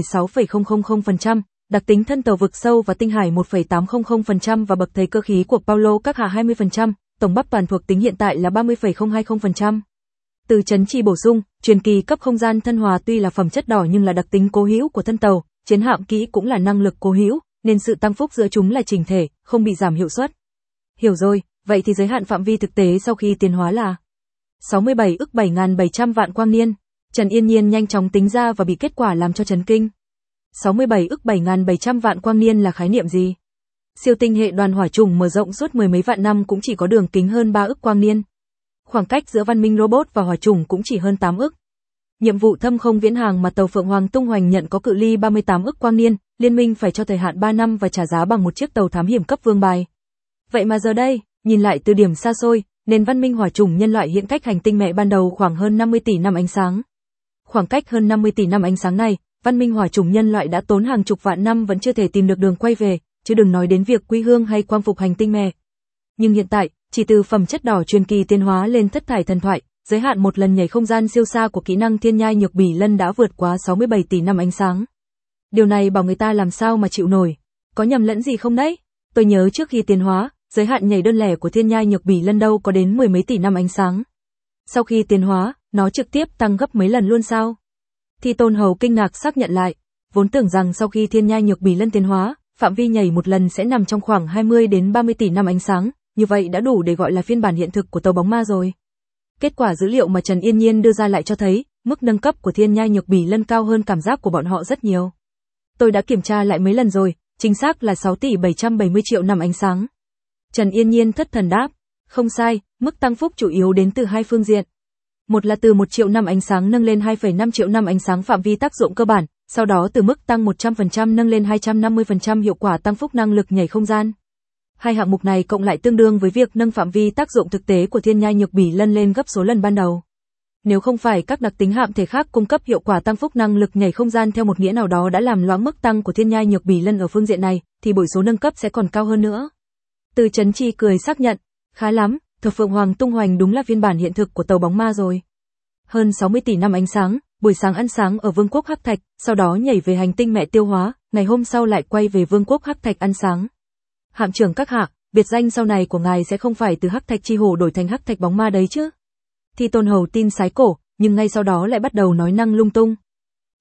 16,000%, đặc tính thân tàu vực sâu và tinh hải 1,800% và bậc thầy cơ khí của Paulo các hạ 20%, tổng bắp toàn thuộc tính hiện tại là 30,020%. Từ Chấn Chi bổ sung, truyền kỳ cấp không gian thân hòa tuy là phẩm chất đỏ nhưng là đặc tính cố hữu của thân tàu, chiến hạm kỹ cũng là năng lực cố hữu, nên sự tăng phúc giữa chúng là chỉnh thể, không bị giảm hiệu suất. Hiểu rồi, vậy thì giới hạn phạm vi thực tế sau khi tiến hóa là 67 ức 7.700 vạn quang niên. Trần Yên Nhiên nhanh chóng tính ra và bị kết quả làm cho chấn kinh. 67 ức 7.700 vạn quang niên là khái niệm gì? Siêu tinh hệ đoàn hỏa trùng mở rộng suốt mười mấy vạn năm cũng chỉ có đường kính hơn 3 ức quang niên. Khoảng cách giữa văn minh robot và hỏa trùng cũng chỉ hơn 8 ức. Nhiệm vụ thâm không viễn hàng mà tàu Phượng Hoàng tung hoành nhận có cự ly 38 ức quang niên, liên minh phải cho thời hạn 3 năm và trả giá bằng một chiếc tàu thám hiểm cấp vương bài. Vậy mà giờ đây, nhìn lại từ điểm xa xôi, nền văn minh hỏa trùng nhân loại hiện cách hành tinh mẹ ban đầu khoảng hơn 50 tỷ năm ánh sáng. Khoảng cách hơn 50 tỷ năm ánh sáng này, văn minh hỏa trùng nhân loại đã tốn hàng chục vạn năm vẫn chưa thể tìm được đường quay về, chứ đừng nói đến việc quy hương hay quang phục hành tinh mẹ. Nhưng hiện tại, chỉ từ phẩm chất đỏ truyền kỳ tiến hóa lên thất thải thần thoại, giới hạn một lần nhảy không gian siêu xa của kỹ năng Thiên Nhai Nhược Bỉ Lân đã vượt quá 67 tỷ năm ánh sáng. Điều này bảo người ta làm sao mà chịu nổi. Có nhầm lẫn gì không đấy? Tôi nhớ trước khi tiến hóa, giới hạn nhảy đơn lẻ của Thiên Nhai Nhược Bỉ Lân đâu có đến mười mấy tỷ năm ánh sáng. Sau khi tiến hóa, nó trực tiếp tăng gấp mấy lần luôn sao? Thi Tôn Hầu kinh ngạc xác nhận lại, vốn tưởng rằng sau khi Thiên Nhai Nhược Bỉ Lân tiến hóa, phạm vi nhảy một lần sẽ nằm trong khoảng 20 đến 30 tỷ năm ánh sáng, như vậy đã đủ để gọi là phiên bản hiện thực của tàu bóng ma rồi. Kết quả dữ liệu mà Trần Yên Nhiên đưa ra lại cho thấy, mức nâng cấp của Thiên Nhai Nhược Bỉ Lân cao hơn cảm giác của bọn họ rất nhiều. Tôi đã kiểm tra lại mấy lần rồi, chính xác là 6 tỷ 770 triệu năm ánh sáng. Trần Yên Nhiên thất thần đáp, không sai, mức tăng phúc chủ yếu đến từ hai phương diện. Một là từ 1 triệu năm ánh sáng nâng lên 2,5 triệu năm ánh sáng phạm vi tác dụng cơ bản, sau đó từ mức tăng 100% nâng lên 250% hiệu quả tăng phúc năng lực nhảy không gian. Hai hạng mục này cộng lại tương đương với việc nâng phạm vi tác dụng thực tế của Thiên Nhai Nhược Bỉ Lân lên gấp số lần ban đầu. Nếu không phải các đặc tính hạm thể khác cung cấp hiệu quả tăng phúc năng lực nhảy không gian theo một nghĩa nào đó đã làm loãng mức tăng của Thiên Nhai Nhược Bỉ Lân ở phương diện này, thì bội số nâng cấp sẽ còn cao hơn nữa. Từ Chấn Chi cười xác nhận, khá lắm, tàu Phượng Hoàng tung hoành đúng là phiên bản hiện thực của tàu bóng ma rồi. Hơn 60 tỷ năm ánh sáng, buổi sáng ăn sáng ở Vương quốc Hắc Thạch, sau đó nhảy về hành tinh mẹ tiêu hóa, ngày hôm sau lại quay về Vương quốc Hắc Thạch ăn sáng. Hạm trưởng các hạ, biệt danh sau này của ngài sẽ không phải từ Hắc Thạch Chi Hổ đổi thành Hắc Thạch bóng ma đấy chứ? Thi Tôn Hầu tin sái cổ, nhưng ngay sau đó lại bắt đầu nói năng lung tung.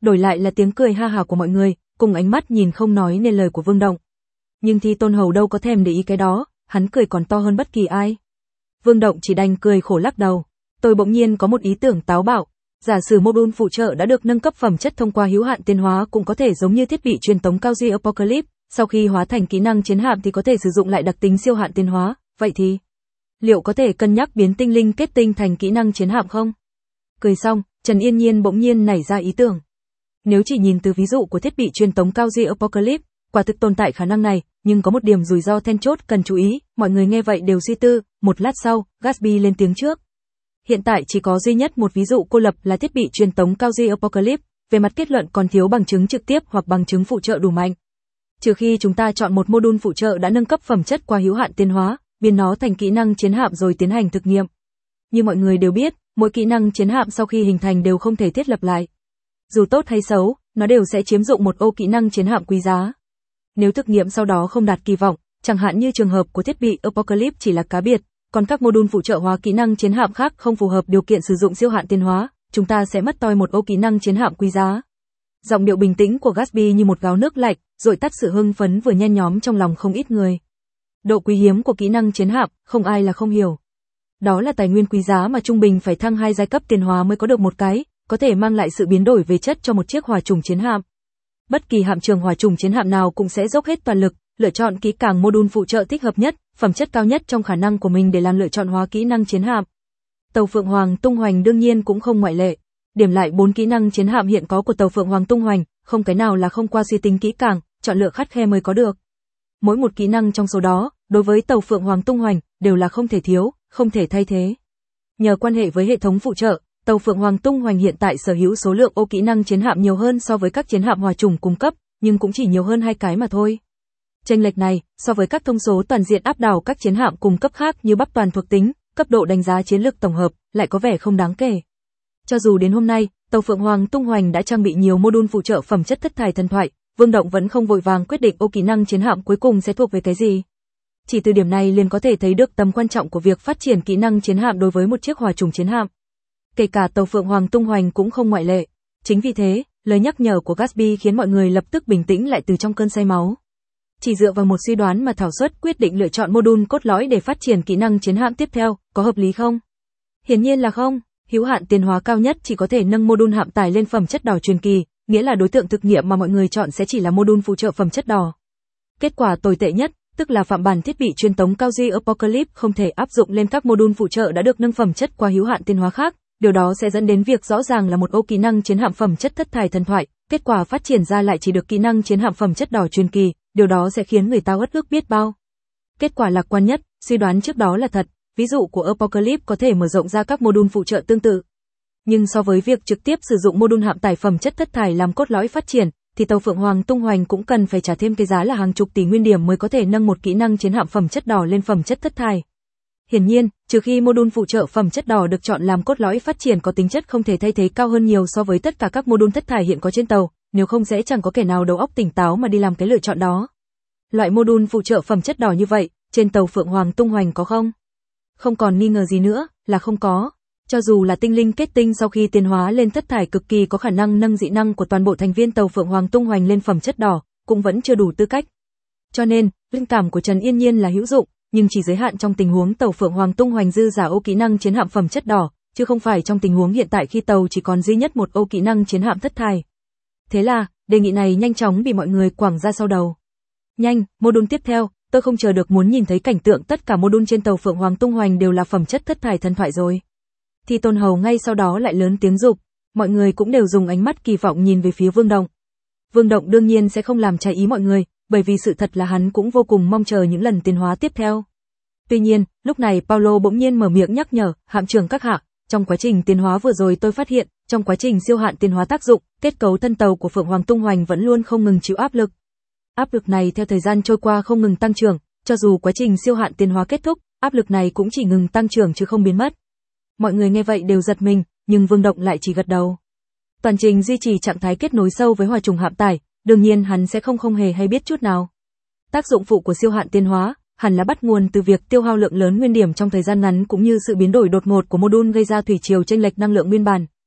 Đổi lại là tiếng cười ha hả của mọi người, cùng ánh mắt nhìn không nói nên lời của Vương Động. Nhưng Thi Tôn Hầu đâu có thèm để ý cái đó, hắn cười còn to hơn bất kỳ ai. Vương Động chỉ đành cười khổ lắc đầu. Tôi bỗng nhiên có một ý tưởng táo bạo. Giả sử module phụ trợ đã được nâng cấp phẩm chất thông qua hữu hạn tiến hóa cũng có thể giống như thiết bị truyền tống cao duy Apocalypse, sau khi hóa thành kỹ năng chiến hạm thì có thể sử dụng lại đặc tính siêu hạn tiến hóa, vậy thì liệu có thể cân nhắc biến tinh linh kết tinh thành kỹ năng chiến hạm không? Cười xong, Trần Yên Nhiên bỗng nhiên nảy ra ý tưởng. Nếu chỉ nhìn từ ví dụ của thiết bị truyền tống cao duy Apocalypse, quả thực tồn tại khả năng này, nhưng có một điểm rủi ro then chốt cần chú ý, mọi người nghe vậy đều suy tư, một lát sau, Gatsby lên tiếng trước. Hiện tại chỉ có duy nhất một ví dụ cô lập là thiết bị truyền tống cao duy Apocalypse, về mặt kết luận còn thiếu bằng chứng trực tiếp hoặc bằng chứng phụ trợ đủ mạnh. Trừ khi chúng ta chọn một module phụ trợ đã nâng cấp phẩm chất qua hữu hạn tiến hóa, biến nó thành kỹ năng chiến hạm rồi tiến hành thực nghiệm. Như mọi người đều biết, mỗi kỹ năng chiến hạm sau khi hình thành đều không thể thiết lập lại. Dù tốt hay xấu, nó đều sẽ chiếm dụng một ô kỹ năng chiến hạm quý giá. Nếu thực nghiệm sau đó không đạt kỳ vọng, chẳng hạn như trường hợp của thiết bị Apocalypse chỉ là cá biệt, còn các module phụ trợ hóa kỹ năng chiến hạm khác không phù hợp điều kiện sử dụng siêu hạn tiến hóa, chúng ta sẽ mất toi một ô kỹ năng chiến hạm quý giá. Giọng điệu bình tĩnh của Gatsby như một gáo nước lạnh, dội tắt sự hưng phấn vừa nhen nhóm trong lòng không ít người. Độ quý hiếm của kỹ năng chiến hạm, không ai là không hiểu. Đó là tài nguyên quý giá mà trung bình phải thăng 2 giai cấp tiến hóa mới có được một cái, có thể mang lại sự biến đổi về chất cho một chiếc hỏa trùng chiến hạm. Bất kỳ hạm trường hỏa trùng chiến hạm nào cũng sẽ dốc hết toàn lực, lựa chọn kỹ càng module phụ trợ thích hợp nhất, phẩm chất cao nhất trong khả năng của mình để làm lựa chọn hóa kỹ năng chiến hạm. Tàu Phượng Hoàng tung hoành đương nhiên cũng không ngoại lệ. Điểm lại 4 kỹ năng chiến hạm hiện có của tàu Phượng Hoàng tung hoành, không cái nào là không qua suy tính kỹ càng, chọn lựa khắt khe mới có được. Mỗi một kỹ năng trong số đó, đối với tàu Phượng Hoàng tung hoành, đều là không thể thiếu, không thể thay thế. Nhờ quan hệ với hệ thống phụ trợ, tàu Phượng Hoàng tung hoành hiện tại sở hữu số lượng ô kỹ năng chiến hạm nhiều hơn so với các chiến hạm hỏa trùng cung cấp, nhưng cũng chỉ nhiều hơn 2 cái mà thôi. Chênh lệch này, so với các thông số toàn diện áp đảo các chiến hạm cung cấp khác như bắp toàn thuộc tính, cấp độ đánh giá chiến lược tổng hợp, lại có vẻ không đáng kể. Cho dù đến hôm nay, tàu Phượng Hoàng tung hoành đã trang bị nhiều module phụ trợ phẩm chất thất thải thần thoại, Vương Động vẫn không vội vàng quyết định ô kỹ năng chiến hạm cuối cùng sẽ thuộc về cái gì. Chỉ từ điểm này liền có thể thấy được tầm quan trọng của việc phát triển kỹ năng chiến hạm đối với một chiếc hỏa trùng chiến hạm. Kể cả tàu Phượng Hoàng tung hoành cũng không ngoại lệ. Chính vì thế, lời nhắc nhở của Gatsby khiến mọi người lập tức bình tĩnh lại từ trong cơn say máu. Chỉ dựa vào một suy đoán mà thảo suất quyết định lựa chọn module cốt lõi để phát triển kỹ năng chiến hạm tiếp theo, có hợp lý không? Hiển nhiên là không. Hữu hạn tiến hóa cao nhất chỉ có thể nâng module hạm tải lên phẩm chất đỏ truyền kỳ, nghĩa là đối tượng thực nghiệm mà mọi người chọn sẽ chỉ là module phụ trợ phẩm chất đỏ. Kết quả tồi tệ nhất, tức là phạm bản thiết bị truyền tống cao duy Apocalypse không thể áp dụng lên các module phụ trợ đã được nâng phẩm chất qua hữu hạn tiến hóa khác, điều đó sẽ dẫn đến việc rõ ràng là một ô kỹ năng chiến hạm phẩm chất thất thải thần thoại, kết quả phát triển ra lại chỉ được kỹ năng chiến hạm phẩm chất đỏ truyền kỳ, điều đó sẽ khiến người ta uất ức biết bao. Kết quả lạc quan nhất, suy đoán trước đó là thật, ví dụ của Apocalypse có thể mở rộng ra các module phụ trợ tương tự. Nhưng so với việc trực tiếp sử dụng module hạm tải phẩm chất thất thải làm cốt lõi phát triển, thì tàu Phượng Hoàng tung hoành cũng cần phải trả thêm cái giá là hàng chục tỷ nguyên điểm mới có thể nâng một kỹ năng chiến hạm phẩm chất đỏ lên phẩm chất thất thải. Hiển nhiên, trừ khi module phụ trợ phẩm chất đỏ được chọn làm cốt lõi phát triển có tính chất không thể thay thế cao hơn nhiều so với tất cả các module thất thải hiện có trên tàu, nếu không sẽ chẳng có kẻ nào đầu óc tỉnh táo mà đi làm cái lựa chọn đó. Loại module phụ trợ phẩm chất đỏ như vậy, trên tàu Phượng Hoàng tung hoành có không? Không còn nghi ngờ gì nữa, là không có. Cho dù là tinh linh kết tinh sau khi tiến hóa lên thất thải cực kỳ có khả năng nâng dị năng của toàn bộ thành viên tàu Phượng Hoàng tung hoành lên phẩm chất đỏ, cũng vẫn chưa đủ tư cách. Cho nên, linh cảm của Trần Yên Nhiên là hữu dụng, nhưng chỉ giới hạn trong tình huống tàu Phượng Hoàng tung hoành dư giả ô kỹ năng chiến hạm phẩm chất đỏ, chứ không phải trong tình huống hiện tại khi tàu chỉ còn duy nhất một ô kỹ năng chiến hạm thất thải. Thế là, đề nghị này nhanh chóng bị mọi người quẳng ra sau đầu. Nhanh, module tiếp theo, tôi không chờ được muốn nhìn thấy cảnh tượng tất cả module trên tàu Phượng Hoàng tung hoành đều là phẩm chất thất thải thần thoại rồi. Thì Tôn Hầu ngay sau đó lại lớn tiếng giục, mọi người cũng đều dùng ánh mắt kỳ vọng nhìn về phía Vương Động. Vương Động đương nhiên sẽ không làm trái ý mọi người, bởi vì sự thật là hắn cũng vô cùng mong chờ những lần tiến hóa tiếp theo. Tuy nhiên, lúc này Paulo bỗng nhiên mở miệng nhắc nhở, hạm trưởng các hạ, trong quá trình tiến hóa vừa rồi tôi phát hiện, trong quá trình siêu hạn tiến hóa tác dụng, kết cấu thân tàu của Phượng Hoàng tung hoành vẫn luôn không ngừng chịu áp lực. Áp lực này theo thời gian trôi qua không ngừng tăng trưởng, cho dù quá trình siêu hạn tiến hóa kết thúc, áp lực này cũng chỉ ngừng tăng trưởng chứ không biến mất. Mọi người nghe vậy đều giật mình, nhưng Vương Động lại chỉ gật đầu. Toàn trình duy trì trạng thái kết nối sâu với hỏa trùng hạm tải, đương nhiên hắn sẽ không hề hay biết chút nào. Tác dụng phụ của siêu hạn tiến hóa hẳn là bắt nguồn từ việc tiêu hao lượng lớn nguyên điểm trong thời gian ngắn cũng như sự biến đổi đột ngột của module gây ra thủy triều chênh lệch năng lượng nguyên bản.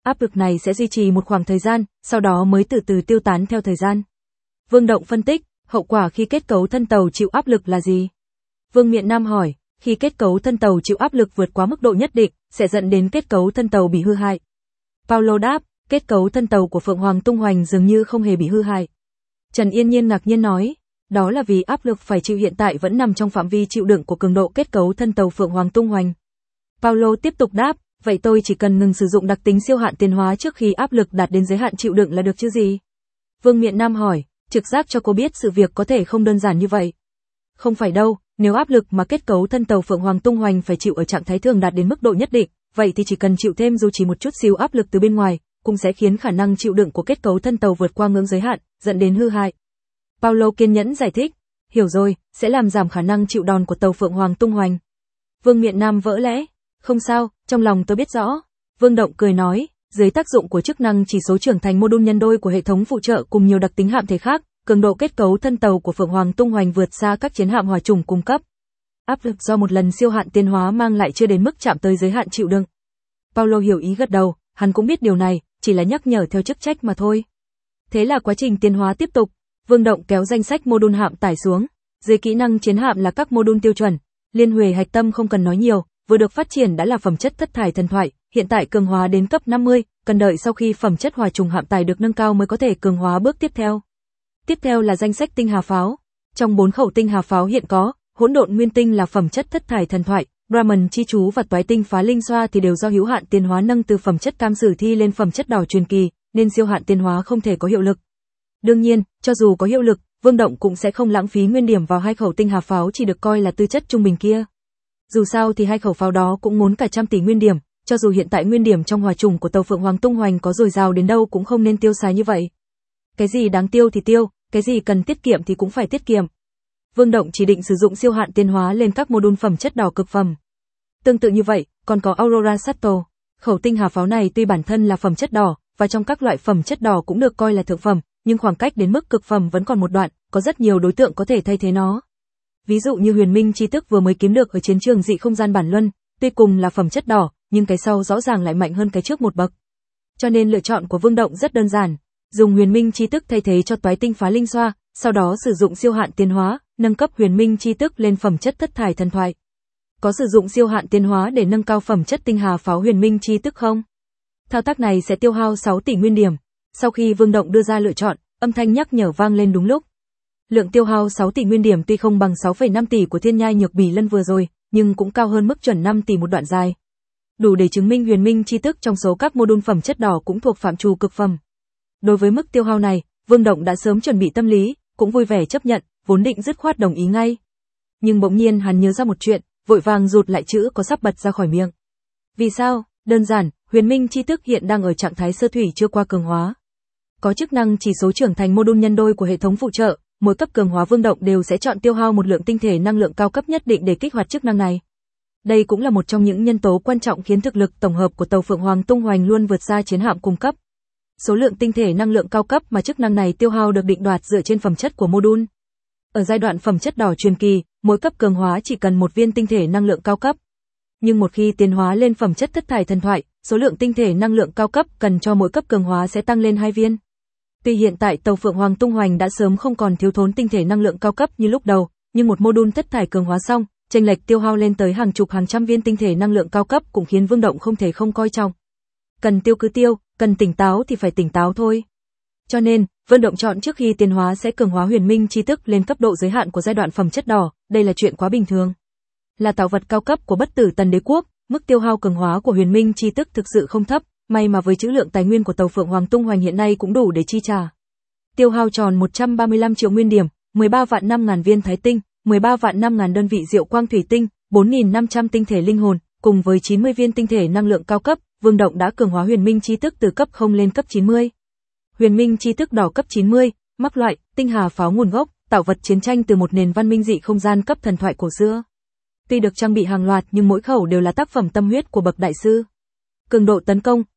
Áp lực này sẽ duy trì một khoảng thời gian, sau đó mới từ từ tiêu tán theo thời gian. Vương Động phân tích, hậu quả khi kết cấu thân tàu chịu áp lực là gì? Vương Miện Nam hỏi, khi kết cấu thân tàu chịu áp lực vượt quá mức độ nhất định, sẽ dẫn đến kết cấu thân tàu bị hư hại. Paulo đáp, kết cấu thân tàu của Phượng Hoàng Tung Hoành dường như không hề bị hư hại. Trần Yên Nhiên ngạc nhiên nói, đó là vì áp lực phải chịu hiện tại vẫn nằm trong phạm vi chịu đựng của cường độ kết cấu thân tàu Phượng Hoàng Tung Hoành. Paulo tiếp tục đáp, vậy tôi chỉ cần ngừng sử dụng đặc tính siêu hạn tiến hóa trước khi áp lực đạt đến giới hạn chịu đựng là được chứ gì? Vương Miện Nam hỏi, trực giác cho cô biết sự việc có thể không đơn giản như vậy. Không phải đâu, nếu áp lực mà kết cấu thân tàu Phượng Hoàng Tung Hoành phải chịu ở trạng thái thường đạt đến mức độ nhất định, vậy thì chỉ cần chịu thêm dù chỉ một chút xíu áp lực từ bên ngoài, cũng sẽ khiến khả năng chịu đựng của kết cấu thân tàu vượt qua ngưỡng giới hạn, dẫn đến hư hại. Paulo kiên nhẫn giải thích, hiểu rồi, sẽ làm giảm khả năng chịu đòn của tàu Phượng Hoàng Tung Hoành. Vương Miện Nam vỡ lẽ, không sao, trong lòng tôi biết rõ. Vương Động cười nói, dưới tác dụng của chức năng chỉ số trưởng thành mô đun nhân đôi của hệ thống phụ trợ cùng nhiều đặc tính hạm thể khác, cường độ kết cấu thân tàu của Phượng Hoàng Tung Hoành vượt xa các chiến hạm hỏa chủng cung cấp. Áp lực do một lần siêu hạn tiến hóa mang lại chưa đến mức chạm tới giới hạn chịu đựng. Paulo hiểu ý gật đầu, hắn cũng biết điều này, chỉ là nhắc nhở theo chức trách mà thôi. Thế là quá trình tiến hóa tiếp tục. Vương Động kéo danh sách mô đun hạm tải xuống. Dưới kỹ năng chiến hạm là các mô đun tiêu chuẩn. Liên Huệ Hạch Tâm không cần nói nhiều, vừa được phát triển đã là phẩm chất thất thải thần thoại, hiện tại cường hóa đến cấp 50, cần đợi sau khi phẩm chất hỏa trùng hạm tải được nâng cao mới có thể cường hóa bước tiếp theo. Tiếp theo là danh sách tinh hà pháo. Trong 4 khẩu tinh hà pháo hiện có, hỗn độn nguyên tinh là phẩm chất thất thải thần thoại, Brahman chi chú và toái tinh phá linh xoa thì đều do hữu hạn tiến hóa nâng từ phẩm chất cam sử thi lên phẩm chất đỏ truyền kỳ, nên siêu hạn tiến hóa không thể có hiệu lực. Đương nhiên, cho dù có hiệu lực, Vương Động cũng sẽ không lãng phí nguyên điểm vào 2 khẩu tinh hà pháo chỉ được coi là tư chất trung bình kia. Dù sao thì 2 khẩu pháo đó cũng ngốn cả trăm tỷ nguyên điểm, cho dù hiện tại nguyên điểm trong hỏa trùng của tàu Phượng Hoàng Tung Hoành có dồi dào đến đâu cũng không nên tiêu xài như vậy. Cái gì đáng tiêu thì tiêu, cái gì cần tiết kiệm thì cũng phải tiết kiệm. Vương Động chỉ định sử dụng siêu hạn tiến hóa lên các mô đun phẩm chất đỏ cực phẩm. Tương tự như vậy, còn có Aurora Shuttle. Khẩu tinh hà pháo này tuy bản thân là phẩm chất đỏ, và trong các loại phẩm chất đỏ cũng được coi là thượng phẩm, nhưng khoảng cách đến mức cực phẩm vẫn còn một đoạn, có rất nhiều đối tượng có thể thay thế nó. Ví dụ như Huyền Minh chi tức vừa mới kiếm được ở chiến trường dị không gian bản luân, tuy cùng là phẩm chất đỏ, nhưng cái sau rõ ràng lại mạnh hơn cái trước một bậc. Cho nên lựa chọn của Vương Động rất đơn giản, dùng Huyền Minh chi tức thay thế cho toái tinh phá linh xoa, sau đó sử dụng siêu hạn tiến hóa, nâng cấp Huyền Minh chi tức lên phẩm chất thất thải thần thoại. Có sử dụng siêu hạn tiến hóa để nâng cao phẩm chất tinh hà pháo Huyền Minh chi tức không? Thao tác này sẽ tiêu hao 6 tỷ nguyên điểm. Sau khi Vương Động đưa ra lựa chọn, âm thanh nhắc nhở vang lên đúng lúc. Lượng tiêu hao 6 tỷ nguyên điểm tuy không bằng 6,5 tỷ của Thiên Nhai Nhược Bỉ Lân vừa rồi, nhưng cũng cao hơn mức chuẩn 5 tỷ một đoạn dài. Đủ để chứng minh Huyền Minh chi tức trong số các mô đun phẩm chất đỏ cũng thuộc phạm trù cực phẩm. Đối với mức tiêu hao này, Vương Động đã sớm chuẩn bị tâm lý, cũng vui vẻ chấp nhận, vốn định dứt khoát đồng ý ngay. Nhưng bỗng nhiên hắn nhớ ra một chuyện, vội vàng rụt lại chữ có sắp bật ra khỏi miệng. Vì sao? Đơn giản, Huyền Minh chi tức hiện đang ở trạng thái sơ thủy chưa qua cường hóa. Có chức năng chỉ số trưởng thành mô đun nhân đôi của hệ thống phụ trợ, mỗi cấp cường hóa Vương Động đều sẽ chọn tiêu hao một lượng tinh thể năng lượng cao cấp nhất định để kích hoạt chức năng này. Đây cũng là một trong những nhân tố quan trọng khiến thực lực tổng hợp của tàu Phượng Hoàng Tung Hoành luôn vượt xa chiến hạm cung cấp. Số lượng tinh thể năng lượng cao cấp mà chức năng này tiêu hao được định đoạt dựa trên phẩm chất của mô đun. Ở giai đoạn phẩm chất đỏ truyền kỳ, mỗi cấp cường hóa chỉ cần một viên tinh thể năng lượng cao cấp. Nhưng một khi tiến hóa lên phẩm chất thất thải thần thoại, số lượng tinh thể năng lượng cao cấp cần cho mỗi cấp cường hóa sẽ tăng lên 2 viên. Tuy hiện tại tàu Phượng Hoàng Tung Hoành đã sớm không còn thiếu thốn tinh thể năng lượng cao cấp như lúc đầu, nhưng một mô đun thất thải cường hóa xong, chênh lệch tiêu hao lên tới hàng chục hàng trăm viên tinh thể năng lượng cao cấp cũng khiến Vương Động không thể không coi trọng. Cần tiêu cứ tiêu, cần tỉnh táo thì phải tỉnh táo thôi. Cho nên, Vương Động chọn trước khi tiến hóa sẽ cường hóa Huyền Minh chi tức lên cấp độ giới hạn của giai đoạn phẩm chất đỏ, đây là chuyện quá bình thường. Là tạo vật cao cấp của Bất Tử Tần Đế quốc, mức tiêu hao cường hóa của Huyền Minh chi tức thực sự không thấp, may mà với trữ lượng tài nguyên của tàu Phượng Hoàng Tung Hoành hiện nay cũng đủ để chi trả. Tiêu hao tròn 135 triệu nguyên điểm, 13 vạn 5.000 viên thái tinh, 13 vạn 5.000 đơn vị diệu quang thủy tinh, 4.500 tinh thể linh hồn, cùng với 90 viên tinh thể năng lượng cao cấp, Vương Động đã cường hóa Huyền Minh chi tức từ cấp 0 lên cấp 90. Huyền Minh chi tức đỏ cấp 90, mắc loại, tinh hà pháo nguồn gốc, tạo vật chiến tranh từ một nền văn minh dị không gian cấp thần thoại cổ xưa. Tuy được trang bị hàng loạt nhưng mỗi khẩu đều là tác phẩm tâm huyết của bậc đại sư. Cường độ tấn công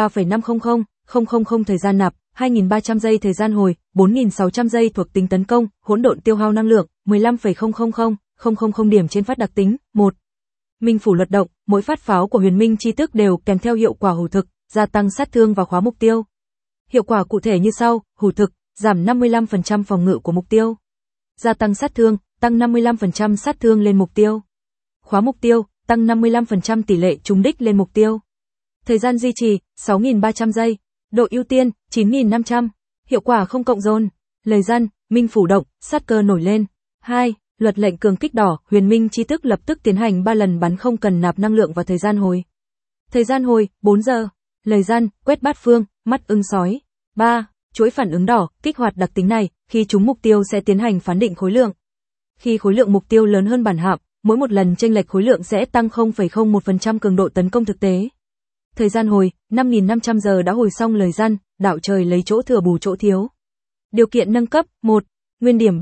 23,500, thời gian nạp 2.300 giây thời gian hồi, 4.600 giây thuộc tính tấn công, hỗn độn tiêu hao năng lượng 15,000, điểm trên phát đặc tính 1. Minh phủ luật động, mỗi phát pháo của Huyền Minh chi tức đều kèm theo hiệu quả hủ thực, gia tăng sát thương và khóa mục tiêu. Hiệu quả cụ thể như sau, hủ thực, giảm 55% phòng ngự của mục tiêu. Gia tăng sát thương, tăng 55% sát thương lên mục tiêu. Khóa mục tiêu, tăng 55% tỷ lệ trúng đích lên mục tiêu. Thời gian duy trì, 6.300 giây. Độ ưu tiên, 9.500. Hiệu quả không cộng dồn. Lời dân, minh phủ động, sát cơ nổi lên. 2. Luật lệnh cường kích đỏ, huyền minh chi tức lập tức tiến hành 3 lần bắn không cần nạp năng lượng vào thời gian hồi. Thời gian hồi, 4 giờ. Lời dân, quét bát phương, mắt ưng sói. 3. Chuỗi phản ứng đỏ, kích hoạt đặc tính này, khi trúng mục tiêu sẽ tiến hành phán định khối lượng. Khi khối lượng mục tiêu lớn hơn bản hạm, mỗi một lần chênh lệch khối lượng sẽ tăng 0,01% cường độ tấn công thực tế. Thời gian hồi, 5.500 giờ đã hồi xong lời dân, đạo trời lấy chỗ thừa bù chỗ thiếu. Điều kiện nâng cấp, 1. Nguyên điểm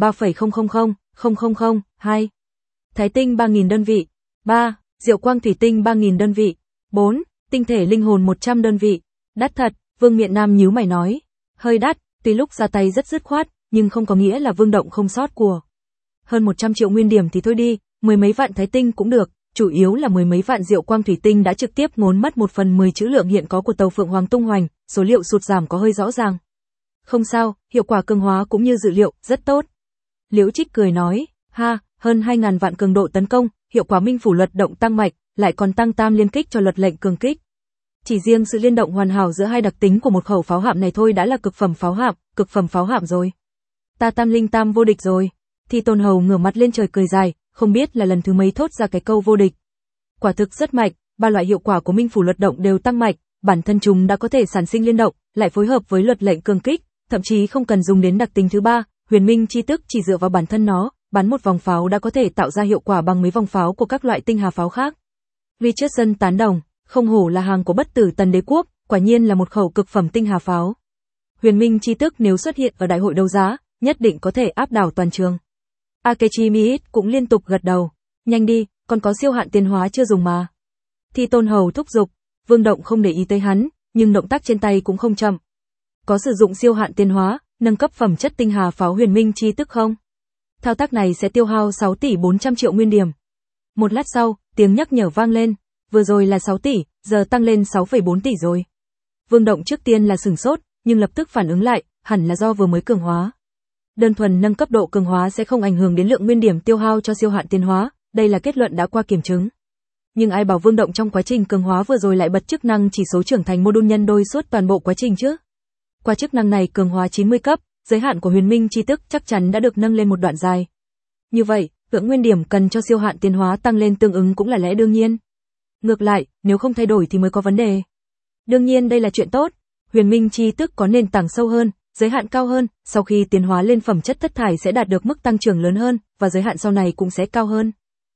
3,000000, 2. Thái tinh 3.000 đơn vị. 3. Diệu quang thủy tinh 3.000 đơn vị. 4. Tinh thể linh hồn 100 đơn vị. Đắt thật, Vương Miện Nam nhíu mày nói. Hơi đắt, tuy lúc ra tay rất dứt khoát, nhưng không có nghĩa là Vương Động không sót của. Hơn 100 triệu nguyên điểm thì thôi đi, mười mấy vạn thái tinh cũng được, chủ yếu là mười mấy vạn diệu quang thủy tinh đã trực tiếp ngốn mất 1/10 trữ lượng hiện có của tàu Phượng Hoàng tung hoành, số liệu sụt giảm có hơi rõ ràng. Không sao, hiệu quả cường hóa cũng như dự liệu, rất tốt. Liễu Trích cười nói, ha, hơn 2.000 vạn cường độ tấn công, hiệu quả minh phủ luật động tăng mạnh, lại còn tăng tam liên kích cho luật lệnh cường kích. Chỉ riêng sự liên động hoàn hảo giữa hai đặc tính của một khẩu pháo hạm này thôi đã là cực phẩm pháo hạm rồi. Ta tam linh tam vô địch rồi. Thì Tôn Hầu ngửa mặt lên trời cười dài, không biết là lần thứ mấy thốt ra cái câu vô địch. Quả thực rất mạnh, ba loại hiệu quả của minh phủ luật động đều tăng mạnh, bản thân chúng đã có thể sản sinh liên động, lại phối hợp với luật lệnh cường kích, thậm chí không cần dùng đến đặc tính thứ ba, huyền minh chi tức chỉ dựa vào bản thân nó, bắn một vòng pháo đã có thể tạo ra hiệu quả bằng mấy vòng pháo của các loại tinh hà pháo khác. Richardson tán đồng, không hổ là hàng của bất tử Tần Đế quốc, quả nhiên là một khẩu cực phẩm tinh hà pháo. Huyền minh chi tức nếu xuất hiện ở đại hội đấu giá, nhất định có thể áp đảo toàn trường. Akechi Miit cũng liên tục gật đầu. Nhanh đi, còn có siêu hạn tiến hóa chưa dùng mà. Thì Tôn Hầu thúc giục, Vương Động không để ý tới hắn, nhưng động tác trên tay cũng không chậm. Có sử dụng siêu hạn tiến hóa, nâng cấp phẩm chất tinh hà pháo huyền minh chi tức không? Thao tác này sẽ tiêu hao 6 tỷ 400 triệu nguyên điểm. Một lát sau, tiếng nhắc nhở vang lên. Vừa rồi là 6 tỷ, giờ tăng lên 6,4 tỷ rồi. Vương Động trước tiên là sửng sốt, nhưng lập tức phản ứng lại, hẳn là do vừa mới cường hóa. Đơn thuần nâng cấp độ cường hóa sẽ không ảnh hưởng đến lượng nguyên điểm tiêu hao cho siêu hạn tiến hóa, đây là kết luận đã qua kiểm chứng. Nhưng ai bảo Vương Động trong quá trình cường hóa vừa rồi lại bật chức năng chỉ số trưởng thành module nhân đôi suốt toàn bộ quá trình chứ? Qua chức năng này cường hóa 90 cấp, giới hạn của huyền minh chi tức chắc chắn đã được nâng lên một đoạn dài. Như vậy, lượng nguyên điểm cần cho siêu hạn tiến hóa tăng lên tương ứng cũng là lẽ đương nhiên. Ngược lại, nếu không thay đổi thì mới có vấn đề. Đương nhiên đây là chuyện tốt, huyền minh chi tức có nền tảng sâu hơn, giới hạn cao hơn, sau khi tiến hóa lên phẩm chất thất thải sẽ đạt được mức tăng trưởng lớn hơn, và giới hạn sau này cũng sẽ cao hơn.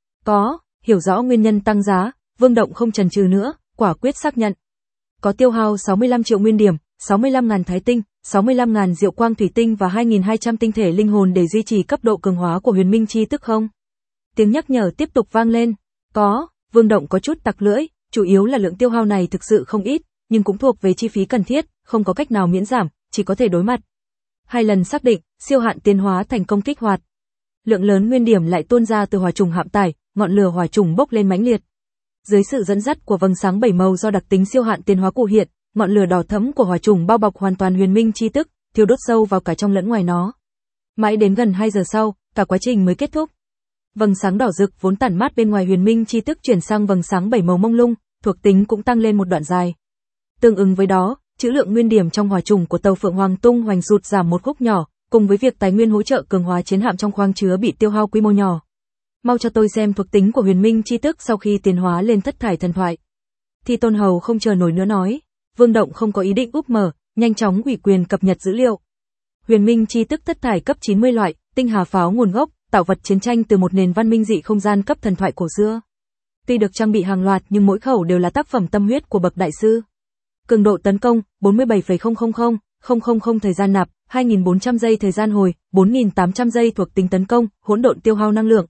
Hiểu rõ nguyên nhân tăng giá, Vương Động không chần chừ nữa, quả quyết xác nhận. Có tiêu hao 65 triệu nguyên điểm, 65.000 thái tinh, 65.000 diệu quang thủy tinh và 2.200 tinh thể linh hồn để duy trì cấp độ cường hóa của huyền minh chi tức không? Tiếng nhắc nhở tiếp tục vang lên. Vương Động có chút tặc lưỡi, chủ yếu là lượng tiêu hao này thực sự không ít, nhưng cũng thuộc về chi phí cần thiết, không có cách nào miễn giảm, chỉ có thể đối mặt. 2 lần xác định, siêu hạn tiến hóa thành công kích hoạt. Lượng lớn nguyên điểm lại tuôn ra từ hỏa trùng hạm tải, ngọn lửa hỏa trùng bốc lên mãnh liệt. Dưới sự dẫn dắt của vầng sáng 7 màu do đặc tính siêu hạn tiến hóa cụ hiện, ngọn lửa đỏ thẫm của hỏa trùng bao bọc hoàn toàn huyền minh chi tức, thiêu đốt sâu vào cả trong lẫn ngoài nó. Mãi đến gần 2 giờ sau, cả quá trình mới kết thúc. Vầng sáng đỏ rực vốn tản mát bên ngoài huyền minh chi tức chuyển sang vầng sáng 7 màu mông lung, thuộc tính cũng tăng lên một đoạn dài. Tương ứng với đó, trữ lượng nguyên điểm trong hỏa trùng của tàu Phượng Hoàng tung hoành sụt giảm một khúc nhỏ, cùng với việc tài nguyên hỗ trợ cường hóa chiến hạm trong khoang chứa bị tiêu hao quy mô nhỏ. Mau cho tôi xem thuộc tính của huyền minh chi tức sau khi tiến hóa lên thất thải thần thoại. Thì Tôn Hầu không chờ nổi nữa nói, Vương Động không có ý định úp mở, nhanh chóng ủy quyền cập nhật dữ liệu. Huyền minh chi tức thất thải cấp 90 loại, tinh hà pháo nguồn gốc, tạo vật chiến tranh từ một nền văn minh dị không gian cấp thần thoại cổ xưa. Tuy được trang bị hàng loạt nhưng mỗi khẩu đều là tác phẩm tâm huyết của bậc đại sư. Cường độ tấn công 47,000, thời gian nạp 2.400 giây, thời gian hồi 4.800 giây, thuộc tính tấn công hỗn độn tiêu hao năng lượng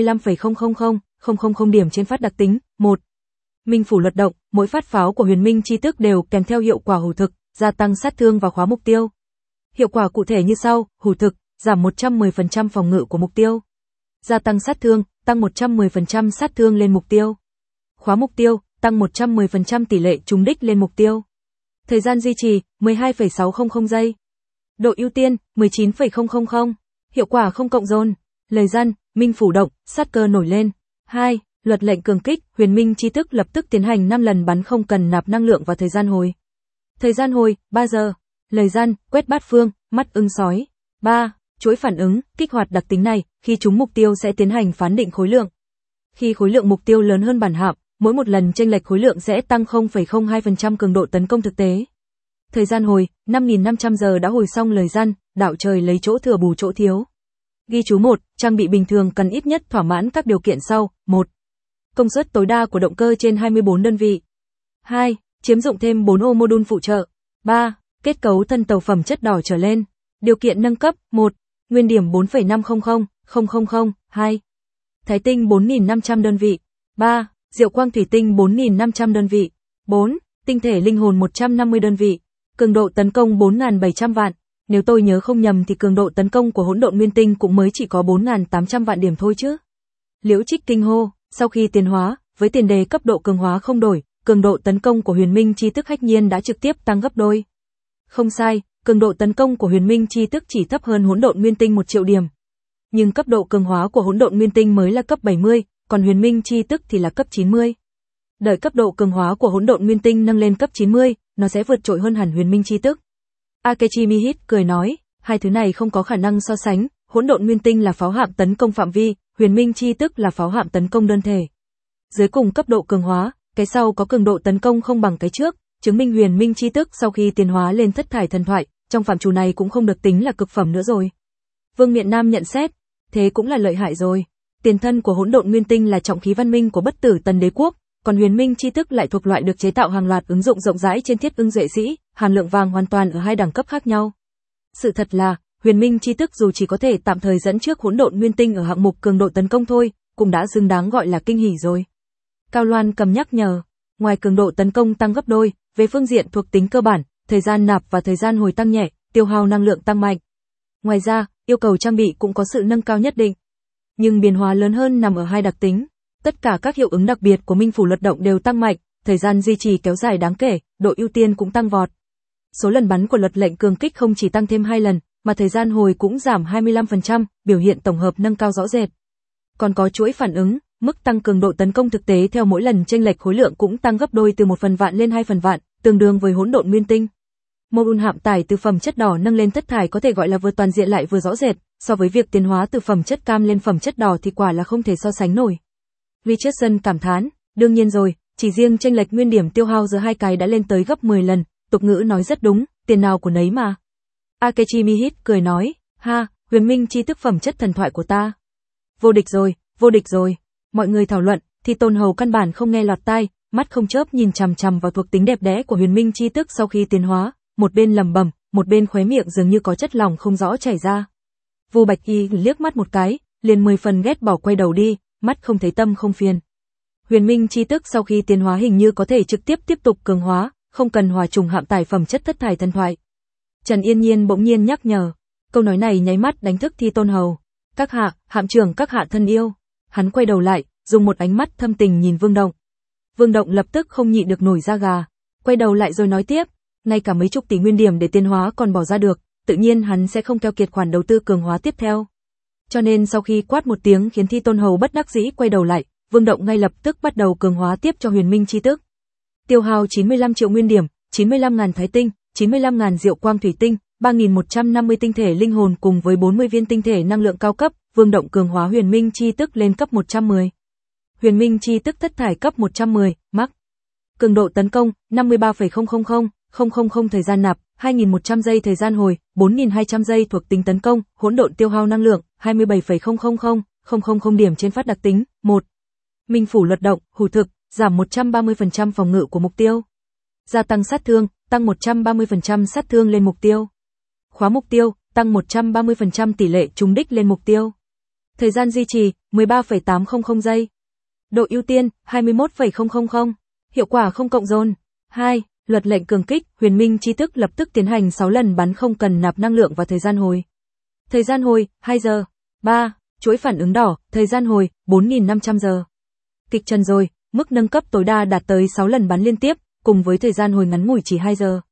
25,000 điểm trên phát đặc tính 1. Minh phủ luật động, mỗi phát pháo của huyền minh chi tức đều kèm theo hiệu quả hủ thực, gia tăng sát thương và khóa mục tiêu. Hiệu quả cụ thể như sau, hủ thực, giảm 110% phòng ngự của mục tiêu. Gia tăng sát thương, tăng 110% sát thương lên mục tiêu. Khóa mục tiêu, tăng 110% tỷ lệ trúng đích lên mục tiêu. Thời gian duy trì 12,600 giây. Độ ưu tiên 19,000. Hiệu quả không cộng dồn. Lời dân, minh phủ động, sát cơ nổi lên. 2. Luật lệnh cường kích, huyền minh chi tức lập tức tiến hành 5 lần bắn không cần nạp năng lượng vào thời gian hồi. Thời gian hồi 3 giờ. Lời dân, quét bát phương, mắt ưng sói. 3. Chuỗi phản ứng, kích hoạt đặc tính này, khi trúng mục tiêu sẽ tiến hành phán định khối lượng. Khi khối lượng mục tiêu lớn hơn bản hạm, mỗi một lần chênh lệch khối lượng sẽ tăng 0,02% cường độ tấn công thực tế. Thời gian hồi, 5.500 giờ đã hồi xong lời dân, đạo trời lấy chỗ thừa bù chỗ thiếu. Ghi chú 1, trang bị bình thường cần ít nhất thỏa mãn các điều kiện sau. 1. Công suất tối đa của động cơ trên 24 đơn vị. 2. Chiếm dụng thêm 4 ô mô-đun phụ trợ. 3. Kết cấu thân tàu phẩm chất đỏ trở lên. Điều kiện nâng cấp. 1. Nguyên điểm 4,500000. 2. Thái tinh 4.500 đơn vị. 3. Diệu quang thủy tinh 4.500 đơn vị. 4. Tinh thể linh hồn 150 đơn vị. Cường độ tấn công 4.700 vạn. Nếu tôi nhớ không nhầm thì cường độ tấn công của hỗn độn nguyên tinh cũng mới chỉ có 4.800 vạn điểm thôi chứ. Liễu Trích kinh hô, sau khi tiến hóa, với tiền đề cấp độ cường hóa không đổi, cường độ tấn công của huyền minh chi tức hách nhiên đã trực tiếp tăng gấp đôi. Không sai, cường độ tấn công của huyền minh chi tức chỉ thấp hơn hỗn độn nguyên tinh 1 triệu điểm. Nhưng cấp độ cường hóa của hỗn độn nguyên tinh mới là cấp 70, còn huyền minh chi tức thì là cấp 90. Đợi cấp độ cường hóa của hỗn độn nguyên tinh nâng lên cấp 90, nó sẽ vượt trội hơn hẳn huyền minh chi tức. Akechi Mihit cười nói, hai thứ này không có khả năng so sánh, hỗn độn nguyên tinh là pháo hạm tấn công phạm vi, huyền minh chi tức là pháo hạm tấn công đơn thể. Dưới cùng cấp độ cường hóa, cái sau có cường độ tấn công không bằng cái trước, chứng minh huyền minh chi tức sau khi tiến hóa lên thất thải thần thoại, trong phạm trù này cũng không được tính là cực phẩm nữa rồi. Vương Miện Nam nhận xét, thế cũng là lợi hại rồi. Tiền thân của hỗn độn nguyên tinh là trọng khí văn minh của bất tử tần đế quốc, còn huyền minh chi tức lại thuộc loại được chế tạo hàng loạt ứng dụng rộng rãi trên thiết ưng duệ sĩ, hàm lượng vàng hoàn toàn ở hai đẳng cấp khác nhau. Sự thật là, huyền minh chi tức dù chỉ có thể tạm thời dẫn trước hỗn độn nguyên tinh ở hạng mục cường độ tấn công thôi, cũng đã xứng đáng gọi là kinh hỉ rồi. Cao Loan cầm nhắc nhở, ngoài cường độ tấn công tăng gấp đôi, về phương diện thuộc tính cơ bản, thời gian nạp và thời gian hồi tăng nhẹ, tiêu hao năng lượng tăng mạnh. Ngoài ra, yêu cầu trang bị cũng có sự nâng cao nhất định. Nhưng biến hóa lớn hơn nằm ở hai đặc tính. Tất cả các hiệu ứng đặc biệt của minh phủ luật động đều tăng mạnh, thời gian duy trì kéo dài đáng kể, độ ưu tiên cũng tăng vọt. Số lần bắn của luật lệnh cường kích không chỉ tăng thêm 2 lần, mà thời gian hồi cũng giảm 25%, biểu hiện tổng hợp nâng cao rõ rệt. Còn có chuỗi phản ứng, mức tăng cường độ tấn công thực tế theo mỗi lần chênh lệch khối lượng cũng tăng gấp đôi từ 1 phần vạn lên 2 phần vạn, tương đương với hỗn độn nguyên tinh. Mô-đun hạm tải từ phẩm chất đỏ nâng lên thất thải có thể gọi là vừa toàn diện lại vừa rõ rệt, so với việc tiến hóa từ phẩm chất cam lên phẩm chất đỏ thì quả là không thể so sánh nổi. Richardson cảm thán, đương nhiên rồi, chỉ riêng chênh lệch nguyên điểm tiêu hao giữa hai cái đã lên tới gấp 10 lần, tục ngữ nói rất đúng, tiền nào của nấy mà. Akechi Mihit cười nói, ha, huyền minh chi tức phẩm chất thần thoại của ta. Vô địch rồi, vô địch rồi. Mọi người thảo luận, thì Tôn Hầu căn bản không nghe lọt tai, mắt không chớp nhìn chằm chằm vào thuộc tính đẹp đẽ của huyền minh chi tức sau khi tiến hóa, một bên lẩm bẩm, một bên khóe miệng dường như có chất lỏng không rõ chảy ra. Vu Bạch Y liếc mắt một cái, liền 10 phần ghét bỏ quay đầu đi, mắt không thấy tâm không phiền. Huyền minh chi tức sau khi tiến hóa hình như có thể trực tiếp tiếp tục cường hóa, không cần hòa trùng hạm tải phẩm chất thất thải thần thoại. Trần Yên Nhiên bỗng nhiên nhắc nhở, câu nói này nháy mắt đánh thức Thi Tôn Hầu. Các hạ, hạm trưởng các hạ thân yêu. Hắn quay đầu lại, dùng một ánh mắt thâm tình nhìn Vương Động. Vương Động lập tức không nhịn được nổi da gà, quay đầu lại rồi nói tiếp, ngay cả mấy chục tỷ nguyên điểm để tiến hóa còn bỏ ra được, tự nhiên hắn sẽ không keo kiệt khoản đầu tư cường hóa tiếp theo. Cho nên sau khi quát một tiếng khiến Thi Tôn Hầu bất đắc dĩ quay đầu lại, Vương Động ngay lập tức bắt đầu cường hóa tiếp cho huyền minh chi tức. Tiêu hao 95 triệu nguyên điểm, 95.000 thái tinh, 95.000 diệu quang thủy tinh, 3.150 tinh thể linh hồn cùng với 40 viên tinh thể năng lượng cao cấp, Vương Động cường hóa huyền minh chi tức lên cấp 110. Huyền minh chi tức thất thải cấp 110, mắc. Cường độ tấn công 53,000, thời gian nạp 2.100 giây, thời gian hồi 4.200 giây, thuộc tính tấn công, hỗn độn tiêu hao năng lượng 27,000, điểm trên phát đặc tính 1. Minh phủ luật động, hủ thực, giảm 130% phòng ngự của mục tiêu. Gia tăng sát thương, tăng 130% sát thương lên mục tiêu. Khóa mục tiêu, tăng 130% tỷ lệ trúng đích lên mục tiêu. Thời gian duy trì 13,800 giây. Độ ưu tiên 21,000. Hiệu quả không cộng dồn. 2. Luật lệnh cường kích, huyền minh chi tức lập tức tiến hành 6 lần bắn không cần nạp năng lượng vào thời gian hồi. Thời gian hồi 2 giờ. 3. Chuỗi phản ứng đỏ, thời gian hồi 4.500 giờ. Kịch trần rồi, mức nâng cấp tối đa đạt tới 6 lần bắn liên tiếp, cùng với thời gian hồi ngắn ngủi chỉ 2 giờ.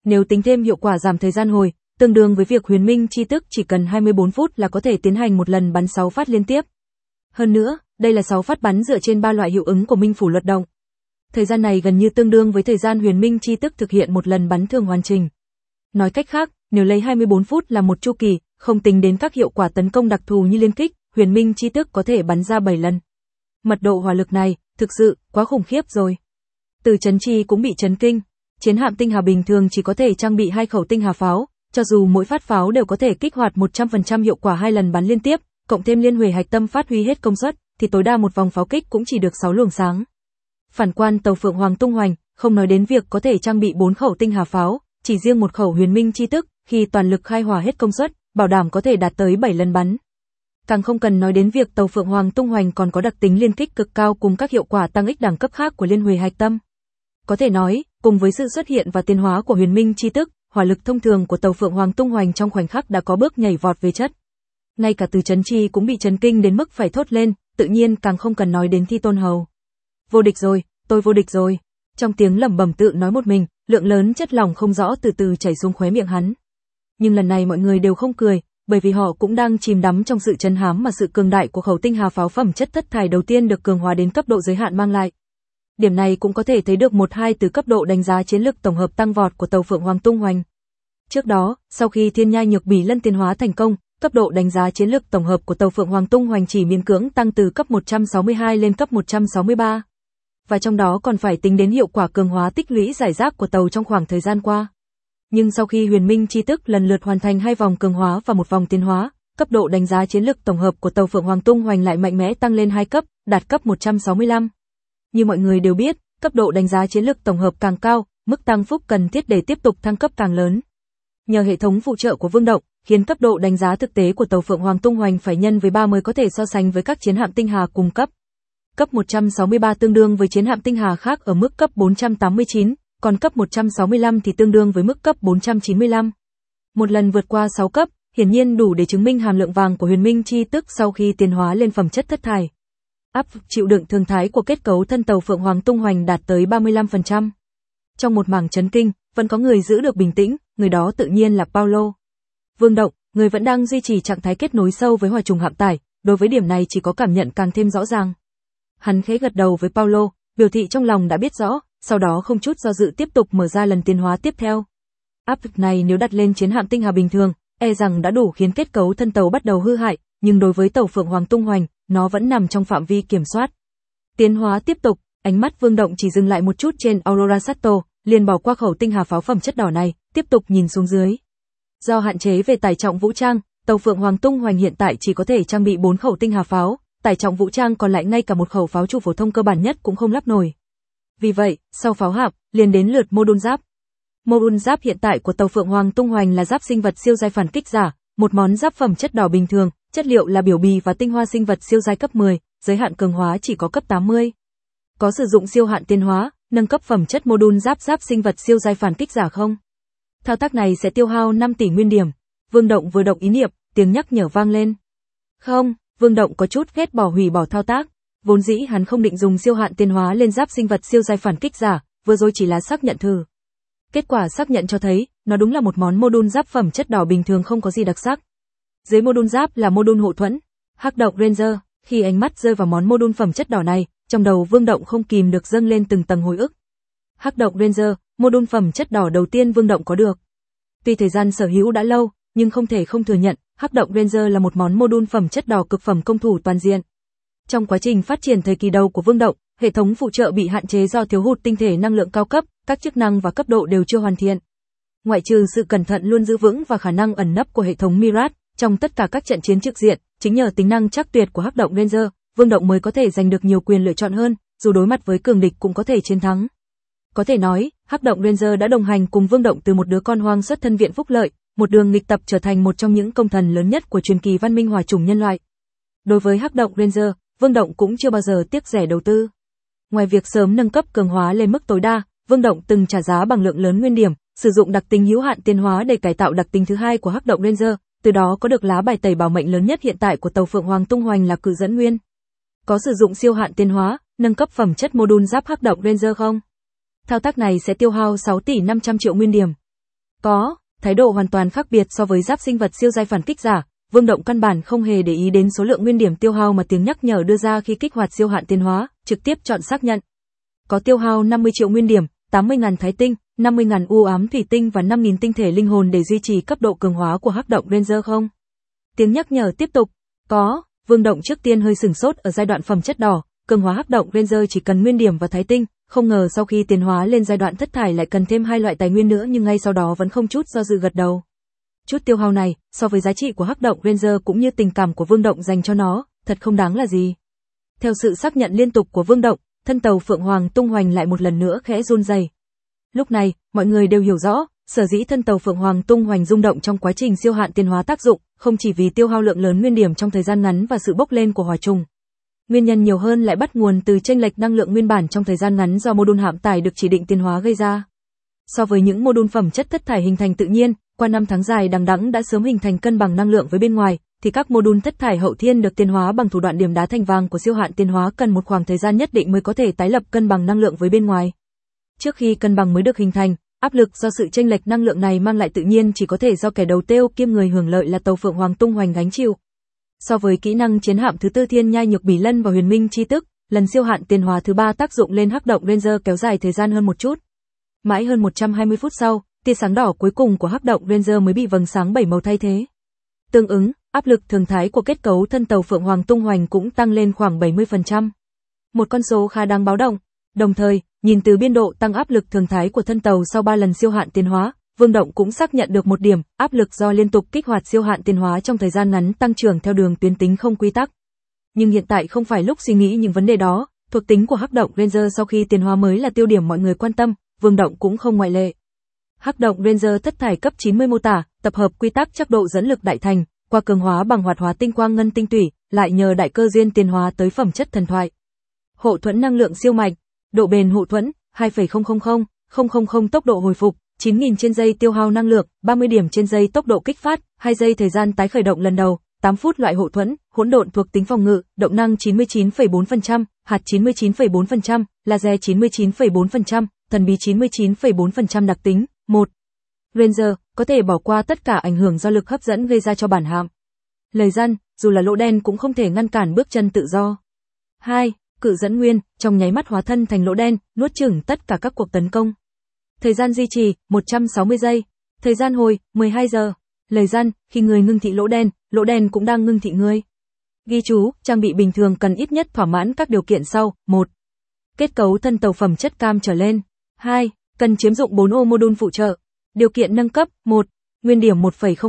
Nếu tính thêm hiệu quả giảm thời gian hồi, tương đương với việc huyền minh chi tức chỉ cần 24 phút là có thể tiến hành một lần bắn 6 phát liên tiếp. Hơn nữa, đây là 6 phát bắn dựa trên 3 loại hiệu ứng của minh phủ luật động. Thời gian này gần như tương đương với thời gian huyền minh chi tức thực hiện một lần bắn thường hoàn chỉnh. Nói cách khác, nếu lấy 24 phút là một chu kỳ, không tính đến các hiệu quả tấn công đặc thù như liên kích, huyền minh chi tức có thể bắn ra 7 lần. Mật độ hỏa lực này, thực sự, quá khủng khiếp rồi. Từ Chấn Chi cũng bị chấn kinh. Chiến hạm tinh hà bình thường chỉ có thể trang bị 2 khẩu tinh hà pháo, cho dù mỗi phát pháo đều có thể kích hoạt 100% hiệu quả 2 lần bắn liên tiếp, cộng thêm liên huề hạch tâm phát huy hết công suất, thì tối đa một vòng pháo kích cũng chỉ được 6 luồng sáng. Phản quan tàu Phượng Hoàng tung hoành, không nói đến việc có thể trang bị 4 khẩu tinh hà pháo, chỉ riêng một khẩu huyền minh chi tức, khi toàn lực khai hỏa hết công suất, bảo đảm có thể đạt tới 7 lần bắn. Càng không cần nói đến việc tàu Phượng Hoàng tung hoành còn có đặc tính liên kích cực cao cùng các hiệu quả tăng ích đẳng cấp khác của liên huề hạch tâm. Có thể nói, cùng với sự xuất hiện và tiến hóa của huyền minh chi tức, hỏa lực thông thường của tàu Phượng Hoàng tung hoành trong khoảnh khắc đã có bước nhảy vọt về chất. Ngay cả Từ Chấn Chi cũng bị chấn kinh đến mức phải thốt lên, tự nhiên càng không cần nói đến Thi Tôn Hầu. Vô địch rồi, tôi vô địch rồi. Trong tiếng lẩm bẩm tự nói một mình, lượng lớn chất lỏng không rõ từ từ chảy xuống khóe miệng hắn. Nhưng lần này mọi người đều không cười, bởi vì họ cũng đang chìm đắm trong sự chấn hám mà sự cường đại của khẩu tinh hà pháo phẩm chất thất thải đầu tiên được cường hóa đến cấp độ giới hạn mang lại. Điểm này cũng có thể thấy được 1-2 từ cấp độ đánh giá chiến lược tổng hợp tăng vọt của tàu Phượng Hoàng tung hoành. Trước đó, sau khi Thiên Nhai Nhược Bỉ Lân tiến hóa thành công, cấp độ đánh giá chiến lược tổng hợp của tàu Phượng Hoàng tung hoành chỉ miễn cưỡng tăng từ cấp 162 lên cấp 163. Và trong đó còn phải tính đến hiệu quả cường hóa tích lũy giải rác của tàu trong khoảng thời gian qua. Nhưng sau khi huyền minh chi tức lần lượt hoàn thành 2 vòng cường hóa và 1 vòng tiến hóa, cấp độ đánh giá chiến lược tổng hợp của tàu Phượng Hoàng tung hoành lại mạnh mẽ tăng lên 2 cấp, đạt cấp 165. Như mọi người đều biết, cấp độ đánh giá chiến lược tổng hợp càng cao, mức tăng phúc cần thiết để tiếp tục thăng cấp càng lớn. Nhờ hệ thống phụ trợ của Vương Động, khiến cấp độ đánh giá thực tế của tàu Phượng Hoàng tung hoành phải nhân với 3 mới có thể so sánh với các chiến hạm tinh hà cùng cấp. Cấp 163 tương đương với chiến hạm tinh hà khác ở mức cấp 489, còn cấp 165 thì tương đương với mức cấp 495. Một lần vượt qua 6 cấp, hiển nhiên đủ để chứng minh hàm lượng vàng của huyền minh chi tức sau khi tiến hóa lên phẩm chất thất thải. Áp chịu đựng thường thái của kết cấu thân tàu Phượng Hoàng tung hoành đạt tới 35%. Trong một mảng chấn kinh, vẫn có người giữ được bình tĩnh, người đó tự nhiên là Paulo. Vương Động, người vẫn đang duy trì trạng thái kết nối sâu với hỏa trùng hạm tải, đối với điểm này chỉ có cảm nhận càng thêm rõ ràng. Hắn khẽ gật đầu với Paulo, biểu thị trong lòng đã biết rõ, sau đó không chút do dự tiếp tục mở ra lần tiến hóa tiếp theo. Áp lực này nếu đặt lên chiến hạm tinh hà bình thường, e rằng đã đủ khiến kết cấu thân tàu bắt đầu hư hại, nhưng đối với tàu Phượng Hoàng tung hoành, nó vẫn nằm trong phạm vi kiểm soát. Tiến hóa tiếp tục, ánh mắt Vương Động chỉ dừng lại một chút trên Aurora Sato, liền bỏ qua khẩu tinh hà pháo phẩm chất đỏ này, tiếp tục nhìn xuống dưới. Do hạn chế về tải trọng vũ trang, tàu Phượng Hoàng tung hoành hiện tại chỉ có thể trang bị 4 khẩu tinh hà pháo, tải trọng vũ trang còn lại ngay cả một khẩu pháo trụ phổ thông cơ bản nhất cũng không lắp nổi. Vì vậy, sau pháo hạm, liền đến lượt mô đun giáp. Mô đun giáp hiện tại của tàu Phượng Hoàng tung hoành là giáp sinh vật siêu giai phản kích giả, một món giáp phẩm chất đỏ bình thường, chất liệu là biểu bì và tinh hoa sinh vật siêu giai cấp 10, giới hạn cường hóa chỉ có cấp 80. Có sử dụng siêu hạn tiến hóa, nâng cấp phẩm chất mô đun giáp sinh vật siêu giai phản kích giả không? Thao tác này sẽ tiêu hao 5 tỷ nguyên điểm. Vương Động vừa động ý niệm, tiếng nhắc nhở vang lên. Không, Vương Động có chút ghét bỏ hủy bỏ thao tác. Vốn dĩ hắn không định dùng siêu hạn tiến hóa lên giáp sinh vật siêu giai phản kích giả, vừa rồi chỉ là xác nhận thử. Kết quả xác nhận cho thấy, nó đúng là một món mô đun giáp phẩm chất đỏ bình thường không có gì đặc sắc. Dưới mô đun giáp là mô đun hộ thuẫn, Hắc Động Ranger. Khi ánh mắt rơi vào món mô đun phẩm chất đỏ này, trong đầu Vương Động không kìm được dâng lên từng tầng hồi ức. Hắc Động Ranger, mô đun phẩm chất đỏ đầu tiên Vương Động có được. Tuy thời gian sở hữu đã lâu, nhưng không thể không thừa nhận, Hắc Động Ranger là một món mô đun phẩm chất đỏ cực phẩm công thủ toàn diện. Trong quá trình phát triển thời kỳ đầu của Vương Động, hệ thống phụ trợ bị hạn chế do thiếu hụt tinh thể năng lượng cao cấp, các chức năng và cấp độ đều chưa hoàn thiện. Ngoại trừ sự cẩn thận luôn giữ vững và khả năng ẩn nấp của hệ thống Mirage, trong tất cả các trận chiến trực diện, chính nhờ tính năng chắc tuyệt của Hắc Động Ranger, Vương Động mới có thể giành được nhiều quyền lựa chọn hơn, dù đối mặt với cường địch cũng có thể chiến thắng. Có thể nói, Hắc Động Ranger đã đồng hành cùng Vương Động từ một đứa con hoang xuất thân viện phúc lợi, một đường nghịch tập trở thành một trong những công thần lớn nhất của truyền kỳ văn minh hỏa chủng nhân loại. Đối với Hắc Động Ranger, Vương Động cũng chưa bao giờ tiếc rẻ đầu tư. Ngoài việc sớm nâng cấp cường hóa lên mức tối đa, Vương Động từng trả giá bằng lượng lớn nguyên điểm, sử dụng đặc tính hữu hạn tiến hóa để cải tạo đặc tính thứ hai của Hắc Động Ranger, từ đó có được lá bài tẩy bảo mệnh lớn nhất hiện tại của tàu Phượng Hoàng tung hoành là cự dẫn nguyên. Có sử dụng siêu hạn tiến hóa, nâng cấp phẩm chất mô đun giáp Hắc Động Ranger không? Thao tác này sẽ tiêu hao 6 tỷ 500 triệu nguyên điểm. Có, thái độ hoàn toàn khác biệt so với giáp sinh vật siêu giai phản kích giả, Vương Động căn bản không hề để ý đến số lượng nguyên điểm tiêu hao mà tiếng nhắc nhở đưa ra khi kích hoạt siêu hạn tiến hóa, trực tiếp chọn xác nhận. Có tiêu hao 50 triệu nguyên điểm, 80.000 thái tinh, 50.000 u ám thủy tinh và 5.000 tinh thể linh hồn để duy trì cấp độ cường hóa của Hắc Động Ranger không? Tiếng nhắc nhở tiếp tục. Có, Vương Động trước tiên hơi sửng sốt ở giai đoạn phẩm chất đỏ, cường hóa Hắc Động Ranger chỉ cần nguyên điểm và thái tinh, không ngờ sau khi tiến hóa lên giai đoạn thất thải lại cần thêm 2 loại tài nguyên nữa, nhưng ngay sau đó vẫn không chút do dự gật đầu. Chút tiêu hao này, so với giá trị của Hắc Động Ranger cũng như tình cảm của Vương Động dành cho nó, thật không đáng là gì. Theo sự xác nhận liên tục của Vương Động, thân tàu Phượng Hoàng tung hoành lại một lần nữa khẽ run rẩy. Lúc này, mọi người đều hiểu rõ, sở dĩ thân tàu Phượng Hoàng tung hoành rung động trong quá trình siêu hạn tiến hóa tác dụng, không chỉ vì tiêu hao lượng lớn nguyên điểm trong thời gian ngắn và sự bốc lên của hỏa trùng. Nguyên nhân nhiều hơn lại bắt nguồn từ chênh lệch năng lượng nguyên bản trong thời gian ngắn do mô đun hạm tải được chỉ định tiến hóa gây ra. So với những mô đun phẩm chất thất thải hình thành tự nhiên, qua 5 tháng dài đằng đẵng đã sớm hình thành cân bằng năng lượng với bên ngoài, thì các mô đun thất thải hậu thiên được tiến hóa bằng thủ đoạn điểm đá thành vàng của siêu hạn tiến hóa cần một khoảng thời gian nhất định mới có thể tái lập cân bằng năng lượng với bên ngoài. Trước khi cân bằng mới được hình thành, áp lực do sự chênh lệch năng lượng này mang lại tự nhiên chỉ có thể do kẻ đầu tiêu kiêm người hưởng lợi là tàu Phượng Hoàng tung hoành gánh chịu. So với kỹ năng chiến hạm thứ tư Thiên Nhai Nhược Bỉ Lân và Huyền Minh Chi Tức, lần siêu hạn tiến hóa thứ 3 tác dụng lên Hắc Động Ranger kéo dài thời gian hơn một chút. Mãi hơn 120 phút sau, tia sáng đỏ cuối cùng của Hắc Động Ranger mới bị vầng sáng 7 màu thay thế. Tương ứng, áp lực thường thái của kết cấu thân tàu Phượng Hoàng tung hoành cũng tăng lên khoảng 70%. Một con số khá đáng báo động. Đồng thời, nhìn từ biên độ tăng áp lực thường thái của thân tàu sau 3 lần siêu hạn tiến hóa, Vương Động cũng xác nhận được một điểm, áp lực do liên tục kích hoạt siêu hạn tiến hóa trong thời gian ngắn tăng trưởng theo đường tuyến tính không quy tắc. Nhưng hiện tại không phải lúc suy nghĩ những vấn đề đó, thuộc tính của Hắc Động Ranger sau khi tiến hóa mới là tiêu điểm mọi người quan tâm, Vương Động cũng không ngoại lệ. Hắc Động Ranger thất thải cấp 90 mô tả, tập hợp quy tắc chắc độ dẫn lực đại thành, qua cường hóa bằng hoạt hóa tinh quang ngân tinh tủy, lại nhờ đại cơ duyên tiến hóa tới phẩm chất thần thoại. Hộ thuẫn năng lượng siêu mạnh, độ bền hộ thuẫn 2,000, tốc độ hồi phục 9.000 trên giây, tiêu hao năng lượng 30 điểm trên giây, tốc độ kích phát 2 giây, thời gian tái khởi động lần đầu 8 phút, loại hộ thuẫn hỗn độn thuộc tính phòng ngự, động năng 99,4%, hạt 99,4%, laser 99,4%, thần bí 99,4%. Đặc tính 1. Ranger có thể bỏ qua tất cả ảnh hưởng do lực hấp dẫn gây ra cho bản hạm. Lời răn, dù là lỗ đen cũng không thể ngăn cản bước chân tự do. 2. Cự dẫn nguyên, trong nháy mắt hóa thân thành lỗ đen, nuốt chửng tất cả các cuộc tấn công. Thời gian duy trì 160 giây, thời gian hồi 12 giờ. Lời răn, khi người ngưng thị lỗ đen cũng đang ngưng thị người. Ghi chú, trang bị bình thường cần ít nhất thỏa mãn các điều kiện sau. 1. Kết cấu thân tàu phẩm chất cam trở lên. 2. Cần chiếm dụng 4 ô mô đun phụ trợ. Điều kiện nâng cấp. 1. Nguyên điểm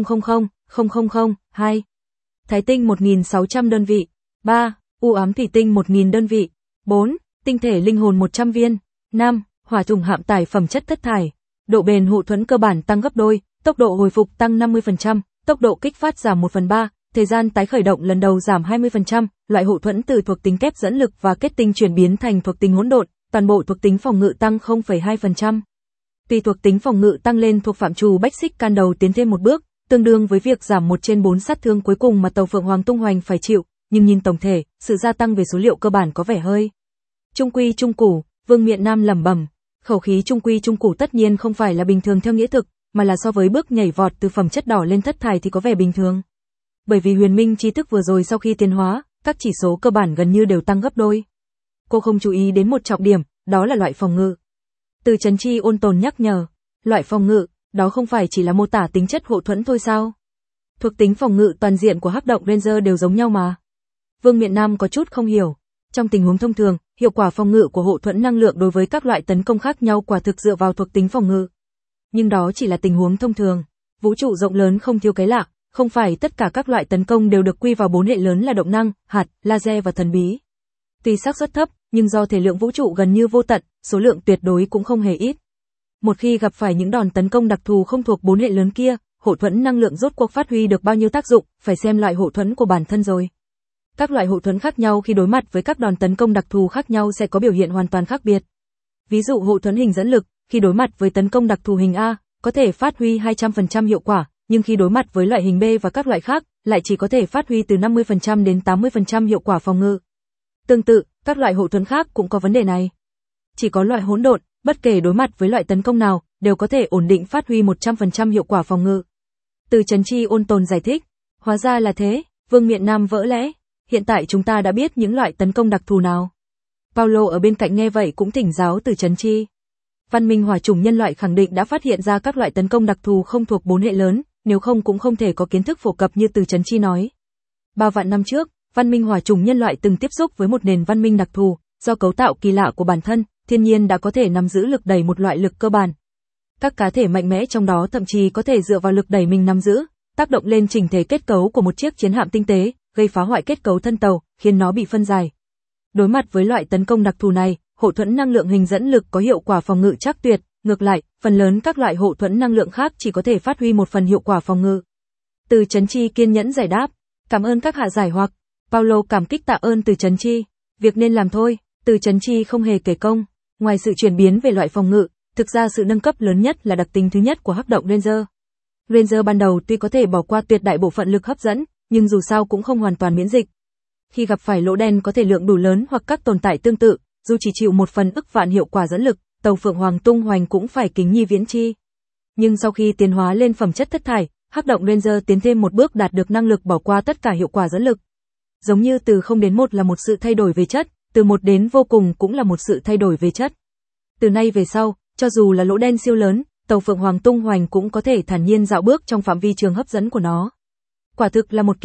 1,000000. 2. Thái tinh 1.600 đơn vị. 3. U ám thủy tinh 1.000 đơn vị. 4. Tinh thể linh hồn 100 viên. 5. Hỏa trùng hạm tải phẩm chất thất thải. Độ bền hộ thuẫn cơ bản tăng gấp đôi, tốc độ hồi phục tăng 50%, tốc độ kích phát giảm 1/3, thời gian tái khởi động lần đầu giảm 20%, loại hộ thuẫn từ thuộc tính kép dẫn lực và kết tinh chuyển biến thành thuộc tính hỗn độn, toàn bộ thuộc tính phòng ngự tăng 0,2%. Tùy thuộc tính phòng ngự tăng lên thuộc phạm trù bách xích can đầu tiến thêm một bước, tương đương với việc giảm 1/4 sát thương cuối cùng mà tàu Phượng Hoàng tung hoành phải chịu, nhưng nhìn tổng thể, sự gia tăng về số liệu cơ bản có vẻ hơi trung quy trung củ. Vương Miện Nam lẩm bẩm, khẩu khí trung quy trung củ tất nhiên không phải là bình thường theo nghĩa thực, mà là so với bước nhảy vọt từ phẩm chất đỏ lên thất thải thì có vẻ bình thường. Bởi vì Huyền Minh Chi Thức vừa rồi sau khi tiến hóa, các chỉ số cơ bản gần như đều tăng gấp đôi. Cô không chú ý đến một trọng điểm, đó là loại phòng ngự. Từ Trấn Chi ôn tồn nhắc nhở, loại phòng ngự, đó không phải chỉ là mô tả tính chất hộ thuẫn thôi sao? Thuộc tính phòng ngự toàn diện của Hắc Động Ranger đều giống nhau mà. Vương Miện Nam có chút không hiểu. Trong tình huống thông thường, hiệu quả phòng ngự của hộ thuẫn năng lượng đối với các loại tấn công khác nhau quả thực dựa vào thuộc tính phòng ngự. Nhưng đó chỉ là tình huống thông thường. Vũ trụ rộng lớn không thiếu cái lạ, không phải tất cả các loại tấn công đều được quy vào 4 hệ lớn là động năng, hạt, laser và thần bí. Tuy xác suất thấp, nhưng do thể lượng vũ trụ gần như vô tận, số lượng tuyệt đối cũng không hề ít. Một khi gặp phải những đòn tấn công đặc thù không thuộc 4 hệ lớn kia, hộ thuẫn năng lượng rốt cuộc phát huy được bao nhiêu tác dụng, phải xem loại hộ thuẫn của bản thân rồi. Các loại hộ thuẫn khác nhau khi đối mặt với các đòn tấn công đặc thù khác nhau sẽ có biểu hiện hoàn toàn khác biệt. Ví dụ hộ thuẫn hình dẫn lực, khi đối mặt với tấn công đặc thù hình A, có thể phát huy 200% hiệu quả, nhưng khi đối mặt với loại hình B và các loại khác, lại chỉ có thể phát huy từ 50% đến 80% hiệu quả phòng ngự. Tương tự, các loại hộ thuẫn khác cũng có vấn đề này. Chỉ có loại hỗn độn, bất kể đối mặt với loại tấn công nào, đều có thể ổn định phát huy 100% hiệu quả phòng ngự. Từ Trấn Chi ôn tồn giải thích, hóa ra là thế, Vương Miện Nam vỡ lẽ, hiện tại chúng ta đã biết những loại tấn công đặc thù nào. Paulo ở bên cạnh nghe vậy cũng thỉnh giáo Từ Trấn Chi. Văn minh hỏa chủng nhân loại khẳng định đã phát hiện ra các loại tấn công đặc thù không thuộc 4 hệ lớn, nếu không cũng không thể có kiến thức phổ cập như Từ Trấn Chi nói. 3 vạn năm trước, văn minh hỏa chủng nhân loại từng tiếp xúc với một nền văn minh đặc thù, do cấu tạo kỳ lạ của bản thân, thiên nhiên đã có thể nắm giữ lực đẩy một loại lực cơ bản. Các cá thể mạnh mẽ trong đó thậm chí có thể dựa vào lực đẩy mình nắm giữ, tác động lên chỉnh thể kết cấu của một chiếc chiến hạm tinh tế, gây phá hoại kết cấu thân tàu, khiến nó bị phân giải. Đối mặt với loại tấn công đặc thù này, hộ thuẫn năng lượng hình dẫn lực có hiệu quả phòng ngự chắc tuyệt, ngược lại, phần lớn các loại hộ thuẫn năng lượng khác chỉ có thể phát huy một phần hiệu quả phòng ngự. Từ Trấn Chi kiên nhẫn giải đáp, cảm ơn các hạ giải hoặc. Paulo cảm kích tạ ơn Từ Trấn Chi, việc nên làm thôi. Từ Trấn Chi không hề kể công, ngoài sự chuyển biến về loại phòng ngự, thực ra sự nâng cấp lớn nhất là đặc tính thứ nhất của hắc động Ranger. Ranger ban đầu tuy có thể bỏ qua tuyệt đại bộ phận lực hấp dẫn, nhưng dù sao cũng không hoàn toàn miễn dịch. Khi gặp phải lỗ đen có thể lượng đủ lớn hoặc các tồn tại tương tự, dù chỉ chịu 1/1000 hiệu quả dẫn lực, tàu Phượng Hoàng tung hoành cũng phải kính nhi viễn chi. Nhưng sau khi tiến hóa lên phẩm chất thất thải, hắc động Ranger tiến thêm một bước đạt được năng lực bỏ qua tất cả hiệu quả dẫn lực. Giống như từ 0 đến 1 là một sự thay đổi về chất, từ 1 đến vô cùng cũng là một sự thay đổi về chất. Từ nay về sau, cho dù là lỗ đen siêu lớn, tàu Phượng Hoàng tung hoành cũng có thể thản nhiên dạo bước trong phạm vi trường hấp dẫn của nó. Quả thực là một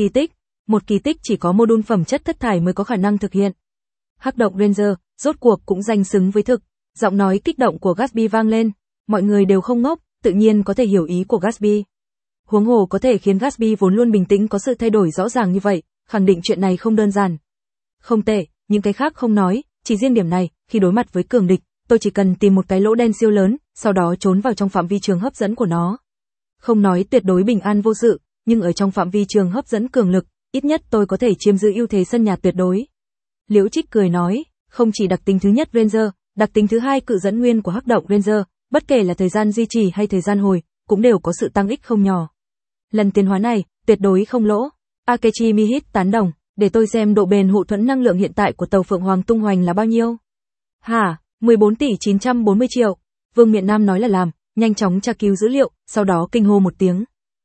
kỳ tích chỉ có mô đun phẩm chất thất thải mới có khả năng thực hiện. Hắc động Ranger, rốt cuộc cũng danh xứng với thực. Giọng nói kích động của Gatsby vang lên, mọi người đều không ngốc, tự nhiên có thể hiểu ý của Gatsby. Huống hồ có thể khiến Gatsby vốn luôn bình tĩnh có sự thay đổi rõ ràng như vậy, khẳng định chuyện này không đơn giản. Không tệ, những cái khác không nói, chỉ riêng điểm này, khi đối mặt với cường địch, tôi chỉ cần tìm một cái lỗ đen siêu lớn, sau đó trốn vào trong phạm vi trường hấp dẫn của nó. Không nói tuyệt đối bình an vô sự, nhưng ở trong phạm vi trường hấp dẫn cường lực, ít nhất tôi có thể chiếm giữ ưu thế sân nhà tuyệt đối. Liễu Trích cười nói, không chỉ đặc tính thứ nhất Ranger, đặc tính thứ hai cự dẫn nguyên của hắc động Ranger, bất kể là thời gian duy trì hay thời gian hồi, cũng đều có sự tăng ích không nhỏ. Lần tiến hóa này, tuyệt đối không lỗ. Akechi Mihit tán đồng, để tôi xem độ bền hộ thuẫn năng lượng hiện tại của tàu Phượng Hoàng tung hoành là bao nhiêu. Hả, 14 tỷ 940 triệu. Vương Miện Nam nói là làm, nhanh chóng tra cứu dữ liệu, sau đó kinh hô một tiếng.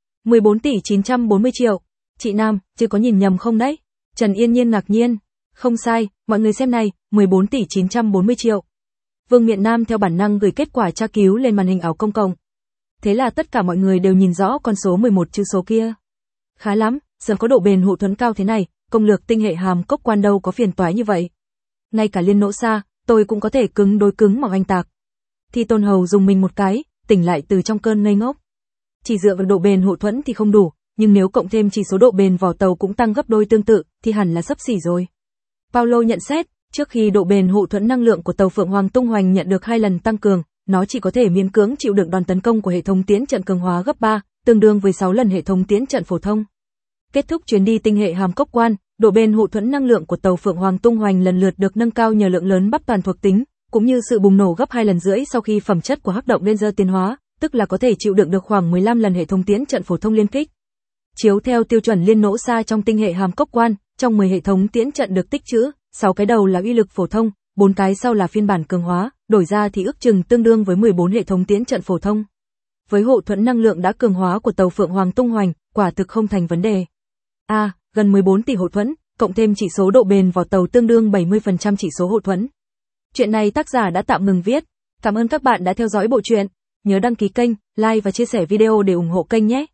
14 tỷ 940 triệu. Chị Nam, chứ có nhìn nhầm không đấy? Trần Yên Nhiên ngạc nhiên. Không sai, mọi người xem này, 14 tỷ 940 triệu. Vương Miện Nam theo bản năng gửi kết quả tra cứu lên màn hình ảo công cộng. Thế là tất cả mọi người đều nhìn rõ con số 11 chữ số kia. Khá lắm, giờ có độ bền hộ thuẫn cao thế này, công lược tinh hệ hàm cốc quan đâu có phiền toái như vậy. Ngay cả liên nỗ xa, tôi cũng có thể cứng đối cứng mà oanh tạc. Thì Tôn Hầu dùng mình một cái, tỉnh lại từ trong cơn ngây ngốc. Chỉ dựa vào độ bền hộ thuẫn thì không đủ, nhưng nếu cộng thêm chỉ số độ bền vỏ tàu cũng tăng gấp đôi tương tự, thì hẳn là xấp xỉ rồi. Paulo nhận xét, trước khi độ bền hộ thuẫn năng lượng của tàu Phượng Hoàng tung hoành nhận được 2 lần tăng cường, nó chỉ có thể miễn cưỡng chịu đựng đòn tấn công của hệ thống tiến trận cường hóa gấp 3, tương đương với 6 lần hệ thống tiến trận phổ thông. Kết thúc chuyến đi tinh hệ hàm cốc quan, độ bền hộ thuẫn năng lượng của tàu Phượng Hoàng tung hoành lần lượt được nâng cao nhờ lượng lớn bắp toàn thuộc tính, cũng như sự bùng nổ gấp 2 lần rưỡi sau khi phẩm chất của hắc động Ranger tiến hóa, tức là có thể chịu đựng được khoảng 15 lần hệ thống tiến trận phổ thông liên kích. Chiếu theo tiêu chuẩn liên nỗ xa trong tinh hệ hàm cốc quan, trong 10 hệ thống tiến trận được tích trữ, 6 cái đầu là uy lực phổ thông, 4 cái sau là phiên bản cường hóa, đổi ra thì ước chừng tương đương với 14 hệ thống tiến trận phổ thông. Với hộ thuẫn năng lượng đã cường hóa của tàu Phượng Hoàng tung hoành, quả thực không thành vấn đề. Gần 14 tỷ hộ thuẫn, cộng thêm chỉ số độ bền vỏ tàu tương đương 70% chỉ số hộ thuẫn. Chuyện này tác giả đã tạm ngừng viết. Cảm ơn các bạn đã theo dõi bộ truyện. Nhớ đăng ký kênh, like và chia sẻ video để ủng hộ kênh nhé.